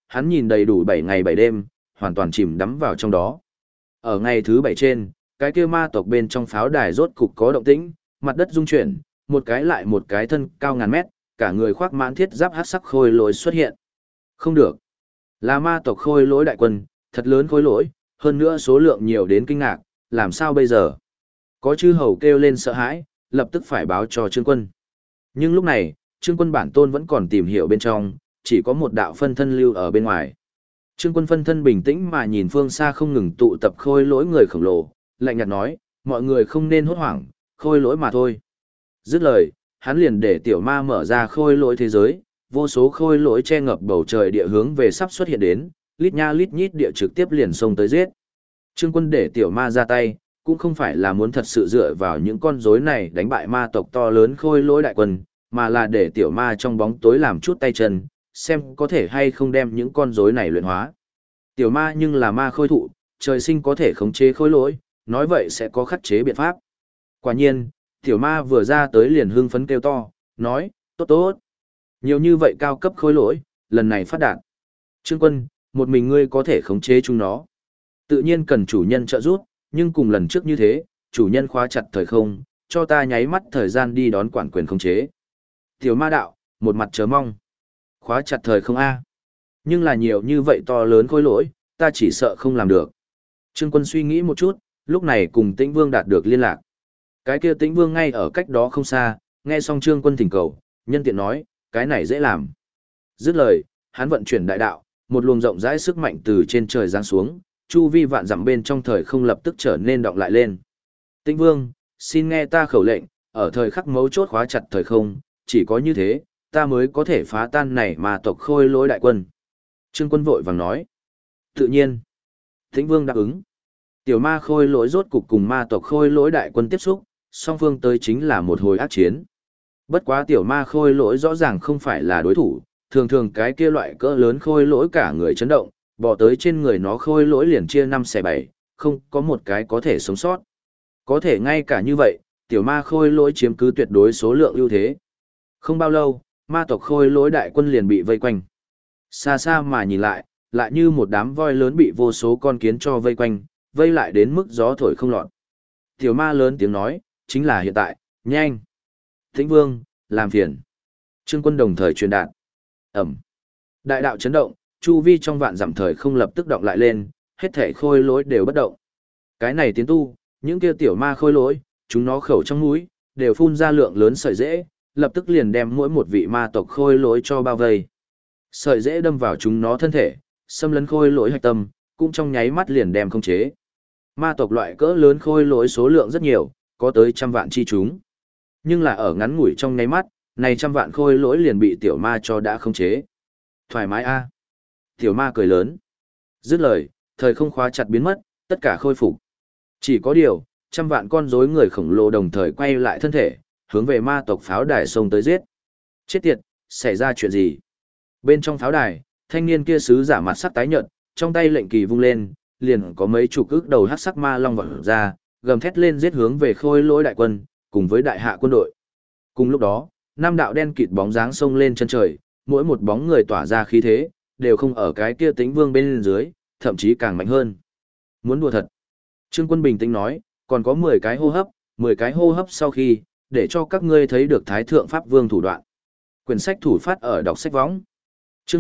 hắn nhìn đầy đủ 7 ngày 7 đêm, hoàn toàn chìm đắm vào trong đó. Ở ngày thứ 7 trên, cái kia ma tộc bên trong pháo đài rốt cục có động tĩnh, mặt đất rung chuyển, một cái lại một cái thân cao ngàn mét, cả người khoác mãn thiết giáp hắc sắc khôi lỗi xuất hiện. Không được. Là ma tộc khôi lỗi đại quân, thật lớn khôi lỗi, hơn nữa số lượng nhiều đến kinh ngạc, làm sao bây giờ? Có chư hầu kêu lên sợ hãi, lập tức phải báo cho Trương Quân. Nhưng lúc này, Trương Quân bản tôn vẫn còn tìm hiểu bên trong, chỉ có một đạo phân thân lưu ở bên ngoài. Trương Quân phân thân bình tĩnh mà nhìn phương xa không ngừng tụ tập khôi lỗi người khổng lồ, lạnh nhạt nói, mọi người không nên hốt hoảng, khôi lỗi mà thôi. Dứt lời, hắn liền để tiểu ma mở ra khôi lỗi thế giới, vô số khôi lỗi che ngập bầu trời địa hướng về sắp xuất hiện đến, lít nha lít nhít địa trực tiếp liền xông tới giết. Trương Quân để tiểu ma ra tay, cũng không phải là muốn thật sự dựa vào những con rối này đánh bại ma tộc to lớn khôi lỗi đại quân, mà là để tiểu ma trong bóng tối làm chút tay chân, xem có thể hay không đem những con rối này luyện hóa. Tiểu ma nhưng là ma khôi thụ, trời sinh có thể khống chế khôi lỗi, nói vậy sẽ có khắc chế biện pháp. Quả nhiên, tiểu ma vừa ra tới liền hưng phấn kêu to, nói, tốt tốt. Nhiều như vậy cao cấp khôi lỗi, lần này phát đạt. Trương Quân, một mình ngươi có thể khống chế chúng nó. Tự nhiên cần chủ nhân trợ giúp, nhưng cùng lần trước như thế, chủ nhân khóa chặt thời không, cho ta nháy mắt thời gian đi đón quản quyền khống chế. Tiểu ma đạo, một mặt chờ mong. Khóa chặt thời không A. Nhưng là nhiều như vậy to lớn khôi lỗi, ta chỉ sợ không làm được. Trương Quân suy nghĩ một chút, lúc này cùng Tĩnh Vương đạt được liên lạc. Cái kia Tĩnh Vương ngay ở cách đó không xa, nghe xong Trương Quân thỉnh cầu, nhân tiện nói, cái này dễ làm. Dứt lời, hắn vận chuyển đại đạo, một luồng rộng rãi sức mạnh từ trên trời giáng xuống, chu vi vạn dặm bên trong thời không lập tức trở nên động lại lên. Tĩnh Vương, xin nghe ta khẩu lệnh, ở thời khắc mấu chốt khóa chặt thời không, chỉ có như thế, ta mới có thể phá tan này mà tộc khôi lỗi đại quân. Trương Quân vội vàng nói. Tự nhiên. Tĩnh Vương đáp ứng. Tiểu ma khôi lỗi rốt cục cùng ma tộc khôi lỗi đại quân tiếp xúc, song phương tới chính là một hồi ác chiến. Bất quá tiểu ma khôi lỗi rõ ràng không phải là đối thủ, thường thường cái kia loại cỡ lớn khôi lỗi cả người chấn động, bỏ tới trên người nó khôi lỗi liền chia 5 xẻ 7, không có một cái có thể sống sót. Có thể ngay cả như vậy, tiểu ma khôi lỗi chiếm cứ tuyệt đối số lượng ưu thế. Không bao lâu, ma tộc khôi lỗi đại quân liền bị vây quanh. Xa xa mà nhìn lại, lại như một đám voi lớn bị vô số con kiến cho vây quanh, vây lại đến mức gió thổi không lọt. Tiểu ma lớn tiếng nói, chính là hiện tại, nhanh. Tĩnh Vương, làm phiền. Trương Quân đồng thời truyền đạt. Ẩm. Đại đạo chấn động, chu vi trong vạn dặm thời không lập tức động lại lên, hết thể khôi lỗi đều bất động. Cái này tiến tu, những kia tiểu ma khôi lỗi, chúng nó khẩu trong mũi, đều phun ra lượng lớn sợi rễ, lập tức liền đem mỗi một vị ma tộc khôi lỗi cho bao vây. Sợi rễ đâm vào chúng nó thân thể, xâm lấn khôi lỗi hạch tâm, cũng trong nháy mắt liền đem khống chế. Ma tộc loại cỡ lớn khôi lỗi số lượng rất nhiều, có tới trăm vạn chi chúng. Nhưng là ở ngắn ngủi trong nháy mắt, này trăm vạn khôi lỗi liền bị tiểu ma cho đã khống chế. Thoải mái a. Tiểu ma cười lớn. Dứt lời, thời không khóa chặt biến mất, tất cả khôi phục. Chỉ có điều, trăm vạn con rối người khổng lồ đồng thời quay lại thân thể, hướng về ma tộc pháo đài xông tới giết. Chết tiệt, xảy ra chuyện gì? Bên trong pháo đài, thanh niên kia sứ giả mặt sắc tái nhợt, trong tay lệnh kỳ vung lên, liền có mấy chục ức đầu hắc sắc ma long vọt ra, gầm thét lên giết hướng về khôi lỗi đại quân, cùng với đại hạ quân đội. Cùng lúc đó, năm đạo đen kịt bóng dáng xông lên chân trời, mỗi một bóng người tỏa ra khí thế, đều không ở cái kia Tĩnh Vương bên dưới, thậm chí càng mạnh hơn. Muốn đùa thật. Trương Quân bình tĩnh nói, còn có 10 cái hô hấp, 10 cái hô hấp sau khi, để cho các ngươi thấy được Thái Thượng Pháp Vương thủ đoạn. Quyển sách thủ phát ở đọc sách võng. Chương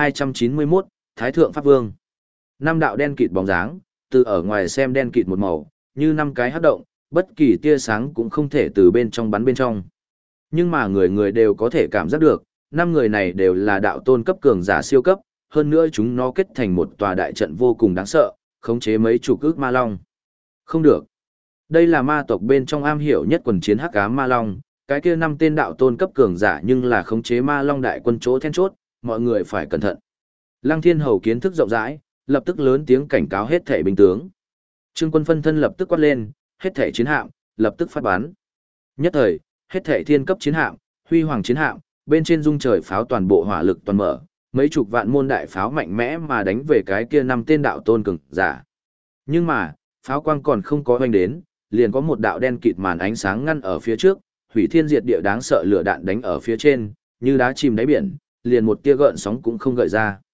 1291, Thái Thượng Pháp Vương. Năm đạo đen kịt bóng dáng, từ ở ngoài xem đen kịt một màu, như năm cái hắc động, bất kỳ tia sáng cũng không thể từ bên trong bắn bên trong. Nhưng mà người người đều có thể cảm giác được, năm người này đều là đạo tôn cấp cường giả siêu cấp, hơn nữa chúng nó kết thành một tòa đại trận vô cùng đáng sợ, khống chế mấy chục ức ma long. Không được. Đây là ma tộc bên trong am hiểu nhất quần chiến hắc ám ma long, cái kia năm tên đạo tôn cấp cường giả nhưng là khống chế ma long đại quân chỗ then chốt, mọi người phải cẩn thận. Lăng Thiên Hầu kiến thức rộng rãi, lập tức lớn tiếng cảnh cáo hết thể binh tướng. Trương Quân phân thân lập tức quát lên, hết thể chiến hạm, lập tức phát bắn. Nhất thời, hết thể thiên cấp chiến hạm, huy hoàng chiến hạm, bên trên dung trời pháo toàn bộ hỏa lực toàn mở, mấy chục vạn môn đại pháo mạnh mẽ mà đánh về cái kia năm tên đạo tôn cường giả. Nhưng mà, pháo quang còn không có hoành đến, liền có một đạo đen kịt màn ánh sáng ngăn ở phía trước, hủy thiên diệt địa đáng sợ lửa đạn đánh ở phía trên, như đá chìm đáy biển, liền một tia gợn sóng cũng không gợi ra.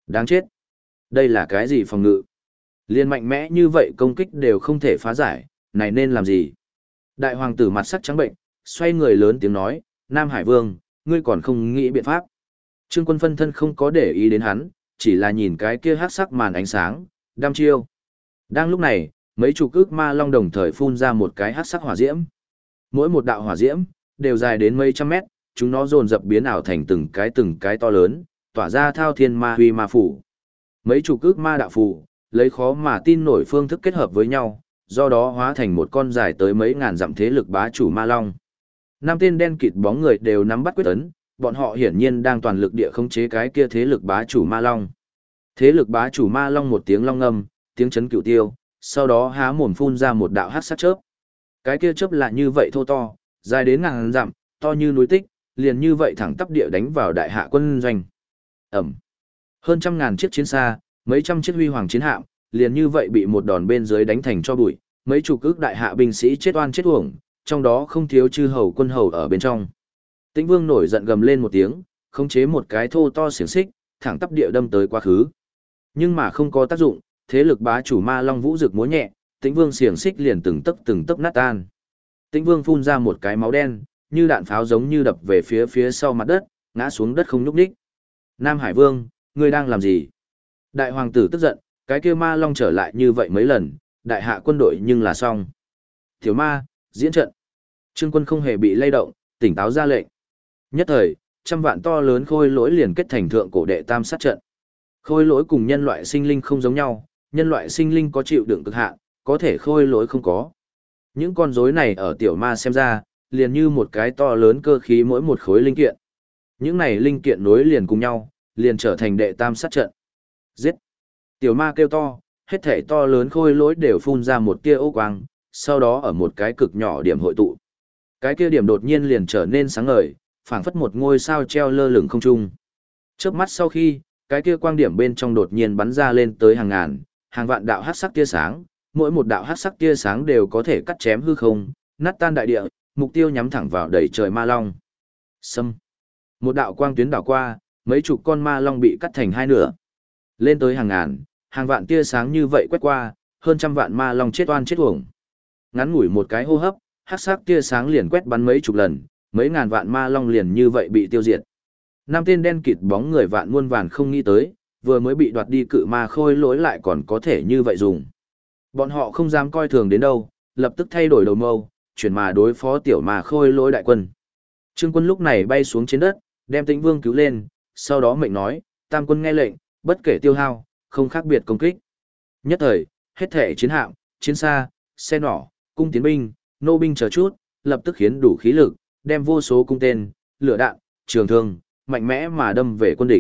Đáng chết. Đây là cái gì phòng ngự? Liên mạnh mẽ như vậy công kích đều không thể phá giải, này nên làm gì? Đại hoàng tử mặt sắc trắng bệnh, xoay người lớn tiếng nói, Nam Hải Vương, ngươi còn không nghĩ biện pháp. Trương Quân phân thân không có để ý đến hắn, chỉ là nhìn cái kia hắc sắc màn ánh sáng, đăm chiêu. Đang lúc này, mấy chục ức ma long đồng thời phun ra một cái hắc sắc hỏa diễm. Mỗi một đạo hỏa diễm đều dài đến mấy trăm mét, chúng nó dồn dập biến ảo thành từng cái to lớn, tỏa ra thao thiên ma huy ma phủ. Mấy chục ức ma đạo phù, lấy khó mà tin nổi phương thức kết hợp với nhau, do đó hóa thành một con dài tới mấy ngàn dặm thế lực bá chủ ma long. Năm tên đen kịt bóng người đều nắm bắt quyết ấn, bọn họ hiển nhiên đang toàn lực địa khống chế cái kia thế lực bá chủ ma long. Thế lực bá chủ ma long một tiếng long ngâm, tiếng chấn cửu tiêu, sau đó há mồm phun ra một đạo hắc sát chớp. Cái kia chớp là như vậy thô to, dài đến ngàn dặm, to như núi tích, liền như vậy thẳng tắp địa đánh vào đại hạ quân doanh. Ẩm. Hơn trăm ngàn chiếc chiến xa, mấy trăm chiếc huy hoàng chiến hạm, liền như vậy bị một đòn bên dưới đánh thành cho bụi, mấy chục ức đại hạ binh sĩ chết oan chết uổng, trong đó không thiếu chư hầu quân hầu ở bên trong. Tĩnh Vương nổi giận gầm lên một tiếng, khống chế một cái thô to xiềng xích, thẳng tắp địa đâm tới quá khứ. Nhưng mà không có tác dụng, thế lực bá chủ ma long vũ rực múa nhẹ, Tĩnh Vương xiềng xích liền từng tấc nát tan. Tĩnh Vương phun ra một cái máu đen, như đạn pháo giống như đập về phía sau mặt đất, ngã xuống đất không nhúc nhích. Nam Hải Vương, ngươi đang làm gì? Đại hoàng tử tức giận, cái kia ma long trở lại như vậy mấy lần, đại hạ quân đội nhưng là xong. Tiểu ma, diễn trận. Trương Quân không hề bị lay động, tỉnh táo ra lệnh. Nhất thời, trăm vạn to lớn khôi lỗi liền kết thành thượng cổ đệ tam sát trận. Khôi lỗi cùng nhân loại sinh linh không giống nhau, nhân loại sinh linh có chịu đựng cực hạn, có thể khôi lỗi không có. Những con rối này ở tiểu ma xem ra, liền như một cái to lớn cơ khí mỗi một khối linh kiện. Những này linh kiện nối liền cùng nhau, liền trở thành đệ tam sát trận. Giết! Tiểu ma kêu to, hết thể to lớn khôi lỗi đều phun ra một tia ô quang, sau đó ở một cái cực nhỏ điểm hội tụ. Cái kia điểm đột nhiên liền trở nên sáng ngời, phảng phất một ngôi sao treo lơ lửng không trung. Chớp mắt sau khi, cái kia quang điểm bên trong đột nhiên bắn ra lên tới hàng ngàn, hàng vạn đạo hắc sắc tia sáng, mỗi một đạo hắc sắc tia sáng đều có thể cắt chém hư không, nát tan đại địa, mục tiêu nhắm thẳng vào đầy trời ma long. Xâm. Một đạo quang tuyến đảo qua, mấy chục con ma long bị cắt thành hai nửa. Lên tới hàng ngàn, hàng vạn tia sáng như vậy quét qua, hơn trăm vạn ma long chết oan chết uổng. Ngắn ngủi một cái hô hấp, hắc sắc tia sáng liền quét bắn mấy chục lần, mấy ngàn vạn ma long liền như vậy bị tiêu diệt. Năm tên đen kịt bóng người vạn muôn vàn không nghĩ tới, vừa mới bị đoạt đi cự ma khôi lỗi lại còn có thể như vậy dùng. Bọn họ không dám coi thường đến đâu, lập tức thay đổi đầu mâu, chuyển mà đối phó tiểu ma khôi lỗi đại quân. Trương Quân lúc này bay xuống trên đất, đem Tĩnh Vương cứu lên, sau đó mệnh nói, tam quân nghe lệnh, bất kể tiêu hao, không khác biệt công kích. Nhất thời, hết thể chiến hạm, chiến xa, xe nỏ, cung tiến binh, nô binh chờ chút, lập tức khiến đủ khí lực, đem vô số cung tên, lửa đạn, trường thương, mạnh mẽ mà đâm về quân địch.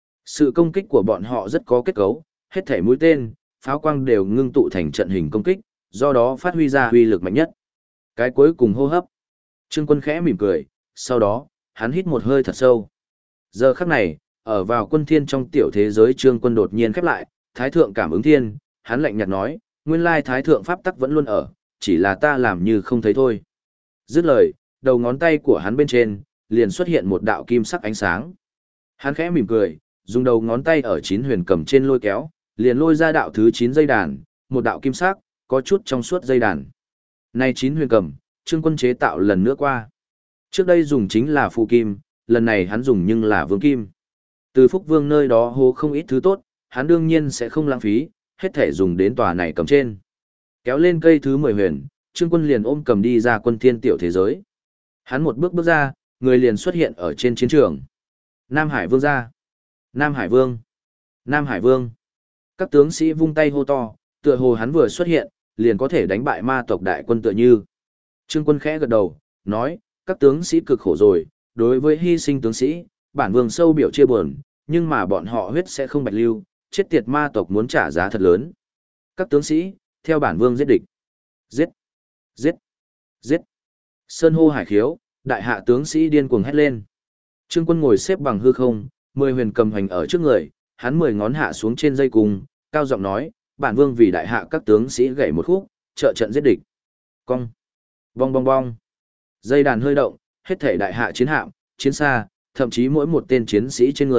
Sự công kích của bọn họ rất có kết cấu, hết thể mũi tên, pháo quang đều ngưng tụ thành trận hình công kích, do đó phát huy ra uy lực mạnh nhất. Cái cuối cùng hô hấp. Trương Quân khẽ mỉm cười, sau đó, hắn hít một hơi thật sâu. Giờ khắc này, ở vào quân thiên trong tiểu thế giới Trương Quân đột nhiên khép lại, thái thượng cảm ứng thiên, hắn lạnh nhạt nói, nguyên lai thái thượng pháp tắc vẫn luôn ở, chỉ là ta làm như không thấy thôi. Dứt lời, đầu ngón tay của hắn bên trên, liền xuất hiện một đạo kim sắc ánh sáng. Hắn khẽ mỉm cười, dùng đầu ngón tay ở chín huyền cầm trên lôi kéo, liền lôi ra đạo thứ 9 dây đàn, một đạo kim sắc, có chút trong suốt dây đàn. Này 9 huyền cầm, Trương Quân chế tạo lần nữa qua. Trước đây dùng chính là phù kim, lần này hắn dùng nhưng là vương kim. Từ Phúc Vương nơi đó hô không ít thứ tốt, hắn đương nhiên sẽ không lãng phí, hết thể dùng đến tòa này cầm trên. Kéo lên cây thứ 10 huyền, Trương Quân liền ôm cầm đi ra quân thiên tiểu thế giới. Hắn một bước bước ra, người liền xuất hiện ở trên chiến trường. Nam Hải Vương ra. Nam Hải Vương. Nam Hải Vương. Các tướng sĩ vung tay hô to, tựa hồ hắn vừa xuất hiện, liền có thể đánh bại ma tộc đại quân tựa như. Trương Quân khẽ gật đầu, nói, các tướng sĩ cực khổ rồi, đối với hy sinh tướng sĩ, bản vương sâu biểu chia buồn, nhưng mà bọn họ huyết sẽ không bạch lưu, chết tiệt ma tộc muốn trả giá thật lớn. Các tướng sĩ, theo bản vương giết địch. Giết! Giết! Giết! Sơn hô hải khiếu, đại hạ tướng sĩ điên cuồng hét lên. Trương Quân ngồi xếp bằng hư không, 10 huyền cầm hành ở trước người, hắn 10 ngón hạ xuống trên dây cung, cao giọng nói, bản vương vì đại hạ các tướng sĩ gảy một khúc, trợ trận giết địch. Cong! Bong bong bong! Dây đàn hơi động, hết thể đại hạ chiến hạm, chiến xa, thậm chí mỗi một tên chiến sĩ trên người,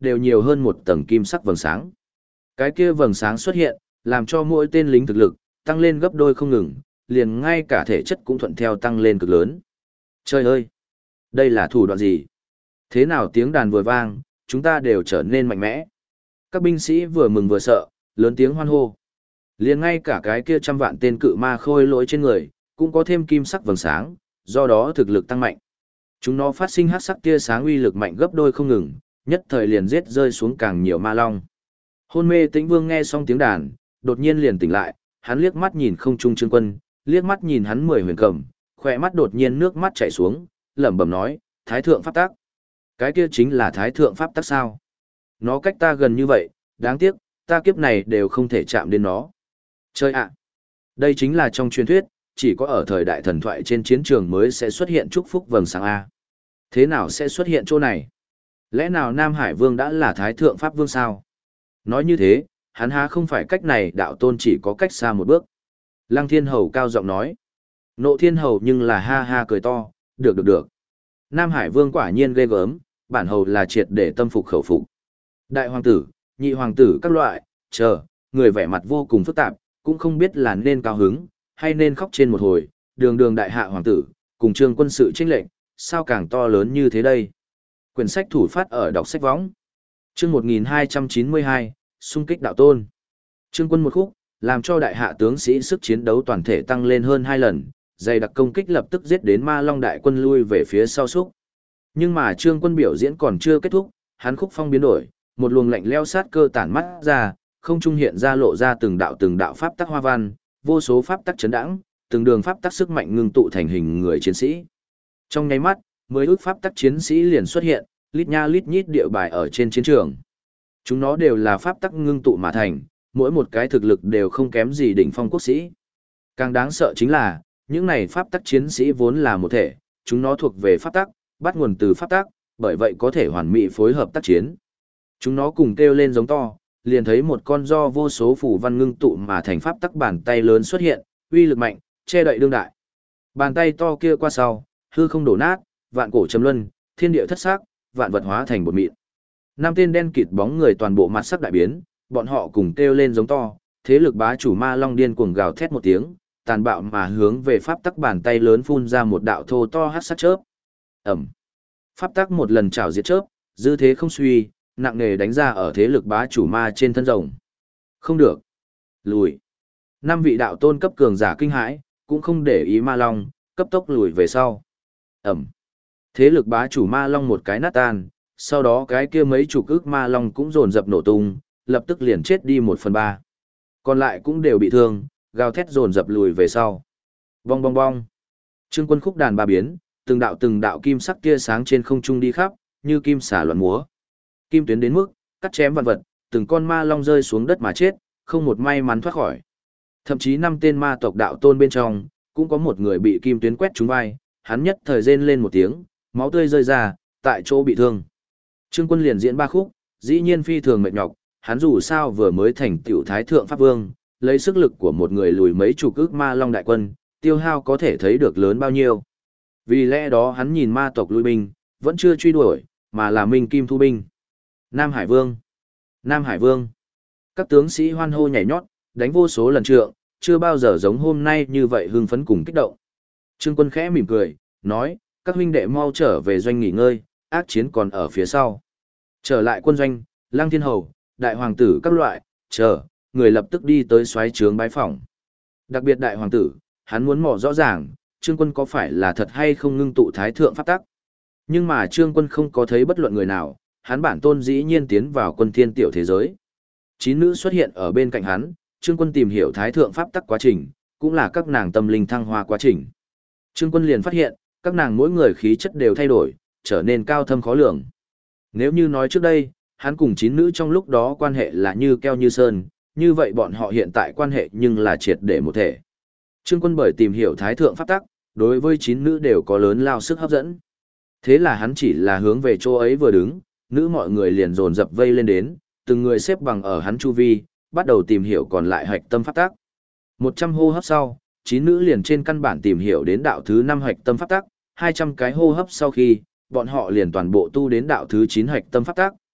đều nhiều hơn một tầng kim sắc vầng sáng. Cái kia vầng sáng xuất hiện, làm cho mỗi tên lính thực lực tăng lên gấp đôi không ngừng, liền ngay cả thể chất cũng thuận theo tăng lên cực lớn. Trời ơi! Đây là thủ đoạn gì? Thế nào tiếng đàn vừa vang, chúng ta đều trở nên mạnh mẽ. Các binh sĩ vừa mừng vừa sợ, lớn tiếng hoan hô. Liền ngay cả cái kia trăm vạn tên cự ma khôi lỗi trên người, cũng có thêm kim sắc vầng sáng, do đó thực lực tăng mạnh. Chúng nó phát sinh hắc sắc tia sáng uy lực mạnh gấp đôi không ngừng, nhất thời liền giết rơi xuống càng nhiều ma long. Hôn mê Tĩnh Vương nghe xong tiếng đàn, đột nhiên liền tỉnh lại, hắn liếc mắt nhìn không trung Trương Quân, liếc mắt nhìn hắn 10 huyền cầm, khỏe mắt đột nhiên nước mắt chảy xuống, lẩm bẩm nói, Thái thượng pháp tắc. Cái kia chính là Thái thượng pháp tắc sao? Nó cách ta gần như vậy, đáng tiếc, ta kiếp này đều không thể chạm đến nó. Chơi ạ! Đây chính là trong truyền thuyết, chỉ có ở thời đại thần thoại trên chiến trường mới sẽ xuất hiện chúc phúc vầng sáng A. Thế nào sẽ xuất hiện chỗ này? Lẽ nào Nam Hải Vương đã là Thái thượng pháp vương sao? Nói như thế, hắn há không phải cách này đạo tôn chỉ có cách xa một bước. Lăng Thiên Hầu cao giọng nói. Nộ Thiên Hầu nhưng là ha ha cười to, được. Nam Hải Vương quả nhiên ghê gớm, bản hầu là triệt để tâm phục khẩu phục. Đại hoàng tử, nhị hoàng tử các loại, người vẻ mặt vô cùng phức tạp, cũng không biết là nên cao hứng, hay nên khóc trên một hồi, đường đại hạ hoàng tử, cùng Trương Quân sự chênh lệnh, sao càng to lớn như thế đây. Quyển sách thủ phát ở đọc sách võng. Chương 1292, xung kích đạo tôn. Trương Quân một khúc, làm cho đại hạ tướng sĩ sức chiến đấu toàn thể tăng lên hơn 2 lần, dày đặc công kích lập tức giết đến Ma Long đại quân lui về phía sau xúc. Nhưng mà Trương Quân biểu diễn còn chưa kết thúc, hắn khúc phong biến đổi, một luồng lạnh lẽo sát cơ tản mắt ra, không trung hiện ra lộ ra từng đạo pháp tắc hoa văn, vô số pháp tắc chấn đãng, từng đường pháp tắc sức mạnh ngưng tụ thành hình người chiến sĩ. Trong nháy mắt, 10 ức pháp tắc chiến sĩ liền xuất hiện, lít nha lít nhít địa bài ở trên chiến trường. Chúng nó đều là pháp tắc ngưng tụ mà thành, mỗi một cái thực lực đều không kém gì đỉnh phong quốc sĩ. Càng đáng sợ chính là, những này pháp tắc chiến sĩ vốn là một thể, chúng nó thuộc về pháp tắc, bắt nguồn từ pháp tắc, bởi vậy có thể hoàn mỹ phối hợp tác chiến. Chúng nó cùng kêu lên giống to, liền thấy một con do vô số phù văn ngưng tụ mà thành pháp tắc bàn tay lớn xuất hiện, uy lực mạnh, che đậy đương đại. Bàn tay to kia qua sau, hư không đổ nát, vạn cổ châm luân, thiên địa thất sắc, vạn vật hóa thành bột mịn. 5 tên đen kịt bóng người toàn bộ mặt sắc đại biến, bọn họ cùng kêu lên giống to, thế lực bá chủ Ma Long điên cuồng gào thét một tiếng, tàn bạo mà hướng về pháp tắc bàn tay lớn phun ra một đạo thô to hắc sắc chớp. Ầm. Pháp tắc một lần trảo diệt chớp, dư thế không suy, nặng nề đánh ra ở thế lực bá chủ ma trên thân rồng. Không được. Lùi. 5 vị đạo tôn cấp cường giả kinh hãi, cũng không để ý Ma Long, cấp tốc lùi về sau. Ầm. Thế lực bá chủ Ma Long một cái nát tan, sau đó cái kia mấy chục ức Ma Long cũng dồn dập nổ tung, lập tức liền chết đi 1/3. Còn lại cũng đều bị thương, gào thét dồn dập lùi về sau. Bong bong bong. Trương Quân khúc đàn ba biến, từng đạo kim sắc tia sáng trên không trung đi khắp, như kim xà loạn múa. Kim tuyến đến mức cắt chém vạn vật, từng con ma long rơi xuống đất mà chết, không một may mắn thoát khỏi. Thậm chí 5 tên ma tộc đạo tôn bên trong, cũng có một người bị kim tuyến quét trúng vai, hắn nhất thời rên lên một tiếng, máu tươi rơi ra, tại chỗ bị thương. Trương Quân liền diễn 3 khúc, dĩ nhiên phi thường mệt nhọc, hắn dù sao vừa mới thành tiểu thái thượng pháp vương, lấy sức lực của một người lùi mấy chục ức ma long đại quân, tiêu hao có thể thấy được lớn bao nhiêu. Vì lẽ đó hắn nhìn ma tộc lui binh, vẫn chưa truy đuổi, mà là minh kim thu binh. Nam Hải Vương! Nam Hải Vương! Các tướng sĩ hoan hô nhảy nhót, đánh vô số lần trượng, chưa bao giờ giống hôm nay như vậy hưng phấn cùng kích động. Trương Quân khẽ mỉm cười, nói, các huynh đệ mau trở về doanh nghỉ ngơi, ác chiến còn ở phía sau. Trở lại quân doanh, Lăng Thiên Hầu, đại hoàng tử các loại, người lập tức đi tới soái trướng bái phỏng. Đặc biệt đại hoàng tử, hắn muốn mò rõ ràng, Trương Quân có phải là thật hay không ngưng tụ thái thượng pháp tắc. Nhưng mà Trương Quân không có thấy bất luận người nào, hắn bản tôn dĩ nhiên tiến vào quân thiên tiểu thế giới. 9 nữ xuất hiện ở bên cạnh hắn, Trương Quân tìm hiểu thái thượng pháp tắc quá trình, cũng là các nàng tâm linh thăng hoa quá trình. Trương Quân liền phát hiện, các nàng mỗi người khí chất đều thay đổi, trở nên cao thâm khó lường. Nếu như nói trước đây, hắn cùng 9 nữ trong lúc đó quan hệ là như keo như sơn, như vậy bọn họ hiện tại quan hệ nhưng là triệt để một thể. Trương Quân bởi tìm hiểu thái thượng pháp tắc, đối với 9 nữ đều có lớn lao sức hấp dẫn. Thế là hắn chỉ là hướng về chỗ ấy vừa đứng, nữ mọi người liền dồn dập vây lên đến, từng người xếp bằng ở hắn chu vi, bắt đầu tìm hiểu còn lại hạch tâm pháp tắc. 100 hô hấp sau, 9 nữ liền trên căn bản tìm hiểu đến đạo thứ 5 hạch tâm pháp tắc, 200 cái hô hấp sau khi, bọn họ liền toàn bộ tu đến đạo thứ 9 hạch tâm pháp tắc,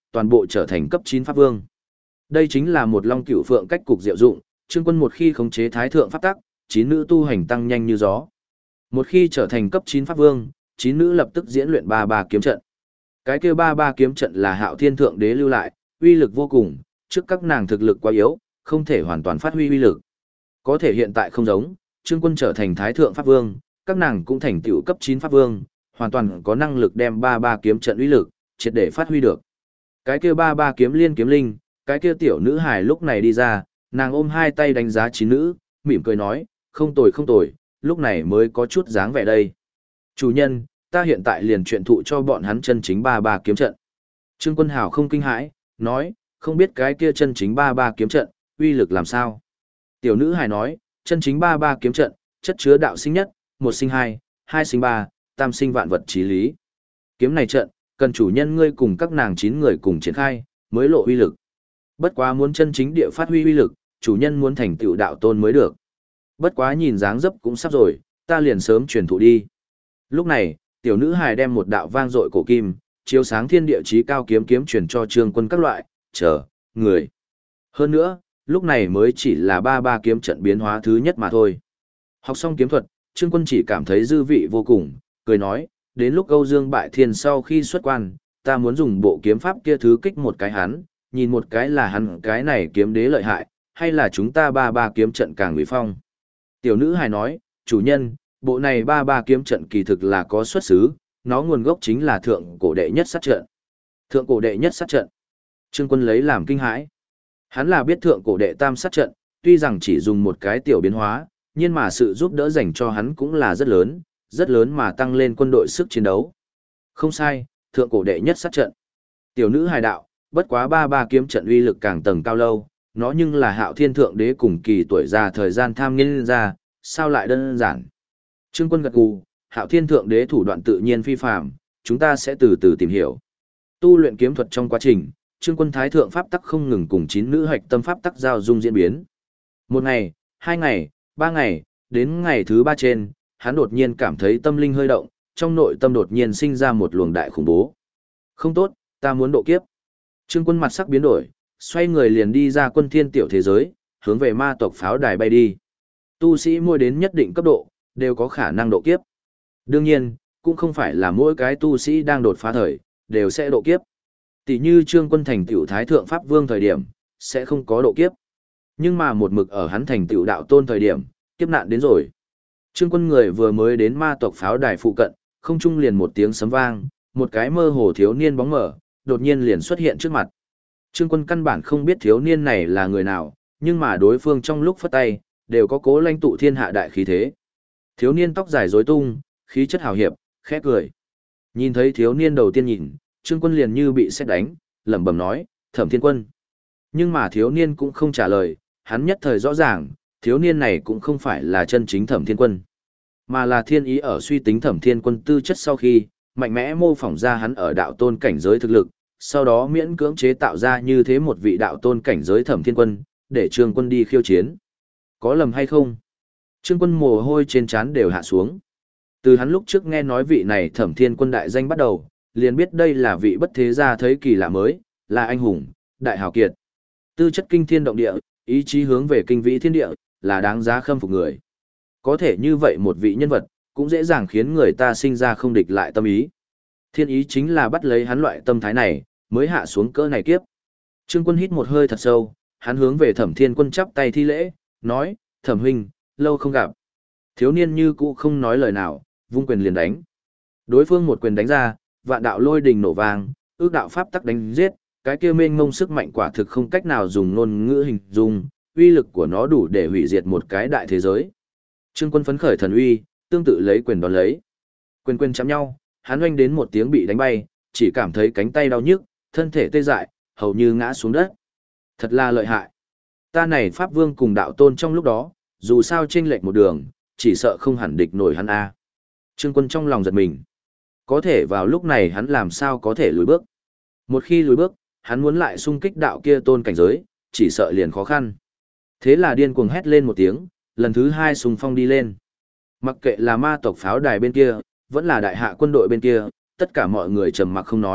toàn bộ trở thành cấp 9 pháp vương. Đây chính là một long cửu phượng cách cục diệu dụng, Trương Quân một khi khống chế thái thượng pháp tắc, 9 nữ tu hành tăng nhanh như gió. Một khi trở thành cấp 9 pháp vương, 9 nữ lập tức diễn luyện 33 kiếm trận. Cái kia 33 kiếm trận là Hạo Thiên Thượng Đế lưu lại, uy lực vô cùng, trước các nàng thực lực quá yếu, không thể hoàn toàn phát huy uy lực. Có thể hiện tại không giống, Trương Quân trở thành thái thượng pháp vương, các nàng cũng thành tựu cấp 9 pháp vương, hoàn toàn có năng lực đem 33 kiếm trận uy lực triệt để phát huy được. Cái kia 33 kiếm liên kiếm linh, cái kia tiểu nữ hài lúc này đi ra, nàng ôm hai tay đánh giá 9 nữ, mỉm cười nói, không tồi không tồi, lúc này mới có chút dáng vẻ đây. Chủ nhân, ta hiện tại liền truyền thụ cho bọn hắn chân chính 33 kiếm trận. Trương Quân Hào không kinh hãi, nói, không biết cái kia chân chính 33 kiếm trận, uy lực làm sao. Tiểu nữ hài nói, chân chính 33 kiếm trận, chất chứa đạo sinh nhất, một sinh hai, hai sinh ba, tam sinh vạn vật chí lý. Kiếm này trận, cần chủ nhân ngươi cùng các nàng 9 người cùng triển khai, mới lộ uy lực. Bất quá muốn chân chính địa phát huy uy lực, chủ nhân muốn thành tựu đạo tôn mới được. Bất quá nhìn dáng dấp cũng sắp rồi, ta liền sớm truyền thụ đi. Lúc này, tiểu nữ hài đem một đạo vang dội cổ kim, chiếu sáng thiên địa chí cao kiếm truyền cho Trương Quân các loại, người. Hơn nữa, lúc này mới chỉ là 33 kiếm trận biến hóa thứ nhất mà thôi. Học xong kiếm thuật, Trương Quân chỉ cảm thấy dư vị vô cùng, cười nói, đến lúc Âu Dương Bại Thiên sau khi xuất quan, ta muốn dùng bộ kiếm pháp kia thứ kích một cái hắn, nhìn một cái là hắn cái này kiếm đế lợi hại, hay là chúng ta 33 kiếm trận càng uy phong. Tiểu nữ hài nói, chủ nhân, bộ này 33 kiếm trận kỳ thực là có xuất xứ, nó nguồn gốc chính là thượng cổ đệ nhất sát trận. Thượng cổ đệ nhất sát trận. Trương Quân lấy làm kinh hãi. Hắn là biết thượng cổ đệ tam sát trận, tuy rằng chỉ dùng một cái tiểu biến hóa, nhưng mà sự giúp đỡ dành cho hắn cũng là rất lớn mà tăng lên quân đội sức chiến đấu. Không sai, thượng cổ đệ nhất sát trận. Tiểu nữ hài đạo, bất quá 33 kiếm trận uy lực càng tầng cao lâu, nó nhưng là Hạo Thiên Thượng Đế cùng kỳ tuổi già thời gian tham nghiên ra, sao lại đơn giản. Trương Quân gật gù, Hạo Thiên Thượng Đế thủ đoạn tự nhiên phi phàm, chúng ta sẽ từ từ tìm hiểu. Tu luyện kiếm thuật trong quá trình, Trương Quân thái thượng pháp tắc không ngừng cùng 9 nữ hạch tâm pháp tắc giao dung diễn biến. Một ngày, 2 ngày, 3 ngày, đến ngày thứ 3 trên, hắn đột nhiên cảm thấy tâm linh hơi động, trong nội tâm đột nhiên sinh ra một luồng đại khủng bố. Không tốt, ta muốn độ kiếp. Trương Quân mặt sắc biến đổi, xoay người liền đi ra quân thiên tiểu thế giới, hướng về ma tộc pháo đài bay đi. Tu sĩ mỗi đến nhất định cấp độ, đều có khả năng độ kiếp. Đương nhiên, cũng không phải là mỗi cái tu sĩ đang đột phá thời, đều sẽ độ kiếp. Tỷ như Trương Quân thành tiểu thái thượng pháp vương thời điểm, sẽ không có độ kiếp. Nhưng mà một mực ở hắn thành tiểu đạo tôn thời điểm, kiếp nạn đến rồi. Trương Quân người vừa mới đến ma tộc pháo đài phụ cận, không trung liền một tiếng sấm vang, một cái mơ hồ thiếu niên bóng mờ, đột nhiên liền xuất hiện trước mặt. Trương Quân căn bản không biết thiếu niên này là người nào, nhưng mà đối phương trong lúc phất tay, đều có cố lãnh tụ thiên hạ đại khí thế. Thiếu niên tóc dài rối tung, khí chất hào hiệp, khẽ cười. Nhìn thấy thiếu niên đầu tiên nhìn, Trương Quân liền như bị sét đánh, lẩm bẩm nói, Thẩm Thiên Quân. Nhưng mà thiếu niên cũng không trả lời, hắn nhất thời rõ ràng, thiếu niên này cũng không phải là chân chính Thẩm Thiên Quân, mà là thiên ý ở suy tính Thẩm Thiên Quân tư chất sau khi, mạnh mẽ mô phỏng ra hắn ở đạo tôn cảnh giới thực lực, sau đó miễn cưỡng chế tạo ra như thế một vị đạo tôn cảnh giới Thẩm Thiên Quân, để Trương Quân đi khiêu chiến. Có lầm hay không? Trương Quân mồ hôi trên trán đều hạ xuống. Từ hắn lúc trước nghe nói vị này Thẩm Thiên Quân đại danh bắt đầu, liền biết đây là vị bất thế gia thấy kỳ lạ mới, là anh hùng, đại hào kiệt. Tư chất kinh thiên động địa, ý chí hướng về kinh vĩ thiên địa, là đáng giá khâm phục người. Có thể như vậy một vị nhân vật, cũng dễ dàng khiến người ta sinh ra không địch lại tâm ý. Thiên ý chính là bắt lấy hắn loại tâm thái này, mới hạ xuống cỡ này kiếp. Trương Quân hít một hơi thật sâu, hắn hướng về Thẩm Thiên Quân chắp tay thi lễ, nói, Thẩm huynh, lâu không gặp. Thiếu niên như cũ không nói lời nào, vung quyền liền đánh. Đối phương một quyền đánh ra, vạn đạo lôi đình nổ vang, ước đạo pháp tắc đánh giết, cái kia mênh mông sức mạnh quả thực không cách nào dùng ngôn ngữ hình dung, uy lực của nó đủ để hủy diệt một cái đại thế giới. Trương Quân phấn khởi thần uy, tương tự lấy quyền đón lấy. Quyền quyền chạm nhau, hắn oanh đến một tiếng bị đánh bay, chỉ cảm thấy cánh tay đau nhức, thân thể tê dại, hầu như ngã xuống đất. Thật là lợi hại. Ta này Pháp Vương cùng đạo tôn trong lúc đó, dù sao chênh lệch một đường, chỉ sợ không hẳn địch nổi hắn a. Trương Quân trong lòng giật mình. Có thể vào lúc này hắn làm sao có thể lùi bước. Một khi lùi bước, hắn muốn lại xung kích đạo kia tôn cảnh giới, chỉ sợ liền khó khăn. Thế là điên cuồng hét lên một tiếng, lần thứ 2 xung phong đi lên. Mặc kệ là ma tộc pháo đài bên kia, vẫn là đại hạ quân đội bên kia, tất cả mọi người trầm mặc không nói,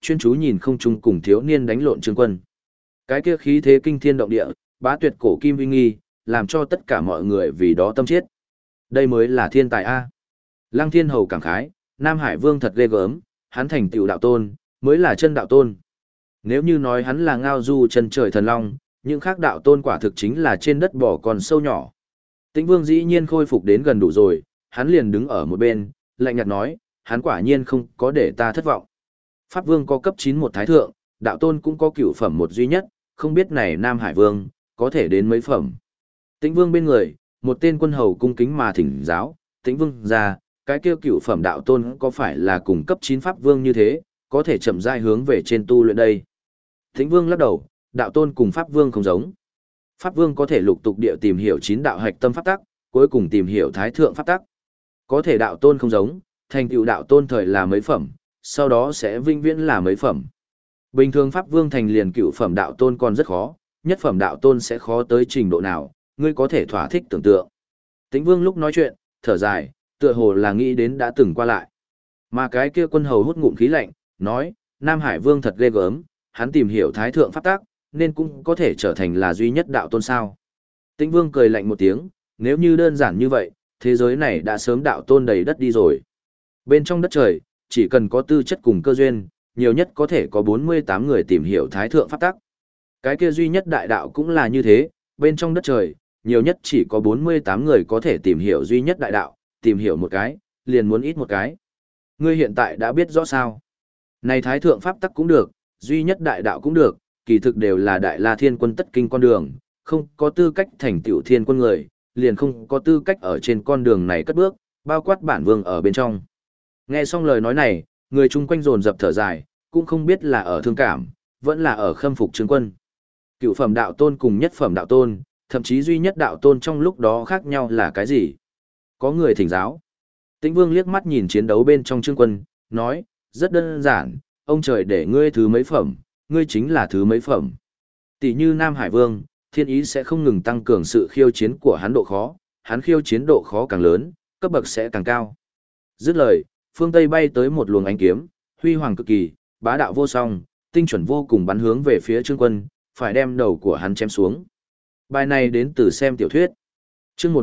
chuyên chú nhìn không trung cùng thiếu niên đánh lộn Trương Quân. Cái kia khí thế kinh thiên động địa, bá tuyệt cổ kim uy nghi, làm cho tất cả mọi người vì đó tâm chết. Đây mới là thiên tài a. Lăng Thiên Hầu cảm khái, Nam Hải Vương thật ghê gớm, hắn thành tựu đạo tôn, mới là chân đạo tôn. Nếu như nói hắn là ngao du chân trời thần long, những khác đạo tôn quả thực chính là trên đất bò còn sâu nhỏ. Tĩnh Vương dĩ nhiên khôi phục đến gần đủ rồi, hắn liền đứng ở một bên, lạnh nhạt nói, hắn quả nhiên không có để ta thất vọng. Pháp Vương có cấp 9 một thái thượng, đạo tôn cũng có cửu phẩm một duy nhất, không biết này Nam Hải Vương, có thể đến mấy phẩm. Tĩnh Vương bên người, một tên quân hầu cung kính mà thỉnh giáo, Tĩnh Vương ra, cái kia cửu phẩm đạo tôn có phải là cùng cấp 9 Pháp Vương như thế, có thể chậm rãi hướng về trên tu luyện đây. Tĩnh Vương lắc đầu, đạo tôn cùng Pháp Vương không giống. Pháp Vương có thể lục tục địa tìm hiểu 9 đạo hạch tâm pháp tắc, cuối cùng tìm hiểu thái thượng pháp tắc. Có thể đạo tôn không giống, thành tựu đạo tôn thời là mấy phẩm, sau đó sẽ vinh viễn là mấy phẩm. Bình thường Pháp Vương thành liền cửu phẩm đạo tôn còn rất khó, nhất phẩm đạo tôn sẽ khó tới trình độ nào, ngươi có thể thỏa thích tưởng tượng. Tĩnh Vương lúc nói chuyện, thở dài, tựa hồ là nghĩ đến đã từng qua lại. Mà cái kia quân hầu hút ngụm khí lạnh, nói, Nam Hải Vương thật ghê gớm, hắn tìm hiểu thái thượng pháp tắc, nên cũng có thể trở thành là duy nhất đạo tôn sao. Tĩnh Vương cười lạnh một tiếng, nếu như đơn giản như vậy, thế giới này đã sớm đạo tôn đầy đất đi rồi. Bên trong đất trời, chỉ cần có tư chất cùng cơ duyên, nhiều nhất có thể có 48 người tìm hiểu thái thượng pháp tắc. Cái kia duy nhất đại đạo cũng là như thế, bên trong đất trời, nhiều nhất chỉ có 48 người có thể tìm hiểu duy nhất đại đạo, tìm hiểu một cái, liền muốn ít một cái. Ngươi hiện tại đã biết rõ sao. Này thái thượng pháp tắc cũng được, duy nhất đại đạo cũng được, kỳ thực đều là đại la thiên quân tất kinh con đường, không có tư cách thành tiểu thiên quân người, liền không có tư cách ở trên con đường này cất bước, bao quát bản vương ở bên trong. Nghe xong lời nói này, người chung quanh dồn dập thở dài, cũng không biết là ở thương cảm, vẫn là ở khâm phục Trương Quân. Cựu phẩm đạo tôn cùng nhất phẩm đạo tôn, thậm chí duy nhất đạo tôn trong lúc đó khác nhau là cái gì? Có người thỉnh giáo. Tĩnh Vương liếc mắt nhìn chiến đấu bên trong Trương Quân, nói, rất đơn giản, ông trời để ngươi thứ mấy phẩm, ngươi chính là thứ mấy phẩm. Tỷ như Nam Hải Vương, thiên ý sẽ không ngừng tăng cường sự khiêu chiến của hắn độ khó, hắn khiêu chiến độ khó càng lớn, cấp bậc sẽ càng cao. Dứt lời, phương Tây bay tới một luồng ánh kiếm, huy hoàng cực kỳ, bá đạo vô song, tinh chuẩn vô cùng bắn hướng về phía Trương Quân, phải đem đầu của hắn chém xuống. Bài này đến từ xem tiểu thuyết. Chương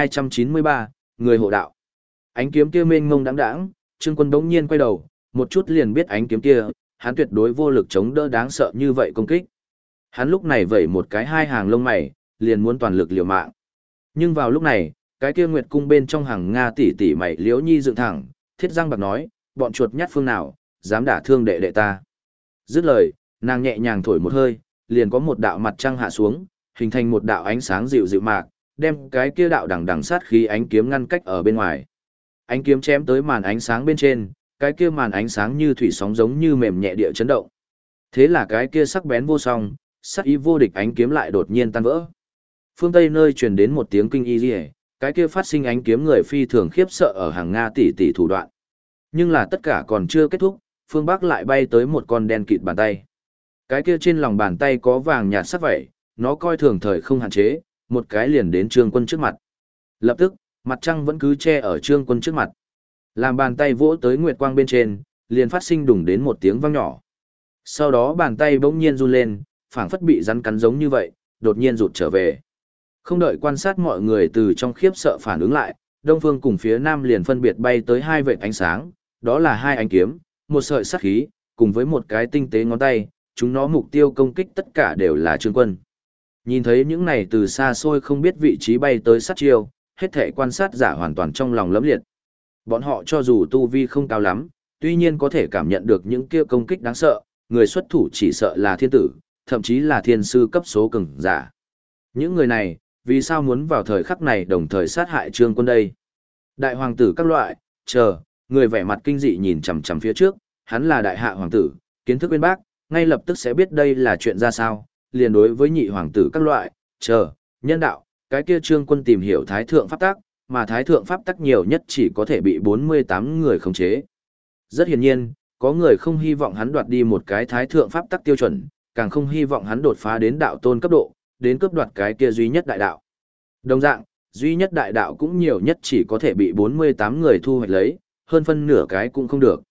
1293, người hộ đạo. Ánh kiếm kia mênh mông đãng đãng, Trương Quân bỗng nhiên quay đầu, một chút liền biết ánh kiếm kia, hắn tuyệt đối vô lực chống đỡ đáng sợ như vậy công kích. Hắn lúc này vẩy một cái hai hàng lông mày, liền muốn toàn lực liều mạng. Nhưng vào lúc này, cái kia Nguyệt cung bên trong hàng Nga tỷ tỷ mày Liễu Nhi dựng thẳng, thiết răng bạc nói, bọn chuột nhát phương nào, dám đả thương đệ đệ ta. Dứt lời, nàng nhẹ nhàng thổi một hơi, liền có một đạo mặt trăng hạ xuống, hình thành một đạo ánh sáng dịu dịu mạc, đem cái kia đạo đằng đằng sát khí ánh kiếm ngăn cách ở bên ngoài. Ánh kiếm chém tới màn ánh sáng bên trên, cái kia màn ánh sáng như thủy sóng giống như mềm nhẹ địa chấn động. Thế là cái kia sắc bén vô song, sắc ý vô địch ánh kiếm lại đột nhiên tan vỡ. Phương Tây nơi truyền đến một tiếng kinh y liễu, cái kia phát sinh ánh kiếm người phi thường khiếp sợ ở hàng Nga tỷ tỷ thủ đoạn. Nhưng là tất cả còn chưa kết thúc, phương Bắc lại bay tới một con đen kịt bàn tay. Cái kia trên lòng bàn tay có vàng nhạt sắc vảy, nó coi thường thời không hạn chế, một cái liền đến Trương Quân trước mặt. Lập tức, mặt trăng vẫn cứ che ở Trương Quân trước mặt. Làm bàn tay vỗ tới nguyệt quang bên trên, liền phát sinh đùng đến một tiếng vang nhỏ. Sau đó bàn tay bỗng nhiên run lên, phảng phất bị rắn cắn giống như vậy, đột nhiên rụt trở về. Không đợi quan sát mọi người từ trong khiếp sợ phản ứng lại, đông phương cùng phía nam liền phân biệt bay tới hai vệt ánh sáng, đó là hai ánh kiếm, một sợi sắc khí, cùng với một cái tinh tế ngón tay, chúng nó mục tiêu công kích tất cả đều là Trương Quân. Nhìn thấy những này từ xa xôi không biết vị trí bay tới sát chiêu, hết thể quan sát giả hoàn toàn trong lòng lấm liệt. Bọn họ cho dù tu vi không cao lắm, tuy nhiên có thể cảm nhận được những kia công kích đáng sợ, người xuất thủ chỉ sợ là thiên tử, thậm chí là thiên sư cấp số cường giả. Những người này, vì sao muốn vào thời khắc này đồng thời sát hại Trương Quân đây? Đại hoàng tử các loại, chờ, người vẻ mặt kinh dị nhìn chằm chằm phía trước, hắn là đại hạ hoàng tử, kiến thức bên bác, ngay lập tức sẽ biết đây là chuyện ra sao, liền đối với nhị hoàng tử các loại, chờ, nhân đạo, cái kia Trương Quân tìm hiểu thái thượng pháp tắc, mà thái thượng pháp tắc nhiều nhất chỉ có thể bị 48 người khống chế. Rất hiển nhiên, có người không hy vọng hắn đoạt đi một cái thái thượng pháp tắc tiêu chuẩn, càng không hy vọng hắn đột phá đến đạo tôn cấp độ, đến cướp đoạt cái kia duy nhất đại đạo. Đồng dạng, duy nhất đại đạo cũng nhiều nhất chỉ có thể bị 48 người thu hoạch lấy, hơn phân nửa cái cũng không được.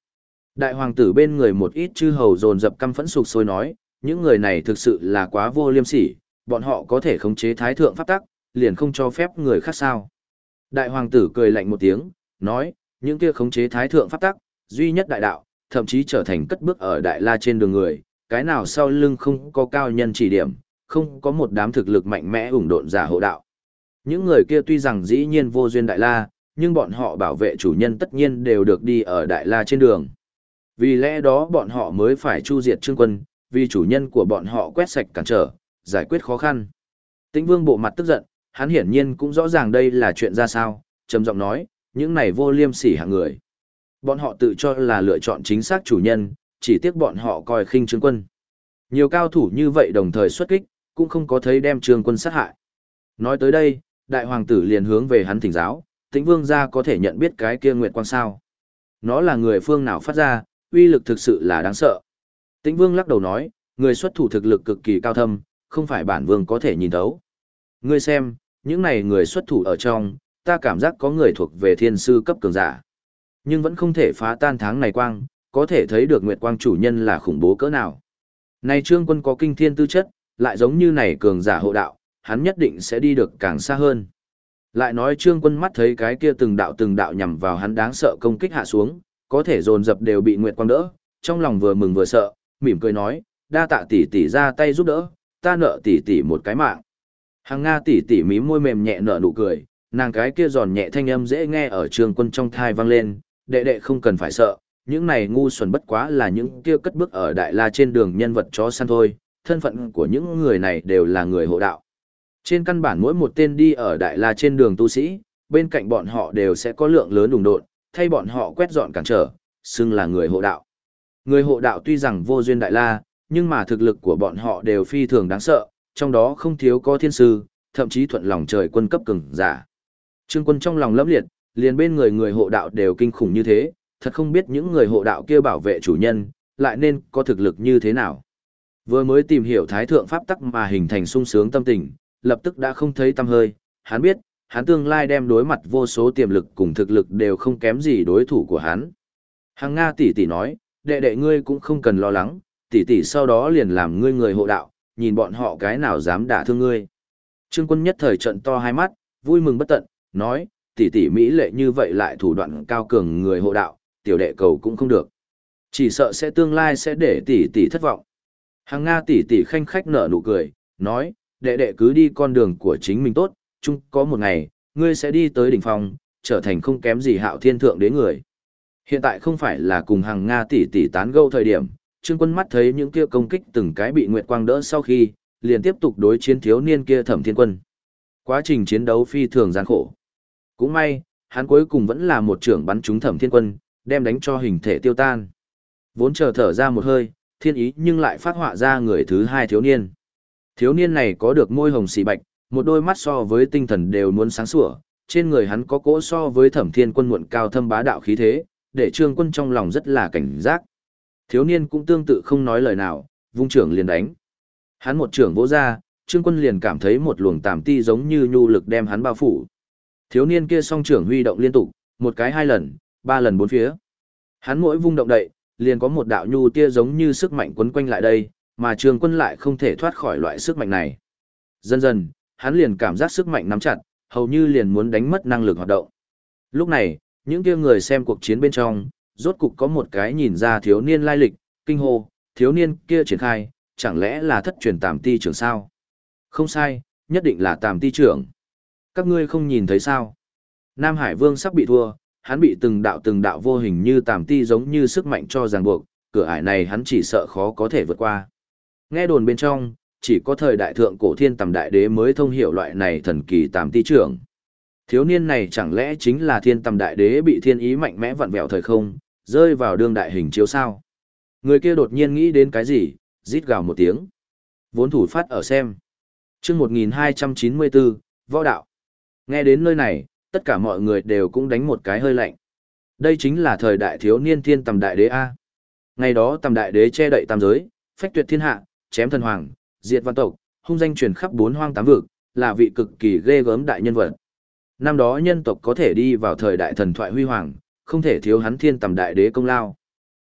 Đại hoàng tử bên người một ít chư hầu dồn dập căm phẫn sục sôi nói, những người này thực sự là quá vô liêm sỉ, bọn họ có thể khống chế thái thượng pháp tắc, liền không cho phép người khác sao. Đại hoàng tử cười lạnh một tiếng, nói, những kia khống chế thái thượng pháp tắc, duy nhất đại đạo, thậm chí trở thành cất bước ở đại la trên đường người, cái nào sau lưng không có cao nhân chỉ điểm, không có một đám thực lực mạnh mẽ ủng độn giả hộ đạo. Những người kia tuy rằng dĩ nhiên vô duyên đại la, nhưng bọn họ bảo vệ chủ nhân tất nhiên đều được đi ở đại la trên đường. Vì lẽ đó bọn họ mới phải chu diệt Trương Quân, vì chủ nhân của bọn họ quét sạch cản trở, giải quyết khó khăn. Tĩnh Vương bộ mặt tức giận, hắn hiển nhiên cũng rõ ràng đây là chuyện ra sao, trầm giọng nói, những này vô liêm sỉ hạng người. Bọn họ tự cho là lựa chọn chính xác chủ nhân, chỉ tiếc bọn họ coi khinh Trương Quân. Nhiều cao thủ như vậy đồng thời xuất kích, cũng không có thấy đem Trương Quân sát hại. Nói tới đây, đại hoàng tử liền hướng về hắn thỉnh giáo, Tĩnh Vương gia có thể nhận biết cái kia nguyệt quang sao? Nó là người phương nào phát ra, uy lực thực sự là đáng sợ. Tĩnh Vương lắc đầu nói, người xuất thủ thực lực cực kỳ cao thâm, không phải bản vương có thể nhìn thấu. Ngươi xem, những này người xuất thủ ở trong, ta cảm giác có người thuộc về thiên sư cấp cường giả. Nhưng vẫn không thể phá tan tháng này quang, có thể thấy được nguyệt quang chủ nhân là khủng bố cỡ nào. Này Trương Quân có kinh thiên tư chất, lại giống như này cường giả hộ đạo, hắn nhất định sẽ đi được càng xa hơn. Lại nói Trương Quân mắt thấy cái kia từng đạo nhằm vào hắn đáng sợ công kích hạ xuống, có thể dồn dập đều bị nguyệt quang đỡ, trong lòng vừa mừng vừa sợ, mỉm cười nói, đa tạ tỷ tỷ ra tay giúp đỡ, ta nợ tỷ tỷ một cái mạng. Hằng Nga tỷ tỷ mím môi mềm nhẹ nở nụ cười, nàng cái kia giòn nhẹ thanh âm dễ nghe ở Trương Quân trong thai vang lên, đệ đệ không cần phải sợ, những này ngu xuẩn bất quá là những kia cất bước ở đại la trên đường nhân vật chó săn thôi, thân phận của những người này đều là người hộ đạo. Trên căn bản mỗi một tên đi ở đại la trên đường tu sĩ, bên cạnh bọn họ đều sẽ có lượng lớn đùng độn, thay bọn họ quét dọn cản trở, xưng là người hộ đạo. Người hộ đạo tuy rằng vô duyên đại la, nhưng mà thực lực của bọn họ đều phi thường đáng sợ, trong đó không thiếu có thiên sư, thậm chí thuận lòng trời quân cấp cường giả. Trương Quân trong lòng lẫm liệt, liền bên người hộ đạo đều kinh khủng như thế, thật không biết những người hộ đạo kia bảo vệ chủ nhân, lại nên có thực lực như thế nào. Vừa mới tìm hiểu thái thượng pháp tắc mà hình thành sung sướng tâm tình, lập tức đã không thấy tăm hơi, hắn biết, hắn tương lai đem đối mặt vô số tiềm lực cùng thực lực đều không kém gì đối thủ của hắn. Hằng Nga tỷ tỷ nói, đệ đệ ngươi cũng không cần lo lắng, tỷ tỷ sau đó liền làm ngươi người hộ đạo, nhìn bọn họ cái nào dám đả thương ngươi. Trương Quân nhất thời trận to hai mắt, vui mừng bất tận, nói, tỷ tỷ mỹ lệ như vậy lại thủ đoạn cao cường người hộ đạo, tiểu đệ cầu cũng không được. Chỉ sợ sẽ tương lai sẽ để tỷ tỷ thất vọng. Hằng Nga tỷ tỷ khanh khách nở nụ cười, nói, đệ đệ cứ đi con đường của chính mình tốt, chung có một ngày, ngươi sẽ đi tới đỉnh phong, trở thành không kém gì Hạo Thiên thượng đế người. Hiện tại không phải là cùng Hằng Nga tỷ tỷ tán gẫu thời điểm, Trương Quân mắt thấy những kia công kích từng cái bị Nguyệt Quang đỡ sau khi, liền tiếp tục đối chiến thiếu niên kia Thẩm Thiên Quân. Quá trình chiến đấu phi thường gian khổ. Cũng may, hắn cuối cùng vẫn là một trưởng bắn trúng Thẩm Thiên Quân, đem đánh cho hình thể tiêu tan. Vốn chờ thở ra một hơi, thiên ý nhưng lại phát họa ra người thứ hai thiếu niên. Thiếu niên này có được môi hồng xì bạch, một đôi mắt so với tinh thần đều muốn sáng sủa, trên người hắn có cỗ so với Thẩm Thiên Quân muộn cao thâm bá đạo khí thế, để Trương Quân trong lòng rất là cảnh giác. Thiếu niên cũng tương tự không nói lời nào, vung trưởng liền đánh. Hắn một trưởng vỗ ra, Trương Quân liền cảm thấy một luồng tàm ti giống như nhu lực đem hắn bao phủ. Thiếu niên kia song trưởng huy động liên tục, một cái hai lần, ba lần bốn phía. Hắn mỗi vung động đậy, liền có một đạo nhu tia giống như sức mạnh quấn quanh lại đây, mà Trương Quân lại không thể thoát khỏi loại sức mạnh này. Dần dần, hắn liền cảm giác sức mạnh nắm chặt, hầu như liền muốn đánh mất năng lực hoạt động. Lúc này, những kia người xem cuộc chiến bên trong, rốt cục có một cái nhìn ra thiếu niên lai lịch, kinh hô, thiếu niên kia triển khai, chẳng lẽ là thất truyền Tàm Ti trưởng sao? Không sai, nhất định là Tàm Ti trưởng. Các ngươi không nhìn thấy sao? Nam Hải Vương sắp bị thua, hắn bị từng đạo vô hình như Tàm Ti giống như sức mạnh cho ràng buộc, cửa ải này hắn chỉ sợ khó có thể vượt qua. Nghe đồn bên trong, chỉ có thời đại thượng cổ thiên Tầm Đại Đế mới thông hiểu loại này thần kỳ Tàm Ti trưởng. Thiếu niên này chẳng lẽ chính là thiên Tầm Đại Đế bị thiên ý mạnh mẽ vặn vẹo thời không, rơi vào đương đại hình chiếu sao? Người kia đột nhiên nghĩ đến cái gì, rít gào một tiếng. Vốn thủ phát ở xem. Chương 1294, Võ đạo. Nghe đến nơi này, tất cả mọi người đều cũng đánh một cái hơi lạnh. Đây chính là thời đại thiếu niên thiên Tầm Đại Đế a. Ngày đó Tầm Đại Đế che đậy tam giới, phách tuyệt thiên hạ, chém thần hoàng, diệt văn tộc, hung danh truyền khắp bốn hoang tám vực, là vị cực kỳ ghê gớm đại nhân vật. Năm đó nhân tộc có thể đi vào thời đại thần thoại huy hoàng, không thể thiếu hắn thiên Tầm Đại Đế công lao.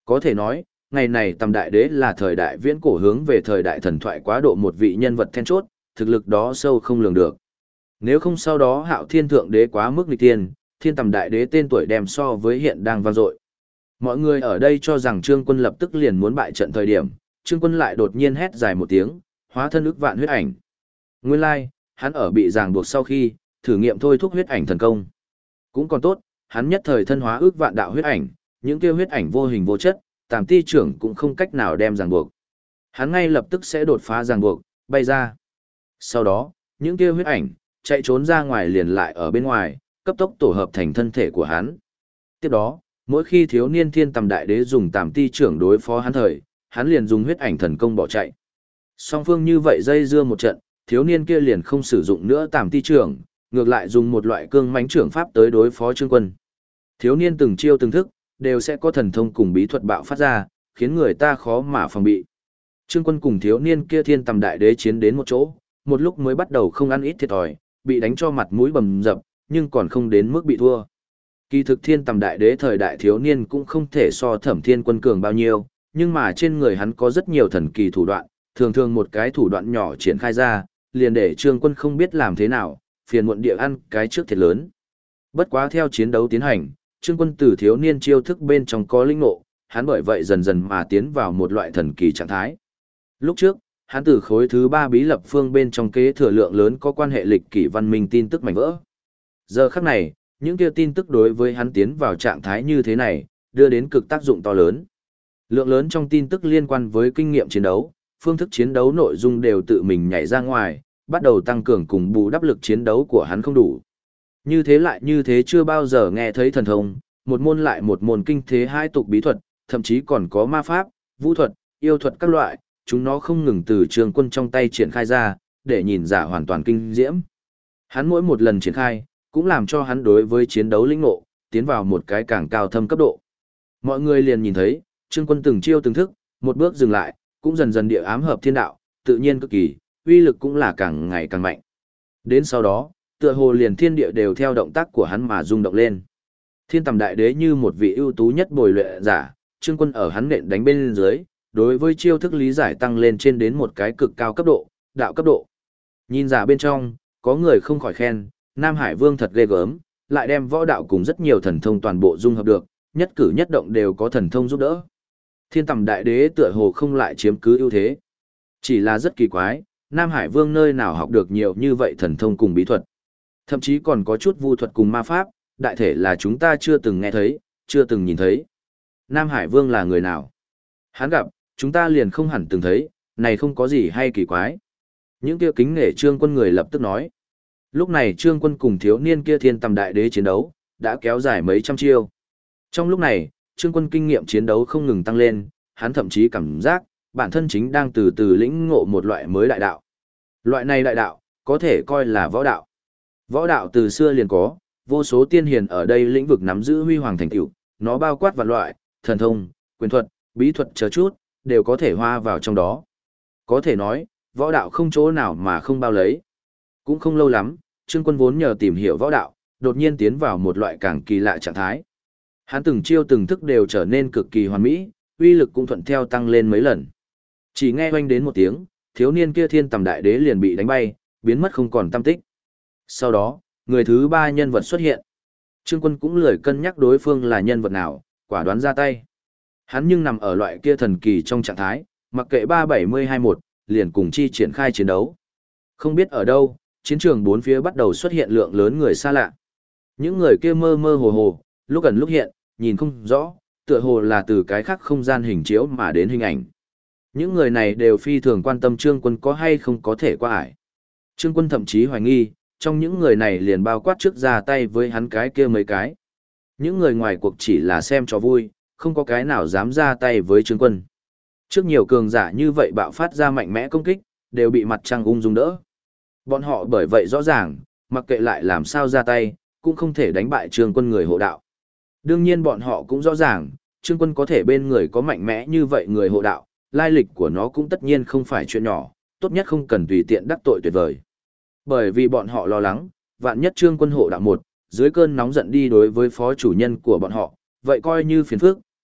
Có thể nói, ngày này Tầm Đại Đế là thời đại viễn cổ hướng về thời đại thần thoại quá độ một vị nhân vật then chốt, thực lực đó sâu không lường được. Nếu không sau đó Hạo Thiên Thượng Đế quá mức nghịch tiên, Thiên Tầm Đại Đế tên tuổi đem so với hiện đang vang dội. Mọi người ở đây cho rằng Trương Quân lập tức liền muốn bại trận thời điểm, Trương Quân lại đột nhiên hét dài một tiếng, hóa thân ức vạn huyết ảnh. Nguyên lai, hắn ở bị ràng buộc sau khi, thử nghiệm thôi thúc huyết ảnh thần công. Cũng còn tốt, hắn nhất thời thân hóa ức vạn đạo huyết ảnh, những kia huyết ảnh vô hình vô chất, Tàm Ti trưởng cũng không cách nào đem ràng buộc. Hắn ngay lập tức sẽ đột phá ràng buộc, bay ra. Sau đó, những kia huyết ảnh chạy trốn ra ngoài liền lại ở bên ngoài, cấp tốc tổ hợp thành thân thể của hắn. Tiếp đó, mỗi khi thiếu niên Thiên Tầm Đại Đế dùng Tàm Ti trưởng đối phó hắn thời, hắn liền dùng huyết ảnh thần công bỏ chạy. Song phương như vậy dây dưa một trận, thiếu niên kia liền không sử dụng nữa Tàm Ti trưởng, ngược lại dùng một loại cương mãnh trưởng pháp tới đối phó Trương Quân. Thiếu niên từng chiêu từng thức, đều sẽ có thần thông cùng bí thuật bạo phát ra, khiến người ta khó mà phòng bị. Trương Quân cùng thiếu niên kia Thiên Tầm Đại Đế chiến đến một chỗ, một lúc mới bắt đầu không ăn ít thiệt thòi, bị đánh cho mặt mũi bầm dập, nhưng còn không đến mức bị thua. Kỳ thực Thiên Tầm Đại Đế thời đại thiếu niên cũng không thể so Thẩm Thiên Quân cường bao nhiêu, nhưng mà trên người hắn có rất nhiều thần kỳ thủ đoạn, thường thường một cái thủ đoạn nhỏ triển khai ra, liền để Trương Quân không biết làm thế nào, phiền muộn địa ăn cái trước thiệt lớn. Bất quá theo chiến đấu tiến hành, Trương Quân từ thiếu niên chiêu thức bên trong có linh ngộ, hắn bởi vậy dần dần mà tiến vào một loại thần kỳ trạng thái. Lúc trước, hắn từ khối thứ 3 bí lập phương bên trong kế thừa lượng lớn có quan hệ lịch kỷ văn minh tin tức mảnh vỡ. Giờ khắc này, những kia tin tức đối với hắn tiến vào trạng thái như thế này, đưa đến cực tác dụng to lớn. Lượng lớn trong tin tức liên quan với kinh nghiệm chiến đấu, phương thức chiến đấu nội dung đều tự mình nhảy ra ngoài, bắt đầu tăng cường cùng bù đắp lực chiến đấu của hắn không đủ. Như thế lại như thế chưa bao giờ nghe thấy thần thông, một môn lại một môn kinh thế hai tục bí thuật, thậm chí còn có ma pháp, vũ thuật, yêu thuật các loại, chúng nó không ngừng từ Trương Quân trong tay triển khai ra, để nhìn giả hoàn toàn kinh diễm. Hắn mỗi một lần triển khai, cũng làm cho hắn đối với chiến đấu lĩnh ngộ, tiến vào một cái càng cao thâm cấp độ. Mọi người liền nhìn thấy, Trương Quân từng chiêu từng thức, một bước dừng lại, cũng dần dần địa ám hợp thiên đạo, tự nhiên cực kỳ, uy lực cũng là càng ngày càng mạnh. Đến sau đó, tựa hồ liền thiên địa đều theo động tác của hắn mà rung động lên. Thiên Tầm Đại Đế như một vị ưu tú nhất bồi luyện giả, Trương Quân ở hắn nện đánh bên dưới, đối với chiêu thức lý giải tăng lên trên đến một cái cực cao cấp độ, đạo cấp độ. Nhìn giả bên trong, có người không khỏi khen, Nam Hải Vương thật ghê gớm, lại đem võ đạo cùng rất nhiều thần thông toàn bộ dung hợp được, nhất cử nhất động đều có thần thông giúp đỡ. Thiên Tầm Đại Đế tựa hồ không lại chiếm cứ ưu thế. Chỉ là rất kỳ quái, Nam Hải Vương nơi nào học được nhiều như vậy thần thông cùng bí thuật. Thậm chí còn có chút vu thuật cùng ma pháp, đại thể là chúng ta chưa từng nghe thấy, chưa từng nhìn thấy. Nam Hải Vương là người nào? Hắn gặp, chúng ta liền không hẳn từng thấy, này không có gì hay kỳ quái. Những kia kính nể Trương Quân người lập tức nói. Lúc này Trương Quân cùng thiếu niên kia Thiên Tầm Đại Đế chiến đấu, đã kéo dài mấy trăm chiêu. Trong lúc này, Trương Quân kinh nghiệm chiến đấu không ngừng tăng lên, hắn thậm chí cảm giác, bản thân chính đang từ từ lĩnh ngộ một loại mới đại đạo. Loại này đại đạo, có thể coi là võ đạo. Võ đạo từ xưa liền có, vô số tiên hiền ở đây lĩnh vực nắm giữ huy hoàng thành tựu, nó bao quát vạn loại, thần thông, quyền thuật, bí thuật chờ chút, đều có thể hoa vào trong đó. Có thể nói, võ đạo không chỗ nào mà không bao lấy. Cũng không lâu lắm, Trương Quân vốn nhờ tìm hiểu võ đạo, đột nhiên tiến vào một loại càng kỳ lạ trạng thái. Hắn từng chiêu từng thức đều trở nên cực kỳ hoàn mỹ, uy lực cũng thuận theo tăng lên mấy lần. Chỉ nghe oanh đến một tiếng, thiếu niên kia Thiên Tầm Đại Đế liền bị đánh bay, biến mất không còn tăm tích. Sau đó, người thứ 3 nhân vật xuất hiện. Trương Quân cũng lười cân nhắc đối phương là nhân vật nào, quả đoán ra tay. Hắn nhưng nằm ở loại kia thần kỳ trong trạng thái, mặc kệ 372-1, liền cùng chi triển khai chiến đấu. Không biết ở đâu, chiến trường bốn phía bắt đầu xuất hiện lượng lớn người xa lạ. Những người kia mơ mơ hồ hồ, lúc gần lúc hiện, nhìn không rõ, tựa hồ là từ cái khác không gian hình chiếu mà đến hình ảnh. Những người này đều phi thường quan tâm Trương Quân có hay không có thể qua ải. Trương Quân thậm chí hoài nghi, trong những người này liền bao quát trước ra tay với hắn cái kia mấy cái. Những người ngoài cuộc chỉ là xem cho vui, không có cái nào dám ra tay với Trương Quân. Trước nhiều cường giả như vậy bạo phát ra mạnh mẽ công kích, đều bị mặt trăng ung dung đỡ. Bọn họ bởi vậy rõ ràng, mặc kệ lại làm sao ra tay, cũng không thể đánh bại Trương Quân người hộ đạo. Đương nhiên bọn họ cũng rõ ràng, Trương Quân có thể bên người có mạnh mẽ như vậy người hộ đạo, lai lịch của nó cũng tất nhiên không phải chuyện nhỏ, tốt nhất không cần tùy tiện đắc tội tuyệt vời. Bởi vì bọn họ lo lắng, vạn nhất Trương Quân hộ đạo một, dưới cơn nóng giận đi đối với phó chủ nhân của bọn họ, vậy coi như phiền phức,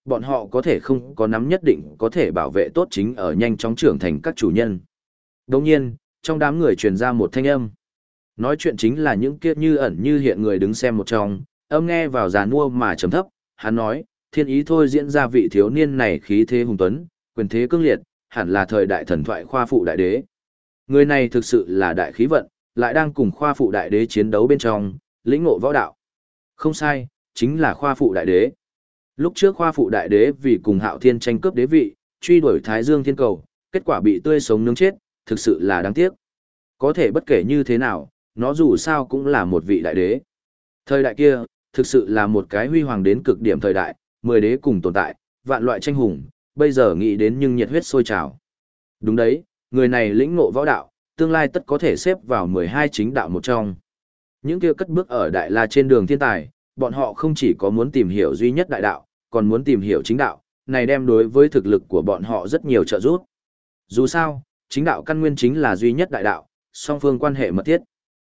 bọn họ có thể không có nắm nhất định có thể bảo vệ tốt chính ở nhanh chóng trưởng thành các chủ nhân. Đồng nhiên, trong đám người truyền ra một thanh âm. Nói chuyện chính là những kia như ẩn như hiện người đứng xem một trong, âm nghe vào giàn mua mà trầm thấp, hắn nói, thiên ý thôi diễn ra vị thiếu niên này khí thế hùng tuấn, quyền thế cương liệt, hẳn là thời đại thần thoại khoa phụ đại đế. Người này thực sự là đại khí vận, lại đang cùng khoa phụ đại đế chiến đấu bên trong, lĩnh ngộ võ đạo. Không sai, chính là khoa phụ đại đế. Lúc trước khoa phụ đại đế vì cùng Hạo Thiên tranh cướp đế vị, truy đuổi Thái Dương Thiên Cầu, kết quả bị tươi sống nướng chết, thực sự là đáng tiếc. Có thể bất kể như thế nào, nó dù sao cũng là một vị đại đế. Thời đại kia, thực sự là một cái huy hoàng đến cực điểm thời đại, 10 đế cùng tồn tại, vạn loại tranh hùng, bây giờ nghĩ đến nhưng nhiệt huyết sôi trào. Đúng đấy, người này lĩnh ngộ võ đạo, tương lai tất có thể xếp vào 12 chính đạo một trong. Những kia cất bước ở đại la trên đường thiên tài, bọn họ không chỉ có muốn tìm hiểu duy nhất đại đạo, còn muốn tìm hiểu chính đạo, này đem đối với thực lực của bọn họ rất nhiều trợ giúp. Dù sao, chính đạo căn nguyên chính là duy nhất đại đạo, song phương quan hệ mật thiết.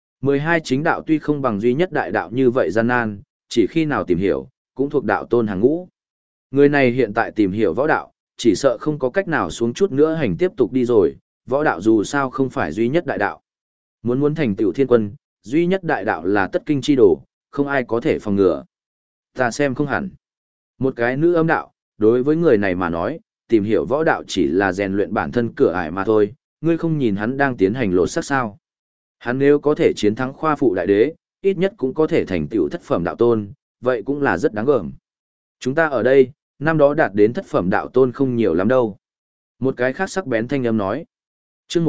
12 chính đạo tuy không bằng duy nhất đại đạo như vậy gian nan, chỉ khi nào tìm hiểu, cũng thuộc đạo tôn hàng ngũ. Người này hiện tại tìm hiểu võ đạo, chỉ sợ không có cách nào xuống chút nữa hành tiếp tục đi rồi, võ đạo dù sao không phải duy nhất đại đạo. Muốn thành tựu thiên quân, duy nhất đại đạo là tất kinh chi đồ, không ai có thể phòng ngừa. Ta xem không hẳn. Một cái nữ âm đạo, đối với người này mà nói, tìm hiểu võ đạo chỉ là rèn luyện bản thân cửa ải mà thôi, ngươi không nhìn hắn đang tiến hành lột xác sao. Hắn nếu có thể chiến thắng khoa phụ đại đế, ít nhất cũng có thể thành tựu thất phẩm đạo tôn, vậy cũng là rất đáng gờm. Chúng ta ở đây, năm đó đạt đến thất phẩm đạo tôn không nhiều lắm đâu. Một cái khác sắc bén thanh âm nói. Chương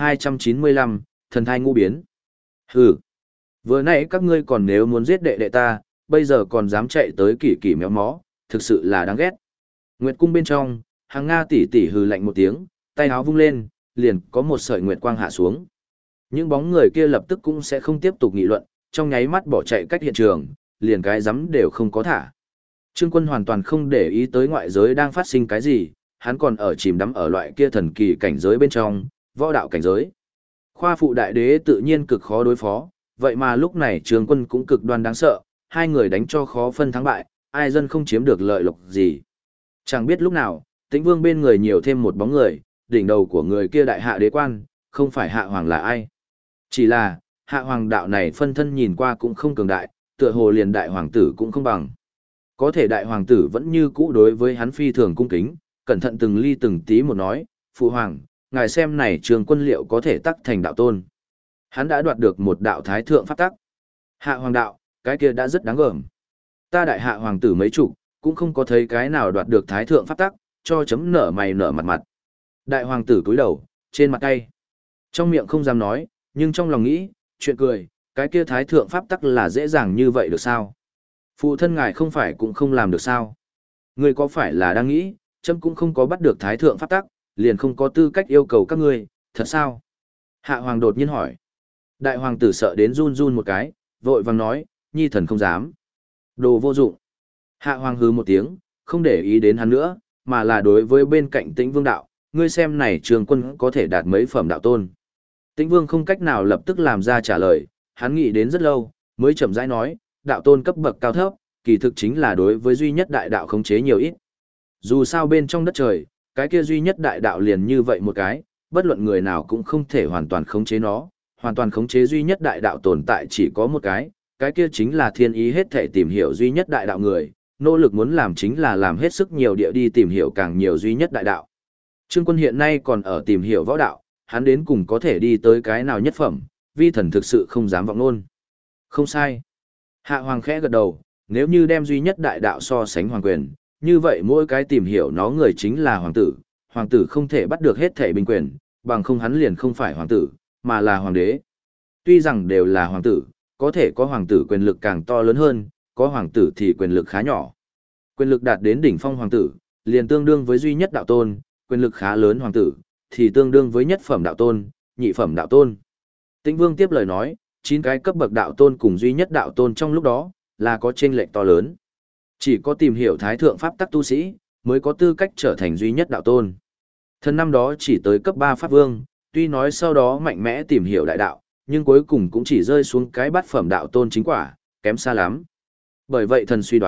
1295, thần thai ngũ biến. Hừ. Vừa nãy các ngươi còn nếu muốn giết đệ đệ ta, bây giờ còn dám chạy tới kỳ kỳ méo mó, thực sự là đáng ghét. Nguyệt cung bên trong, Hàng Nga tỷ tỷ hừ lạnh một tiếng, tay áo vung lên, liền có một sợi nguyệt quang hạ xuống. Những bóng người kia lập tức cũng sẽ không tiếp tục nghị luận, trong nháy mắt bỏ chạy cách hiện trường, liền cái rắm đều không có thả. Trương Quân hoàn toàn không để ý tới ngoại giới đang phát sinh cái gì, hắn còn ở chìm đắm ở loại kia thần kỳ cảnh giới bên trong, võ đạo cảnh giới. Khoa phụ đại đế tự nhiên cực khó đối phó, vậy mà lúc này Trương Quân cũng cực đoan đáng sợ, hai người đánh cho khó phân thắng bại, ai dân không chiếm được lợi lộc gì. Chẳng biết lúc nào, Tĩnh Vương bên người nhiều thêm một bóng người, đỉnh đầu của người kia đại hạ đế quan, không phải hạ hoàng là ai. Chỉ là, hạ hoàng đạo này phân thân nhìn qua cũng không cường đại, tựa hồ liền đại hoàng tử cũng không bằng. Có thể đại hoàng tử vẫn như cũ đối với hắn phi thường cung kính, cẩn thận từng ly từng tí một nói, phụ hoàng, ngài xem này Trường Quân liệu có thể tắc thành đạo tôn. Hắn đã đoạt được một đạo thái thượng pháp tắc. Hạ hoàng đạo, cái kia đã rất đáng gờm. Ta đại hạ hoàng tử mấy chục, cũng không có thấy cái nào đoạt được thái thượng pháp tắc, cho chấm nở mày nở mặt mặt. Đại hoàng tử cúi đầu, trên mặt cay. Trong miệng không dám nói, nhưng trong lòng nghĩ, chuyện cười, cái kia thái thượng pháp tắc là dễ dàng như vậy được sao? Phụ thân ngài không phải cũng không làm được sao? Ngươi có phải là đang nghĩ, chấm cũng không có bắt được thái thượng pháp tắc, liền không có tư cách yêu cầu các ngươi, thật sao? Hạ hoàng đột nhiên hỏi. Đại hoàng tử sợ đến run run một cái, vội vàng nói, nhi thần không dám. Đồ vô dụng. Hạ hoàng hứ một tiếng, không để ý đến hắn nữa, mà là đối với bên cạnh Tĩnh Vương đạo, ngươi xem này Trường Quân có thể đạt mấy phẩm đạo tôn. Tĩnh Vương không cách nào lập tức làm ra trả lời, hắn nghĩ đến rất lâu, mới chậm rãi nói, đạo tôn cấp bậc cao thấp, kỳ thực chính là đối với duy nhất đại đạo khống chế nhiều ít. Dù sao bên trong đất trời, cái kia duy nhất đại đạo liền như vậy một cái, bất luận người nào cũng không thể hoàn toàn khống chế nó, hoàn toàn khống chế duy nhất đại đạo tồn tại chỉ có một cái kia chính là thiên ý hết thể tìm hiểu duy nhất đại đạo người, nỗ lực muốn làm chính là làm hết sức nhiều địa đi tìm hiểu càng nhiều duy nhất đại đạo. Trương Quân hiện nay còn ở tìm hiểu võ đạo, hắn đến cùng có thể đi tới cái nào nhất phẩm, vi thần thực sự không dám vọng luôn. Không sai. Hạ hoàng khẽ gật đầu, nếu như đem duy nhất đại đạo so sánh hoàng quyền, như vậy mỗi cái tìm hiểu nó người chính là hoàng tử không thể bắt được hết thể bình quyền, bằng không hắn liền không phải hoàng tử, mà là hoàng đế. Tuy rằng đều là hoàng tử, có thể có hoàng tử quyền lực càng to lớn hơn, có hoàng tử thì quyền lực khá nhỏ. Quyền lực đạt đến đỉnh phong hoàng tử, liền tương đương với duy nhất đạo tôn, quyền lực khá lớn hoàng tử, thì tương đương với nhất phẩm đạo tôn, nhị phẩm đạo tôn. Tĩnh Vương tiếp lời nói, 9 cái cấp bậc đạo tôn cùng duy nhất đạo tôn trong lúc đó, là có chênh lệch to lớn. Chỉ có tìm hiểu thái thượng pháp tắc tu sĩ, mới có tư cách trở thành duy nhất đạo tôn. Thần năm đó chỉ tới cấp 3 pháp vương, tuy nói sau đó mạnh mẽ tìm hiểu đại đạo, nhưng cuối cùng cũng chỉ rơi xuống cái bát phẩm đạo tôn chính quả, kém xa lắm. Bởi vậy thần suy đoán,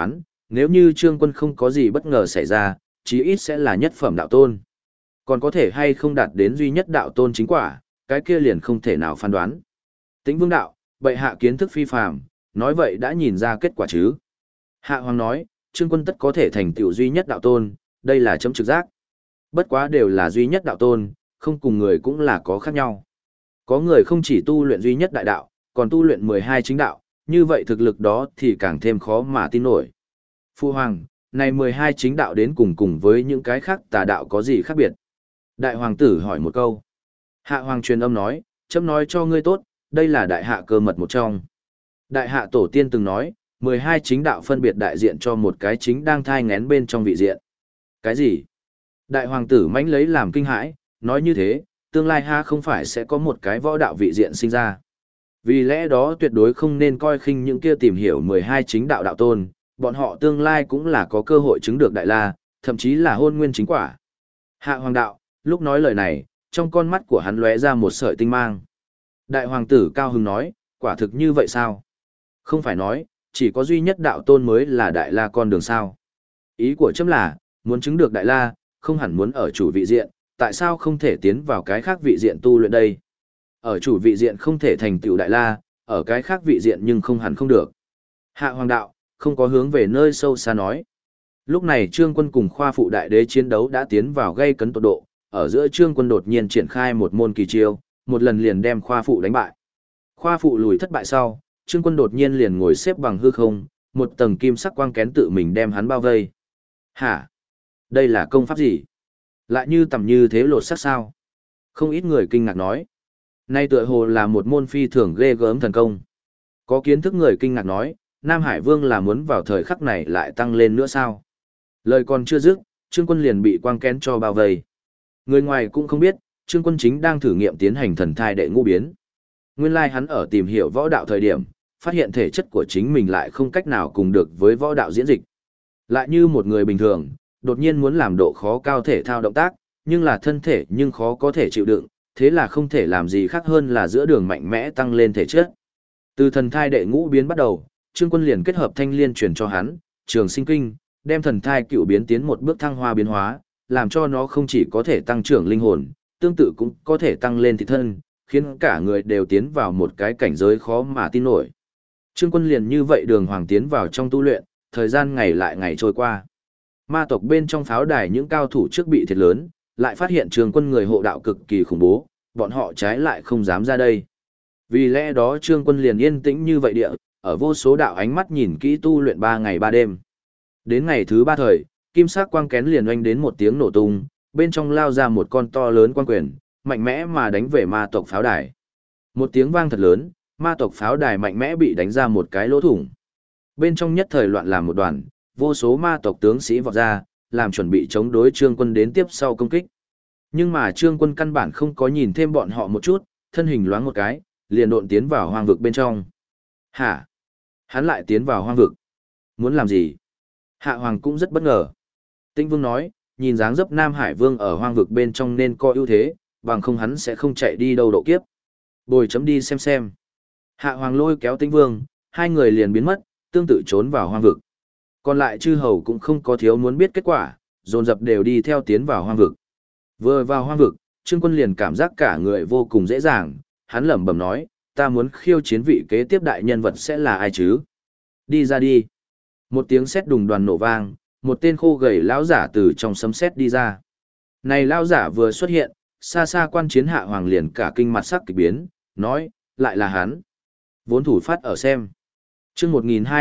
nếu như Trương Quân không có gì bất ngờ xảy ra, chí ít sẽ là nhất phẩm đạo tôn. Còn có thể hay không đạt đến duy nhất đạo tôn chính quả, cái kia liền không thể nào phán đoán. Tĩnh Vương đạo, bệ hạ kiến thức phi phàm, nói vậy đã nhìn ra kết quả chứ. Hạ Hoàng nói, Trương Quân tất có thể thành tựu duy nhất đạo tôn, đây là chấm trực giác. Bất quá đều là duy nhất đạo tôn, không cùng người cũng là có khác nhau. Có người không chỉ tu luyện duy nhất đại đạo, còn tu luyện 12 chính đạo, như vậy thực lực đó thì càng thêm khó mà tin nổi. Phu Hoàng, này 12 chính đạo đến cùng với những cái khác tà đạo có gì khác biệt? Đại hoàng tử hỏi một câu. Hạ Hoàng truyền âm nói, chấm nói cho ngươi tốt, đây là đại hạ cơ mật một trong. Đại hạ tổ tiên từng nói, 12 chính đạo phân biệt đại diện cho một cái chính đang thai ngén bên trong vị diện. Cái gì? Đại hoàng tử mãnh lấy làm kinh hãi, nói như thế, tương lai ha không phải sẽ có một cái võ đạo vị diện sinh ra. Vì lẽ đó tuyệt đối không nên coi khinh những kia tìm hiểu 12 chính đạo đạo tôn, bọn họ tương lai cũng là có cơ hội chứng được đại la, thậm chí là hôn nguyên chính quả. Hạ hoàng đạo, lúc nói lời này, trong con mắt của hắn lóe ra một sợi tinh mang. Đại hoàng tử cao hứng nói, quả thực như vậy sao? Không phải nói, chỉ có duy nhất đạo tôn mới là đại la con đường sao. Ý của chấm là, muốn chứng được đại la, không hẳn muốn ở chủ vị diện, tại sao không thể tiến vào cái khác vị diện tu luyện đây? Ở chủ vị diện không thể thành tựu đại la, ở cái khác vị diện nhưng không hẳn không được. Hạ hoàng đạo, không có hướng về nơi sâu xa nói. Lúc này Trương Quân cùng Khoa Phụ Đại Đế chiến đấu đã tiến vào gây cấn tột độ, ở giữa Trương Quân đột nhiên triển khai một môn kỳ chiêu, một lần liền đem Khoa Phụ đánh bại. Khoa Phụ lùi thất bại sau, Trương Quân đột nhiên liền ngồi xếp bằng hư không, một tầng kim sắc quang kén tự mình đem hắn bao vây. Hả? Đây là công pháp gì? Lại như tầm như thế lột sắc sao? Không ít người kinh ngạc nói. Nay tựa hồ là một môn phi thường ghê gớm thần công. Có kiến thức người kinh ngạc nói, Nam Hải Vương là muốn vào thời khắc này lại tăng lên nữa sao? Lời còn chưa dứt, Trương Quân liền bị quang kén cho bao vây. Người ngoài cũng không biết, Trương Quân chính đang thử nghiệm tiến hành thần thai đệ ngũ biến. Nguyên lai hắn ở tìm hiểu võ đạo thời điểm, phát hiện thể chất của chính mình lại không cách nào cùng được với võ đạo diễn dịch. Lại như một người bình thường, đột nhiên muốn làm độ khó cao thể thao động tác, nhưng là thân thể nhưng khó có thể chịu đựng, thế là không thể làm gì khác hơn là giữa đường mạnh mẽ tăng lên thể chất. Từ thần thai đệ ngũ biến bắt đầu, Trương Quân liền kết hợp thanh liên truyền cho hắn, trường sinh kinh, đem thần thai cựu biến tiến một bước thăng hoa biến hóa, làm cho nó không chỉ có thể tăng trưởng linh hồn, tương tự cũng có thể tăng lên thị thân, khiến cả người đều tiến vào một cái cảnh giới khó mà tin nổi. Trương Quân liền như vậy đường hoàng tiến vào trong tu luyện, thời gian ngày lại ngày trôi qua. Ma tộc bên trong pháo đài những cao thủ trước bị thiệt lớn, lại phát hiện Trương Quân người hộ đạo cực kỳ khủng bố, bọn họ trái lại không dám ra đây. Vì lẽ đó Trương Quân liền yên tĩnh như vậy địa, ở vô số đạo ánh mắt nhìn kỹ tu luyện 3 ngày 3 đêm. Đến ngày thứ 3 thời, kim sắc quang kén liền oanh đến một tiếng nổ tung, bên trong lao ra một con to lớn quang quyền, mạnh mẽ mà đánh về ma tộc pháo đài. Một tiếng vang thật lớn, ma tộc pháo đài mạnh mẽ bị đánh ra một cái lỗ thủng. Bên trong nhất thời loạn làm một đoàn, vô số ma tộc tướng sĩ vọt ra, làm chuẩn bị chống đối Trương Quân đến tiếp sau công kích. Nhưng mà Trương Quân căn bản không có nhìn thêm bọn họ một chút, thân hình loáng một cái, liền độn tiến vào hoang vực bên trong. Hả? Hắn lại tiến vào hoang vực. Muốn làm gì? Hạ Hoàng cũng rất bất ngờ. Tĩnh Vương nói, nhìn dáng dấp Nam Hải Vương ở hoang vực bên trong nên có ưu thế, bằng không hắn sẽ không chạy đi đâu độ kiếp. Bồi chấm đi xem. Hạ Hoàng lôi kéo Tĩnh Vương, hai người liền biến mất, tương tự trốn vào hoang vực. Còn lại chư hầu cũng không có thiếu muốn biết kết quả, dồn dập đều đi theo tiến vào hoang vực. Vừa vào hoang vực, Trương Quân liền cảm giác cả người vô cùng dễ dàng, hắn lẩm bẩm nói, ta muốn khiêu chiến vị kế tiếp đại nhân vật sẽ là ai chứ? Đi ra đi. Một tiếng sét đùng đoàn nổ vang, một tên khô gầy lão giả từ trong sấm sét đi ra. Này lão giả vừa xuất hiện, xa xa quan chiến Hạ Hoàng liền cả kinh mặt sắc kỳ biến, nói, lại là hắn. Vốn thủ phát ở xem. Chương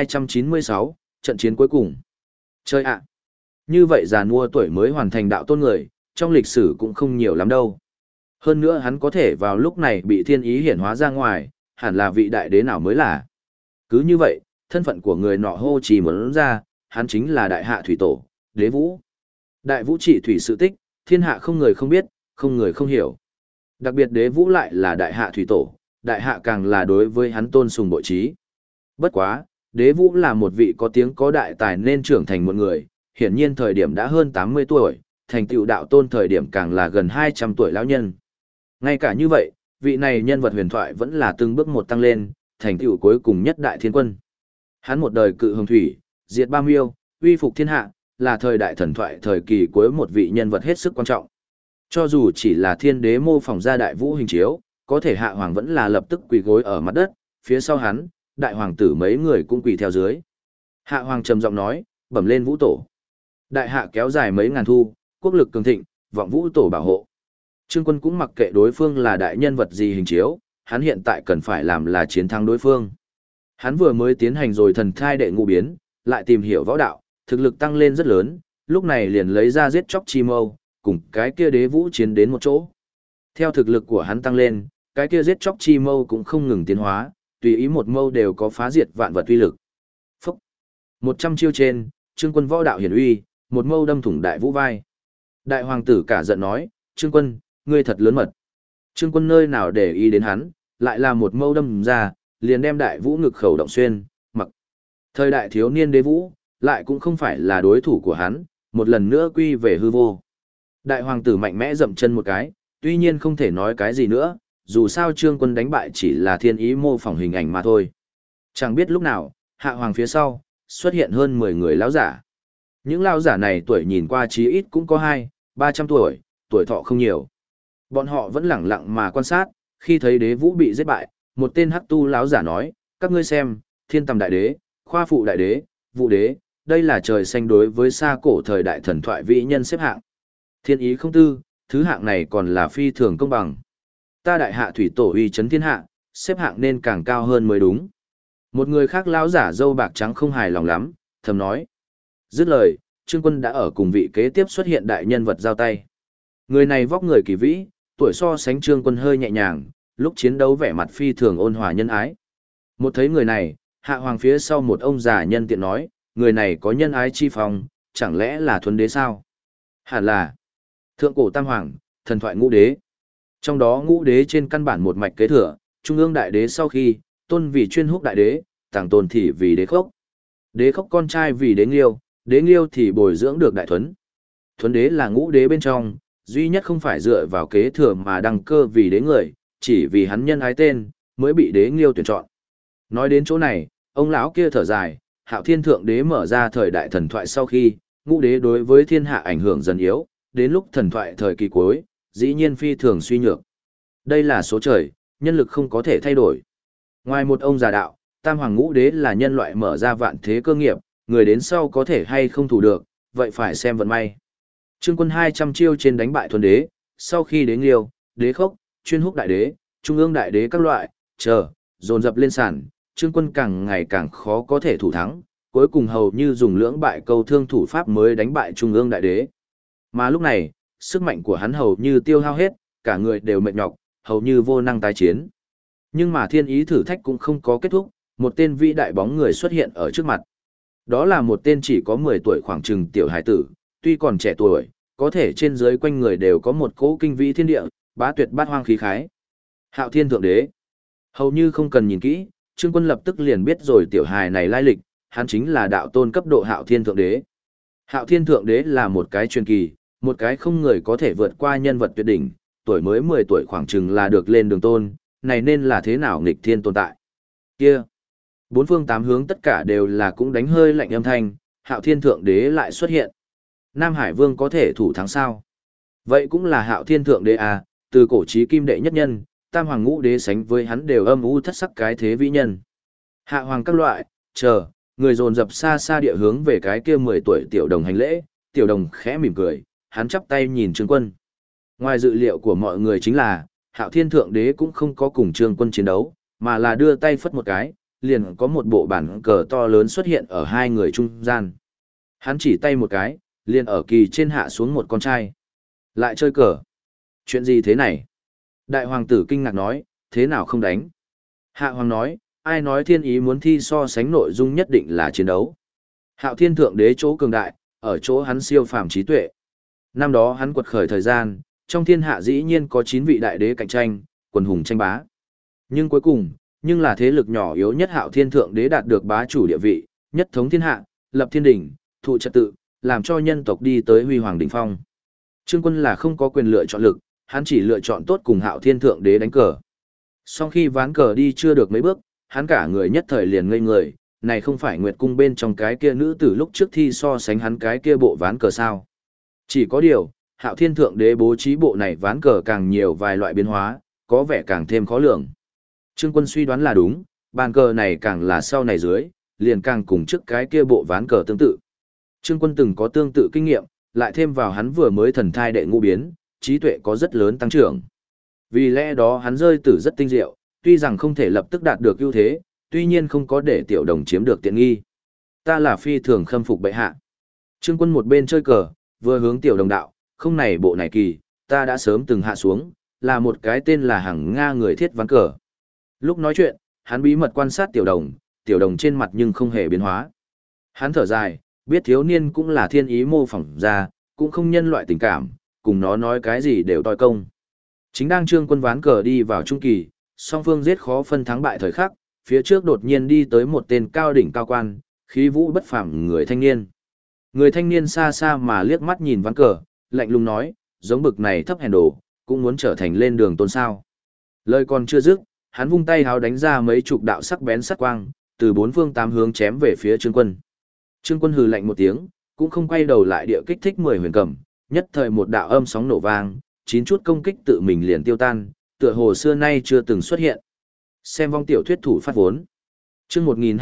1296, trận chiến cuối cùng. Chơi ạ. Như vậy già nua tuổi mới hoàn thành đạo tôn người, trong lịch sử cũng không nhiều lắm đâu. Hơn nữa hắn có thể vào lúc này bị thiên ý hiển hóa ra ngoài, hẳn là vị đại đế nào mới là. Cứ như vậy, thân phận của người nọ hô chỉ muốn ra, hắn chính là đại hạ thủy tổ, đế vũ. Đại vũ trị thủy sự tích, thiên hạ không người không biết, không người không hiểu. Đặc biệt đế vũ lại là đại hạ thủy tổ, đại hạ càng là đối với hắn tôn sùng bội trí. Bất quá, đế vũ là một vị có tiếng có đại tài nên trưởng thành một người, hiển nhiên thời điểm đã hơn 80 tuổi, thành tựu đạo tôn thời điểm càng là gần 200 tuổi lão nhân. Ngay cả như vậy, vị này nhân vật huyền thoại vẫn là từng bước một tăng lên, thành tựu cuối cùng nhất đại thiên quân. Hắn một đời cự hồng thủy, diệt ba miêu, uy phục thiên hạ, là thời đại thần thoại thời kỳ cuối một vị nhân vật hết sức quan trọng. Cho dù chỉ là thiên đế mô phỏng ra đại vũ hình chiếu, có thể hạ hoàng vẫn là lập tức quỳ gối ở mặt đất, phía sau hắn, đại hoàng tử mấy người cũng quỳ theo dưới. Hạ hoàng trầm giọng nói, bẩm lên vũ tổ. Đại hạ kéo dài mấy ngàn thu, quốc lực cường thịnh, vọng vũ tổ bảo hộ. Trương Quân cũng mặc kệ đối phương là đại nhân vật gì hình chiếu, hắn hiện tại cần phải làm là chiến thắng đối phương. Hắn vừa mới tiến hành rồi thần thai đệ ngũ biến, lại tìm hiểu võ đạo, thực lực tăng lên rất lớn, lúc này liền lấy ra giết chóc chi mâu, cùng cái kia đế vũ chiến đến một chỗ. Theo thực lực của hắn tăng lên, cái kia giết chóc chi mâu cũng không ngừng tiến hóa, tùy ý một mâu đều có phá diệt vạn vật uy lực. Phúc! 100 chiêu trên, Trương Quân võ đạo hiển uy, một mâu đâm thủng đại vũ vai. Đại hoàng tử cả giận nói, Trương Quân, ngươi thật lớn mật. Trương Quân nơi nào để ý đến hắn, lại là một mâu đâm ra, liền đem đại vũ ngực khẩu động xuyên, mặc. Thời đại thiếu niên đế vũ, lại cũng không phải là đối thủ của hắn, một lần nữa quy về hư vô. Đại hoàng tử mạnh mẽ dậm chân một cái, tuy nhiên không thể nói cái gì nữa, dù sao Trương Quân đánh bại chỉ là thiên ý mô phỏng hình ảnh mà thôi. Chẳng biết lúc nào, hạ hoàng phía sau, xuất hiện hơn 10 người lão giả. Những lão giả này tuổi nhìn qua chí ít cũng có 200-300 tuổi, tuổi thọ không nhiều. Bọn họ vẫn lẳng lặng mà quan sát, khi thấy đế vũ bị giết bại, một tên hắc tu lão giả nói, các ngươi xem, thiên tầm đại đế, khoa phụ đại đế, vũ đế, đây là trời xanh đối với xa cổ thời đại thần thoại vĩ nhân xếp hạng. Thiên ý không tư, thứ hạng này còn là phi thường công bằng. Ta đại hạ thủy tổ uy chấn thiên hạ, xếp hạng nên càng cao hơn mới đúng. Một người khác lão giả râu bạc trắng không hài lòng lắm, thầm nói. Dứt lời, Trương Quân đã ở cùng vị kế tiếp xuất hiện đại nhân vật giao tay. Người này vóc người kỳ vĩ, tuổi so sánh Trương Quân hơi nhẹ nhàng, lúc chiến đấu vẻ mặt phi thường ôn hòa nhân ái. Một thấy người này, hạ hoàng phía sau một ông già nhân tiện nói, người này có nhân ái chi phong, chẳng lẽ là thuần đế sao? Hẳn là thượng cổ tam hoàng, thần thoại ngũ đế. Trong đó ngũ đế trên căn bản một mạch kế thừa, trung ương đại đế sau khi, tôn vì chuyên húc đại đế, tàng tôn thì vì đế khốc. Đế khốc con trai vì đế nghiêu thì bồi dưỡng được đại thuấn. Thuấn đế là ngũ đế bên trong, duy nhất không phải dựa vào kế thừa mà đăng cơ vì đế người, chỉ vì hắn nhân ái tên, mới bị đế nghiêu tuyển chọn. Nói đến chỗ này, ông lão kia thở dài, Hạo Thiên Thượng Đế mở ra thời đại thần thoại sau khi, ngũ đế đối với thiên hạ ảnh hưởng dần yếu, đến lúc thần thoại thời kỳ cuối, dĩ nhiên phi thường suy nhược. Đây là số trời, nhân lực không có thể thay đổi. Ngoài một ông già đạo, tam hoàng ngũ đế là nhân loại mở ra vạn thế cơ nghiệp, người đến sau có thể hay không thủ được, vậy phải xem vận may. Trương Quân 200 chiêu trên đánh bại thuần đế, sau khi đế nghiêu, đế khốc, chuyên húc đại đế, trung ương đại đế các loại, dồn dập lên sàn, Trương Quân càng ngày càng khó có thể thủ thắng, cuối cùng hầu như dùng lưỡng bại câu thương thủ pháp mới đánh bại trung ương đại đế. Mà lúc này, sức mạnh của hắn hầu như tiêu hao hết, cả người đều mệt nhọc, hầu như vô năng tái chiến. Nhưng mà thiên ý thử thách cũng không có kết thúc, một tên vĩ đại bóng người xuất hiện ở trước mặt. Đó là một tên chỉ có 10 tuổi khoảng chừng tiểu hải tử, tuy còn trẻ tuổi, có thể trên dưới quanh người đều có một cỗ kinh vĩ thiên địa, bá tuyệt bát hoang khí khái. Hạo Thiên Thượng Đế. Hầu như không cần nhìn kỹ, Trương Quân lập tức liền biết rồi tiểu hài này lai lịch, hắn chính là đạo tôn cấp độ Hạo Thiên Thượng Đế. Hạo Thiên Thượng Đế là một cái truyền kỳ, một cái không người có thể vượt qua nhân vật tuyệt đỉnh, tuổi mới 10 tuổi khoảng chừng là được lên đường tôn, này nên là thế nào nghịch thiên tồn tại. Kia, bốn phương tám hướng tất cả đều là cũng đánh hơi lạnh âm thanh, Hạo Thiên Thượng Đế lại xuất hiện. Nam Hải Vương có thể thủ thắng sao? Vậy cũng là Hạo Thiên Thượng Đế à, từ cổ chí kim đệ nhất nhân, tam hoàng ngũ đế sánh với hắn đều âm u thất sắc cái thế vĩ nhân. Hạ hoàng các loại, người dồn dập xa xa địa hướng về cái kia 10 tuổi tiểu đồng hành lễ, tiểu đồng khẽ mỉm cười, hắn chắp tay nhìn Trương Quân. Ngoài dự liệu của mọi người chính là, Hạo Thiên Thượng Đế cũng không có cùng Trương Quân chiến đấu, mà là đưa tay phất một cái, liền có một bộ bản cờ to lớn xuất hiện ở hai người trung gian. Hắn chỉ tay một cái, liền ở kỳ trên hạ xuống một con trai. Lại chơi cờ. Chuyện gì thế này? Đại hoàng tử kinh ngạc nói, thế nào không đánh? Hạ hoàng nói, ai nói thiên ý muốn thi so sánh nội dung nhất định là chiến đấu. Hạo Thiên Thượng Đế chỗ cường đại, ở chỗ hắn siêu phàm trí tuệ. Năm đó hắn quật khởi thời gian, trong thiên hạ dĩ nhiên có 9 vị đại đế cạnh tranh, quần hùng tranh bá. Nhưng cuối cùng, nhưng là thế lực nhỏ yếu nhất Hạo Thiên Thượng Đế đạt được bá chủ địa vị, nhất thống thiên hạ, lập thiên đỉnh, thụ trật tự, làm cho nhân tộc đi tới huy hoàng đỉnh phong. Trương Quân là không có quyền lựa chọn lực, hắn chỉ lựa chọn tốt cùng Hạo Thiên Thượng Đế đánh cờ. Sau khi ván cờ đi chưa được mấy bước, hắn cả người nhất thời liền ngây người, này không phải Nguyệt Cung bên trong cái kia nữ tử lúc trước thi so sánh hắn cái kia bộ ván cờ sao. Chỉ có điều, Hạo Thiên Thượng Đế bố trí bộ này ván cờ càng nhiều vài loại biến hóa, có vẻ càng thêm khó lường. Trương Quân suy đoán là đúng, bàn cờ này càng là sau này dưới, liền càng cùng trước cái kia bộ ván cờ tương tự. Trương Quân từng có tương tự kinh nghiệm, lại thêm vào hắn vừa mới thần thai đệ ngũ biến, trí tuệ có rất lớn tăng trưởng. Vì lẽ đó hắn rơi tử rất tinh diệu, tuy rằng không thể lập tức đạt được ưu thế, tuy nhiên không có để tiểu đồng chiếm được tiện nghi. Ta là phi thường khâm phục bệ hạ. Trương Quân một bên chơi cờ, vừa hướng tiểu đồng đạo, không này bộ này kỳ, ta đã sớm từng hạ xuống, là một cái tên là Hằng Nga người thiết ván cờ. Lúc nói chuyện, hắn bí mật quan sát tiểu đồng trên mặt nhưng không hề biến hóa. Hắn thở dài, biết thiếu niên cũng là thiên ý mô phỏng ra, cũng không nhân loại tình cảm, cùng nó nói cái gì đều toi công. Chính đang Trương Quân ván cờ đi vào trung kỳ, song phương giết khó phân thắng bại thời khắc, phía trước đột nhiên đi tới một tên cao đỉnh cao quan, khí vũ bất phàm người thanh niên. Người thanh niên xa xa mà liếc mắt nhìn ván cờ, lạnh lùng nói, giống bực này thấp hèn đồ, cũng muốn trở thành lên đường tôn sao. Lời còn chưa dứt, hắn vung tay háo đánh ra mấy chục đạo sắc bén sắc quang, từ bốn phương tám hướng chém về phía Trương Quân. Trương Quân hừ lạnh một tiếng, cũng không quay đầu lại địa kích thích 10 huyền cầm, nhất thời một đạo âm sóng nổ vang, 9 chút công kích tự mình liền tiêu tan, tựa hồ xưa nay chưa từng xuất hiện. Xem vong tiểu thuyết thủ phát vốn. Chương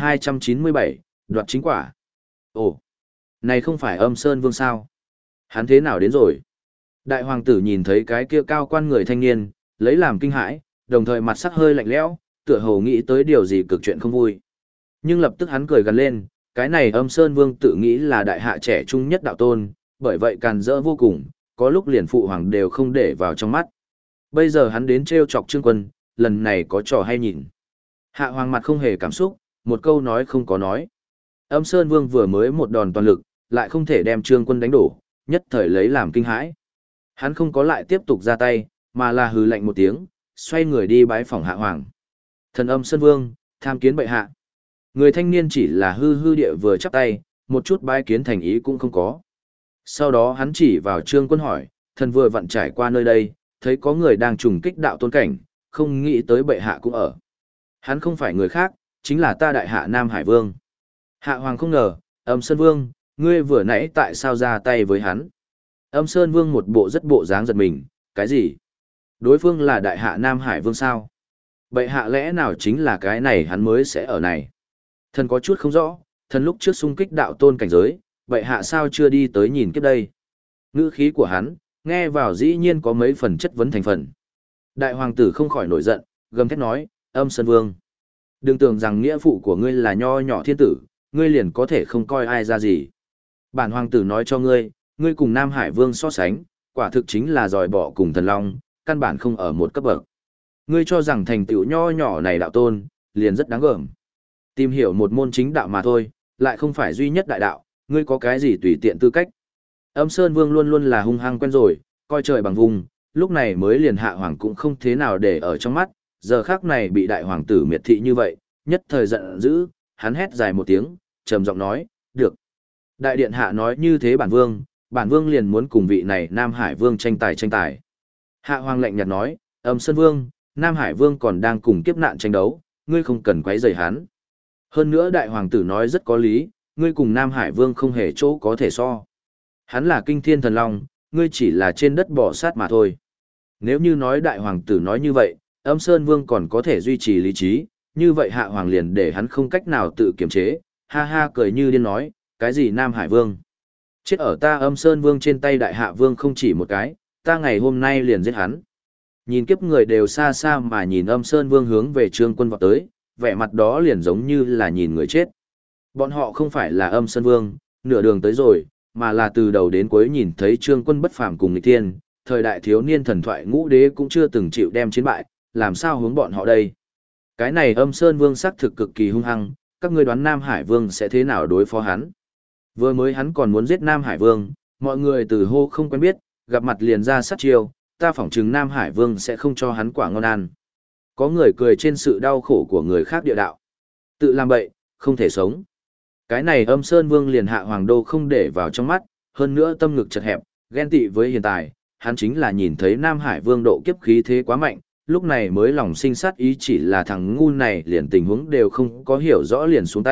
1297, đoạt chính quả. Ồ, này không phải Âm Sơn Vương sao? Hắn thế nào đến rồi? Đại hoàng tử nhìn thấy cái kia cao quan người thanh niên, lấy làm kinh hãi, đồng thời mặt sắc hơi lạnh lẽo, tựa hồ nghĩ tới điều gì cực chuyện không vui. Nhưng lập tức hắn cười gần lên, cái này Âm Sơn Vương tự nghĩ là đại hạ trẻ trung nhất đạo tôn, bởi vậy càn rỡ vô cùng, có lúc liền phụ hoàng đều không để vào trong mắt. Bây giờ hắn đến trêu chọc Trương Quân, lần này có trò hay nhìn. Hạ hoàng mặt không hề cảm xúc, một câu nói không có nói. Âm Sơn Vương vừa mới một đòn toàn lực, lại không thể đem Trương Quân đánh đổ, nhất thời lấy làm kinh hãi. Hắn không có lại tiếp tục ra tay, mà là hừ lạnh một tiếng, xoay người đi bái phỏng Hạ hoàng. Thần Âm Sơn Vương, tham kiến bệ hạ. Người thanh niên chỉ là hư hư địa vừa chắp tay, một chút bái kiến thành ý cũng không có. Sau đó hắn chỉ vào Trương Quân hỏi, thần vừa vặn trải qua nơi đây, thấy có người đang trùng kích đạo tôn cảnh, không nghĩ tới bệ hạ cũng ở. Hắn không phải người khác, chính là ta đại hạ Nam Hải Vương. Hạ hoàng không ngờ, Âm Sơn Vương, ngươi vừa nãy tại sao ra tay với hắn? Âm Sơn Vương một bộ rất bộ dáng giật mình, cái gì? Đối phương là đại hạ Nam Hải Vương sao? Bệ hạ lẽ nào chính là cái này hắn mới sẽ ở này? Thần có chút không rõ, thần lúc trước xung kích đạo tôn cảnh giới, bệ hạ sao chưa đi tới nhìn kiếp đây? Ngữ khí của hắn, nghe vào dĩ nhiên có mấy phần chất vấn thành phần. Đại hoàng tử không khỏi nổi giận, gầm thét nói, Âm Sơn Vương. Đừng tưởng rằng nghĩa phụ của ngươi là nho nhỏ thiên tử, ngươi liền có thể không coi ai ra gì. Bản hoàng tử nói cho ngươi, ngươi cùng Nam Hải Vương so sánh, quả thực chính là dòi bỏ cùng thần long, căn bản không ở một cấp bậc. Ngươi cho rằng thành tựu nho nhỏ này đạo tôn, liền rất đáng gờm. Tìm hiểu một môn chính đạo mà thôi, lại không phải duy nhất đại đạo, ngươi có cái gì tùy tiện tư cách. Âm Sơn Vương luôn luôn là hung hăng quen rồi, coi trời bằng vùng, lúc này mới liền hạ hoàng cũng không thế nào để ở trong mắt, giờ khắc này bị đại hoàng tử miệt thị như vậy, nhất thời giận dữ, hắn hét dài một tiếng, trầm giọng nói, được. Đại điện hạ nói như thế bản vương liền muốn cùng vị này Nam Hải Vương tranh tài. Hạ hoàng lạnh nhạt nói, Âm Sơn Vương, Nam Hải Vương còn đang cùng kiếp nạn tranh đấu, ngươi không cần quấy rầy hắn. Hơn nữa đại hoàng tử nói rất có lý, ngươi cùng Nam Hải Vương không hề chỗ có thể so. Hắn là kinh thiên thần long, ngươi chỉ là trên đất bỏ sát mà thôi. Nếu như nói đại hoàng tử nói như vậy, Âm Sơn Vương còn có thể duy trì lý trí, như vậy hạ hoàng liền để hắn không cách nào tự kiềm chế, ha ha cười như điên nói, cái gì Nam Hải Vương? Chết ở ta Âm Sơn Vương trên tay đại hạ vương không chỉ một cái, ta ngày hôm nay liền giết hắn. Nhìn kiếp người đều xa xa mà nhìn Âm Sơn Vương hướng về Trương Quân vọt tới, vẻ mặt đó liền giống như là nhìn người chết. Bọn họ không phải là Âm Sơn Vương, nửa đường tới rồi, mà là từ đầu đến cuối nhìn thấy Trương Quân bất phàm cùng nghịch thiên, thời đại thiếu niên thần thoại ngũ đế cũng chưa từng chịu đem chiến bại, làm sao hướng bọn họ đây? Cái này Âm Sơn Vương xác thực cực kỳ hung hăng, các ngươi đoán Nam Hải Vương sẽ thế nào đối phó hắn? Vừa mới hắn còn muốn giết Nam Hải Vương, mọi người từ hô không quen biết, gặp mặt liền ra sát chiêu, ta phỏng chừng Nam Hải Vương sẽ không cho hắn quả ngon ăn. Có người cười trên sự đau khổ của người khác địa đạo. Tự làm bậy, không thể sống. Cái này Âm Sơn Vương liền hạ hoàng đô không để vào trong mắt, hơn nữa tâm ngực chật hẹp, ghen tị với hiện tại, hắn chính là nhìn thấy Nam Hải Vương độ kiếp khí thế quá mạnh, lúc này mới lòng sinh sát ý chỉ là thằng ngu này liền tình huống đều không có hiểu rõ liền xuống tay,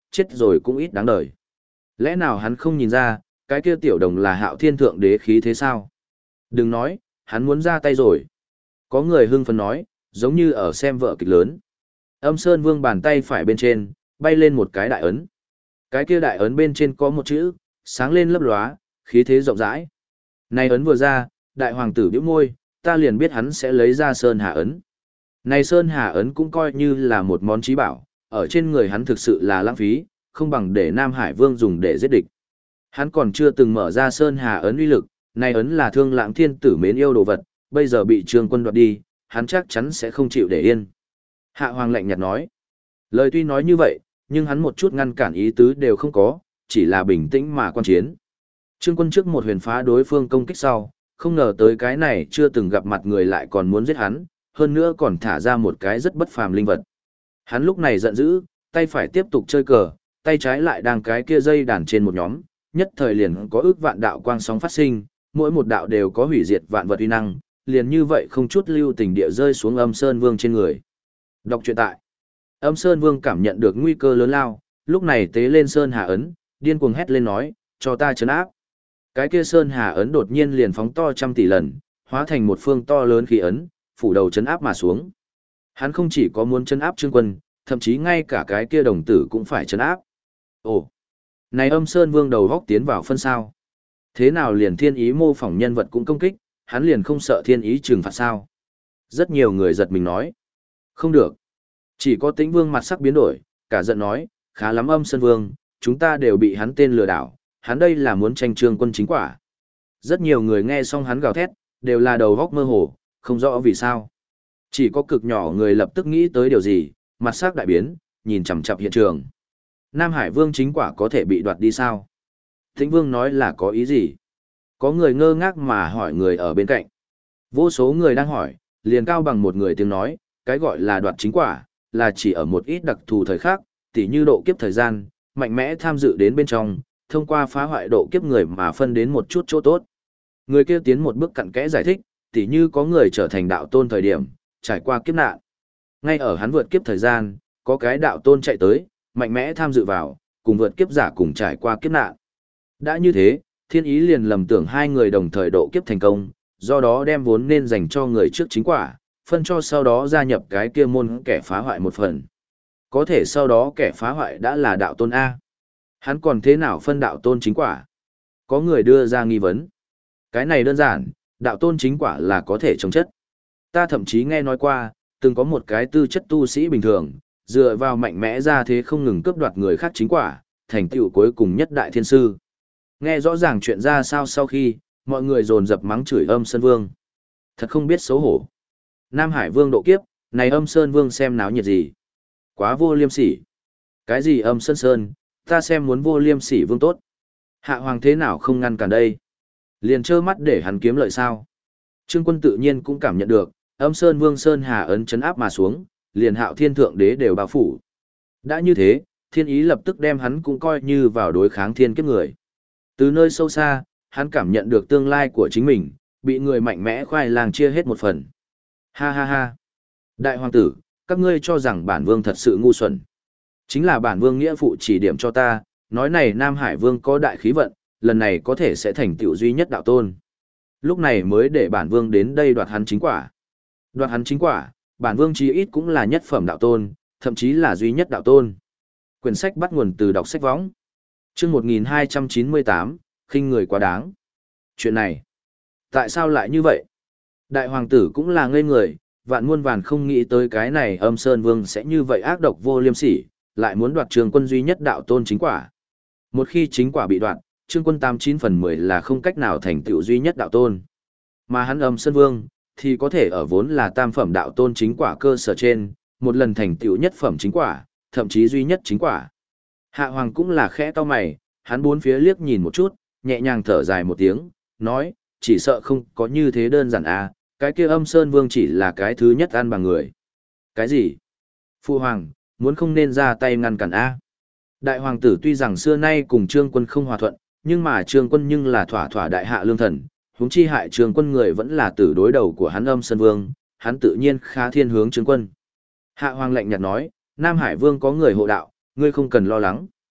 chết rồi cũng ít đáng đời. Lẽ nào hắn không nhìn ra, cái kia tiểu đồng là Hạo Thiên thượng đế khí thế sao? Đừng nói, hắn muốn ra tay rồi. Có người hưng phấn nói, giống như ở xem vở kịch lớn. Âm Sơn Vương bàn tay phải bên trên, bay lên một cái đại ấn. Cái kia đại ấn bên trên có một chữ, sáng lên lấp lóa, khí thế rộng rãi. Này ấn vừa ra, đại hoàng tử bĩu môi, ta liền biết hắn sẽ lấy ra Sơn Hà ấn. Này Sơn Hà ấn cũng coi như là một món trí bảo, ở trên người hắn thực sự là lãng phí, không bằng để Nam Hải Vương dùng để giết địch. Hắn còn chưa từng mở ra Sơn Hà ấn uy lực, này ấn là Thương Lãng Thiên tử mến yêu đồ vật, bây giờ bị Trương Quân đoạt đi, hắn chắc chắn sẽ không chịu để yên. Hạ Hoàng lạnh nhạt nói. Lời tuy nói như vậy, nhưng hắn một chút ngăn cản ý tứ đều không có, chỉ là bình tĩnh mà quan chiến. Trương Quân trước một huyền phá đối phương công kích sau, không ngờ tới cái này chưa từng gặp mặt người lại còn muốn giết hắn, hơn nữa còn thả ra một cái rất bất phàm linh vật. Hắn lúc này giận dữ, tay phải tiếp tục chơi cờ, tay trái lại đang cái kia dây đàn trên một nhóm, nhất thời liền có ước vạn đạo quang sóng phát sinh, mỗi một đạo đều có hủy diệt vạn vật uy năng, liền như vậy không chút lưu tình địa rơi xuống Âm Sơn Vương trên người. Đọc truyện tại. Âm Sơn Vương cảm nhận được nguy cơ lớn lao, lúc này tế lên Sơn Hà ấn, điên cuồng hét lên nói, cho ta trấn áp. Cái kia Sơn Hà ấn đột nhiên liền phóng to trăm tỷ lần, hóa thành một phương to lớn khí ấn, phủ đầu trấn áp mà xuống. Hắn không chỉ có muốn trấn áp Trương Quân, thậm chí ngay cả cái kia đồng tử cũng phải trấn áp. Ồ, này Âm Sơn Vương đầu góc tiến vào phân sao? Thế nào liền thiên ý mô phỏng nhân vật cũng công kích, hắn liền không sợ thiên ý trừng phạt sao? Rất nhiều người giật mình nói. Không được. Chỉ có Tĩnh Vương mặt sắc biến đổi, cả giận nói, khá lắm Âm Sơn Vương, chúng ta đều bị hắn tên lừa đảo, hắn đây là muốn tranh Trương Quân chính quả. Rất nhiều người nghe xong hắn gào thét, đều là đầu góc mơ hồ, không rõ vì sao. Chỉ có cực nhỏ người lập tức nghĩ tới điều gì, mặt sắc đại biến, nhìn chằm chằm hiện trường. Nam Hải Vương chính quả có thể bị đoạt đi sao? Tĩnh Vương nói là có ý gì? Có người ngơ ngác mà hỏi người ở bên cạnh. Vô số người đang hỏi, liền cao bằng một người tiếng nói, cái gọi là đoạt chính quả, là chỉ ở một ít đặc thù thời khắc, tỉ như độ kiếp thời gian, mạnh mẽ tham dự đến bên trong, thông qua phá hoại độ kiếp người mà phân đến một chút chỗ tốt. Người kia tiến một bước cặn kẽ giải thích, tỉ như có người trở thành đạo tôn thời điểm, trải qua kiếp nạn. Ngay ở hắn vượt kiếp thời gian, có cái đạo tôn chạy tới, mạnh mẽ tham dự vào, cùng vượt kiếp giả cùng trải qua kiếp nạn. Đã như thế, thiên ý liền lầm tưởng hai người đồng thời độ kiếp thành công, do đó đem vốn nên dành cho người trước chính quả, phân cho sau đó gia nhập cái kia môn kẻ phá hoại một phần. Có thể sau đó kẻ phá hoại đã là đạo tôn A. Hắn còn thế nào phân đạo tôn chính quả? Có người đưa ra nghi vấn. Cái này đơn giản, đạo tôn chính quả là có thể chống chất. Ta thậm chí nghe nói qua, từng có một cái tư chất tu sĩ bình thường, dựa vào mạnh mẽ ra thế không ngừng cướp đoạt người khác chính quả, thành tựu cuối cùng nhất đại thiên sư. Nghe rõ ràng chuyện ra sao sau khi, mọi người dồn dập mắng chửi Âm Sơn Vương. Thật không biết xấu hổ. Nam Hải Vương độ kiếp, này Âm Sơn Vương xem náo nhiệt gì. Quá vô liêm sỉ. Cái gì Âm Sơn Sơn, ta xem muốn vô liêm sỉ vương tốt. Hạ Hoàng thế nào không ngăn cản đây? Liền trơ mắt để hắn kiếm lợi sao? Trương Quân tự nhiên cũng cảm nhận được, Âm Sơn Vương Sơn Hà ấn chấn áp mà xuống, liền Hạo Thiên thượng đế đều bao phủ. Đã như thế, thiên ý lập tức đem hắn cũng coi như vào đối kháng thiên kiếp người. Từ nơi sâu xa, hắn cảm nhận được tương lai của chính mình, bị người mạnh mẽ khoai lang chia hết một phần. Ha ha ha. Đại hoàng tử, các ngươi cho rằng bản vương thật sự ngu xuẩn. Chính là bản vương nghĩa phụ chỉ điểm cho ta, nói này Nam Hải Vương có đại khí vận, lần này có thể sẽ thành tựu duy nhất đạo tôn. Lúc này mới để bản vương đến đây đoạt hắn chính quả. Đoạt hắn chính quả, bản vương chí ít cũng là nhất phẩm đạo tôn, thậm chí là duy nhất đạo tôn. Quyển sách bắt nguồn từ đọc sách võng. Chương 1298, khinh người quá đáng. Chuyện này, tại sao lại như vậy? Đại hoàng tử cũng là ngây người, vạn muôn vàn không nghĩ tới cái này Âm Sơn Vương sẽ như vậy ác độc vô liêm sỉ, lại muốn đoạt Trương Quân duy nhất đạo tôn chính quả. Một khi chính quả bị đoạt, Trương Quân 89/10 là không cách nào thành tựu duy nhất đạo tôn. Mà hắn Âm Sơn Vương thì có thể ở vốn là tam phẩm đạo tôn chính quả cơ sở trên, một lần thành tựu nhất phẩm chính quả, thậm chí duy nhất chính quả. Hạ Hoàng cũng là khẽ cau mày, hắn bốn phía liếc nhìn một chút, nhẹ nhàng thở dài một tiếng, nói, chỉ sợ không có như thế đơn giản à, cái kia Âm Sơn Vương chỉ là cái thứ nhất ăn bằng người. Cái gì? Phu Hoàng, muốn không nên ra tay ngăn cản a? Đại hoàng tử tuy rằng xưa nay cùng Trương Quân không hòa thuận, nhưng mà Trương Quân nhưng là thỏa thỏa đại hạ lương thần, huống chi hại Trương Quân người vẫn là tử đối đầu của hắn Âm Sơn Vương, hắn tự nhiên khá thiên hướng Trương Quân. Hạ Hoàng lạnh nhạt nói, Nam Hải Vương có người hộ đạo, ngươi không cần lo lắng.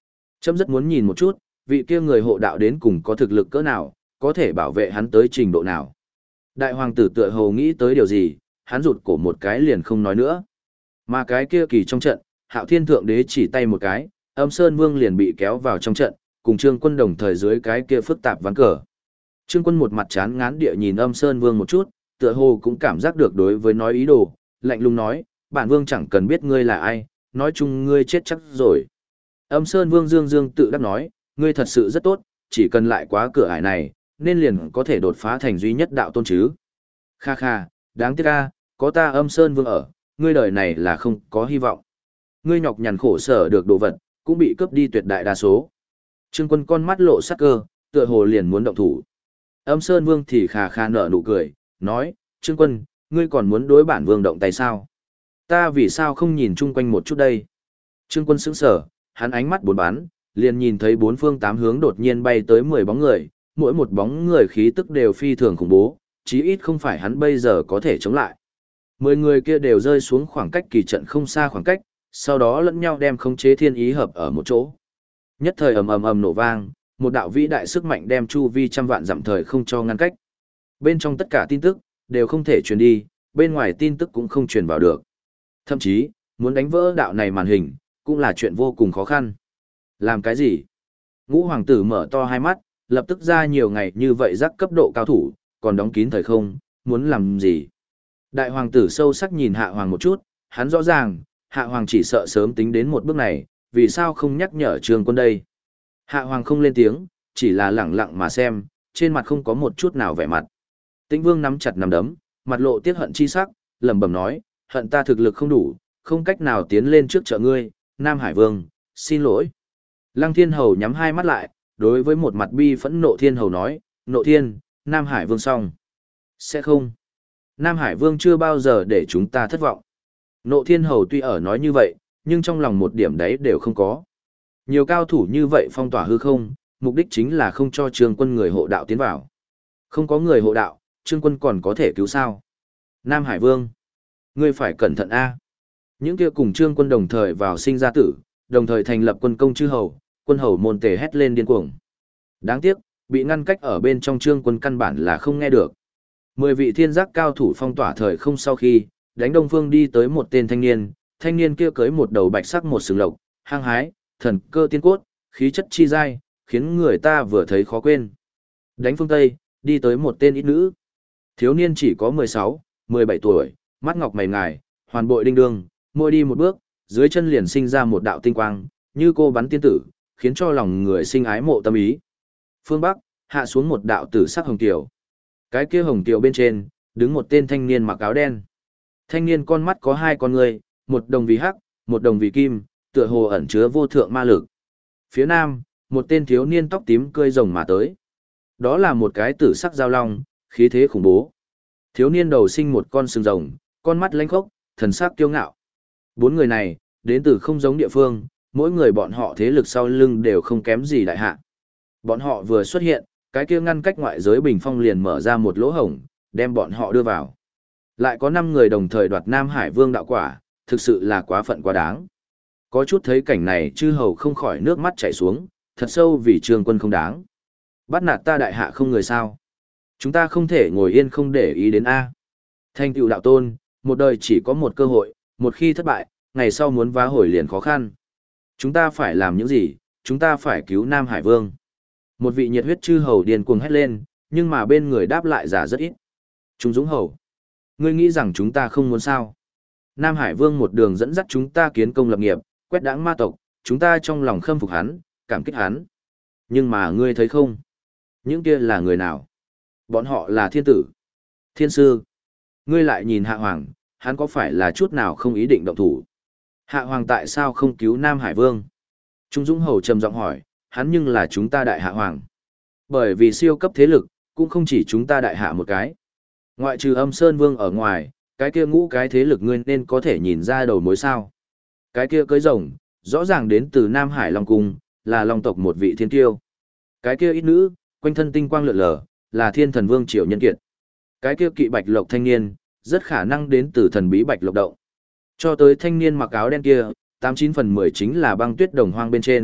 Chấm rất muốn nhìn một chút, vị kia người hộ đạo đến cùng có thực lực cỡ nào, có thể bảo vệ hắn tới trình độ nào. Đại hoàng tử tựa hồ nghĩ tới điều gì, hắn rụt cổ một cái liền không nói nữa. Mà cái kia kỳ trong trận, Hạo Thiên Thượng Đế chỉ tay một cái, Âm Sơn Vương liền bị kéo vào trong trận, cùng Trương Quân đồng thời dưới cái kia phức tạp ván cờ. Trương Quân một mặt chán ngán địa nhìn Âm Sơn Vương một chút, tựa hồ cũng cảm giác được đối với nói ý đồ, lạnh lùng nói, bản vương chẳng cần biết ngươi là ai, nói chung ngươi chết chắc rồi. Âm Sơn Vương Dương Dương tự đắc nói, ngươi thật sự rất tốt, chỉ cần lại quá cửa ải này, nên liền có thể đột phá thành duy nhất đạo tôn chứ. Kha kha, đáng tiếc a, có ta Âm Sơn Vương ở, ngươi đời này là không có hy vọng. Ngươi nhọc nhằn khổ sở được đồ vật, cũng bị cướp đi tuyệt đại đa số. Trương Quân con mắt lộ sắc cơ, tựa hồ liền muốn động thủ. Âm Sơn Vương thì khà khà nở nụ cười, nói, Trương Quân, ngươi còn muốn đối bản vương động tay sao? Ta vì sao không nhìn chung quanh một chút đây? Trương Quân sững sờ, hắn ánh mắt bốn bắn, liền nhìn thấy bốn phương tám hướng đột nhiên bay tới 10 bóng người, mỗi một bóng người khí tức đều phi thường khủng bố, chí ít không phải hắn bây giờ có thể chống lại. 10 người kia đều rơi xuống khoảng cách kỳ trận không xa khoảng cách, sau đó lẫn nhau đem khống chế thiên ý hợp ở một chỗ. Nhất thời ầm ầm ầm nổ vang, một đạo vĩ đại sức mạnh đem chu vi trăm vạn dặm thời không cho ngăn cách. Bên trong tất cả tin tức đều không thể truyền đi, bên ngoài tin tức cũng không truyền vào được. Thậm chí, muốn đánh vỡ đạo này màn hình, cũng là chuyện vô cùng khó khăn. Làm cái gì? Ngũ hoàng tử mở to hai mắt, lập tức ra nhiều ngày như vậy rắc cấp độ cao thủ, còn đóng kín thời không, muốn làm gì? Đại hoàng tử sâu sắc nhìn hạ hoàng một chút, hắn rõ ràng, hạ hoàng chỉ sợ sớm tính đến một bước này, vì sao không nhắc nhở Trương Quân đây? Hạ hoàng không lên tiếng, chỉ là lẳng lặng mà xem, trên mặt không có một chút nào vẻ mặt. Tĩnh Vương nắm chặt nắm đấm, mặt lộ tiếc hận chi sắc, lẩm bẩm nói, hận ta thực lực không đủ, không cách nào tiến lên trước trợ ngươi, Nam Hải Vương, xin lỗi. Lăng Thiên Hầu nhắm hai mắt lại, đối với một mặt bi phẫn nộ Thiên Hầu nói, nộ thiên, Nam Hải Vương xong. Sẽ không. Nam Hải Vương chưa bao giờ để chúng ta thất vọng. Nộ Thiên Hầu tuy ở nói như vậy, nhưng trong lòng một điểm đấy đều không có. Nhiều cao thủ như vậy phong tỏa hư không, mục đích chính là không cho Trương Quân người hộ đạo tiến vào. Không có người hộ đạo, Trương Quân còn có thể cứu sao? Nam Hải Vương, ngươi phải cẩn thận a. Những kia cùng Trương Quân đồng thời vào sinh ra tử, đồng thời thành lập quân công chư hầu, quân hầu môn tề hét lên điên cuồng. Đáng tiếc, bị ngăn cách ở bên trong Trương Quân căn bản là không nghe được. 10 vị thiên giác cao thủ phong tỏa thời không sau khi, đánh Đông Phương đi tới một tên thanh niên kia cưới một đầu bạch sắc một sừng lộc, hăng hái, thần cơ tiên cốt, khí chất chi dai, khiến người ta vừa thấy khó quên. Đánh phương Tây, đi tới một tên ít nữ. Thiếu niên chỉ có 16, 17 tuổi, mắt ngọc mày ngài, hoàn bội đinh đương, môi đi một bước, dưới chân liền sinh ra một đạo tinh quang, như cô bắn tiên tử, khiến cho lòng người sinh ái mộ tâm ý. Phương Bắc, hạ xuống một đạo tử sắc hồng tiểu. Cái kia hồng tiểu bên trên, đứng một tên thanh niên mặc áo đen. Thanh niên con mắt có hai con người, một đồng vì hắc, một đồng vì kim, tựa hồ ẩn chứa vô thượng ma lực. Phía nam, một tên thiếu niên tóc tím cơi rồng mà tới. Đó là một cái tử sắc giao long, khí thế khủng bố. Thiếu niên đầu sinh một con sừng rồng, con mắt lanh khốc, thần sắc kiêu ngạo. 4 người này, đến từ không giống địa phương, mỗi người bọn họ thế lực sau lưng đều không kém gì đại hạ. Bọn họ vừa xuất hiện, cái kia ngăn cách ngoại giới bình phong liền mở ra một lỗ hổng, đem bọn họ đưa vào. Lại có 5 người đồng thời đoạt Nam Hải Vương đạo quả, thực sự là quá phận quá đáng. Có chút thấy cảnh này chư hầu không khỏi nước mắt chảy xuống, thật sâu vì Trương Quân không đáng. Bắt nạt ta đại hạ không người sao. Chúng ta không thể ngồi yên không để ý đến A. Thành tựu đạo tôn, một đời chỉ có một cơ hội, một khi thất bại, ngày sau muốn vá hồi liền khó khăn. Chúng ta phải làm những gì, chúng ta phải cứu Nam Hải Vương. Một vị nhiệt huyết chư hầu điên cuồng hét lên, nhưng mà bên người đáp lại giả rất ít. Trung Dũng Hầu, ngươi nghĩ rằng chúng ta không muốn sao? Nam Hải Vương một đường dẫn dắt chúng ta kiến công lập nghiệp, quét đãng ma tộc, chúng ta trong lòng khâm phục hắn, cảm kích hắn. Nhưng mà ngươi thấy không? Những kia là người nào? Bọn họ là thiên tử, thiên sư. Ngươi lại nhìn Hạ Hoàng, hắn có phải là chút nào không ý định động thủ? Hạ Hoàng tại sao không cứu Nam Hải Vương? Trung Dũng Hầu trầm giọng hỏi, hắn nhưng là chúng ta đại Hạ Hoàng. Bởi vì siêu cấp thế lực, cũng không chỉ chúng ta đại hạ một cái. Ngoại trừ Âm Sơn Vương ở ngoài, cái kia ngũ cái thế lực ngươi nên có thể nhìn ra đầu mối sao. Cái kia cưới rồng, rõ ràng đến từ Nam Hải Long Cung, là Long tộc một vị thiên tiêu. Cái kia ít nữ, quanh thân tinh quang lượn lờ, là Thiên Thần Vương Triệu Nhân Kiệt. Cái kia kỵ bạch lộc thanh niên, rất khả năng đến từ thần bí bạch lộc động. Cho tới thanh niên mặc áo đen kia, 89 phần 10 chính là băng tuyết đồng hoang bên trên,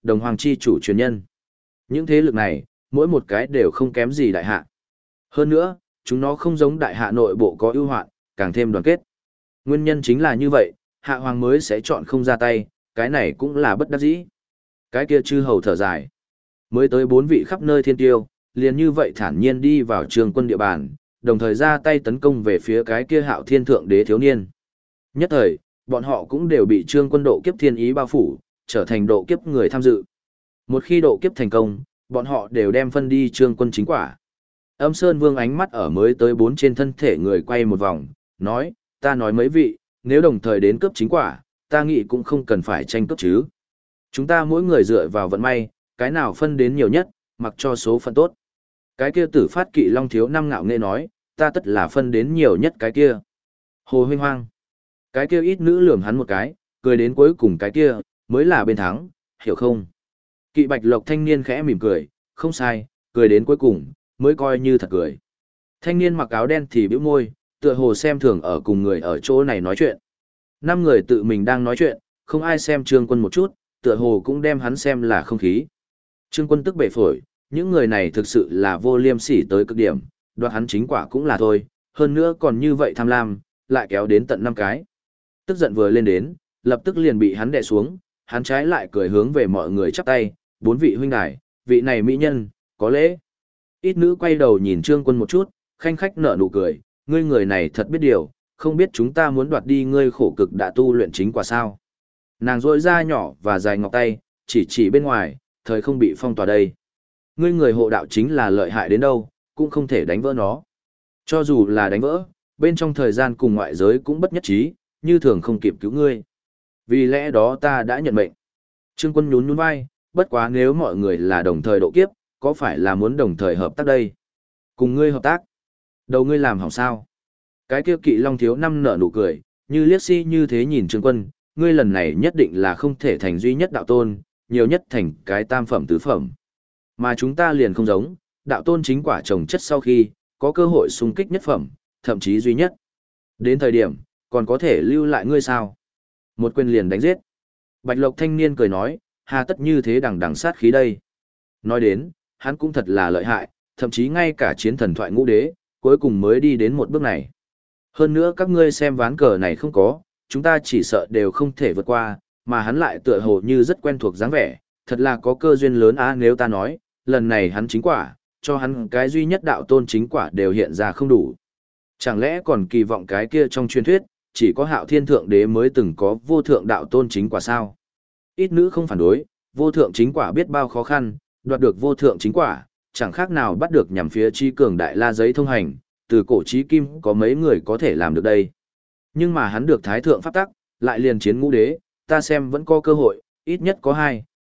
đồng hoàng chi chủ truyền nhân. Những thế lực này, mỗi một cái đều không kém gì đại hạ. Hơn nữa, chúng nó không giống đại hạ nội bộ có ưu hoạn, càng thêm đoàn kết. Nguyên nhân chính là như vậy, hạ hoàng mới sẽ chọn không ra tay, cái này cũng là bất đắc dĩ. Cái kia chư hầu thở dài. Mới tới 4 vị khắp nơi thiên tiêu, liền như vậy thản nhiên đi vào trường quân địa bàn, đồng thời ra tay tấn công về phía cái kia Hạo Thiên thượng đế thiếu niên. Nhất thời, bọn họ cũng đều bị trương quân độ kiếp thiên ý bao phủ, trở thành độ kiếp người tham dự. Một khi độ kiếp thành công, bọn họ đều đem phân đi trương quân chính quả. Âm Sơn Vương ánh mắt ở mới tới 4 trên thân thể người quay một vòng, nói, ta nói mấy vị, nếu đồng thời đến cướp chính quả, ta nghĩ cũng không cần phải tranh cướp chứ. Chúng ta mỗi người dựa vào vận may, cái nào phân đến nhiều nhất, mặc cho số phận tốt. Cái kia Tử Phát Kỵ Long thiếu năm ngạo nghễ nói, ta tất là phân đến nhiều nhất cái kia. Hồ Huynh Hoang. Cái kia ít nữ lườm hắn một cái, cười đến cuối cùng cái kia, mới là bên thắng, hiểu không? Kỵ Bạch Lộc thanh niên khẽ mỉm cười, không sai, cười đến cuối cùng, mới coi như thật cười. Thanh niên mặc áo đen thì bĩu môi, tựa hồ xem thường ở cùng người ở chỗ này nói chuyện. 5 người tự mình đang nói chuyện, không ai xem Trương Quân một chút, tựa hồ cũng đem hắn xem là không khí. Trương Quân tức bể phổi, những người này thực sự là vô liêm sỉ tới cực điểm, đoạt hắn chính quả cũng là thôi, hơn nữa còn như vậy tham lam, lại kéo đến tận 5 cái. Tức giận vừa lên đến, lập tức liền bị hắn đè xuống, hắn trái lại cười hướng về mọi người chắp tay, 4 vị huynh đài, vị này mỹ nhân, có lễ. Ít nữ quay đầu nhìn Trương Quân một chút, khanh khách nở nụ cười, ngươi người này thật biết điều, không biết chúng ta muốn đoạt đi ngươi khổ cực đã tu luyện chính quả sao. Nàng rỗi da nhỏ và dài ngọc tay, chỉ bên ngoài, thời không bị phong tỏa đây. Ngươi người hộ đạo chính là lợi hại đến đâu, cũng không thể đánh vỡ nó. Cho dù là đánh vỡ, bên trong thời gian cùng ngoại giới cũng bất nhất trí, như thường không kịp cứu ngươi. Vì lẽ đó ta đã nhận mệnh. Trương Quân nhún nhún vai, bất quá nếu mọi người là đồng thời độ kiếp, có phải là muốn đồng thời hợp tác đây? Cùng ngươi hợp tác? Đầu ngươi làm hỏng sao? Cái kia Kỵ Long thiếu năm nở nụ cười, như liếc si như thế nhìn Trương Quân, ngươi lần này nhất định là không thể thành duy nhất đạo tôn, nhiều nhất thành cái tam phẩm tứ phẩm. Mà chúng ta liền không giống, đạo tôn chính quả trồng chất sau khi, có cơ hội xung kích nhất phẩm, thậm chí duy nhất. Đến thời điểm, còn có thể lưu lại ngươi sao? Một quyền liền đánh giết. Bạch Lộc thanh niên cười nói, hà tất như thế đằng đằng sát khí đây. Nói đến, hắn cũng thật là lợi hại, thậm chí ngay cả chiến thần thoại ngũ đế, cuối cùng mới đi đến một bước này. Hơn nữa các ngươi xem ván cờ này không có, chúng ta chỉ sợ đều không thể vượt qua, mà hắn lại tựa hồ như rất quen thuộc dáng vẻ, thật là có cơ duyên lớn á nếu ta nói, lần này hắn chính quả, cho hắn cái duy nhất đạo tôn chính quả đều hiện ra không đủ. Chẳng lẽ còn kỳ vọng cái kia trong truyền thuyết, chỉ có Hạo Thiên Thượng Đế mới từng có vô thượng đạo tôn chính quả sao? Ít nữ không phản đối, vô thượng chính quả biết bao khó khăn, đoạt được vô thượng chính quả, chẳng khác nào bắt được nhằm phía chi cường đại la giấy thông hành, từ cổ chí kim có mấy người có thể làm được đây. Nhưng mà hắn được thái thượng pháp tắc, lại liền chiến ngũ đế, ta xem vẫn có cơ hội, ít nhất có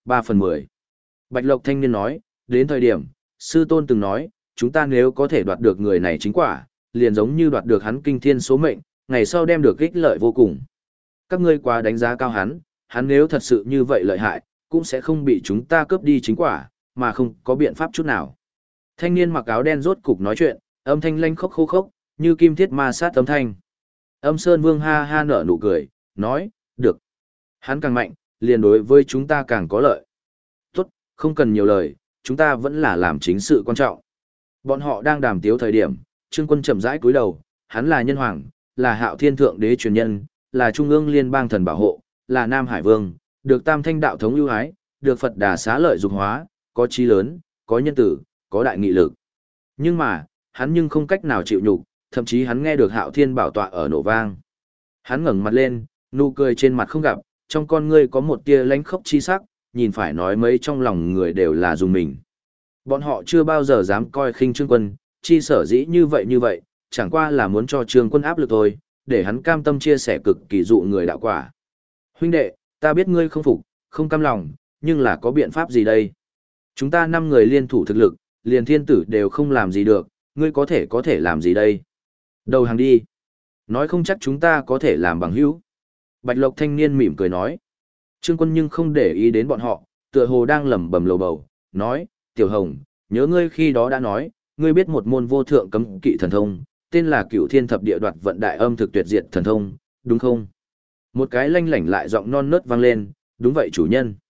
2/3. Bạch Lộc thanh niên nói, đến thời điểm, sư tôn từng nói, chúng ta nếu có thể đoạt được người này chính quả, liền giống như đoạt được hắn kinh thiên số mệnh, ngày sau đem được ích lợi vô cùng. Các ngươi quá đánh giá cao hắn nếu thật sự như vậy lợi hại, cũng sẽ không bị chúng ta cướp đi chính quả, mà không có biện pháp chút nào. Thanh niên mặc áo đen rốt cục nói chuyện, âm thanh lanh khốc khô khốc, như kim thiết ma sát âm thanh. Âm Sơn Vương ha ha nở nụ cười, nói, được. Hắn càng mạnh, liền đối với chúng ta càng có lợi. Tốt, không cần nhiều lời, chúng ta vẫn là làm chính sự quan trọng. Bọn họ đang đàm tiếu thời điểm, Trương Quân chậm rãi cúi đầu, hắn là nhân hoàng, là Hạo Thiên Thượng Đế truyền nhân, là Trung ương liên bang thần bảo hộ, là Nam Hải Vương, được Tam Thanh đạo thống ưu ái, được Phật Đà xá lợi dục hóa, có trí lớn, có nhân tử, có đại nghị lực. Nhưng mà, hắn nhưng không cách nào chịu nhục, thậm chí hắn nghe được Hạo Thiên bảo tọa ở nổ vang. Hắn ngẩng mặt lên, nụ cười trên mặt không gặp, trong con ngươi có một tia lánh khốc chi sắc, nhìn phải nói mấy trong lòng người đều là dùng mình. Bọn họ chưa bao giờ dám coi khinh Trương Quân, chi sở dĩ như vậy, chẳng qua là muốn cho Trương Quân áp lực thôi, để hắn cam tâm chia sẻ cực kỳ dụ người đạo quả. Huynh đệ, ta biết ngươi không phục, không cam lòng, nhưng là có biện pháp gì đây? Chúng ta 5 người liên thủ thực lực, liền thiên tử đều không làm gì được, ngươi có thể làm gì đây? Đầu hàng đi. Nói không chắc chúng ta có thể làm bằng hữu. Bạch Lộc thanh niên mỉm cười nói. Trương Quân nhưng không để ý đến bọn họ, tựa hồ đang lẩm bẩm lầu bầu, nói, Tiểu Hồng, nhớ ngươi khi đó đã nói, ngươi biết một môn vô thượng cấm kỵ thần thông, tên là Cửu Thiên Thập Địa Đoạt Vận Đại Âm Thực Tuyệt Diệt thần thông, đúng không? Một cái lanh lảnh lại giọng non nớt vang lên, đúng vậy chủ nhân.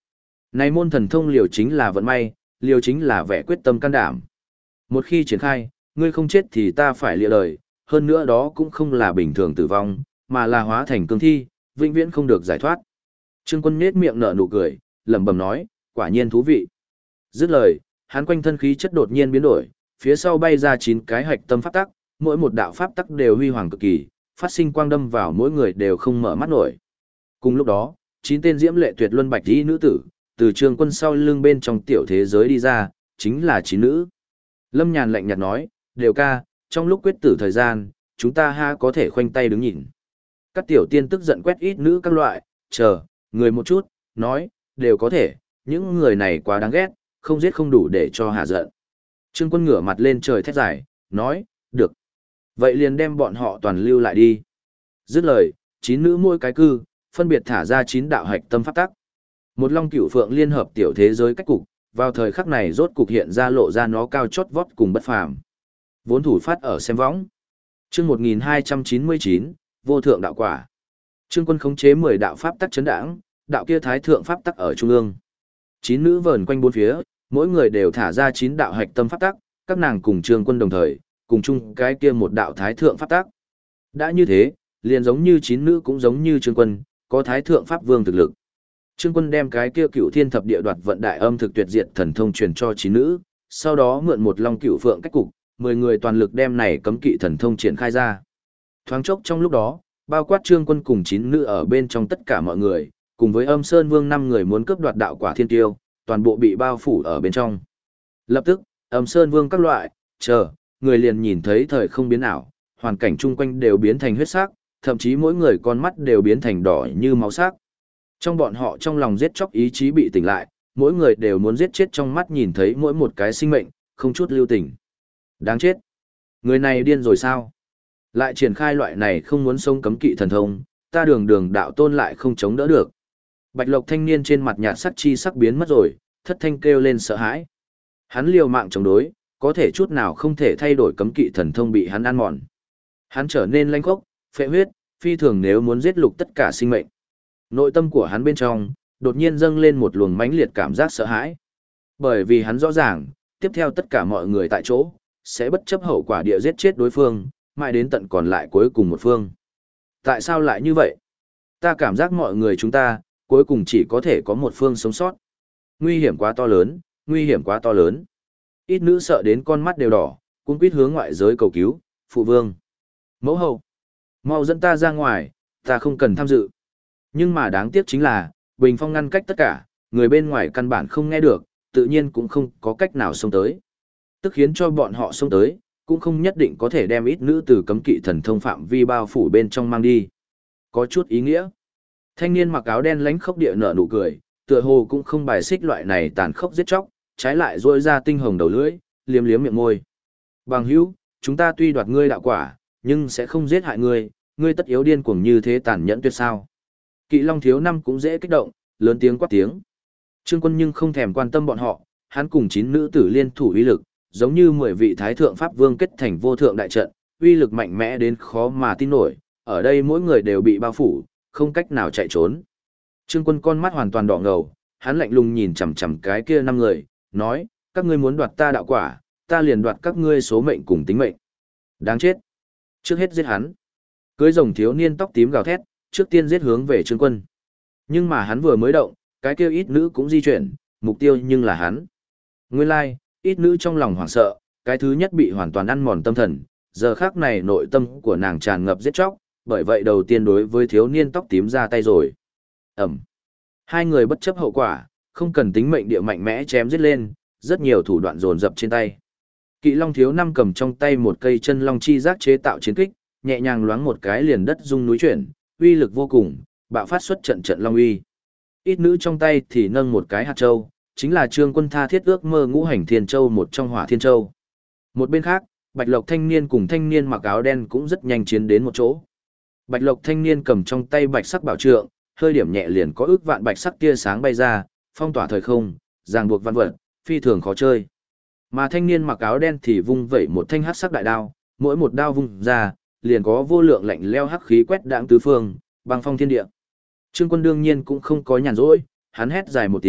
Này môn thần thông liều chính là vận may, liều chính là vẻ quyết tâm can đảm. Một khi triển khai, ngươi không chết thì ta phải lìa đời, hơn nữa đó cũng không là bình thường tử vong, mà là hóa thành cương thi, vĩnh viễn không được giải thoát. Trương Quân nhếch miệng nở nụ cười, lẩm bẩm nói, quả nhiên thú vị. Dứt lời, hắn quanh thân khí chất đột nhiên biến đổi, phía sau bay ra 9 cái hạch tâm pháp tắc, mỗi một đạo pháp tắc đều huy hoàng cực kỳ, phát sinh quang đâm vào mỗi người đều không mở mắt nổi. Cùng lúc đó, 9 tên diễm lệ tuyệt luân bạch y nữ tử, từ Trương Quân sau lưng bên trong tiểu thế giới đi ra, chính là 9 nữ. Lâm Nhàn lạnh nhạt nói, đều ca, trong lúc quyết tử thời gian, chúng ta ha có thể khoanh tay đứng nhìn. Các tiểu tiên tức giận quét ít nữ các loại, chờ, người một chút, nói, đều có thể, những người này quá đáng ghét, không giết không đủ để cho hạ giận. Trương Quân ngửa mặt lên trời thét dài, nói, được. Vậy liền đem bọn họ toàn lưu lại đi. Dứt lời, 9 nữ mỗi cái cư, phân biệt thả ra 9 đạo hạch tâm pháp tắc. Một long cửu phượng liên hợp tiểu thế giới cách cục, vào thời khắc này rốt cục hiện ra lộ ra nó cao chót vót cùng bất phàm. Vốn thủ phát ở xem võng. Chương 1299, vô thượng đạo quả. Trương Quân khống chế 10 đạo pháp tắc chấn đãng, đạo kia thái thượng pháp tắc ở trung ương. 9 nữ vờn quanh bốn phía, mỗi người đều thả ra 9 đạo hạch tâm pháp tắc, các nàng cùng Trương Quân đồng thời, cùng chung cái kia một đạo thái thượng pháp tắc. Đã như thế, liền giống như 9 nữ cũng giống như Trương Quân, có thái thượng pháp vương thực lực. Trương Quân đem cái kia Cửu Thiên Thập Địa Đoạt Vận Đại Âm Thực Tuyệt Diệt thần thông truyền cho 9 nữ, sau đó mượn một long cửu phượng cách cục, 10 người toàn lực đem này cấm kỵ thần thông triển khai ra. Thoáng chốc trong lúc đó, bao quát Trương Quân cùng 9 nữ ở bên trong tất cả mọi người, cùng với Âm Sơn Vương 5 người muốn cướp đoạt đạo quả thiên tiêu, toàn bộ bị bao phủ ở bên trong. Lập tức, Âm Sơn Vương các loại, người liền nhìn thấy thời không biến ảo, hoàn cảnh chung quanh đều biến thành huyết sắc, thậm chí mỗi người con mắt đều biến thành đỏ như máu sắc. Trong bọn họ trong lòng giết chóc ý chí bị tỉnh lại, mỗi người đều muốn giết chết trong mắt nhìn thấy mỗi một cái sinh mệnh, không chút lưu tình. Đáng chết. Người này điên rồi sao? Lại triển khai loại này không muốn sống cấm kỵ thần thông, ta đường đường đạo tôn lại không chống đỡ được. Bạch Lộc thanh niên trên mặt nhạt sắc chi sắc biến mất rồi, thất thanh kêu lên sợ hãi. Hắn liều mạng chống đối, có thể chút nào không thể thay đổi cấm kỵ thần thông bị hắn ăn mòn. Hắn trở nên lanh khốc, phệ huyết, phi thường nếu muốn giết lục tất cả sinh mệnh. Nội tâm của hắn bên trong, đột nhiên dâng lên một luồng mãnh liệt cảm giác sợ hãi. Bởi vì hắn rõ ràng, tiếp theo tất cả mọi người tại chỗ, sẽ bất chấp hậu quả địa giết chết đối phương, mãi đến tận còn lại cuối cùng một phương. Tại sao lại như vậy? Ta cảm giác mọi người chúng ta, cuối cùng chỉ có thể có một phương sống sót. Nguy hiểm quá to lớn, nguy hiểm quá to lớn. Ít nữ sợ đến con mắt đều đỏ, cuống quýt hướng ngoại giới cầu cứu, phụ vương. Mẫu hậu, mau dẫn ta ra ngoài, ta không cần tham dự. Nhưng mà đáng tiếc chính là, bình phong ngăn cách tất cả, người bên ngoài căn bản không nghe được, tự nhiên cũng không có cách nào xông tới. Tức khiến cho bọn họ xông tới, cũng không nhất định có thể đem ít nữ từ cấm kỵ thần thông phạm vi bao phủ bên trong mang đi. Có chút ý nghĩa. Thanh niên mặc áo đen lánh khốc địa nở nụ cười, tựa hồ cũng không bài xích loại này tàn khốc giết chóc, trái lại rôi ra tinh hồng đầu lưỡi, liếm liếm miệng môi. Bằng hữu, chúng ta tuy đoạt ngươi đạo quả, nhưng sẽ không giết hại ngươi, ngươi tất yếu điên cuồng như thế tàn nhẫn tuyệt sao. Kỵ Long thiếu năm cũng dễ kích động, lớn tiếng quát tiếng. Trương Quân nhưng không thèm quan tâm bọn họ, hắn cùng 9 nữ tử liên thủ uy lực, giống như 10 vị thái thượng pháp vương kết thành vô thượng đại trận, uy lực mạnh mẽ đến khó mà tin nổi, ở đây mỗi người đều bị bao phủ, không cách nào chạy trốn. Trương Quân con mắt hoàn toàn đỏ ngầu, hắn lạnh lùng nhìn chằm chằm cái kia 5 người, nói, các ngươi muốn đoạt ta đạo quả, ta liền đoạt các ngươi số mệnh cùng tính mệnh. Đáng chết. Trước hết giết hắn. Cưới rồng thiếu niên tóc tím gào thét, trước tiên giết hướng về Trương Quân. Nhưng mà hắn vừa mới động, cái kia ít nữ cũng di chuyển, mục tiêu nhưng là hắn. Nguyên lai, ít nữ trong lòng hoảng sợ, cái thứ nhất bị hoàn toàn ăn mòn tâm thần, giờ khắc này nội tâm của nàng tràn ngập giết chóc, bởi vậy đầu tiên đối với thiếu niên tóc tím ra tay rồi. Ẩm. Hai người bất chấp hậu quả, không cần tính mệnh địa mạnh mẽ chém giết lên, rất nhiều thủ đoạn dồn dập trên tay. Kỵ Long thiếu năm cầm trong tay một cây chân long chi giác chế tạo chiến kích, nhẹ nhàng loáng một cái liền đất rung núi chuyển, uy lực vô cùng, bạo phát xuất trận trận long uy. Ít nữ trong tay thì nâng một cái hạt châu, chính là Trương Quân tha thiết ước mơ ngũ hành thiên châu một trong hỏa thiên châu. Một bên khác, Bạch Lộc thanh niên cùng thanh niên mặc áo đen cũng rất nhanh chiến đến một chỗ. Bạch Lộc thanh niên cầm trong tay bạch sắc bảo trượng, hơi điểm nhẹ liền có ước vạn bạch sắc tia sáng bay ra, phong tỏa thời không, ràng buộc văn vật, phi thường khó chơi. Mà thanh niên mặc áo đen thì vung vẩy một thanh hắc sắc đại đao, mỗi một đao vung ra, liền có vô lượng lạnh leo hắc khí quét đãng tứ phương, băng phong thiên địa. Trương Quân đương nhiên cũng không có nhàn rỗi, hắn hét dài một tiếng,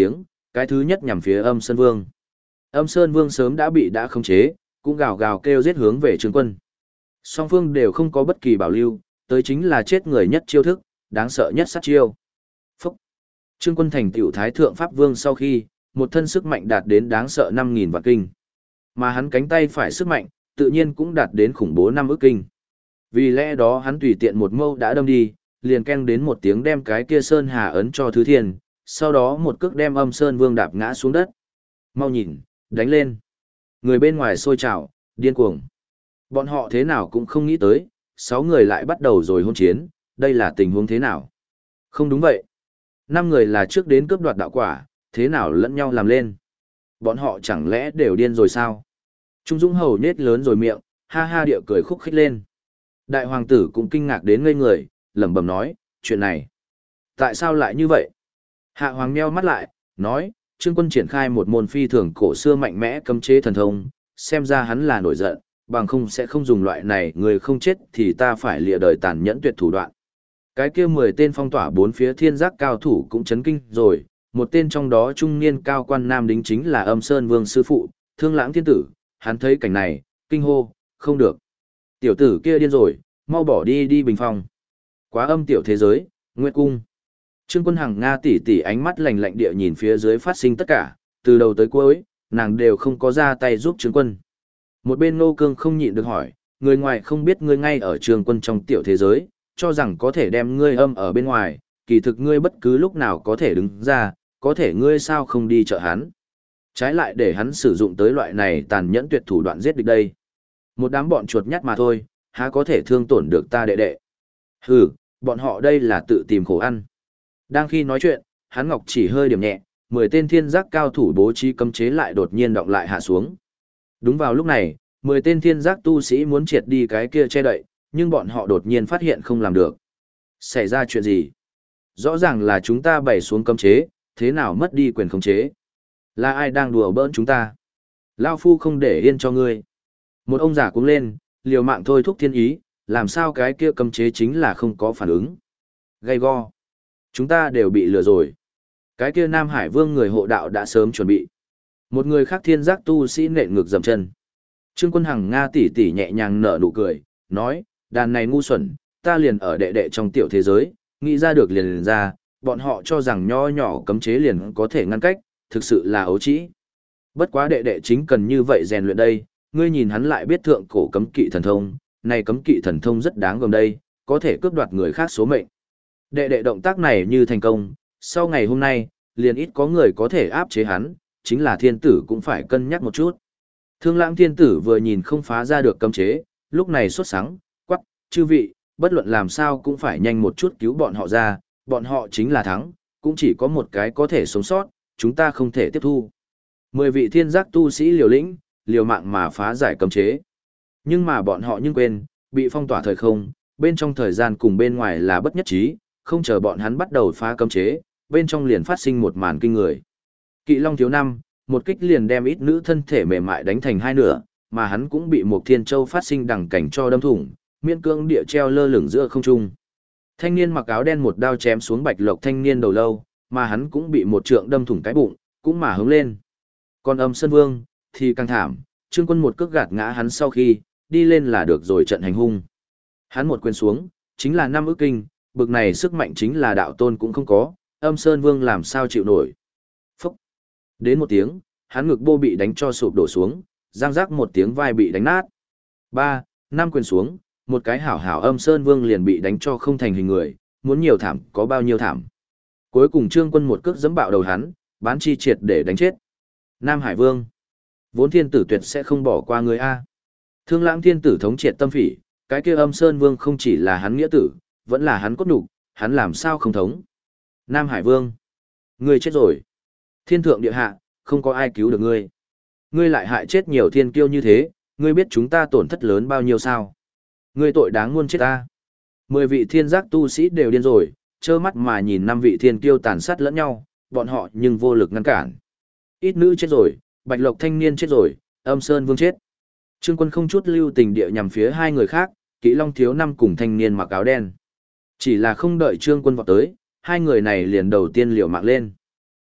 cái thứ nhất nhằm phía Âm Sơn Vương. Âm Sơn Vương sớm đã khống chế, cũng gào gào kêu giết hướng về Trương Quân. Song phương đều không có bất kỳ bảo lưu, tới chính là chết người nhất chiêu thức, đáng sợ nhất sát chiêu. Phúc! Trương Quân thành tựu Thái Thượng Pháp Vương sau khi, một thân sức mạnh đạt đến đáng sợ 5.000 vạn kinh. Mà hắn cánh tay phải sức mạnh, tự nhiên cũng đạt đến khủng bố 5 ức kinh. Vì lẽ đó hắn tùy tiện một mâu đã đâm đi, liền keng đến một tiếng đem cái kia Sơn Hà ấn cho Thứ Thiên, sau đó một cước đem Âm Sơn Vương đạp ngã xuống đất. Mau nhìn, đánh lên. Người bên ngoài sôi trào, điên cuồng. Bọn họ thế nào cũng không nghĩ tới, 6 người lại bắt đầu rồi hôn chiến, đây là tình huống thế nào? Không đúng vậy. 5 người là trước đến cướp đoạt đạo quả, thế nào lẫn nhau làm lên? Bọn họ chẳng lẽ đều điên rồi sao? Trung Dũng Hầu nhếch lớn rồi miệng, ha ha địa cười khúc khích lên. Đại hoàng tử cũng kinh ngạc đến ngây người, lẩm bẩm nói, chuyện này, tại sao lại như vậy? Hạ hoàng nheo mắt lại, nói, Trương Quân triển khai một môn phi thường cổ xưa mạnh mẽ cấm chế thần thông, xem ra hắn là nổi giận, bằng không sẽ không dùng loại này, người không chết thì ta phải lìa đời tàn nhẫn tuyệt thủ đoạn. Cái kia 10 tên phong tỏa bốn phía thiên giác cao thủ cũng chấn kinh rồi, một tên trong đó trung niên cao quan nam đính chính là Âm Sơn Vương sư phụ, Thương Lãng Thiên Tử, hắn thấy cảnh này, kinh hô, không được. Tiểu tử kia điên rồi, mau bỏ đi đi bình phong. Quá âm tiểu thế giới, Nguyệt Cung. Trương Quân Hằng Nga tỷ tỷ ánh mắt lạnh lạnh địa nhìn phía dưới phát sinh tất cả, từ đầu tới cuối, nàng đều không có ra tay giúp Trương Quân. Một bên Ngô Cương không nhịn được hỏi, người ngoài không biết ngươi ngay ở Trương Quân trong tiểu thế giới, cho rằng có thể đem ngươi âm ở bên ngoài, kỳ thực ngươi bất cứ lúc nào có thể đứng ra, có thể ngươi sao không đi trợ hắn. Trái lại để hắn sử dụng tới loại này tàn nhẫn tuyệt thủ đoạn giết địch đây. Một đám bọn chuột nhắt mà thôi, há có thể thương tổn được ta đệ đệ. Hừ, bọn họ đây là tự tìm khổ ăn. Đang khi nói chuyện, hắn ngọc chỉ hơi điểm nhẹ, 10 tên thiên giác cao thủ bố trí cấm chế lại đột nhiên động lại hạ xuống. Đúng vào lúc này, 10 tên thiên giác tu sĩ muốn triệt đi cái kia che đậy, nhưng bọn họ đột nhiên phát hiện không làm được. Xảy ra chuyện gì? Rõ ràng là chúng ta bày xuống cấm chế, thế nào mất đi quyền khống chế? Là ai đang đùa bỡn chúng ta? Lao phu không để yên cho ngươi. Một ông già cuống lên, liều mạng thôi thúc thiên ý, làm sao cái kia cấm chế chính là không có phản ứng. Gay go. Chúng ta đều bị lừa rồi. Cái kia Nam Hải Vương người hộ đạo đã sớm chuẩn bị. Một người khác thiên giác tu sĩ nện ngược dầm chân. Trương Quân Hằng Nga tỷ tỷ nhẹ nhàng nở nụ cười, nói, đàn này ngu xuẩn, ta liền ở đệ đệ trong tiểu thế giới, nghĩ ra được liền ra, bọn họ cho rằng nho nhỏ cấm chế liền có thể ngăn cách, thực sự là ấu trĩ. Bất quá đệ đệ chính cần như vậy rèn luyện đây, ngươi nhìn hắn lại biết thượng cổ cấm kỵ thần thông, này cấm kỵ thần thông rất đáng gờm đây, có thể cướp đoạt người khác số mệnh. Đệ đệ động tác này như thành công, sau ngày hôm nay, liền ít có người có thể áp chế hắn, chính là thiên tử cũng phải cân nhắc một chút. Thương Lãng Thiên Tử vừa nhìn không phá ra được cấm chế, lúc này sốt sắng, quắc, chư vị, bất luận làm sao cũng phải nhanh một chút cứu bọn họ ra, bọn họ chính là thắng, cũng chỉ có một cái có thể sống sót, chúng ta không thể tiếp thu. 10 vị thiên giác tu sĩ liều lĩnh, liều mạng mà phá giải cấm chế. Nhưng mà bọn họ quên, bị phong tỏa thời không, bên trong thời gian cùng bên ngoài là bất nhất trí, không chờ bọn hắn bắt đầu phá cấm chế, bên trong liền phát sinh một màn kinh người. Kỵ Long thiếu năm, một kích liền đem ít nữ thân thể mềm mại đánh thành hai nửa, mà hắn cũng bị một thiên châu phát sinh đằng cảnh cho đâm thủng, miễn cưỡng địa treo lơ lửng giữa không trung. Thanh niên mặc áo đen một đao chém xuống Bạch Lộc thanh niên đầu lâu, mà hắn cũng bị một trượng đâm thủng cái bụng, cũng mà hướng lên. Còn Âm Sơn Vương thì càng thảm, Trương Quân một cước gạt ngã hắn sau khi đi lên là được rồi trận hành hung. Hắn một quyền xuống, chính là 5 ức kinh, bực này sức mạnh chính là đạo tôn cũng không có, Âm Sơn Vương làm sao chịu nổi. Phúc! Đến một tiếng, hắn ngực bô bị đánh cho sụp đổ xuống, răng rác một tiếng vai bị đánh nát. 3, 5 quyền xuống, một cái hảo hảo Âm Sơn Vương liền bị đánh cho không thành hình người, muốn nhiều thảm có bao nhiêu thảm. Cuối cùng Trương Quân một cước giẫm bạo đầu hắn, bán chi triệt để đánh chết. Nam Hải Vương, vốn thiên tử tuyệt sẽ không bỏ qua người A. Thương Lãng Thiên Tử thống triệt tâm phỉ, cái kia Âm Sơn Vương không chỉ là hắn nghĩa tử, vẫn là hắn cốt nhục, hắn làm sao không thống. Nam Hải Vương, ngươi chết rồi. Thiên thượng địa hạ, không có ai cứu được ngươi. Ngươi lại hại chết nhiều thiên kiêu như thế, ngươi biết chúng ta tổn thất lớn bao nhiêu sao? Ngươi tội đáng muôn chết ta. 10 vị thiên giác tu sĩ đều điên rồi, trơ mắt mà nhìn 5 vị thiên kiêu tàn sát lẫn nhau, bọn họ nhưng vô lực ngăn cản. Ít nữ chết rồi, Bạch Lộc thanh niên chết rồi, Âm Sơn Vương chết. Trương Quân không chút lưu tình địa nhằm phía hai người khác, Kỵ Long thiếu năm cùng thanh niên mặc áo đen. Chỉ là không đợi Trương Quân vọt tới, hai người này liền đầu tiên liều mạng lên.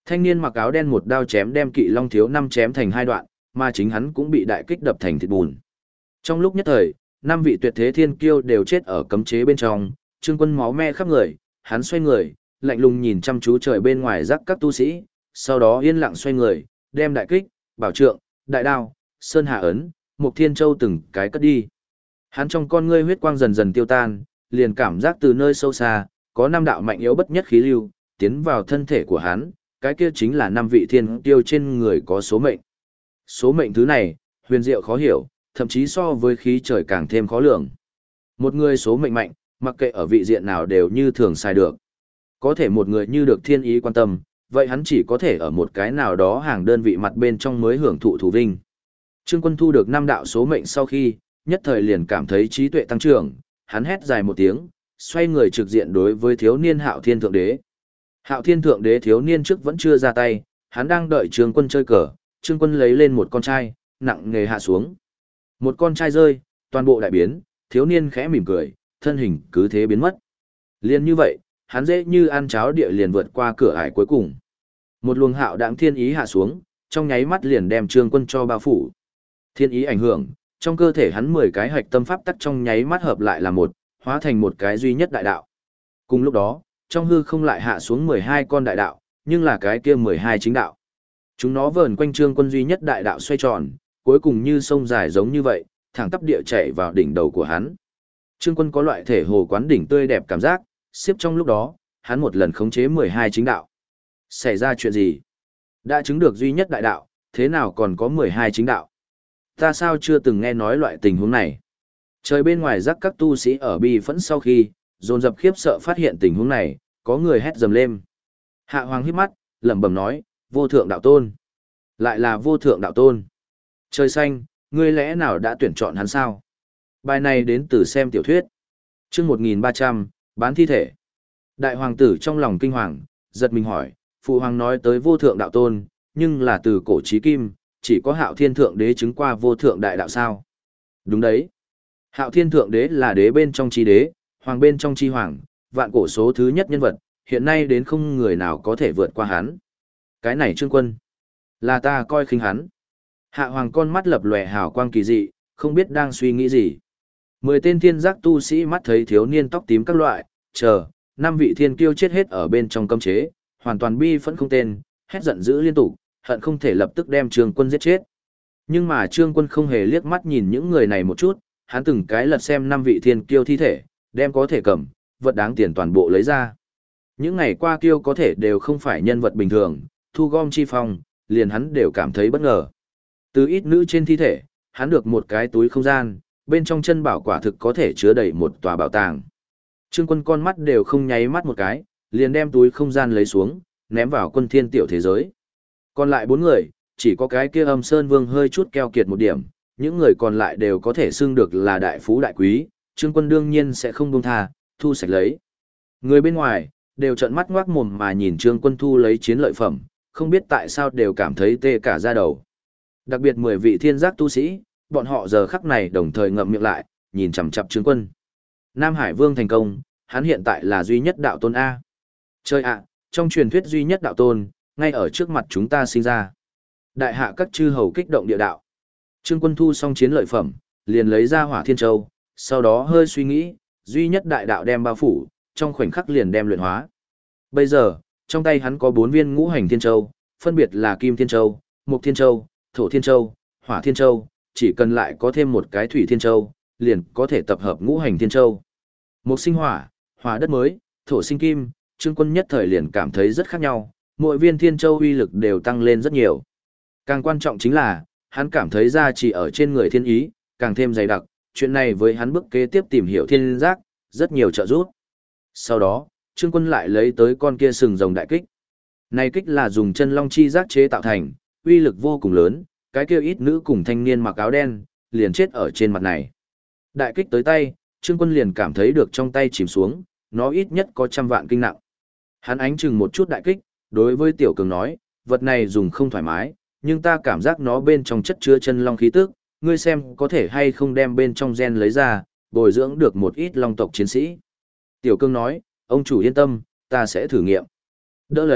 Thanh niên mặc áo đen một đao chém đem Kỵ Long thiếu năm chém thành hai đoạn, mà chính hắn cũng bị đại kích đập thành thịt bùn. Trong lúc nhất thời, năm vị tuyệt thế thiên kiêu đều chết ở cấm chế bên trong, Trương Quân máu me khắp người, hắn xoay người, lạnh lùng nhìn chăm chú trời bên ngoài rắc các tu sĩ, sau đó yên lặng xoay người, đem đại kích, bảo trượng, đại đao, sơn hà ấn, Mục Thiên Châu từng cái cất đi. Hắn trong con ngươi huyết quang dần dần tiêu tan, liền cảm giác từ nơi sâu xa, có năm đạo mạnh yếu bất nhất khí lưu, tiến vào thân thể của hắn, cái kia chính là năm vị thiên kiêu trên người có số mệnh. Số mệnh thứ này, huyền diệu khó hiểu, thậm chí so với khí trời càng thêm khó lường. Một người số mệnh mạnh, mặc kệ ở vị diện nào đều như thường xài được. Có thể một người như được thiên ý quan tâm, vậy hắn chỉ có thể ở một cái nào đó hàng đơn vị mặt bên trong mới hưởng thụ thủ vinh. Trương Quân thu được năm đạo số mệnh sau khi, nhất thời liền cảm thấy trí tuệ tăng trưởng, hắn hét dài một tiếng, xoay người trực diện đối với thiếu niên Hạo Thiên Thượng Đế. Hạo Thiên Thượng Đế thiếu niên trước vẫn chưa ra tay, hắn đang đợi Trương Quân chơi cờ, Trương Quân lấy lên một con trai, nặng nề hạ xuống. Một con trai rơi, toàn bộ đại biến, thiếu niên khẽ mỉm cười, thân hình cứ thế biến mất. Liên như vậy, hắn dễ như ăn cháo địa liền vượt qua cửa ải cuối cùng. Một luồng hạo đãng thiên ý hạ xuống, trong nháy mắt liền đem Trương Quân cho bao phủ. Thiên ý ảnh hưởng, trong cơ thể hắn 10 cái hạch tâm pháp tắc trong nháy mắt hợp lại là một, hóa thành một cái duy nhất đại đạo. Cùng lúc đó, trong hư không lại hạ xuống 12 con đại đạo, nhưng là cái kia 12 chính đạo. Chúng nó vờn quanh Trương Quân duy nhất đại đạo xoay tròn, cuối cùng như sông dài giống như vậy, thẳng tắp địa chảy vào đỉnh đầu của hắn. Trương Quân có loại thể hồ quán đỉnh tươi đẹp cảm giác, xếp trong lúc đó, hắn một lần khống chế 12 chính đạo. Xảy ra chuyện gì? Đã chứng được duy nhất đại đạo, thế nào còn có 12 chính đạo? Ta sao chưa từng nghe nói loại tình huống này? Trời bên ngoài rắc các tu sĩ ở bi phẫn sau khi, dồn dập khiếp sợ phát hiện tình huống này, có người hét dầm lên. Hạ Hoàng híp mắt, lẩm bẩm nói, vô thượng đạo tôn. Lại là vô thượng đạo tôn. Trời xanh, ngươi lẽ nào đã tuyển chọn hắn sao? Bài này đến từ xem tiểu thuyết. Chương 1300, bán thi thể. Đại hoàng tử trong lòng kinh hoàng, giật mình hỏi, phụ hoàng nói tới vô thượng đạo tôn, nhưng là từ cổ chí kim, chỉ có Hạo Thiên Thượng Đế chứng qua vô thượng đại đạo sao? Đúng đấy. Hạo Thiên Thượng Đế là đế bên trong chi đế, hoàng bên trong chi hoàng, vạn cổ số thứ nhất nhân vật, hiện nay đến không người nào có thể vượt qua hắn. Cái này Trương Quân, là ta coi khinh hắn. Hạ Hoàng con mắt lập lòe hào quang kỳ dị, không biết đang suy nghĩ gì. 10 tên thiên giác tu sĩ mắt thấy thiếu niên tóc tím các loại, chờ, 5 vị thiên kiêu chết hết ở bên trong cấm chế, hoàn toàn bi phẫn không tên, hét giận dữ liên tục, hận không thể lập tức đem Trương Quân giết chết. Nhưng mà Trương Quân không hề liếc mắt nhìn những người này một chút, hắn từng cái lật xem 5 vị thiên kiêu thi thể, đem có thể cầm, vật đáng tiền toàn bộ lấy ra. Những ngày qua kiêu có thể đều không phải nhân vật bình thường, thu gom chi phong, liền hắn đều cảm thấy bất ngờ. Từ ít nữ trên thi thể, hắn được một cái túi không gian, bên trong chân bảo quả thực có thể chứa đầy một tòa bảo tàng. Trương Quân con mắt đều không nháy mắt một cái, liền đem túi không gian lấy xuống, ném vào Quân Thiên tiểu thế giới. Còn lại 4 người, chỉ có cái kia Âm Sơn Vương hơi chút keo kiệt một điểm, những người còn lại đều có thể xưng được là đại phú đại quý, Trương Quân đương nhiên sẽ không buông tha, thu sạch lấy. Người bên ngoài, đều trợn mắt ngoác mồm mà nhìn Trương Quân thu lấy chiến lợi phẩm, không biết tại sao đều cảm thấy tê cả da đầu. Đặc biệt 10 vị thiên giác tu sĩ, bọn họ giờ khắc này đồng thời ngậm miệng lại, nhìn chằm chằm Trương Quân. Nam Hải Vương thành công, hắn hiện tại là duy nhất đạo tôn A. Chơi ạ, trong truyền thuyết duy nhất đạo tôn, ngay ở trước mặt chúng ta sinh ra. Đại hạ các chư hầu kích động địa đạo. Trương Quân thu xong chiến lợi phẩm, liền lấy ra Hỏa Thiên Châu, sau đó hơi suy nghĩ, duy nhất đại đạo đem bao phủ, trong khoảnh khắc liền đem luyện hóa. Bây giờ, trong tay hắn có 4 viên ngũ hành thiên châu, phân biệt là Kim Thiên Châu, Mục Thiên Châu, Thổ Thiên Châu, Hỏa Thiên Châu, chỉ cần lại có thêm một cái Thủy Thiên Châu, liền có thể tập hợp ngũ hành thiên châu. Mục sinh hỏa, hỏa đất mới, thổ sinh kim, Trương Quân nhất thời liền cảm thấy rất khác nhau, mỗi viên thiên châu uy lực đều tăng lên rất nhiều. Càng quan trọng chính là, hắn cảm thấy ra chỉ ở trên người thiên ý, càng thêm dày đặc, chuyện này với hắn bước kế tiếp tìm hiểu thiên giác, rất nhiều trợ giúp. Sau đó, Trương Quân lại lấy tới con kia sừng rồng đại kích. Này kích là dùng chân long chi giác chế tạo thành, uy lực vô cùng lớn, cái kia ít nữ cùng thanh niên mặc áo đen, liền chết ở trên mặt này. Đại kích tới tay, Trương Quân liền cảm thấy được trong tay chìm xuống, nó ít nhất có 100 vạn kinh nặng. Hắn ánh chừng một chút đại kích, đối với Tiểu Cường nói, vật này dùng không thoải mái, nhưng ta cảm giác nó bên trong chất chứa chân long khí tức, ngươi xem có thể hay không đem bên trong gen lấy ra, bồi dưỡng được một ít long tộc chiến sĩ. Tiểu Cường nói, ông chủ yên tâm, ta sẽ thử nghiệm. Đỡ lấy,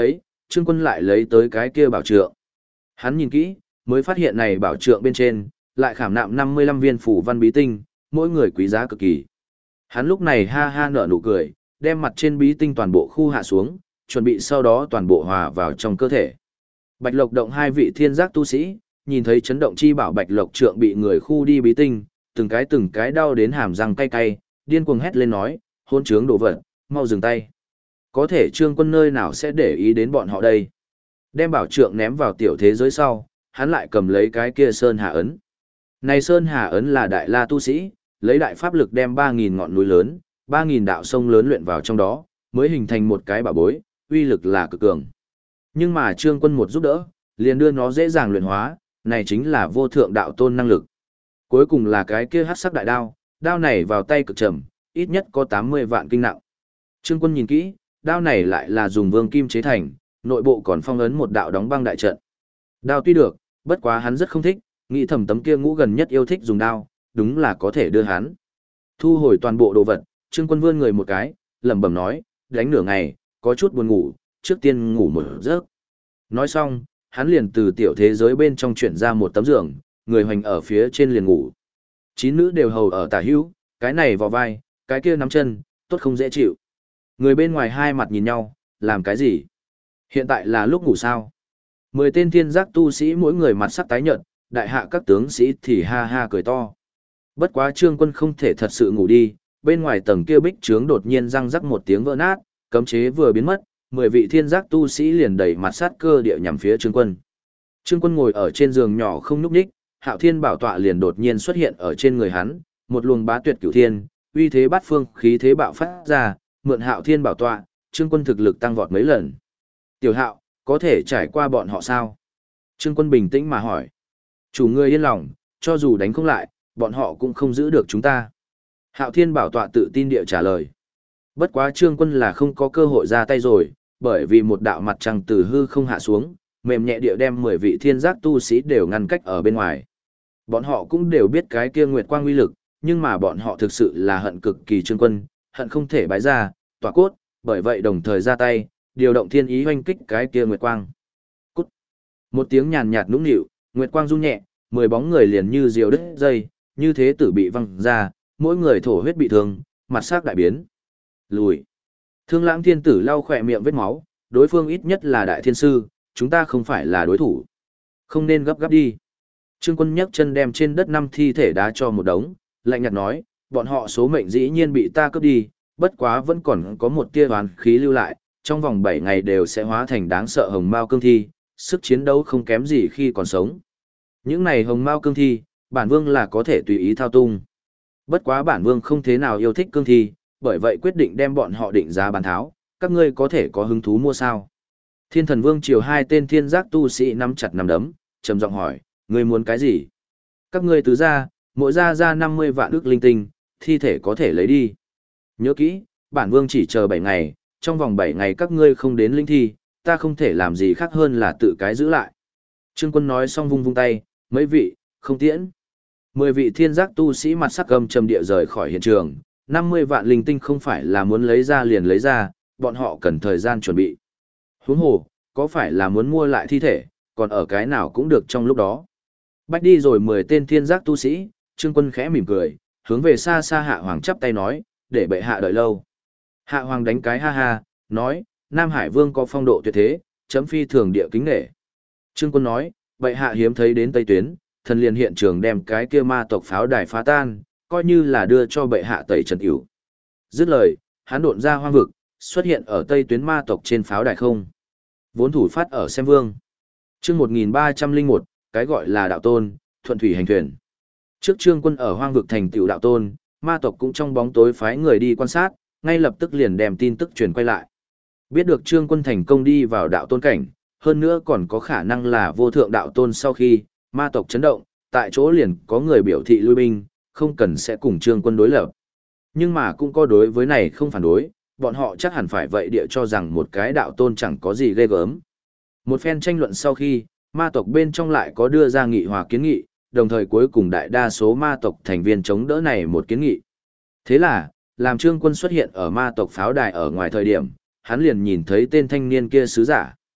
Trương Quân lại lấy tới cái kia bảo trượng. Hắn nhìn kỹ, mới phát hiện này bảo trượng bên trên, lại khảm nạm 55 viên phủ văn bí tinh, mỗi người quý giá cực kỳ. Hắn lúc này ha ha nở nụ cười, đem mặt trên bí tinh toàn bộ khu hạ xuống, chuẩn bị sau đó toàn bộ hòa vào trong cơ thể. Bạch Lộc động hai vị thiên giác tu sĩ, nhìn thấy chấn động chi bảo Bạch Lộc trượng bị người khu đi bí tinh, từng cái đau đến hàm răng cay cay, điên cuồng hét lên nói, hôn trướng đồ vật, mau dừng tay. Có thể Trương Quân nơi nào sẽ để ý đến bọn họ đây. Đem bảo trượng ném vào tiểu thế giới sau, hắn lại cầm lấy cái kia Sơn Hà Ấn. Này Sơn Hà Ấn là đại la tu sĩ, lấy đại pháp lực đem 3.000 ngọn núi lớn, 3.000 đạo sông lớn luyện vào trong đó, mới hình thành một cái bảo bối, uy lực là cực cường. Nhưng mà Trương Quân một giúp đỡ, liền đưa nó dễ dàng luyện hóa, này chính là vô thượng đạo tôn năng lực. Cuối cùng là cái kia hắc sắc đại đao, đao này vào tay cực trầm, ít nhất có 80 vạn kinh nặng. Trương Quân nhìn kỹ, đao này lại là dùng vương kim chế thành, nội bộ còn phong ấn một đạo đóng băng đại trận. Đao tuy được, bất quá hắn rất không thích, nghĩ thầm tấm kia ngũ gần nhất yêu thích dùng đao, đúng là có thể đưa hắn. Thu hồi toàn bộ đồ vật, Trương Quân vươn người một cái, lẩm bẩm nói, đánh nửa ngày, có chút buồn ngủ, trước tiên ngủ một giấc. Nói xong, hắn liền từ tiểu thế giới bên trong chuyển ra một tấm giường, người hoành ở phía trên liền ngủ. 9 nữ đều hầu ở tả hữu, cái này vào vai, cái kia nắm chân, tốt không dễ chịu. Người bên ngoài hai mặt nhìn nhau, làm cái gì? Hiện tại là lúc ngủ sao? 10 tên thiên giác tu sĩ mỗi người mặt sắc tái nhợt, đại hạ các tướng sĩ thì ha ha cười to. Bất quá Trương Quân không thể thật sự ngủ đi, bên ngoài tầng kia bích trướng đột nhiên răng rắc một tiếng vỡ nát, cấm chế vừa biến mất, 10 vị thiên giác tu sĩ liền đẩy mặt sát cơ địa nhằm phía Trương Quân. Trương Quân ngồi ở trên giường nhỏ không nhúc nhích, Hạo Thiên bảo tọa liền đột nhiên xuất hiện ở trên người hắn, một luồng bá tuyệt cửu thiên, uy thế bát phương, khí thế bạo phát ra, mượn Hạo Thiên bảo tọa, Trương Quân thực lực tăng vọt mấy lần. Tiểu Hạo, có thể trải qua bọn họ sao? Trương Quân bình tĩnh mà hỏi. Chủ ngươi yên lòng, cho dù đánh không lại, bọn họ cũng không giữ được chúng ta. Hạo Thiên bảo tọa tự tin địa trả lời. Bất quá Trương Quân là không có cơ hội ra tay rồi, bởi vì một đạo mặt trăng từ hư không hạ xuống, mềm nhẹ địa đem 10 vị thiên giác tu sĩ đều ngăn cách ở bên ngoài. Bọn họ cũng đều biết cái kia nguyệt quang uy lực, nhưng mà bọn họ thực sự là hận cực kỳ Trương Quân, hận không thể bái ra, tỏa cốt, bởi vậy đồng thời ra tay, điều động thiên ý hoanh kích cái kia nguyệt quang. Cút. Một tiếng nhàn nhạt nũng nịu, nguyệt quang rung nhẹ, 10 bóng người liền như diều đứt dây, như thế tử bị văng ra, mỗi người thổ huyết bị thương, mặt sắc đại biến. Lùi. Thương Lãng thiên tử lau khỏe miệng vết máu, đối phương ít nhất là đại thiên sư, chúng ta không phải là đối thủ. Không nên gấp gáp đi. Trương Quân nhấc chân đem trên đất 5 thi thể đá cho một đống, lạnh nhạt nói, bọn họ số mệnh dĩ nhiên bị ta cướp đi, bất quá vẫn còn có một tia oán khí lưu lại, trong vòng 7 ngày đều sẽ hóa thành đáng sợ hồng mao cương thi, sức chiến đấu không kém gì khi còn sống. Những này hồng mao cương thi, bản vương là có thể tùy ý thao tung. Bất quá bản vương không thế nào yêu thích cương thi, bởi vậy quyết định đem bọn họ định giá bán tháo, các ngươi có thể có hứng thú mua sao? Thiên Thần Vương triều 2 tên thiên giác tu sĩ nắm chặt nắm đấm, trầm giọng hỏi, ngươi muốn cái gì? Các ngươi tứ ra, mỗi ra 50 vạn ức linh tinh, thi thể có thể lấy đi. Nhớ kỹ, bản vương chỉ chờ 7 ngày, trong vòng 7 ngày các ngươi không đến linh thi, ta không thể làm gì khác hơn là tự cái giữ lại. Trương Quân nói xong vung vung tay, mấy vị, không tiễn. 10 vị thiên giác tu sĩ mặt sắc gầm trầm địa rời khỏi hiện trường, 50 vạn linh tinh không phải là muốn lấy ra liền lấy ra, bọn họ cần thời gian chuẩn bị. Huống hồ, có phải là muốn mua lại thi thể, còn ở cái nào cũng được trong lúc đó. Bách đi rồi 10 tên thiên giác tu sĩ, Trương Quân khẽ mỉm cười, hướng về xa xa Hạ Hoàng chắp tay nói, để bệ hạ đợi lâu. Hạ Hoàng đánh cái ha ha, nói, Nam Hải Vương có phong độ tuyệt thế, chấm phi thường địa kính nể. Trương Quân nói, bệ hạ hiếm thấy đến Tây Tuyến, thần liền hiện trường đem cái kia ma tộc pháo đài phá tan, coi như là đưa cho bệ hạ tẩy trần ỉu. Dứt lời, hắn độn ra hoang vực, xuất hiện ở Tây Tuyến ma tộc trên pháo đài không. Vốn thủ phát ở Xem Vương. Chương 1301, cái gọi là đạo tôn, thuận thủy hành thuyền. Trước Trương Quân ở hoang vực thành tựu đạo tôn, ma tộc cũng trong bóng tối phái người đi quan sát, ngay lập tức liền đem tin tức truyền quay lại. Biết được Trương Quân thành công đi vào đạo tôn cảnh, hơn nữa còn có khả năng là vô thượng đạo tôn sau khi, ma tộc chấn động, tại chỗ liền có người biểu thị lui binh, không cần sẽ cùng Trương Quân đối lập. Nhưng mà cũng có đối với này không phản đối, bọn họ chắc hẳn phải vậy địa cho rằng một cái đạo tôn chẳng có gì ghê gớm. Một phen tranh luận sau khi, ma tộc bên trong lại có đưa ra nghị hòa kiến nghị, đồng thời cuối cùng đại đa số ma tộc thành viên chống đỡ này một kiến nghị. Thế là, làm Trương Quân xuất hiện ở ma tộc pháo đài ở ngoài thời điểm, hắn liền nhìn thấy tên thanh niên kia sứ giả.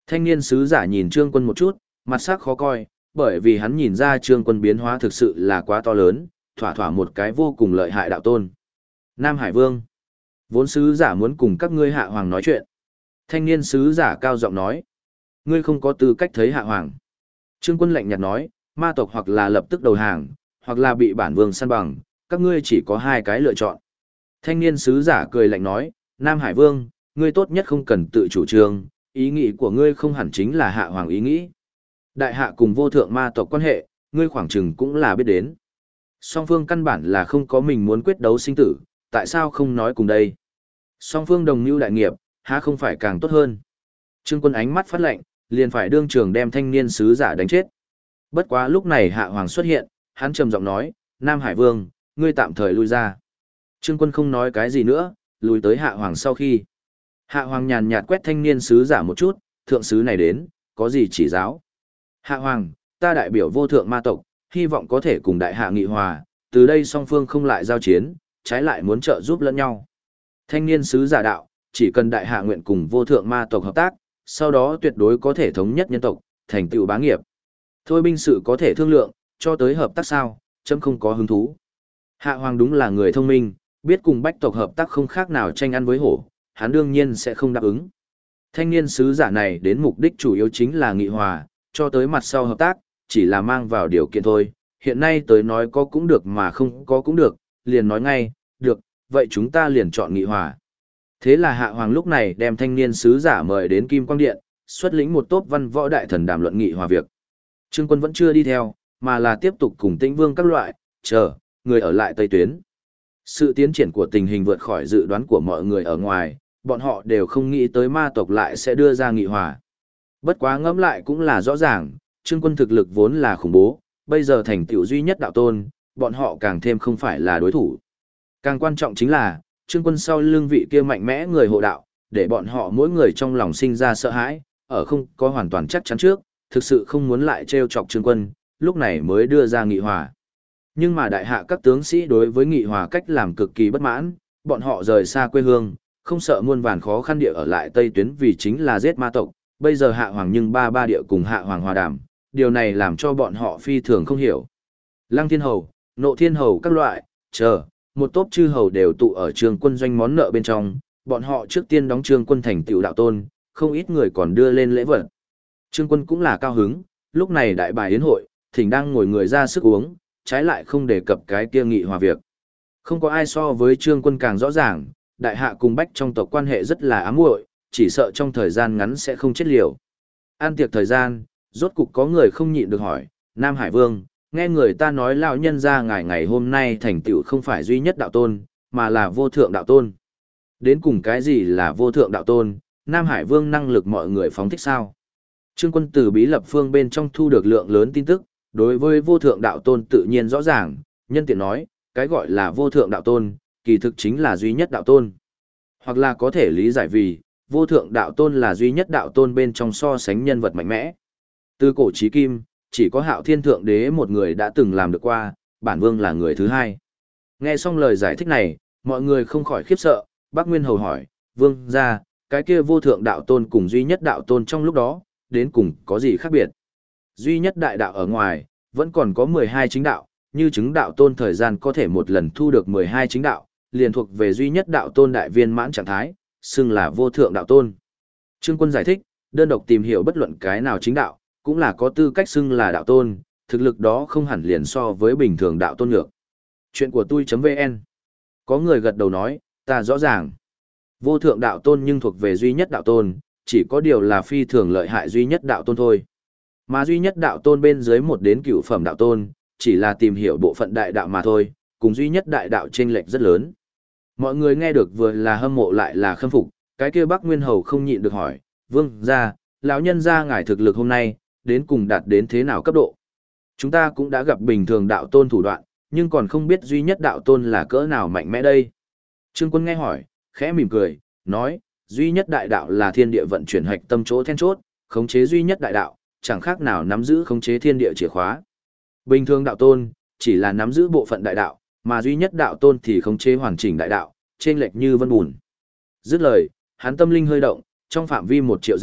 Thanh niên sứ giả nhìn Trương Quân một chút, mặt sắc khó coi, bởi vì hắn nhìn ra Trương Quân biến hóa thực sự là quá to lớn, thỏa thỏa một cái vô cùng lợi hại đạo tôn. Nam Hải Vương, vốn sứ giả muốn cùng các ngươi hạ hoàng nói chuyện. Thanh niên sứ giả cao giọng nói, ngươi không có tư cách thấy hạ hoàng. Trương Quân lạnh nhạt nói, ma tộc hoặc là lập tức đầu hàng, hoặc là bị bản vương săn bằng, các ngươi chỉ có hai cái lựa chọn. Thanh niên sứ giả cười lạnh nói, Nam Hải Vương, ngươi tốt nhất không cần tự chủ trương, ý nghĩ của ngươi không hẳn chính là hạ hoàng ý nghĩ. Đại hạ cùng vô thượng ma tộc quan hệ, ngươi khoảng chừng cũng là biết đến. Song phương căn bản là không có mình muốn quyết đấu sinh tử, tại sao không nói cùng đây? Song phương đồng mưu đại nghiệp, há không phải càng tốt hơn? Trương Quân ánh mắt phát lạnh, liền phải đương trường đem thanh niên sứ giả đánh chết. Bất quá lúc này hạ hoàng xuất hiện, hắn trầm giọng nói, Nam Hải Vương, ngươi tạm thời lui ra. Trương Quân không nói cái gì nữa, lùi tới hạ hoàng sau khi. Hạ hoàng nhàn nhạt quét thanh niên sứ giả một chút, thượng sứ này đến, có gì chỉ giáo. Hạ hoàng, ta đại biểu vô thượng ma tộc, hy vọng có thể cùng đại hạ nghị hòa, từ đây song phương không lại giao chiến, trái lại muốn trợ giúp lẫn nhau. Thanh niên sứ giả đạo, chỉ cần đại hạ nguyện cùng vô thượng ma tộc hợp tác, sau đó tuyệt đối có thể thống nhất nhân tộc, thành tựu bá nghiệp. Thôi binh sự có thể thương lượng, cho tới hợp tác sao, chấm không có hứng thú. Hạ hoàng đúng là người thông minh, biết cùng bách tộc hợp tác không khác nào tranh ăn với hổ, hắn đương nhiên sẽ không đáp ứng. Thanh niên sứ giả này đến mục đích chủ yếu chính là nghị hòa, cho tới mặt sau hợp tác, chỉ là mang vào điều kiện thôi. Hiện nay tới nói có cũng được mà không có cũng được, liền nói ngay, được, vậy chúng ta liền chọn nghị hòa. Thế là hạ hoàng lúc này đem thanh niên sứ giả mời đến Kim Quang Điện, xuất lĩnh một tốp văn võ đại thần đàm luận nghị hòa việc. Trương Quân vẫn chưa đi theo, mà là tiếp tục cùng Tĩnh Vương các loại, chờ, người ở lại Tây Tuyến. Sự tiến triển của tình hình vượt khỏi dự đoán của mọi người ở ngoài, bọn họ đều không nghĩ tới ma tộc lại sẽ đưa ra nghị hòa. Bất quá ngẫm lại cũng là rõ ràng, Trương Quân thực lực vốn là khủng bố, bây giờ thành tựu duy nhất đạo tôn, bọn họ càng thêm không phải là đối thủ. Càng quan trọng chính là, Trương Quân sau lưng vị kia mạnh mẽ người hộ đạo, để bọn họ mỗi người trong lòng sinh ra sợ hãi, ở không có hoàn toàn chắc chắn trước, thực sự không muốn lại trêu chọc Trương Quân, lúc này mới đưa ra nghị hòa. Nhưng mà đại hạ các tướng sĩ đối với nghị hòa cách làm cực kỳ bất mãn, bọn họ rời xa quê hương, không sợ muôn vàn khó khăn địa ở lại Tây Tuyến vì chính là giết ma tộc, bây giờ hạ hoàng nhưng ba địa cùng hạ hoàng hòa đàm, điều này làm cho bọn họ phi thường không hiểu. Lăng Thiên Hầu, Nộ Thiên Hầu các loại, chờ, một tốp chư hầu đều tụ ở Trương Quân doanh món nợ bên trong, bọn họ trước tiên đóng Trương Quân thành tựu đạo tôn, không ít người còn đưa lên lễ vật. Trương Quân cũng là cao hứng, lúc này đại bài yến hội, thỉnh đang ngồi người ra sức uống, trái lại không đề cập cái kia nghị hòa việc. Không có ai so với Trương Quân càng rõ ràng, đại hạ cùng bách trong tộc quan hệ rất là ám muội, chỉ sợ trong thời gian ngắn sẽ không chết liều. An tiệc thời gian, rốt cục có người không nhịn được hỏi, Nam Hải Vương, nghe người ta nói lão nhân gia ngài ngày hôm nay thành tựu không phải duy nhất đạo tôn, mà là vô thượng đạo tôn. Đến cùng cái gì là vô thượng đạo tôn, Nam Hải Vương năng lực mọi người phóng thích sao? Trương Quân từ Bí Lập Phương bên trong thu được lượng lớn tin tức, đối với vô thượng đạo tôn tự nhiên rõ ràng, nhân tiện nói, cái gọi là vô thượng đạo tôn, kỳ thực chính là duy nhất đạo tôn. Hoặc là có thể lý giải vì, vô thượng đạo tôn là duy nhất đạo tôn bên trong so sánh nhân vật mạnh mẽ. Từ cổ chí kim, chỉ có Hạo Thiên Thượng Đế một người đã từng làm được qua, bản vương là người thứ hai. Nghe xong lời giải thích này, mọi người không khỏi khiếp sợ, Bác Nguyên Hầu hỏi, vương ra, cái kia vô thượng đạo tôn cùng duy nhất đạo tôn trong lúc đó, đến cùng có gì khác biệt? Duy nhất đại đạo ở ngoài, vẫn còn có 12 chính đạo, như chứng đạo tôn thời gian có thể một lần thu được 12 chính đạo, liền thuộc về duy nhất đạo tôn đại viên mãn trạng thái, xưng là vô thượng đạo tôn. Trương Quân giải thích, đơn độc tìm hiểu bất luận cái nào chính đạo, cũng là có tư cách xưng là đạo tôn, thực lực đó không hẳn liền so với bình thường đạo tôn ngược. Chuyện của tôi.vn. Có người gật đầu nói, ta rõ ràng. Vô thượng đạo tôn nhưng thuộc về duy nhất đạo tôn, chỉ có điều là phi thường lợi hại duy nhất đạo tôn thôi. Mà duy nhất đạo tôn bên dưới một đến cửu phẩm đạo tôn, chỉ là tìm hiểu bộ phận đại đạo mà thôi, cùng duy nhất đại đạo chênh lệch rất lớn. Mọi người nghe được vừa là hâm mộ lại là khâm phục, cái kia Bắc Nguyên Hầu không nhịn được hỏi, vương gia, lão nhân gia ngài thực lực hôm nay, đến cùng đạt đến thế nào cấp độ? Chúng ta cũng đã gặp bình thường đạo tôn thủ đoạn, nhưng còn không biết duy nhất đạo tôn là cỡ nào mạnh mẽ đây. Trương Quân nghe hỏi, khẽ mỉm cười, nói, duy nhất đại đạo là thiên địa vận chuyển hạch tâm chỗ then chốt, khống chế duy nhất đại đạo, chẳng khác nào nắm giữ khống chế thiên địa chìa khóa. Bình thường đạo tôn, chỉ là nắm giữ bộ phận đại đạo, mà duy nhất đạo tôn thì khống chế hoàn chỉnh đại đạo, chênh lệch như vân bùn. Dứt lời, hắn tâm linh hơi động, trong phạm vi 1 triệu dặm,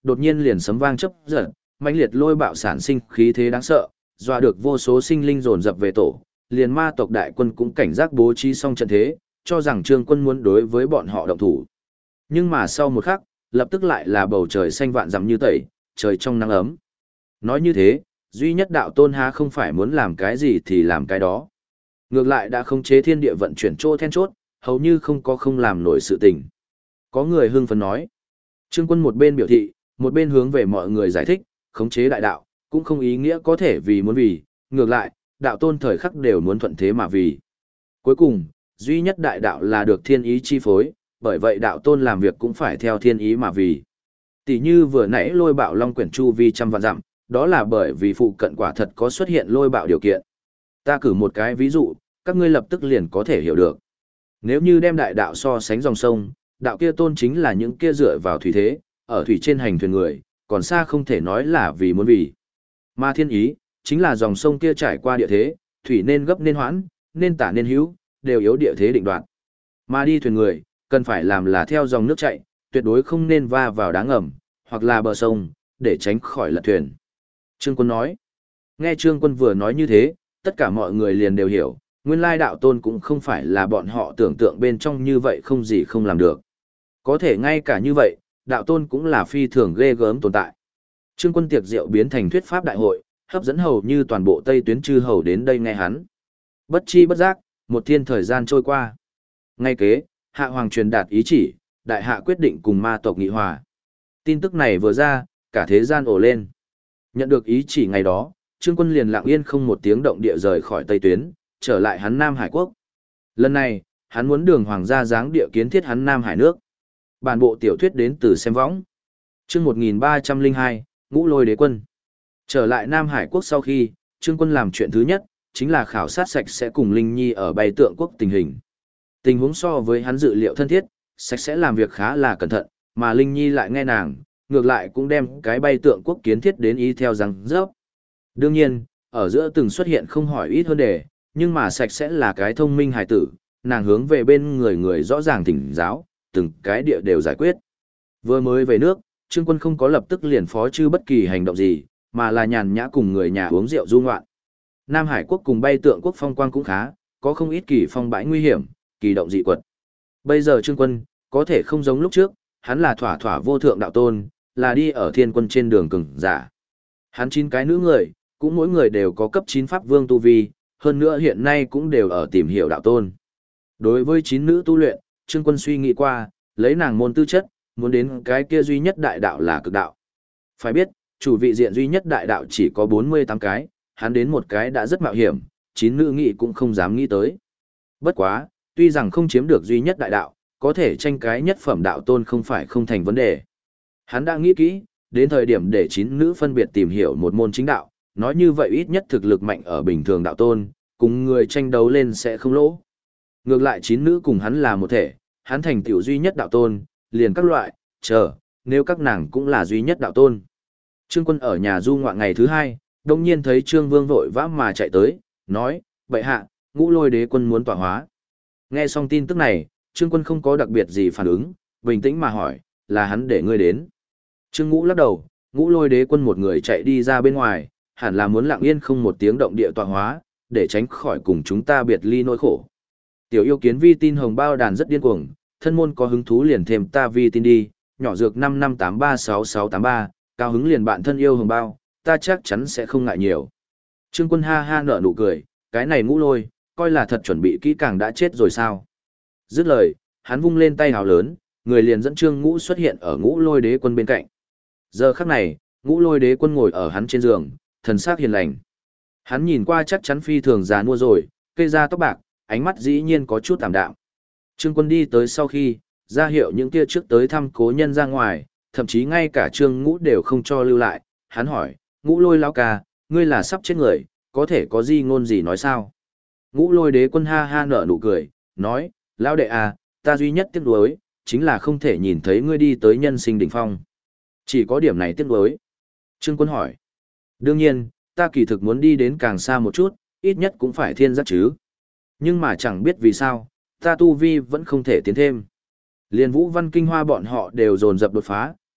đột nhiên liền sấm vang chớp giật, mãnh liệt lôi bạo sản sinh khí thế đáng sợ, dọa được vô số sinh linh dồn dập về tổ, liền ma tộc đại quân cũng cảnh giác bố trí xong trận thế, cho rằng Trương Quân muốn đối với bọn họ động thủ. Nhưng mà sau một khắc, lập tức lại là bầu trời xanh vạn dặm như tẩy, trời trong nắng ấm. Nói như thế, duy nhất đạo tôn há không phải muốn làm cái gì thì làm cái đó. Ngược lại đã khống chế thiên địa vận chuyển chỗ then chốt, hầu như không làm nổi sự tình. Có người hưng phấn nói. Trương Quân một bên biểu thị, một bên hướng về mọi người giải thích, khống chế đại đạo, cũng không ý nghĩa có thể vì muốn vì, ngược lại, đạo tôn thời khắc đều muốn thuận thế mà vì. Cuối cùng, duy nhất đại đạo là được thiên ý chi phối, bởi vậy đạo tôn làm việc cũng phải theo thiên ý mà vì. Tỷ như vừa nãy lôi bạo long quyển chu vi trăm vạn dặm, đó là bởi vì phụ cận quả thật có xuất hiện lôi bạo điều kiện. Ta cử một cái ví dụ, các ngươi lập tức liền có thể hiểu được. Nếu như đem đại đạo so sánh dòng sông, đạo kia tôn chính là những kia dựa vào thủy thế, ở thủy trên hành thuyền người, còn xa không thể nói là vì muốn vì. Mà thiên ý, chính là dòng sông kia trải qua địa thế, thủy nên gấp nên hoãn, nên tả nên hữu, đều yếu địa thế định đoạt. Mà đi thuyền người, cần phải làm là theo dòng nước chạy, tuyệt đối không nên va vào đá ngầm, hoặc là bờ sông, để tránh khỏi lật thuyền. Trương Quân nói. Nghe Trương Quân vừa nói như thế, tất cả mọi người liền đều hiểu, nguyên lai đạo tôn cũng không phải là bọn họ tưởng tượng bên trong như vậy không gì không làm được. Có thể ngay cả như vậy, đạo tôn cũng là phi thường ghê gớm tồn tại. Trương Quân tiệc rượu biến thành thuyết pháp đại hội, hấp dẫn hầu như toàn bộ Tây Tuyến chư hầu đến đây nghe hắn. Bất chi bất giác, một thiên thời gian trôi qua. Ngay kế, Hạ Hoàng truyền đạt ý chỉ, đại hạ quyết định cùng ma tộc nghị hòa. Tin tức này vừa ra, cả thế gian ồ lên. Nhận được ý chỉ ngày đó, Trương Quân liền lặng yên không một tiếng động địa rời khỏi Tây Tuyến, trở lại hắn Nam Hải quốc. Lần này, hắn muốn đường hoàng gia giáng địa kiến thiết hắn Nam Hải nước. Bản bộ tiểu thuyết đến từ xem võng. Chương 1302, Ngũ Lôi Đế Quân. Trở lại Nam Hải quốc sau khi, Trương Quân làm chuyện thứ nhất, chính là khảo sát sạch sẽ cùng Linh Nhi ở Bay Tượng quốc tình hình. Tình huống so với hắn dự liệu thân thiết, sạch sẽ làm việc khá là cẩn thận, mà Linh Nhi lại nghe nàng, ngược lại cũng đem cái Bay Tượng quốc kiến thiết đến ý theo rằng dốc. Đương nhiên, ở giữa từng xuất hiện không hỏi ít hơn đề, nhưng mà sạch sẽ là cái thông minh hài tử, nàng hướng về bên người rõ ràng thỉnh giáo, từng cái địa đều giải quyết. Vừa mới về nước, Trương Quân không có lập tức liền phó chư bất kỳ hành động gì, mà là nhàn nhã cùng người nhà uống rượu du ngoạn. Nam Hải quốc cùng Bay Tượng quốc phong quang cũng khá, có không ít kỳ phong bãi nguy hiểm, kỳ động dị quật. Bây giờ Trương Quân, có thể không giống lúc trước, hắn là thỏa thỏa vô thượng đạo tôn, là đi ở thiên quân trên đường cường giả. Hắn 9 cái nữ người, cũng mỗi người đều có cấp 9 pháp vương tu vi, hơn nữa hiện nay cũng đều ở tìm hiểu đạo tôn. Đối với 9 nữ tu luyện, Trương Quân suy nghĩ qua, lấy nàng môn tư chất, muốn đến cái kia duy nhất đại đạo là cực đạo. Phải biết, chủ vị diện duy nhất đại đạo chỉ có 48 cái, hắn đến một cái đã rất mạo hiểm, 9 nữ nghị cũng không dám nghĩ tới. Bất quá, tuy rằng không chiếm được duy nhất đại đạo, có thể tranh cái nhất phẩm đạo tôn không phải không thành vấn đề. Hắn đã nghĩ kỹ, đến thời điểm để 9 nữ phân biệt tìm hiểu một môn chính đạo, nói như vậy ít nhất thực lực mạnh ở bình thường đạo tôn, cùng người tranh đấu lên sẽ không lỗ. Ngược lại 9 nữ cùng hắn là một thể, hắn thành tiểu duy nhất đạo tôn, liền các loại, nếu các nàng cũng là duy nhất đạo tôn. Trương Quân ở nhà du ngoạn ngày thứ 2, đồng nhiên thấy Trương Vương vội vã mà chạy tới, nói, bệ hạ, Ngũ Lôi Đế Quân muốn tọa hóa. Nghe xong tin tức này, Trương Quân không có đặc biệt gì phản ứng, bình tĩnh mà hỏi, là hắn để ngươi đến. Trương Ngũ lắc đầu, Ngũ Lôi Đế Quân một người chạy đi ra bên ngoài, hẳn là muốn lặng yên không một tiếng động địa tọa hóa, để tránh khỏi cùng chúng ta biệt ly nỗi khổ. Tiểu yêu kiến vi tin hồng bao đàn rất điên cuồng, thân môn có hứng thú liền thêm ta vi tin đi, nhỏ dược 55836683, cao hứng liền bạn thân yêu hồng bao, ta chắc chắn sẽ không ngại nhiều. Trương Quân ha ha nở nụ cười, cái này Ngũ Lôi, coi là thật chuẩn bị kỹ càng đã chết rồi sao. Dứt lời, hắn vung lên tay hào lớn, người liền dẫn Trương Ngũ xuất hiện ở Ngũ Lôi Đế Quân bên cạnh. Giờ khắc này, Ngũ Lôi Đế Quân ngồi ở hắn trên giường, thần sắc hiền lành. Hắn nhìn qua chắc chắn phi thường già nua rồi, cây da tóc bạc, ánh mắt dĩ nhiên có chút tạm đạm. Trương Quân đi tới sau khi, ra hiệu những kia trước tới thăm cố nhân ra ngoài, thậm chí ngay cả Trương Ngũ đều không cho lưu lại. Hắn hỏi, Ngũ Lôi lão ca, ngươi là sắp chết người, có thể có gì ngôn gì nói sao? Ngũ Lôi Đế Quân ha ha nở nụ cười, nói, lão đệ à, ta duy nhất tiếc nuối, chính là không thể nhìn thấy ngươi đi tới nhân sinh đỉnh phong. Chỉ có điểm này tiếc nuối. Trương Quân hỏi, đương nhiên, ta kỳ thực muốn đi đến càng xa một chút, ít nhất cũng phải thiên giác chứ. Nhưng mà chẳng biết vì sao, ta tu vi vẫn không thể tiến thêm. Liên Vũ Văn Kinh Hoa bọn họ đều dồn dập đột phá,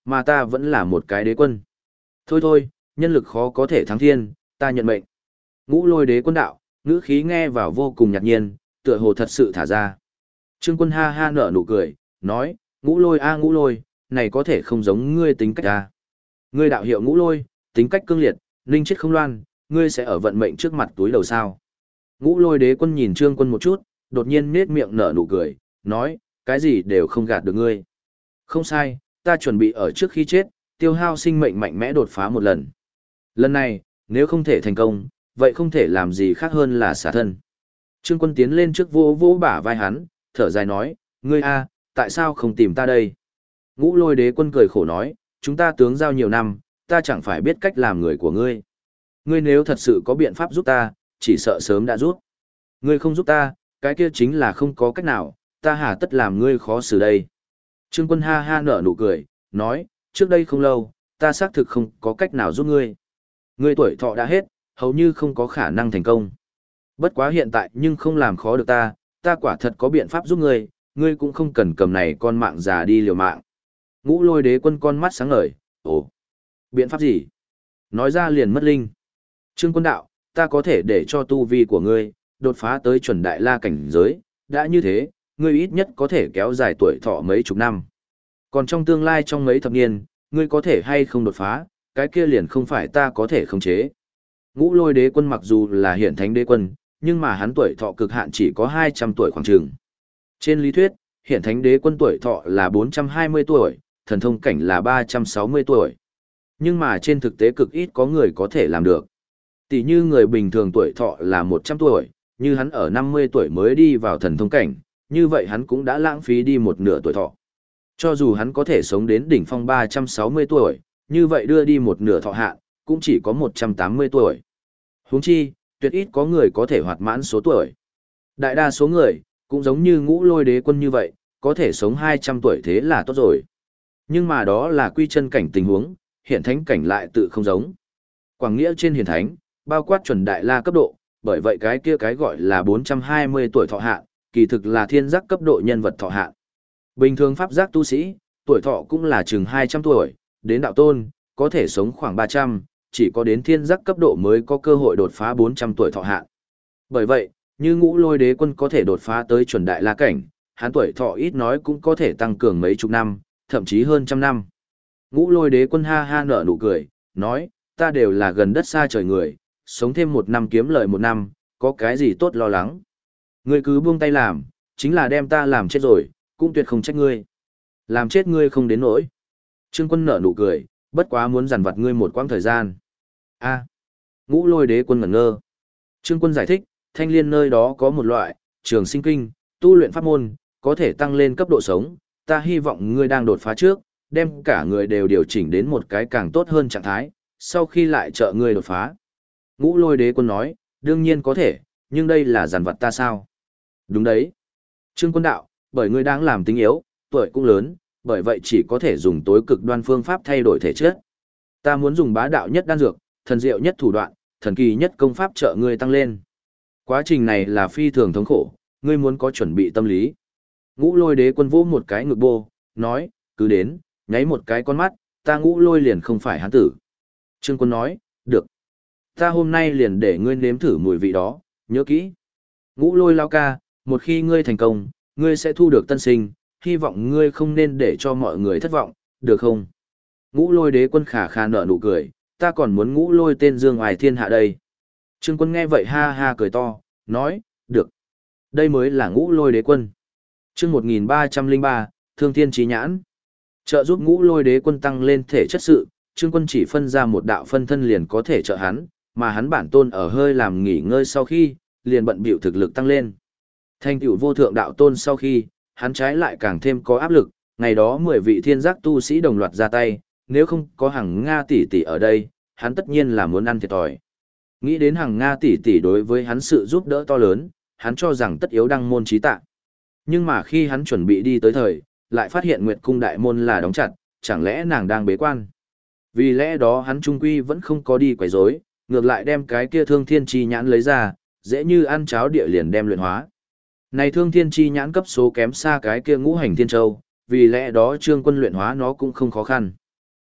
Mà ta vẫn là một cái đế quân. Thôi thôi, nhân lực khó có thể thắng thiên, ta nhận mệnh. Ngũ Lôi đế quân đạo, ngữ khí nghe vào vô cùng nhạt nhiên, tựa hồ thật sự thả ra. Trương Quân ha ha nở nụ cười, nói, Ngũ Lôi a Ngũ Lôi, này có thể không giống ngươi tính cách a. Ngươi đạo hiệu Ngũ Lôi, tính cách cương liệt, linh chết không loan, ngươi sẽ ở vận mệnh trước mặt túi đầu sao. Ngũ Lôi đế quân nhìn Trương Quân một chút, đột nhiên nết miệng nở nụ cười, nói, cái gì đều không gạt được ngươi. Không sai, ta chuẩn bị ở trước khi chết, tiêu hao sinh mệnh mạnh mẽ đột phá một lần. Lần này, nếu không thể thành công, vậy không thể làm gì khác hơn là xả thân. Trương Quân tiến lên trước vỗ vỗ bả vai hắn, thở dài nói, ngươi a, tại sao không tìm ta đây? Ngũ Lôi đế quân cười khổ nói, chúng ta tướng giao nhiều năm, ta chẳng phải biết cách làm người của ngươi. Ngươi nếu thật sự có biện pháp giúp ta, chỉ sợ sớm đã giúp. Ngươi không giúp ta, cái kia chính là không có cách nào, ta hà tất làm ngươi khó xử đây. Trương Quân ha ha nở nụ cười, nói, trước đây không lâu, ta xác thực không có cách nào giúp ngươi. Ngươi tuổi thọ đã hết, hầu như không có khả năng thành công. Bất quá hiện tại nhưng không làm khó được ta, ta quả thật có biện pháp giúp ngươi, ngươi cũng không cần cầm này con mạng già đi liều mạng. Ngũ Lôi đế quân con mắt sáng ngời, ồ, biện pháp gì? Nói ra liền mất linh. Trương Quân đạo, ta có thể để cho tu vi của ngươi, đột phá tới chuẩn đại la cảnh giới, đã như thế, ngươi ít nhất có thể kéo dài tuổi thọ mấy chục năm. Còn trong tương lai trong mấy thập niên, ngươi có thể hay không đột phá, cái kia liền không phải ta có thể khống chế. Ngũ Lôi đế quân mặc dù là hiển thánh đế quân, nhưng mà hắn tuổi thọ cực hạn chỉ có 200 tuổi khoảng chừng. Trên lý thuyết, hiển thánh đế quân tuổi thọ là 420 tuổi, thần thông cảnh là 360 tuổi. Nhưng mà trên thực tế cực ít có người có thể làm được. Tỷ như người bình thường tuổi thọ là 100 tuổi, như hắn ở 50 tuổi mới đi vào thần thông cảnh, như vậy hắn cũng đã lãng phí đi một nửa tuổi thọ. Cho dù hắn có thể sống đến đỉnh phong 360 tuổi, như vậy đưa đi một nửa thọ hạn, cũng chỉ có 180 tuổi. Huống chi, tuyệt ít có người có thể hoạt mãn số tuổi. Đại đa số người, cũng giống như Ngũ Lôi đế quân như vậy, có thể sống 200 tuổi thế là tốt rồi. Nhưng mà đó là quy chân cảnh tình huống, hiển thánh cảnh lại tự không giống. Quảng nghĩa trên hiển thánh, bao quát chuẩn đại la cấp độ, bởi vậy cái kia cái gọi là 420 tuổi thọ hạn, kỳ thực là thiên giác cấp độ nhân vật thọ hạn. Bình thường pháp giác tu sĩ, tuổi thọ cũng là chừng 200 tuổi, đến đạo tôn, có thể sống khoảng 300, chỉ có đến thiên giác cấp độ mới có cơ hội đột phá 400 tuổi thọ hạn. Bởi vậy, như Ngũ Lôi đế quân có thể đột phá tới chuẩn đại la cảnh, hắn tuổi thọ ít nói cũng có thể tăng cường mấy chục năm, thậm chí hơn trăm năm. Ngũ Lôi đế quân ha ha nở nụ cười, nói, ta đều là gần đất xa trời người, sống thêm một năm kiếm lợi một năm, có cái gì tốt lo lắng. Ngươi cứ buông tay làm, chính là đem ta làm chết rồi, cũng tuyệt không trách ngươi. Làm chết ngươi không đến nỗi. Trương Quân nở nụ cười, bất quá muốn dằn vặt ngươi một quãng thời gian. A. Ngũ Lôi đế quân ngẩn ngơ. Trương Quân giải thích, Thanh Liên nơi đó có một loại, trường sinh kinh, tu luyện pháp môn, có thể tăng lên cấp độ sống, ta hy vọng ngươi đang đột phá trước, đem cả người đều điều chỉnh đến một cái càng tốt hơn trạng thái, sau khi lại trợ ngươi đột phá. Ngũ Lôi đế quân nói, đương nhiên có thể, nhưng đây là dằn vặt ta sao? Đúng đấy. Trương Quân đạo, bởi ngươi đang làm tính yếu, tuổi cũng lớn, bởi vậy chỉ có thể dùng tối cực đoan phương pháp thay đổi thể chất. Ta muốn dùng bá đạo nhất đan dược, thần diệu nhất thủ đoạn, thần kỳ nhất công pháp trợ ngươi tăng lên. Quá trình này là phi thường thống khổ, ngươi muốn có chuẩn bị tâm lý. Ngũ Lôi đế quân vỗ một cái ngực bô, nói, cứ đến, nháy một cái con mắt, ta Ngũ Lôi liền không phải hắn tử. Trương Quân nói, được. Ta hôm nay liền để ngươi nếm thử mùi vị đó, nhớ kỹ. Ngũ Lôi lao ca, một khi ngươi thành công, ngươi sẽ thu được tân sinh, hy vọng ngươi không nên để cho mọi người thất vọng, được không? Ngũ Lôi đế quân khả khả nở nụ cười, ta còn muốn Ngũ Lôi tên dương ngoài thiên hạ đây. Trương Quân nghe vậy ha ha cười to, nói, được. Đây mới là Ngũ Lôi đế quân. Chương 1303, Thương Thiên Chí Nhãn. Trợ giúp Ngũ Lôi đế quân tăng lên thể chất sự, Trương Quân chỉ phân ra một đạo phân thân liền có thể trợ hắn, mà hắn bản tôn ở hơi làm nghỉ ngơi sau khi, liền bận bịu thực lực tăng lên. Thành tựu vô thượng đạo tôn sau khi, hắn trái lại càng thêm có áp lực, ngày đó 10 vị thiên giác tu sĩ đồng loạt ra tay, nếu không có Hằng Nga tỷ tỷ ở đây, hắn tất nhiên là muốn ăn thiệt thòi. Nghĩ đến Hằng Nga tỷ tỷ đối với hắn sự giúp đỡ to lớn, hắn cho rằng tất yếu đăng môn chí tạ. Nhưng mà khi hắn chuẩn bị đi tới thời, lại phát hiện Nguyệt cung đại môn là đóng chặt, chẳng lẽ nàng đang bế quan. Vì lẽ đó hắn trung quy vẫn không có đi quấy rối, ngược lại đem cái kia Thương Thiên Chi Nhãn lấy ra, dễ như ăn cháo địa liền đem luyện hóa. Này Thương Thiên Chi Nhãn cấp số kém xa cái kia Ngũ Hành Thiên Châu, vì lẽ đó Trương Quân luyện hóa nó cũng không khó khăn.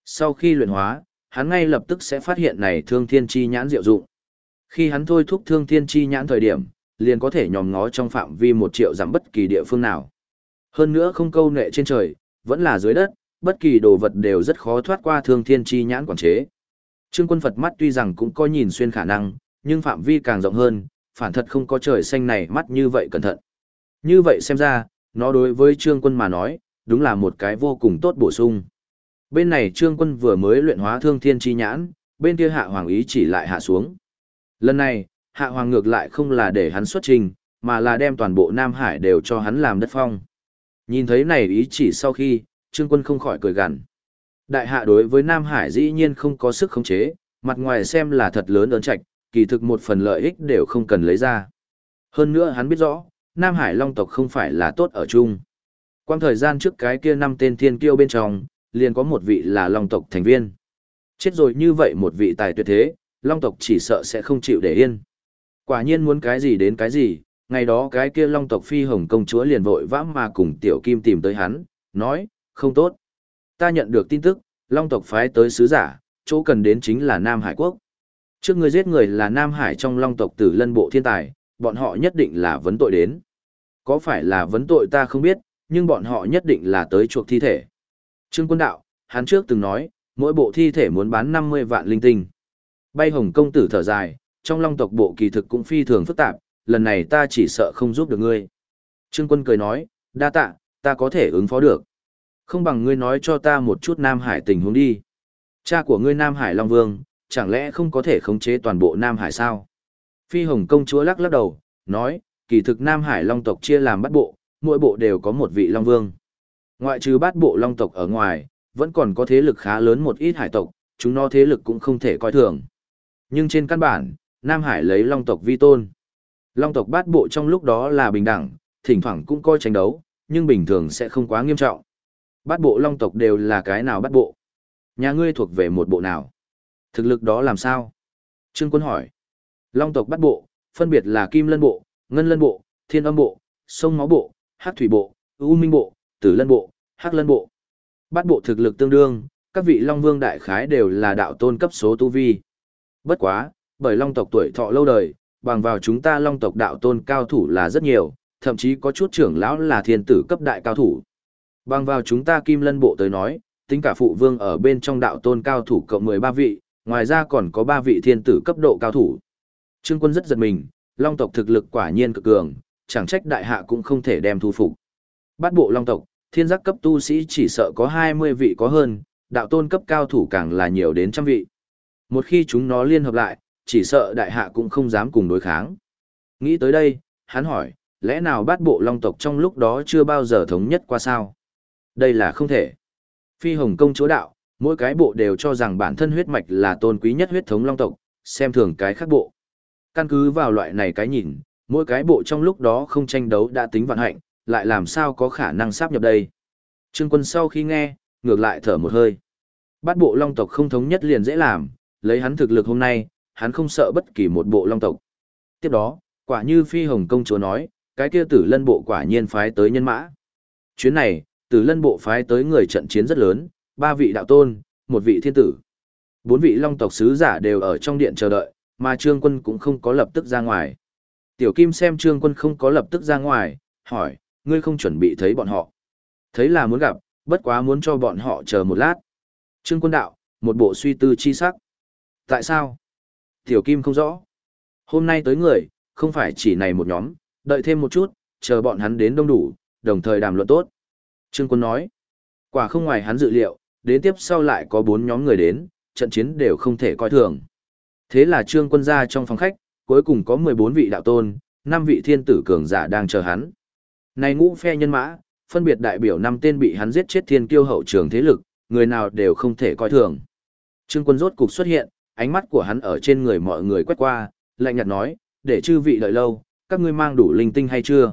Sau khi luyện hóa, hắn ngay lập tức sẽ phát hiện này thương thiên chi nhãn diệu dụng. Khi hắn thôi thúc thương thiên chi nhãn thời điểm, liền có thể nhòm ngó trong phạm vi 1 triệu dặm bất kỳ địa phương nào. Hơn nữa không câu nệ trên trời, vẫn là dưới đất, bất kỳ đồ vật đều rất khó thoát qua thương thiên chi nhãn quản chế. Trương Quân Phật mắt tuy rằng cũng có nhìn xuyên khả năng, nhưng phạm vi càng rộng hơn, phản thật không có trời xanh này mắt như vậy cẩn thận. Như vậy xem ra, nó đối với Trương Quân mà nói, đúng là một cái vô cùng tốt bổ sung. Bên này Trương Quân vừa mới luyện hóa thương thiên chi nhãn, bên kia Hạ Hoàng ý chỉ lại hạ xuống. Lần này, Hạ Hoàng ngược lại không là để hắn xuất trình, mà là đem toàn bộ Nam Hải đều cho hắn làm đất phong. Nhìn thấy này ý chỉ sau khi, Trương Quân không khỏi cười gằn. Đại hạ đối với Nam Hải dĩ nhiên không có sức khống chế, mặt ngoài xem là thật lớn ơn trạch, kỳ thực một phần lợi ích đều không cần lấy ra. Hơn nữa hắn biết rõ, Nam Hải Long tộc không phải là tốt ở chung. Quang thời gian trước cái kia 5 tên thiên kiêu bên trong, liền có một vị là Long tộc thành viên. Chết rồi như vậy một vị tài tuyệt thế, Long tộc chỉ sợ sẽ không chịu để yên. Quả nhiên muốn cái gì đến cái gì, ngày đó cái kia Long tộc Phi Hồng công chúa liền vội vã mà cùng Tiểu Kim tìm tới hắn, nói, không tốt. Ta nhận được tin tức, Long tộc phái tới sứ giả, chỗ cần đến chính là Nam Hải Quốc. Trước người giết người là Nam Hải trong Long tộc Tử Lân bộ thiên tài, bọn họ nhất định là vấn tội đến. Có phải là vấn tội ta không biết, nhưng bọn họ nhất định là tới chuộc thi thể. Trương Quân đạo, hắn trước từng nói, mỗi bộ thi thể muốn bán 50 vạn linh tinh. Bay Hồng công tử thở dài, trong Long tộc bộ kỳ thực cũng phi thường phức tạp, lần này ta chỉ sợ không giúp được ngươi. Trương Quân cười nói, đa tạ, ta có thể ứng phó được. Không bằng ngươi nói cho ta một chút Nam Hải tình huống đi. Cha của ngươi Nam Hải Long Vương, chẳng lẽ không có thể khống chế toàn bộ Nam Hải sao? Phi Hồng công chúa lắc lắc đầu, nói, kỳ thực Nam Hải Long tộc chia làm bát bộ, mỗi bộ đều có một vị Long Vương. Ngoại trừ bát bộ Long tộc ở ngoài, vẫn còn có thế lực khá lớn một ít hải tộc, chúng nó thế lực cũng không thể coi thường. Nhưng trên căn bản, Nam Hải lấy Long tộc vi tôn. Long tộc bát bộ trong lúc đó là bình đẳng, thỉnh thoảng cũng coi tranh đấu, nhưng bình thường sẽ không quá nghiêm trọng. Bát bộ Long tộc đều là cái nào bát bộ? Nhà ngươi thuộc về một bộ nào? Thực lực đó làm sao? Trương Quân hỏi. Long tộc bát bộ, phân biệt là Kim Lân bộ, Ngân Lân bộ, Thiên Âm bộ, Sông Máu bộ, Hắc Thủy bộ, U Minh bộ, Tử Lân bộ, Hắc Lân bộ. Bát bộ thực lực tương đương, các vị Long Vương đại khái đều là đạo tôn cấp số tu vi. Bất quá, bởi Long tộc tuổi thọ lâu đời, bằng vào chúng ta Long tộc đạo tôn cao thủ là rất nhiều, thậm chí có chút trưởng lão là thiên tử cấp đại cao thủ. Bằng vào chúng ta Kim Lân bộ tới nói, tính cả phụ vương ở bên trong đạo tôn cao thủ cộng 13 vị, ngoài ra còn có 3 vị thiên tử cấp độ cao thủ. Trương Quân rất giật mình, Long tộc thực lực quả nhiên cực cường, chẳng trách đại hạ cũng không thể đem thu phục. Bát bộ Long tộc, thiên giác cấp tu sĩ chỉ sợ có 20 vị có hơn, đạo tôn cấp cao thủ càng là nhiều đến trăm vị. Một khi chúng nó liên hợp lại, chỉ sợ đại hạ cũng không dám cùng đối kháng. Nghĩ tới đây, hắn hỏi, lẽ nào bát bộ Long tộc trong lúc đó chưa bao giờ thống nhất qua sao? Đây là không thể. Phi Hồng công chúa đạo, mỗi cái bộ đều cho rằng bản thân huyết mạch là tôn quý nhất huyết thống Long tộc, xem thường cái khác bộ. Căn cứ vào loại này cái nhìn, mỗi cái bộ trong lúc đó không tranh đấu đã tính vạn hạnh, lại làm sao có khả năng sáp nhập đây. Trương Quân sau khi nghe, ngược lại thở một hơi. Bát bộ Long tộc không thống nhất liền dễ làm, lấy hắn thực lực hôm nay, hắn không sợ bất kỳ một bộ Long tộc. Tiếp đó, quả như Phi Hồng công chúa nói, cái kia Tử Lân bộ quả nhiên phái tới nhân mã. Chuyến này, Tử Lân bộ phái tới người trận chiến rất lớn, 3 vị đạo tôn, 1 vị thiên tử. 4 vị Long tộc sứ giả đều ở trong điện chờ đợi, mà Trương Quân cũng không có lập tức ra ngoài. Tiểu Kim xem Trương Quân không có lập tức ra ngoài, hỏi, ngươi không chuẩn bị thấy bọn họ. Thấy là muốn gặp, bất quá muốn cho bọn họ chờ một lát. Trương Quân đạo, một bộ suy tư chi sắc. Tại sao? Tiểu Kim không rõ. Hôm nay tới người, không phải chỉ này một nhóm, đợi thêm một chút, chờ bọn hắn đến đông đủ, đồng thời đàm luận tốt. Trương Quân nói, quả không ngoài hắn dự liệu, đến tiếp sau lại có 4 nhóm người đến, trận chiến đều không thể coi thường. Thế là Trương Quân ra trong phòng khách, cuối cùng có 14 vị đạo tôn, 5 vị thiên tử cường giả đang chờ hắn. Này ngũ phe nhân mã, phân biệt đại biểu 5 tên bị hắn giết chết thiên kiêu hậu trường thế lực, người nào đều không thể coi thường. Trương Quân rốt cục xuất hiện, ánh mắt của hắn ở trên người mọi người quét qua, lạnh nhạt nói, để chư vị đợi lâu, các ngươi mang đủ linh tinh hay chưa?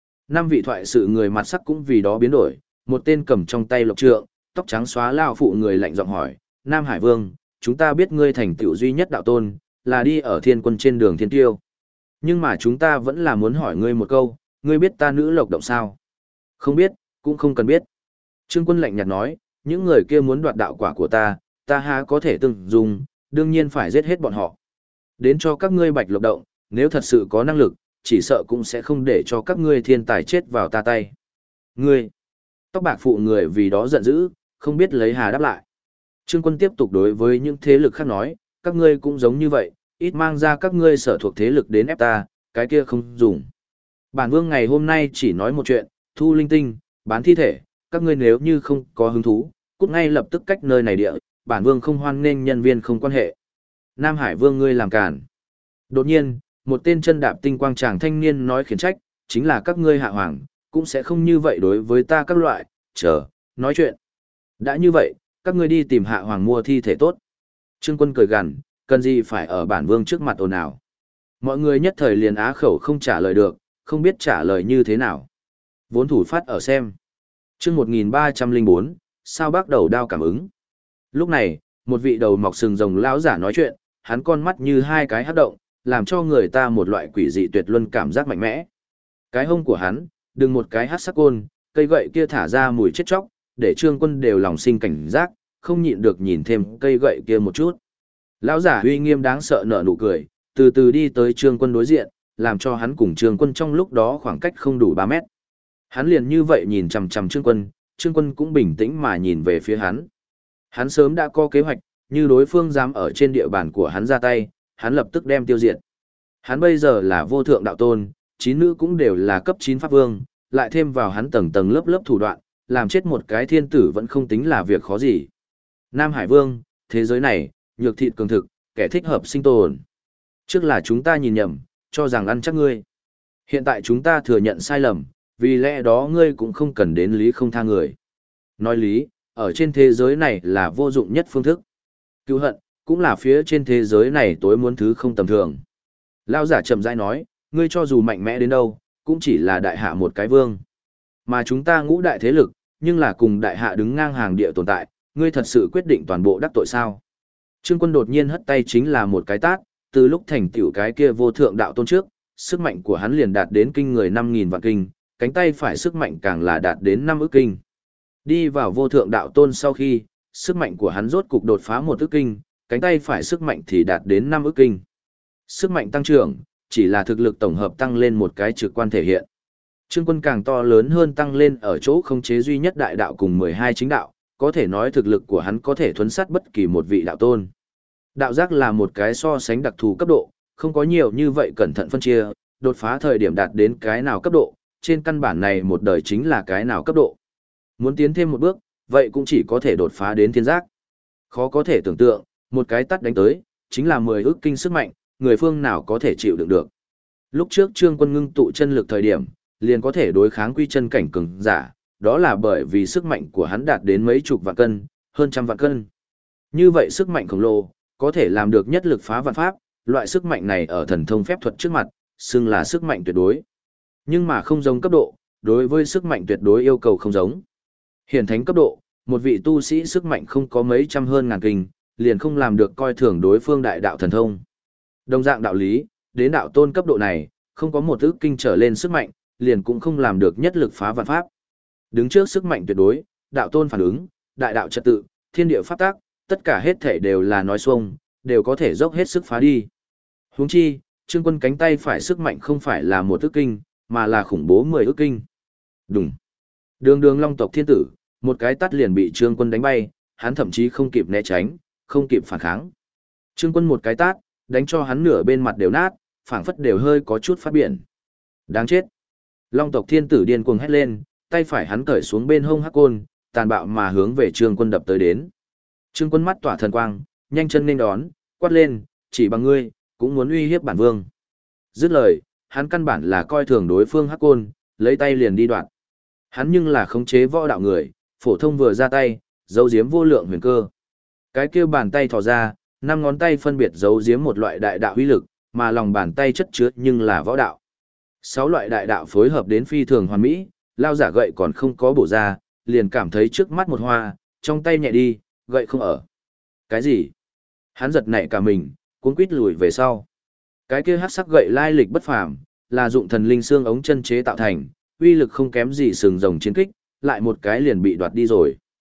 5 vị thoại sự người mặt sắc cũng vì đó biến đổi, một tên cầm trong tay lộc trượng, tóc trắng xóa lao phụ người lạnh giọng hỏi, Nam Hải Vương, chúng ta biết ngươi thành tựu duy nhất đạo tôn, là đi ở thiên quân trên đường thiên tiêu. Nhưng mà chúng ta vẫn là muốn hỏi ngươi một câu, ngươi biết ta nữ lộc động sao? Không biết, cũng không cần biết. Trương Quân lạnh nhạt nói, những người kia muốn đoạt đạo quả của ta, ta há có thể từng dùng, đương nhiên phải giết hết bọn họ. Đến cho các ngươi Bạch Lộc động, nếu thật sự có năng lực, chỉ sợ cũng sẽ không để cho các ngươi thiên tài chết vào ta tay. Ngươi, tóc bạc phụ người vì đó giận dữ, không biết lấy hà đáp lại. Trương Quân tiếp tục đối với những thế lực khác nói, các ngươi cũng giống như vậy, ít mang ra các ngươi sở thuộc thế lực đến ép ta, cái kia không dùng. Bản vương ngày hôm nay chỉ nói một chuyện, thu linh tinh, bán thi thể, các ngươi nếu như không có hứng thú, cút ngay lập tức cách nơi này địa, bản vương không hoan nghênh nhân viên không quan hệ. Nam Hải vương ngươi làm cản. Đột nhiên, một tên chân đạp tinh quang chàng thanh niên nói khiển trách, chính là các ngươi hạ hoàng, cũng sẽ không như vậy đối với ta các loại, nói chuyện. Đã như vậy, các ngươi đi tìm hạ hoàng mua thi thể tốt. Trương Quân cười gằn, cần gì phải ở bản vương trước mặt ồn ào. Mọi người nhất thời liền á khẩu không trả lời được, không biết trả lời như thế nào. Vốn thủ phát ở xem. Chương 1304, sao bác đầu đao cảm ứng. Lúc này, một vị đầu mọc sừng rồng lão giả nói chuyện, hắn con mắt như hai cái hắc động, làm cho người ta một loại quỷ dị tuyệt luân cảm giác mạnh mẽ. Cái hông của hắn, đừng một cái hắc sắc côn, cây gậy kia thả ra mùi chết chóc, để Trương Quân đều lòng sinh cảnh giác, không nhịn được nhìn thêm cây gậy kia một chút. Lão giả uy nghiêm đáng sợ nở nụ cười, từ từ đi tới Trương Quân đối diện, làm cho hắn cùng Trương Quân trong lúc đó khoảng cách không đủ 3 mét. Hắn liền như vậy nhìn chằm chằm Trương Quân cũng bình tĩnh mà nhìn về phía hắn. Hắn sớm đã có kế hoạch, như đối phương dám ở trên địa bàn của hắn ra tay, hắn lập tức đem tiêu diệt. Hắn bây giờ là vô thượng đạo tôn, 9 nữ cũng đều là cấp 9 pháp vương, lại thêm vào hắn tầng tầng lớp lớp thủ đoạn, làm chết một cái thiên tử vẫn không tính là việc khó gì. Nam Hải Vương, thế giới này, nhược thịt cường thực, kẻ thích hợp sinh tồn. Trước là chúng ta nhìn nhầm, cho rằng ăn chắc ngươi. Hiện tại chúng ta thừa nhận sai lầm, vì lẽ đó ngươi cũng không cần đến lý không tha người. Nói lý, ở trên thế giới này là vô dụng nhất phương thức. Cứu hận, cũng là phía trên thế giới này tối muốn thứ không tầm thường. Lao giả chậm rãi nói, ngươi cho dù mạnh mẽ đến đâu, cũng chỉ là đại hạ một cái vương. Mà chúng ta ngũ đại thế lực, nhưng là cùng đại hạ đứng ngang hàng địa tồn tại, ngươi thật sự quyết định toàn bộ đắc tội sao? Trương Quân đột nhiên hất tay chính là một cái tát, từ lúc thành tiểu cái kia vô thượng đạo tôn trước, sức mạnh của hắn liền đạt đến kinh người 5.000 vạn kinh, cánh tay phải sức mạnh càng là đạt đến 5 ức kinh. Đi vào vô thượng đạo tôn sau khi, sức mạnh của hắn rốt cục đột phá 1 ức kinh, cánh tay phải sức mạnh thì đạt đến 5 ức kinh. Sức mạnh tăng trưởng, chỉ là thực lực tổng hợp tăng lên một cái trực quan thể hiện. Trương Quân càng to lớn hơn tăng lên ở chỗ khống chế duy nhất đại đạo cùng 12 chính đạo, có thể nói thực lực của hắn có thể thuấn sát bất kỳ một vị đạo tôn. Đạo giác là một cái so sánh đặc thù cấp độ, không có nhiều như vậy cẩn thận phân chia, đột phá thời điểm đạt đến cái nào cấp độ, trên căn bản này một đời chính là cái nào cấp độ. Muốn tiến thêm một bước, vậy cũng chỉ có thể đột phá đến thiên giác. Khó có thể tưởng tượng, một cái tát đánh tới, chính là 10 ức kinh sức mạnh, người phương nào có thể chịu đựng được. Lúc trước Trương Quân ngưng tụ chân lực thời điểm, liền có thể đối kháng quy chân cảnh cường giả, đó là bởi vì sức mạnh của hắn đạt đến mấy chục vạn cân, hơn trăm vạn cân. Như vậy sức mạnh khổng lồ, có thể làm được nhất lực phá vạn pháp, loại sức mạnh này ở thần thông phép thuật trước mặt, xưng là sức mạnh tuyệt đối. Nhưng mà không giống cấp độ, đối với sức mạnh tuyệt đối yêu cầu không giống. Hiển thánh cấp độ, một vị tu sĩ sức mạnh không có mấy trăm hơn ngàn kinh, liền không làm được coi thường đối phương đại đạo thần thông. Đồng dạng đạo lý, đến đạo tôn cấp độ này, không có một ức kinh trở lên sức mạnh, liền cũng không làm được nhất lực phá vạn pháp. Đứng trước sức mạnh tuyệt đối, đạo tôn phản ứng, đại đạo trật tự, thiên địa pháp tác, tất cả hết thể đều là nói xuông, đều có thể dốc hết sức phá đi. Huống chi, Trương Quân cánh tay phải sức mạnh không phải là một ức kinh, mà là khủng bố 10 ức kinh. Đùng. Đường đường long tộc thiên tử, một cái tát liền bị Trương Quân đánh bay, hắn thậm chí không kịp né tránh, không kịp phản kháng. Trương Quân một cái tát, đánh cho hắn nửa bên mặt đều nát, phảng phất đều hơi có chút phát biển. Đáng chết. Long tộc thiên tử điên cuồng hét lên, tay phải hắn cởi xuống bên hông hắc côn, tàn bạo mà hướng về Trương Quân đập tới đến. Trương Quân mắt tỏa thần quang, nhanh chân nên đón, quát lên, chỉ bằng ngươi, cũng muốn uy hiếp bản vương. Dứt lời, hắn căn bản là coi thường đối phương hắc côn, lấy tay liền đi đoạn. Hắn nhưng là khống chế võ đạo người, phổ thông vừa ra tay, giấu giếm vô lượng huyền cơ. Cái kia bàn tay thò ra, 5 ngón tay phân biệt giấu giếm một loại đại đạo uy lực, mà lòng bàn tay chất chứa nhưng là võ đạo. 6 loại đại đạo phối hợp đến phi thường hoàn mỹ, lao giả gậy còn không có bổ ra, liền cảm thấy trước mắt một hoa, trong tay nhẹ đi, gậy không ở. Cái gì? Hắn giật nảy cả mình, cuống quít lùi về sau. Cái kia hắc sắc gậy lai lịch bất phàm, là dụng thần linh xương ống chân chế tạo thành, uy lực không kém gì sừng rồng chiến kích, lại một cái liền bị đoạt đi rồi.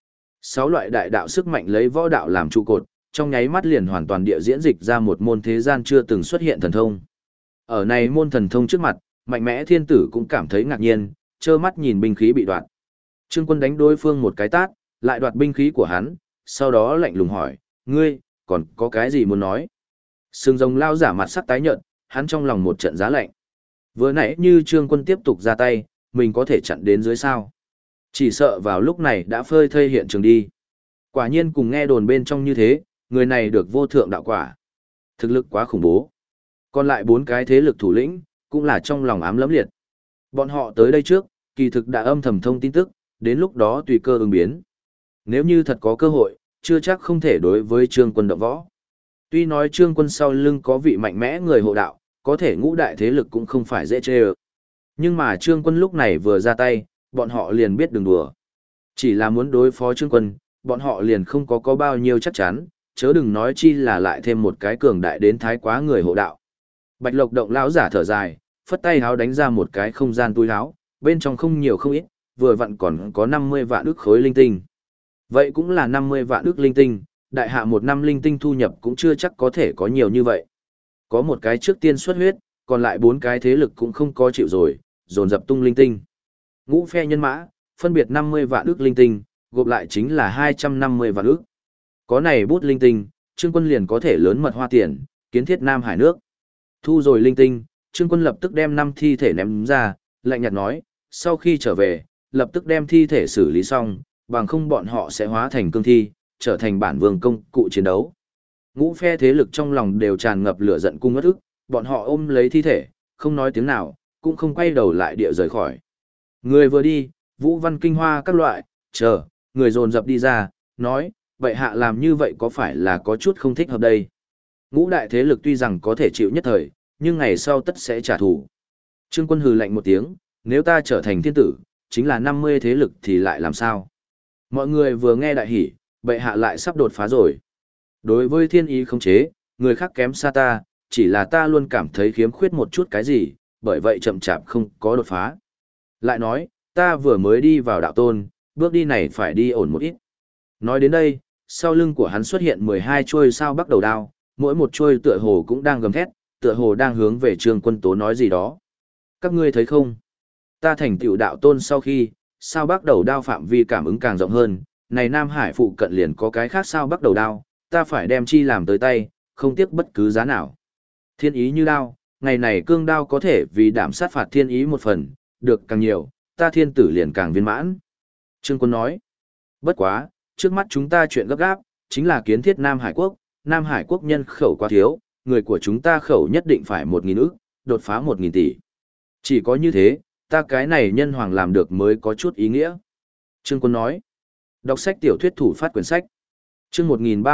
6 loại đại đạo sức mạnh lấy võ đạo làm trụ cột, trong nháy mắt liền hoàn toàn địa diễn dịch ra một môn thế gian chưa từng xuất hiện thần thông. Ở này môn thần thông trước mặt, mạnh mẽ thiên tử cũng cảm thấy ngạc nhiên, trơ mắt nhìn binh khí bị đoạt. Trương Quân đánh đối phương một cái tát, lại đoạt binh khí của hắn, sau đó lạnh lùng hỏi, ngươi, còn có cái gì muốn nói? Sừng rồng lao giả mặt sắc tái nhợt, hắn trong lòng một trận giá lạnh. Vừa nãy như Trương Quân tiếp tục ra tay, mình có thể chặn đến dưới sao. Chỉ sợ vào lúc này đã phơi thây hiện trường đi. Quả nhiên cùng nghe đồn bên trong như thế, người này được vô thượng đạo quả. Thực lực quá khủng bố. Còn lại 4 cái thế lực thủ lĩnh, cũng là trong lòng ám lẫm liệt. Bọn họ tới đây trước, kỳ thực đã âm thầm thông tin tức, đến lúc đó tùy cơ ứng biến. Nếu như thật có cơ hội, chưa chắc không thể đối với Trương Quân động võ. Tuy nói Trương Quân sau lưng có vị mạnh mẽ người hộ đạo, có thể ngũ đại thế lực cũng không phải dễ chê ơ. Nhưng mà Trương Quân lúc này vừa ra tay, bọn họ liền biết đừng đùa. Chỉ là muốn đối phó Trương Quân, bọn họ liền không có bao nhiêu chắc chắn, chớ đừng nói chi là lại thêm một cái cường đại đến thái quá người hộ đạo. Bạch Lộc Động lão giả thở dài, phất tay háo đánh ra một cái không gian túi háo, bên trong không nhiều không ít, vừa vặn còn có 50 vạn ức khối linh tinh. Vậy cũng là 50 vạn ức linh tinh, đại hạ một năm linh tinh thu nhập cũng chưa chắc có thể có nhiều như vậy. Có một cái trước tiên xuất huyết, còn lại 4 cái thế lực cũng không có chịu rồi, dồn dập tung linh tinh. Ngũ phe nhân mã, phân biệt 50 vạn ức linh tinh, gộp lại chính là 250 vạn ức. Có này bút linh tinh, Trương Quân liền có thể lớn mật hoa tiền, kiến thiết Nam Hải nước. Thu rồi linh tinh, Trương Quân lập tức đem 5 thi thể ném ra, lạnh nhạt nói, sau khi trở về, lập tức đem thi thể xử lý xong, bằng không bọn họ sẽ hóa thành cương thi, trở thành bản vương công cụ chiến đấu. Ngũ phe thế lực trong lòng đều tràn ngập lửa giận cung ngất ức, bọn họ ôm lấy thi thể, không nói tiếng nào, cũng không quay đầu lại địa rời khỏi. Người vừa đi, Vũ Văn Kinh Hoa các loại, chờ, người dồn dập đi ra, nói, vậy hạ làm như vậy có phải là có chút không thích hợp đây? Ngũ đại thế lực tuy rằng có thể chịu nhất thời, nhưng ngày sau tất sẽ trả thù. Trương Quân hừ lạnh một tiếng, nếu ta trở thành thiên tử, chính là 50 thế lực thì lại làm sao? Mọi người vừa nghe đại hỉ, bệ hạ lại sắp đột phá rồi. Đối với thiên ý khống chế, người khác kém xa ta, chỉ là ta luôn cảm thấy khiếm khuyết một chút cái gì, bởi vậy chậm chạp không có đột phá. Lại nói, ta vừa mới đi vào đạo tôn, bước đi này phải đi ổn một ít. Nói đến đây, sau lưng của hắn xuất hiện 12 chuôi sao bắc đầu đao, mỗi một chuôi tựa hồ cũng đang gầm thét, tựa hồ đang hướng về Trương Quân Tố nói gì đó. Các ngươi thấy không? Ta thành tựu đạo tôn sau khi, sao bắc đầu đao phạm vi cảm ứng càng rộng hơn, này Nam Hải phụ cận liền có cái khác sao bắc đầu đao, ta phải đem chi làm tới tay, không tiếc bất cứ giá nào. Thiên ý như đao, ngày này cương đao có thể vì đảm sát phạt thiên ý một phần, được càng nhiều, ta thiên tử liền càng viên mãn. Trương Quân nói, bất quá, trước mắt chúng ta chuyện gấp gáp, chính là kiến thiết Nam Hải Quốc, Nam Hải Quốc nhân khẩu quá thiếu, người của chúng ta khẩu nhất định phải 1.000 ức, đột phá 1.000 tỷ. Chỉ có như thế, ta cái này nhân hoàng làm được mới có chút ý nghĩa. Trương Quân nói, đọc sách tiểu thuyết thủ phát quyển sách. Chương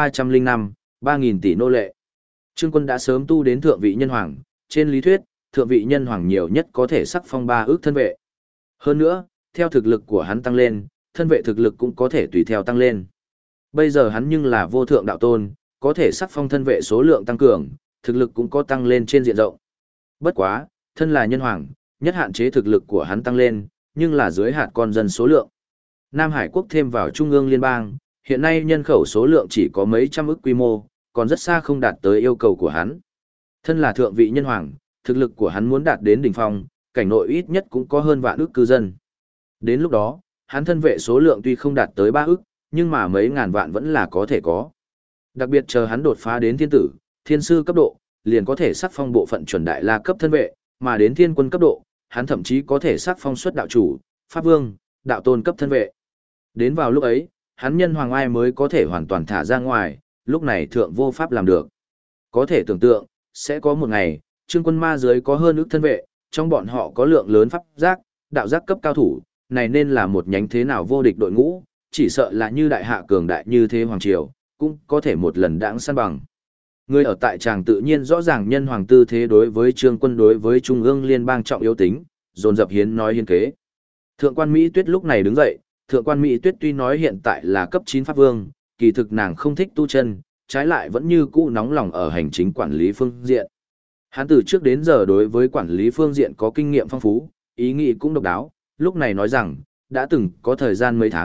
1305, 3.000 tỷ nô lệ. Trương Quân đã sớm tu đến thượng vị nhân hoàng, trên lý thuyết, thượng vị nhân hoàng nhiều nhất có thể sắc phong 3 ước thân vệ. Hơn nữa, theo thực lực của hắn tăng lên, thân vệ thực lực cũng có thể tùy theo tăng lên. Bây giờ hắn nhưng là vô thượng đạo tôn, có thể sắc phong thân vệ số lượng tăng cường, thực lực cũng có tăng lên trên diện rộng. Bất quá, thân là nhân hoàng, nhất hạn chế thực lực của hắn tăng lên, nhưng là dưới hạt con dân số lượng. Nam Hải Quốc thêm vào Trung ương Liên bang, hiện nay nhân khẩu số lượng chỉ có mấy trăm ức quy mô, còn rất xa không đạt tới yêu cầu của hắn. Thân là thượng vị nhân hoàng, thực lực của hắn muốn đạt đến đỉnh phong, cảnh nội ít nhất cũng có hơn vạn ức cư dân. Đến lúc đó, hắn thân vệ số lượng tuy không đạt tới 3 ức, nhưng mà mấy ngàn vạn vẫn là có thể có. Đặc biệt chờ hắn đột phá đến thiên tử, thiên sư cấp độ, liền có thể sắc phong bộ phận chuẩn đại la cấp thân vệ, mà đến thiên quân cấp độ, hắn thậm chí có thể sắc phong xuất đạo chủ, pháp vương, đạo tôn cấp thân vệ. Đến vào lúc ấy, hắn nhân hoàng ai mới có thể hoàn toàn thả ra ngoài, lúc này thượng vô pháp làm được. Có thể tưởng tượng, sẽ có một ngày, Trương Quân ma dưới có hơn ước thân vệ, trong bọn họ có lượng lớn pháp giác, đạo giác cấp cao thủ, này nên là một nhánh thế nào vô địch đội ngũ, chỉ sợ là như đại hạ cường đại như thế hoàng triều, cũng có thể một lần đãng săn bằng. Người ở tại tràng tự nhiên rõ ràng nhân hoàng tư thế đối với Trương Quân đối với Trung ương Liên bang trọng yếu tính, dồn dập hiến nói hiến kế. Thượng quan Mỹ Tuyết lúc này đứng dậy, Thượng quan Mỹ Tuyết tuy nói hiện tại là cấp 9 pháp vương, kỳ thực nàng không thích tu chân, trái lại vẫn như cũ nóng lòng ở hành chính quản lý phương diện. Hắn từ trước đến giờ đối với quản lý phương diện có kinh nghiệm phong phú, ý nghĩ cũng độc đáo, lúc này nói rằng, đã từng có thời gian mấy tháng,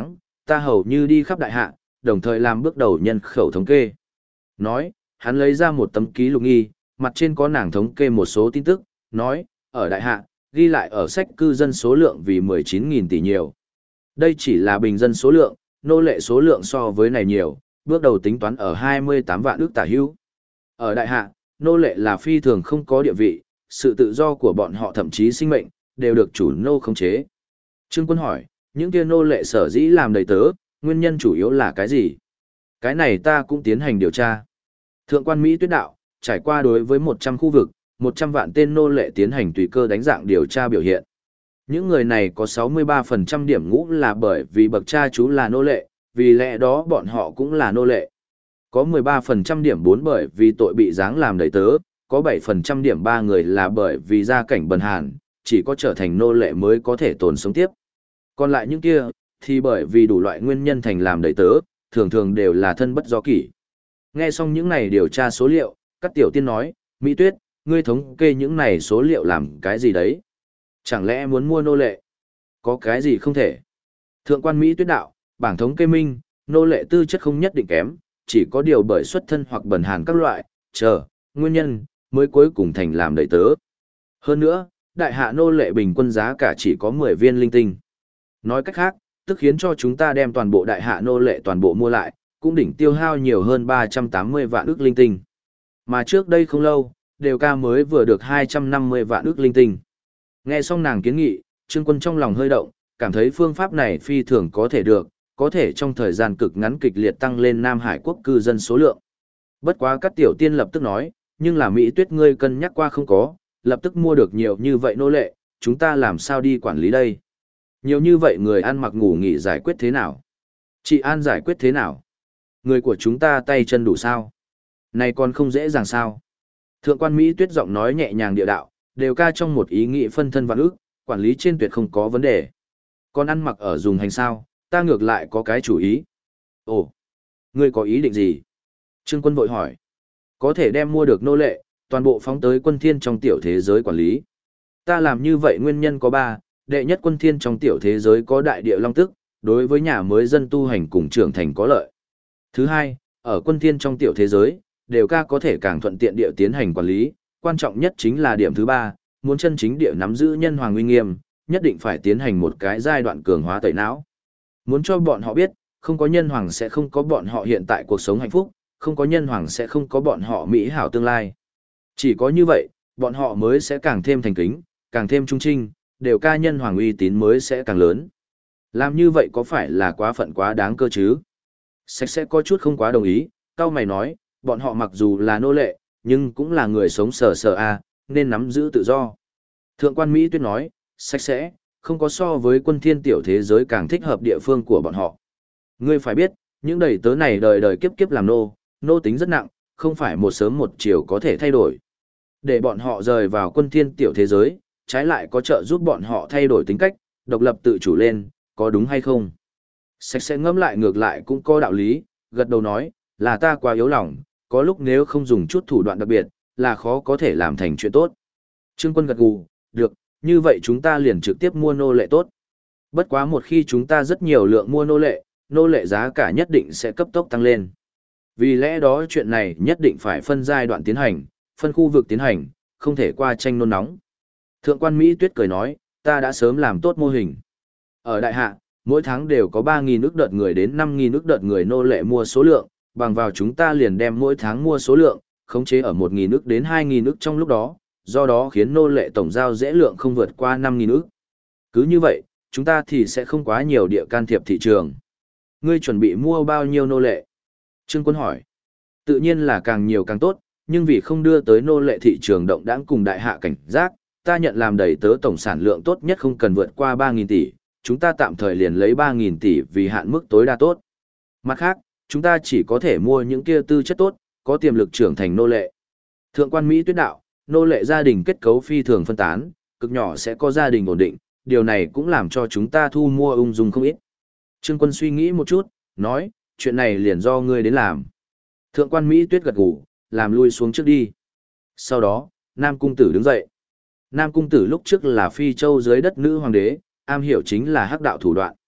ta hầu như đi khắp đại hạ, đồng thời làm bước đầu nhân khẩu thống kê. Nói, hắn lấy ra một tấm ký lục nghi, mặt trên có nàng thống kê một số tin tức, nói, ở đại hạ, ghi lại ở sách cư dân số lượng vì 19.000 tỷ nhiều. Đây chỉ là bình dân số lượng, nô lệ số lượng so với này nhiều, bước đầu tính toán ở 28 vạn ức tả hữu. Ở đại hạ, nô lệ là phi thường không có địa vị, sự tự do của bọn họ thậm chí sinh mệnh, đều được chủ nô khống chế. Trương Quân hỏi, những kia nô lệ sở dĩ làm đầy tớ, nguyên nhân chủ yếu là cái gì? Cái này ta cũng tiến hành điều tra. Thượng quan Mỹ Tuyết đạo, trải qua đối với 100 khu vực, 100 vạn tên nô lệ tiến hành tùy cơ đánh dạng điều tra biểu hiện. Những người này có 63% điểm ngũ là bởi vì bậc cha chú là nô lệ, vì lẽ đó bọn họ cũng là nô lệ. Có 13% điểm 4 bởi vì tội bị giáng làm đầy tớ, có 7% điểm 3 người là bởi vì gia cảnh bần hàn, chỉ có trở thành nô lệ mới có thể tồn sống tiếp. Còn lại những kia, thì bởi vì đủ loại nguyên nhân thành làm đầy tớ, thường thường đều là thân bất do kỷ. Nghe xong những này điều tra số liệu, các tiểu tiên nói, Mỹ Tuyết, ngươi thống kê những này số liệu làm cái gì đấy? Chẳng lẽ muốn mua nô lệ? Có cái gì không thể? Thượng quan Mỹ Tuyết đạo, bảng thống kê minh, nô lệ tư chất không nhất định kém, chỉ có điều bởi xuất thân hoặc bần hàn các loại, nguyên nhân, mới cuối cùng thành làm đầy tớ. Hơn nữa, đại hạ nô lệ bình quân giá cả chỉ có 10 viên linh tinh. Nói cách khác, tức khiến cho chúng ta đem toàn bộ đại hạ nô lệ toàn bộ mua lại, cũng đỉnh tiêu hao nhiều hơn 380 vạn ức linh tinh. Mà trước đây không lâu, đều ca mới vừa được 250 vạn ức linh tinh. Nghe xong nàng kiến nghị, Trương Quân trong lòng hơi động, cảm thấy phương pháp này phi thường có thể được, có thể trong thời gian cực ngắn kịch liệt tăng lên Nam Hải quốc cư dân số lượng. Bất quá các tiểu tiên lập tức nói, nhưng là Mỹ Tuyết ngươi cân nhắc qua không có, lập tức mua được nhiều như vậy nô lệ, chúng ta làm sao đi quản lý đây? Nhiều như vậy người ăn mặc ngủ nghỉ giải quyết thế nào? Chị An giải quyết thế nào? Người của chúng ta tay chân đủ sao? Này còn không dễ dàng sao? Thượng quan Mỹ Tuyết giọng nói nhẹ nhàng địa đạo, đều ca trong một ý nghĩ phân thân vạn ức, quản lý trên tuyệt không có vấn đề. Còn ăn mặc ở dùng hành sao, ta ngược lại có cái chủ ý. Ồ, ngươi có ý định gì? Trương Quân vội hỏi. Có thể đem mua được nô lệ, toàn bộ phóng tới quân thiên trong tiểu thế giới quản lý. Ta làm như vậy nguyên nhân có 3, đệ nhất quân thiên trong tiểu thế giới có đại địa long tức, đối với nhà mới dân tu hành cùng trưởng thành có lợi. Thứ 2, ở quân thiên trong tiểu thế giới, đều ca có thể càng thuận tiện địa tiến hành quản lý, quan trọng nhất chính là điểm thứ 3, muốn chân chính địa nắm giữ nhân hoàng uy nghiêm, nhất định phải tiến hành một cái giai đoạn cường hóa tẩy não. Muốn cho bọn họ biết, không có nhân hoàng sẽ không có bọn họ hiện tại cuộc sống hạnh phúc, không có nhân hoàng sẽ không có bọn họ mỹ hảo tương lai. Chỉ có như vậy, bọn họ mới sẽ càng thêm thành kính, càng thêm trung trinh, đều ca nhân hoàng uy tín mới sẽ càng lớn. Làm như vậy có phải là quá phận quá đáng cơ chứ? Sạch sẽ có chút không quá đồng ý, cao mày nói, bọn họ mặc dù là nô lệ, nhưng cũng là người sống sờ a, nên nắm giữ tự do. Thượng quan Mỹ Tuyết nói, sạch sẽ, không có so với quân thiên tiểu thế giới càng thích hợp địa phương của bọn họ. Ngươi phải biết, những đầy tớ này đời đời kiếp kiếp làm nô tính rất nặng, không phải một sớm một chiều có thể thay đổi. Để bọn họ rời vào quân thiên tiểu thế giới, trái lại có trợ giúp bọn họ thay đổi tính cách, độc lập tự chủ lên, có đúng hay không? Sạch sẽ ngẫm lại ngược lại cũng có đạo lý, gật đầu nói, là ta quá yếu lòng, có lúc nếu không dùng chút thủ đoạn đặc biệt, là khó có thể làm thành chuyện tốt. Trương Quân gật gù, được, như vậy chúng ta liền trực tiếp mua nô lệ tốt. Bất quá một khi chúng ta rất nhiều lượng mua nô lệ giá cả nhất định sẽ cấp tốc tăng lên. Vì lẽ đó chuyện này nhất định phải phân giai đoạn tiến hành, phân khu vực tiến hành, không thể qua tranh nôn nóng. Thượng quan Mỹ Tuyết cười nói, ta đã sớm làm tốt mô hình. Ở đại hạ, mỗi tháng đều có 3.000 ức đợt người đến 5.000 ức đợt người nô lệ mua số lượng, bằng vào chúng ta liền đem mỗi tháng mua số lượng, khống chế ở 1.000 ức đến 2.000 ức trong lúc đó, do đó khiến nô lệ tổng giao dễ lượng không vượt qua 5.000 ức. Cứ như vậy, chúng ta thì sẽ không quá nhiều địa can thiệp thị trường. Ngươi chuẩn bị mua bao nhiêu nô lệ? Trương Quân hỏi. Tự nhiên là càng nhiều càng tốt, nhưng vì không đưa tới nô lệ thị trường động đãng cùng đại hạ cảnh giác, ta nhận làm đầy tớ tổng sản lượng tốt nhất không cần vượt qua 3.000 tỷ, chúng ta tạm thời liền lấy 3.000 tỷ vì hạn mức tối đa tốt. Mặt khác, chúng ta chỉ có thể mua những kia tư chất tốt, có tiềm lực trưởng thành nô lệ. Thượng quan Mỹ Tuyết đạo, nô lệ gia đình kết cấu phi thường phân tán, cực nhỏ sẽ có gia đình ổn định, điều này cũng làm cho chúng ta thu mua ung dung không ít. Trương Quân suy nghĩ một chút, nói, chuyện này liền do ngươi đến làm. Thượng quan Mỹ Tuyết gật gù, làm lui xuống trước đi. Sau đó, Nam Cung Tử đứng dậy. Nam Cung Tử lúc trước là Phi Châu dưới đất nữ hoàng đế, am hiểu chính là hắc đạo thủ đoạn.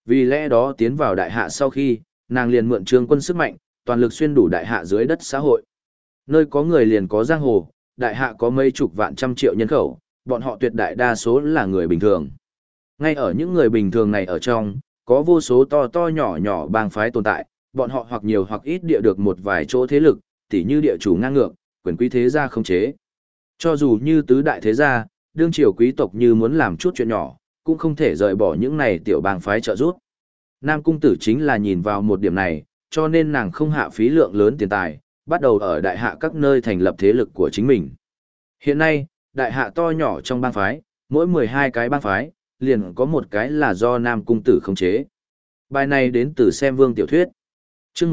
Vì lẽ đó tiến vào đại hạ sau khi, nàng liền mượn Trương Quân sức mạnh, toàn lực xuyên đủ đại hạ dưới đất xã hội. Nơi có người liền có giang hồ, đại hạ có mấy chục vạn trăm triệu nhân khẩu, bọn họ tuyệt đại đa số là người bình thường. Ngay ở những người bình thường này ở trong, có vô số to to nhỏ nhỏ bang phái tồn tại, bọn họ hoặc nhiều hoặc ít địa được một vài chỗ thế lực, tỉ như địa chủ ngang ngược, quyền quý thế gia không chế. Cho dù như tứ đại thế gia, đương triều quý tộc như muốn làm chút chuyện nhỏ, cũng không thể rời bỏ những này tiểu bang phái trợ giúp. Nam cung tử chính là nhìn vào một điểm này, cho nên nàng không hạ phí lượng lớn tiền tài, bắt đầu ở đại hạ các nơi thành lập thế lực của chính mình. Hiện nay, đại hạ to nhỏ trong bang phái, mỗi 12 cái bang phái, liền có một cái là do Nam cung tử khống chế. Bài này đến từ Xem Vương tiểu thuyết. Chương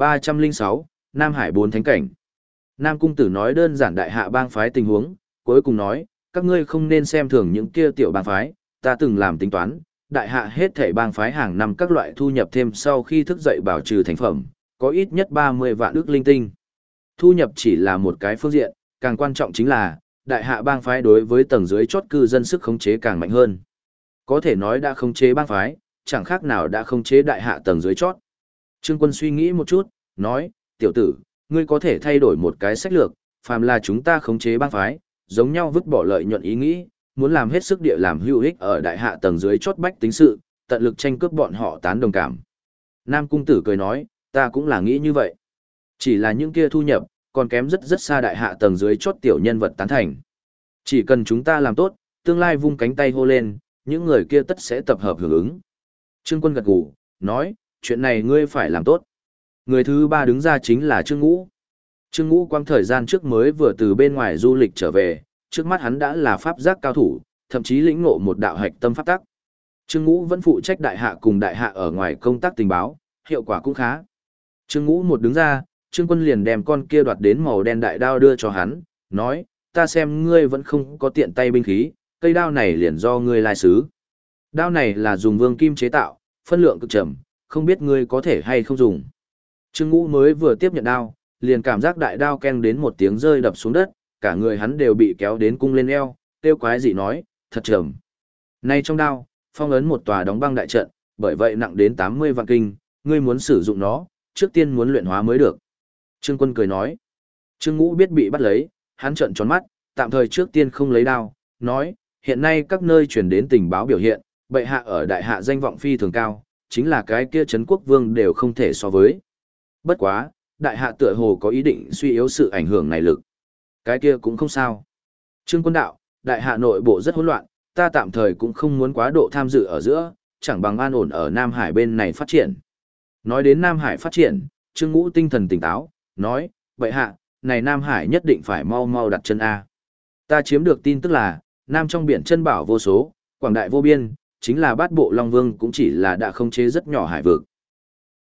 1306, Nam Hải bốn thánh cảnh. Nam cung tử nói đơn giản đại hạ bang phái tình huống, cuối cùng nói, các ngươi không nên xem thường những kia tiểu bang phái, ta từng làm tính toán, đại hạ hết thảy bang phái hàng năm các loại thu nhập thêm sau khi thức dậy bảo trừ thành phẩm, có ít nhất 30 vạn ức linh tinh. Thu nhập chỉ là một cái phương diện, càng quan trọng chính là, đại hạ bang phái đối với tầng dưới chốt cư dân sức khống chế càng mạnh hơn. Có thể nói đã khống chế bang phái, chẳng khác nào đã khống chế đại hạ tầng dưới chốt. Trương Quân suy nghĩ một chút, nói, tiểu tử, ngươi có thể thay đổi một cái sách lược, phàm là chúng ta khống chế bang phái, giống nhau vứt bỏ lợi nhuận ý nghĩ, muốn làm hết sức địa làm hữu ích ở đại hạ tầng dưới chốt bách tính sự, tận lực tranh cướp bọn họ tán đồng cảm. Nam cung tử cười nói, ta cũng là nghĩ như vậy. Chỉ là những kia thu nhập, còn kém rất rất xa đại hạ tầng dưới chốt tiểu nhân vật tán thành. Chỉ cần chúng ta làm tốt, tương lai vung cánh tay hô lên, những người kia tất sẽ tập hợp hưởng ứng. Trương Quân gật gù, nói, chuyện này ngươi phải làm tốt. Người thứ ba đứng ra chính là Trương Ngũ. Trương Ngũ quang thời gian trước mới vừa từ bên ngoài du lịch trở về, trước mắt hắn đã là pháp giác cao thủ, thậm chí lĩnh ngộ một đạo hạch tâm pháp tắc. Trương Ngũ vẫn phụ trách đại hạ cùng đại hạ ở ngoài công tác tình báo, hiệu quả cũng khá. Trương Ngũ một đứng ra, Trương Quân liền đem con kia đoạt đến màu đen đại đao đưa cho hắn, nói, ta xem ngươi vẫn không có tiện tay binh khí, cây đao này liền do ngươi lai sứ. Đao này là dùng vương kim chế tạo, phân lượng cực trầm, không biết ngươi có thể hay không dùng. Trương Ngũ mới vừa tiếp nhận đao, liền cảm giác đại đao keng đến một tiếng rơi đập xuống đất, cả người hắn đều bị kéo đến cung lên eo, tiêu quái dị nói, thật trầm. Nay trong đao, phong ấn một tòa đóng băng đại trận, bởi vậy nặng đến 80 vạn kinh, ngươi muốn sử dụng nó, trước tiên muốn luyện hóa mới được. Trương Quân cười nói. Trương Ngũ biết bị bắt lấy, hắn trợn tròn mắt, tạm thời trước tiên không lấy đao, nói, hiện nay các nơi truyền đến tình báo biểu hiện, bệ hạ ở đại hạ danh vọng phi thường cao, chính là cái kia Trấn Quốc Vương đều không thể so với. Bất quá, đại hạ tựa hồ có ý định suy yếu sự ảnh hưởng này lực. Cái kia cũng không sao. Trương Quân đạo, đại hạ nội bộ rất hỗn loạn, ta tạm thời cũng không muốn quá độ tham dự ở giữa, chẳng bằng an ổn ở Nam Hải bên này phát triển. Nói đến Nam Hải phát triển, Trương Ngũ tinh thần tỉnh táo, nói, bệ hạ, này Nam Hải nhất định phải mau mau đặt chân A. Ta chiếm được tin tức là, Nam trong biển chân bảo vô số, quảng đại vô biên, chính là bát bộ Long Vương cũng chỉ là đã khống chế rất nhỏ hải vực.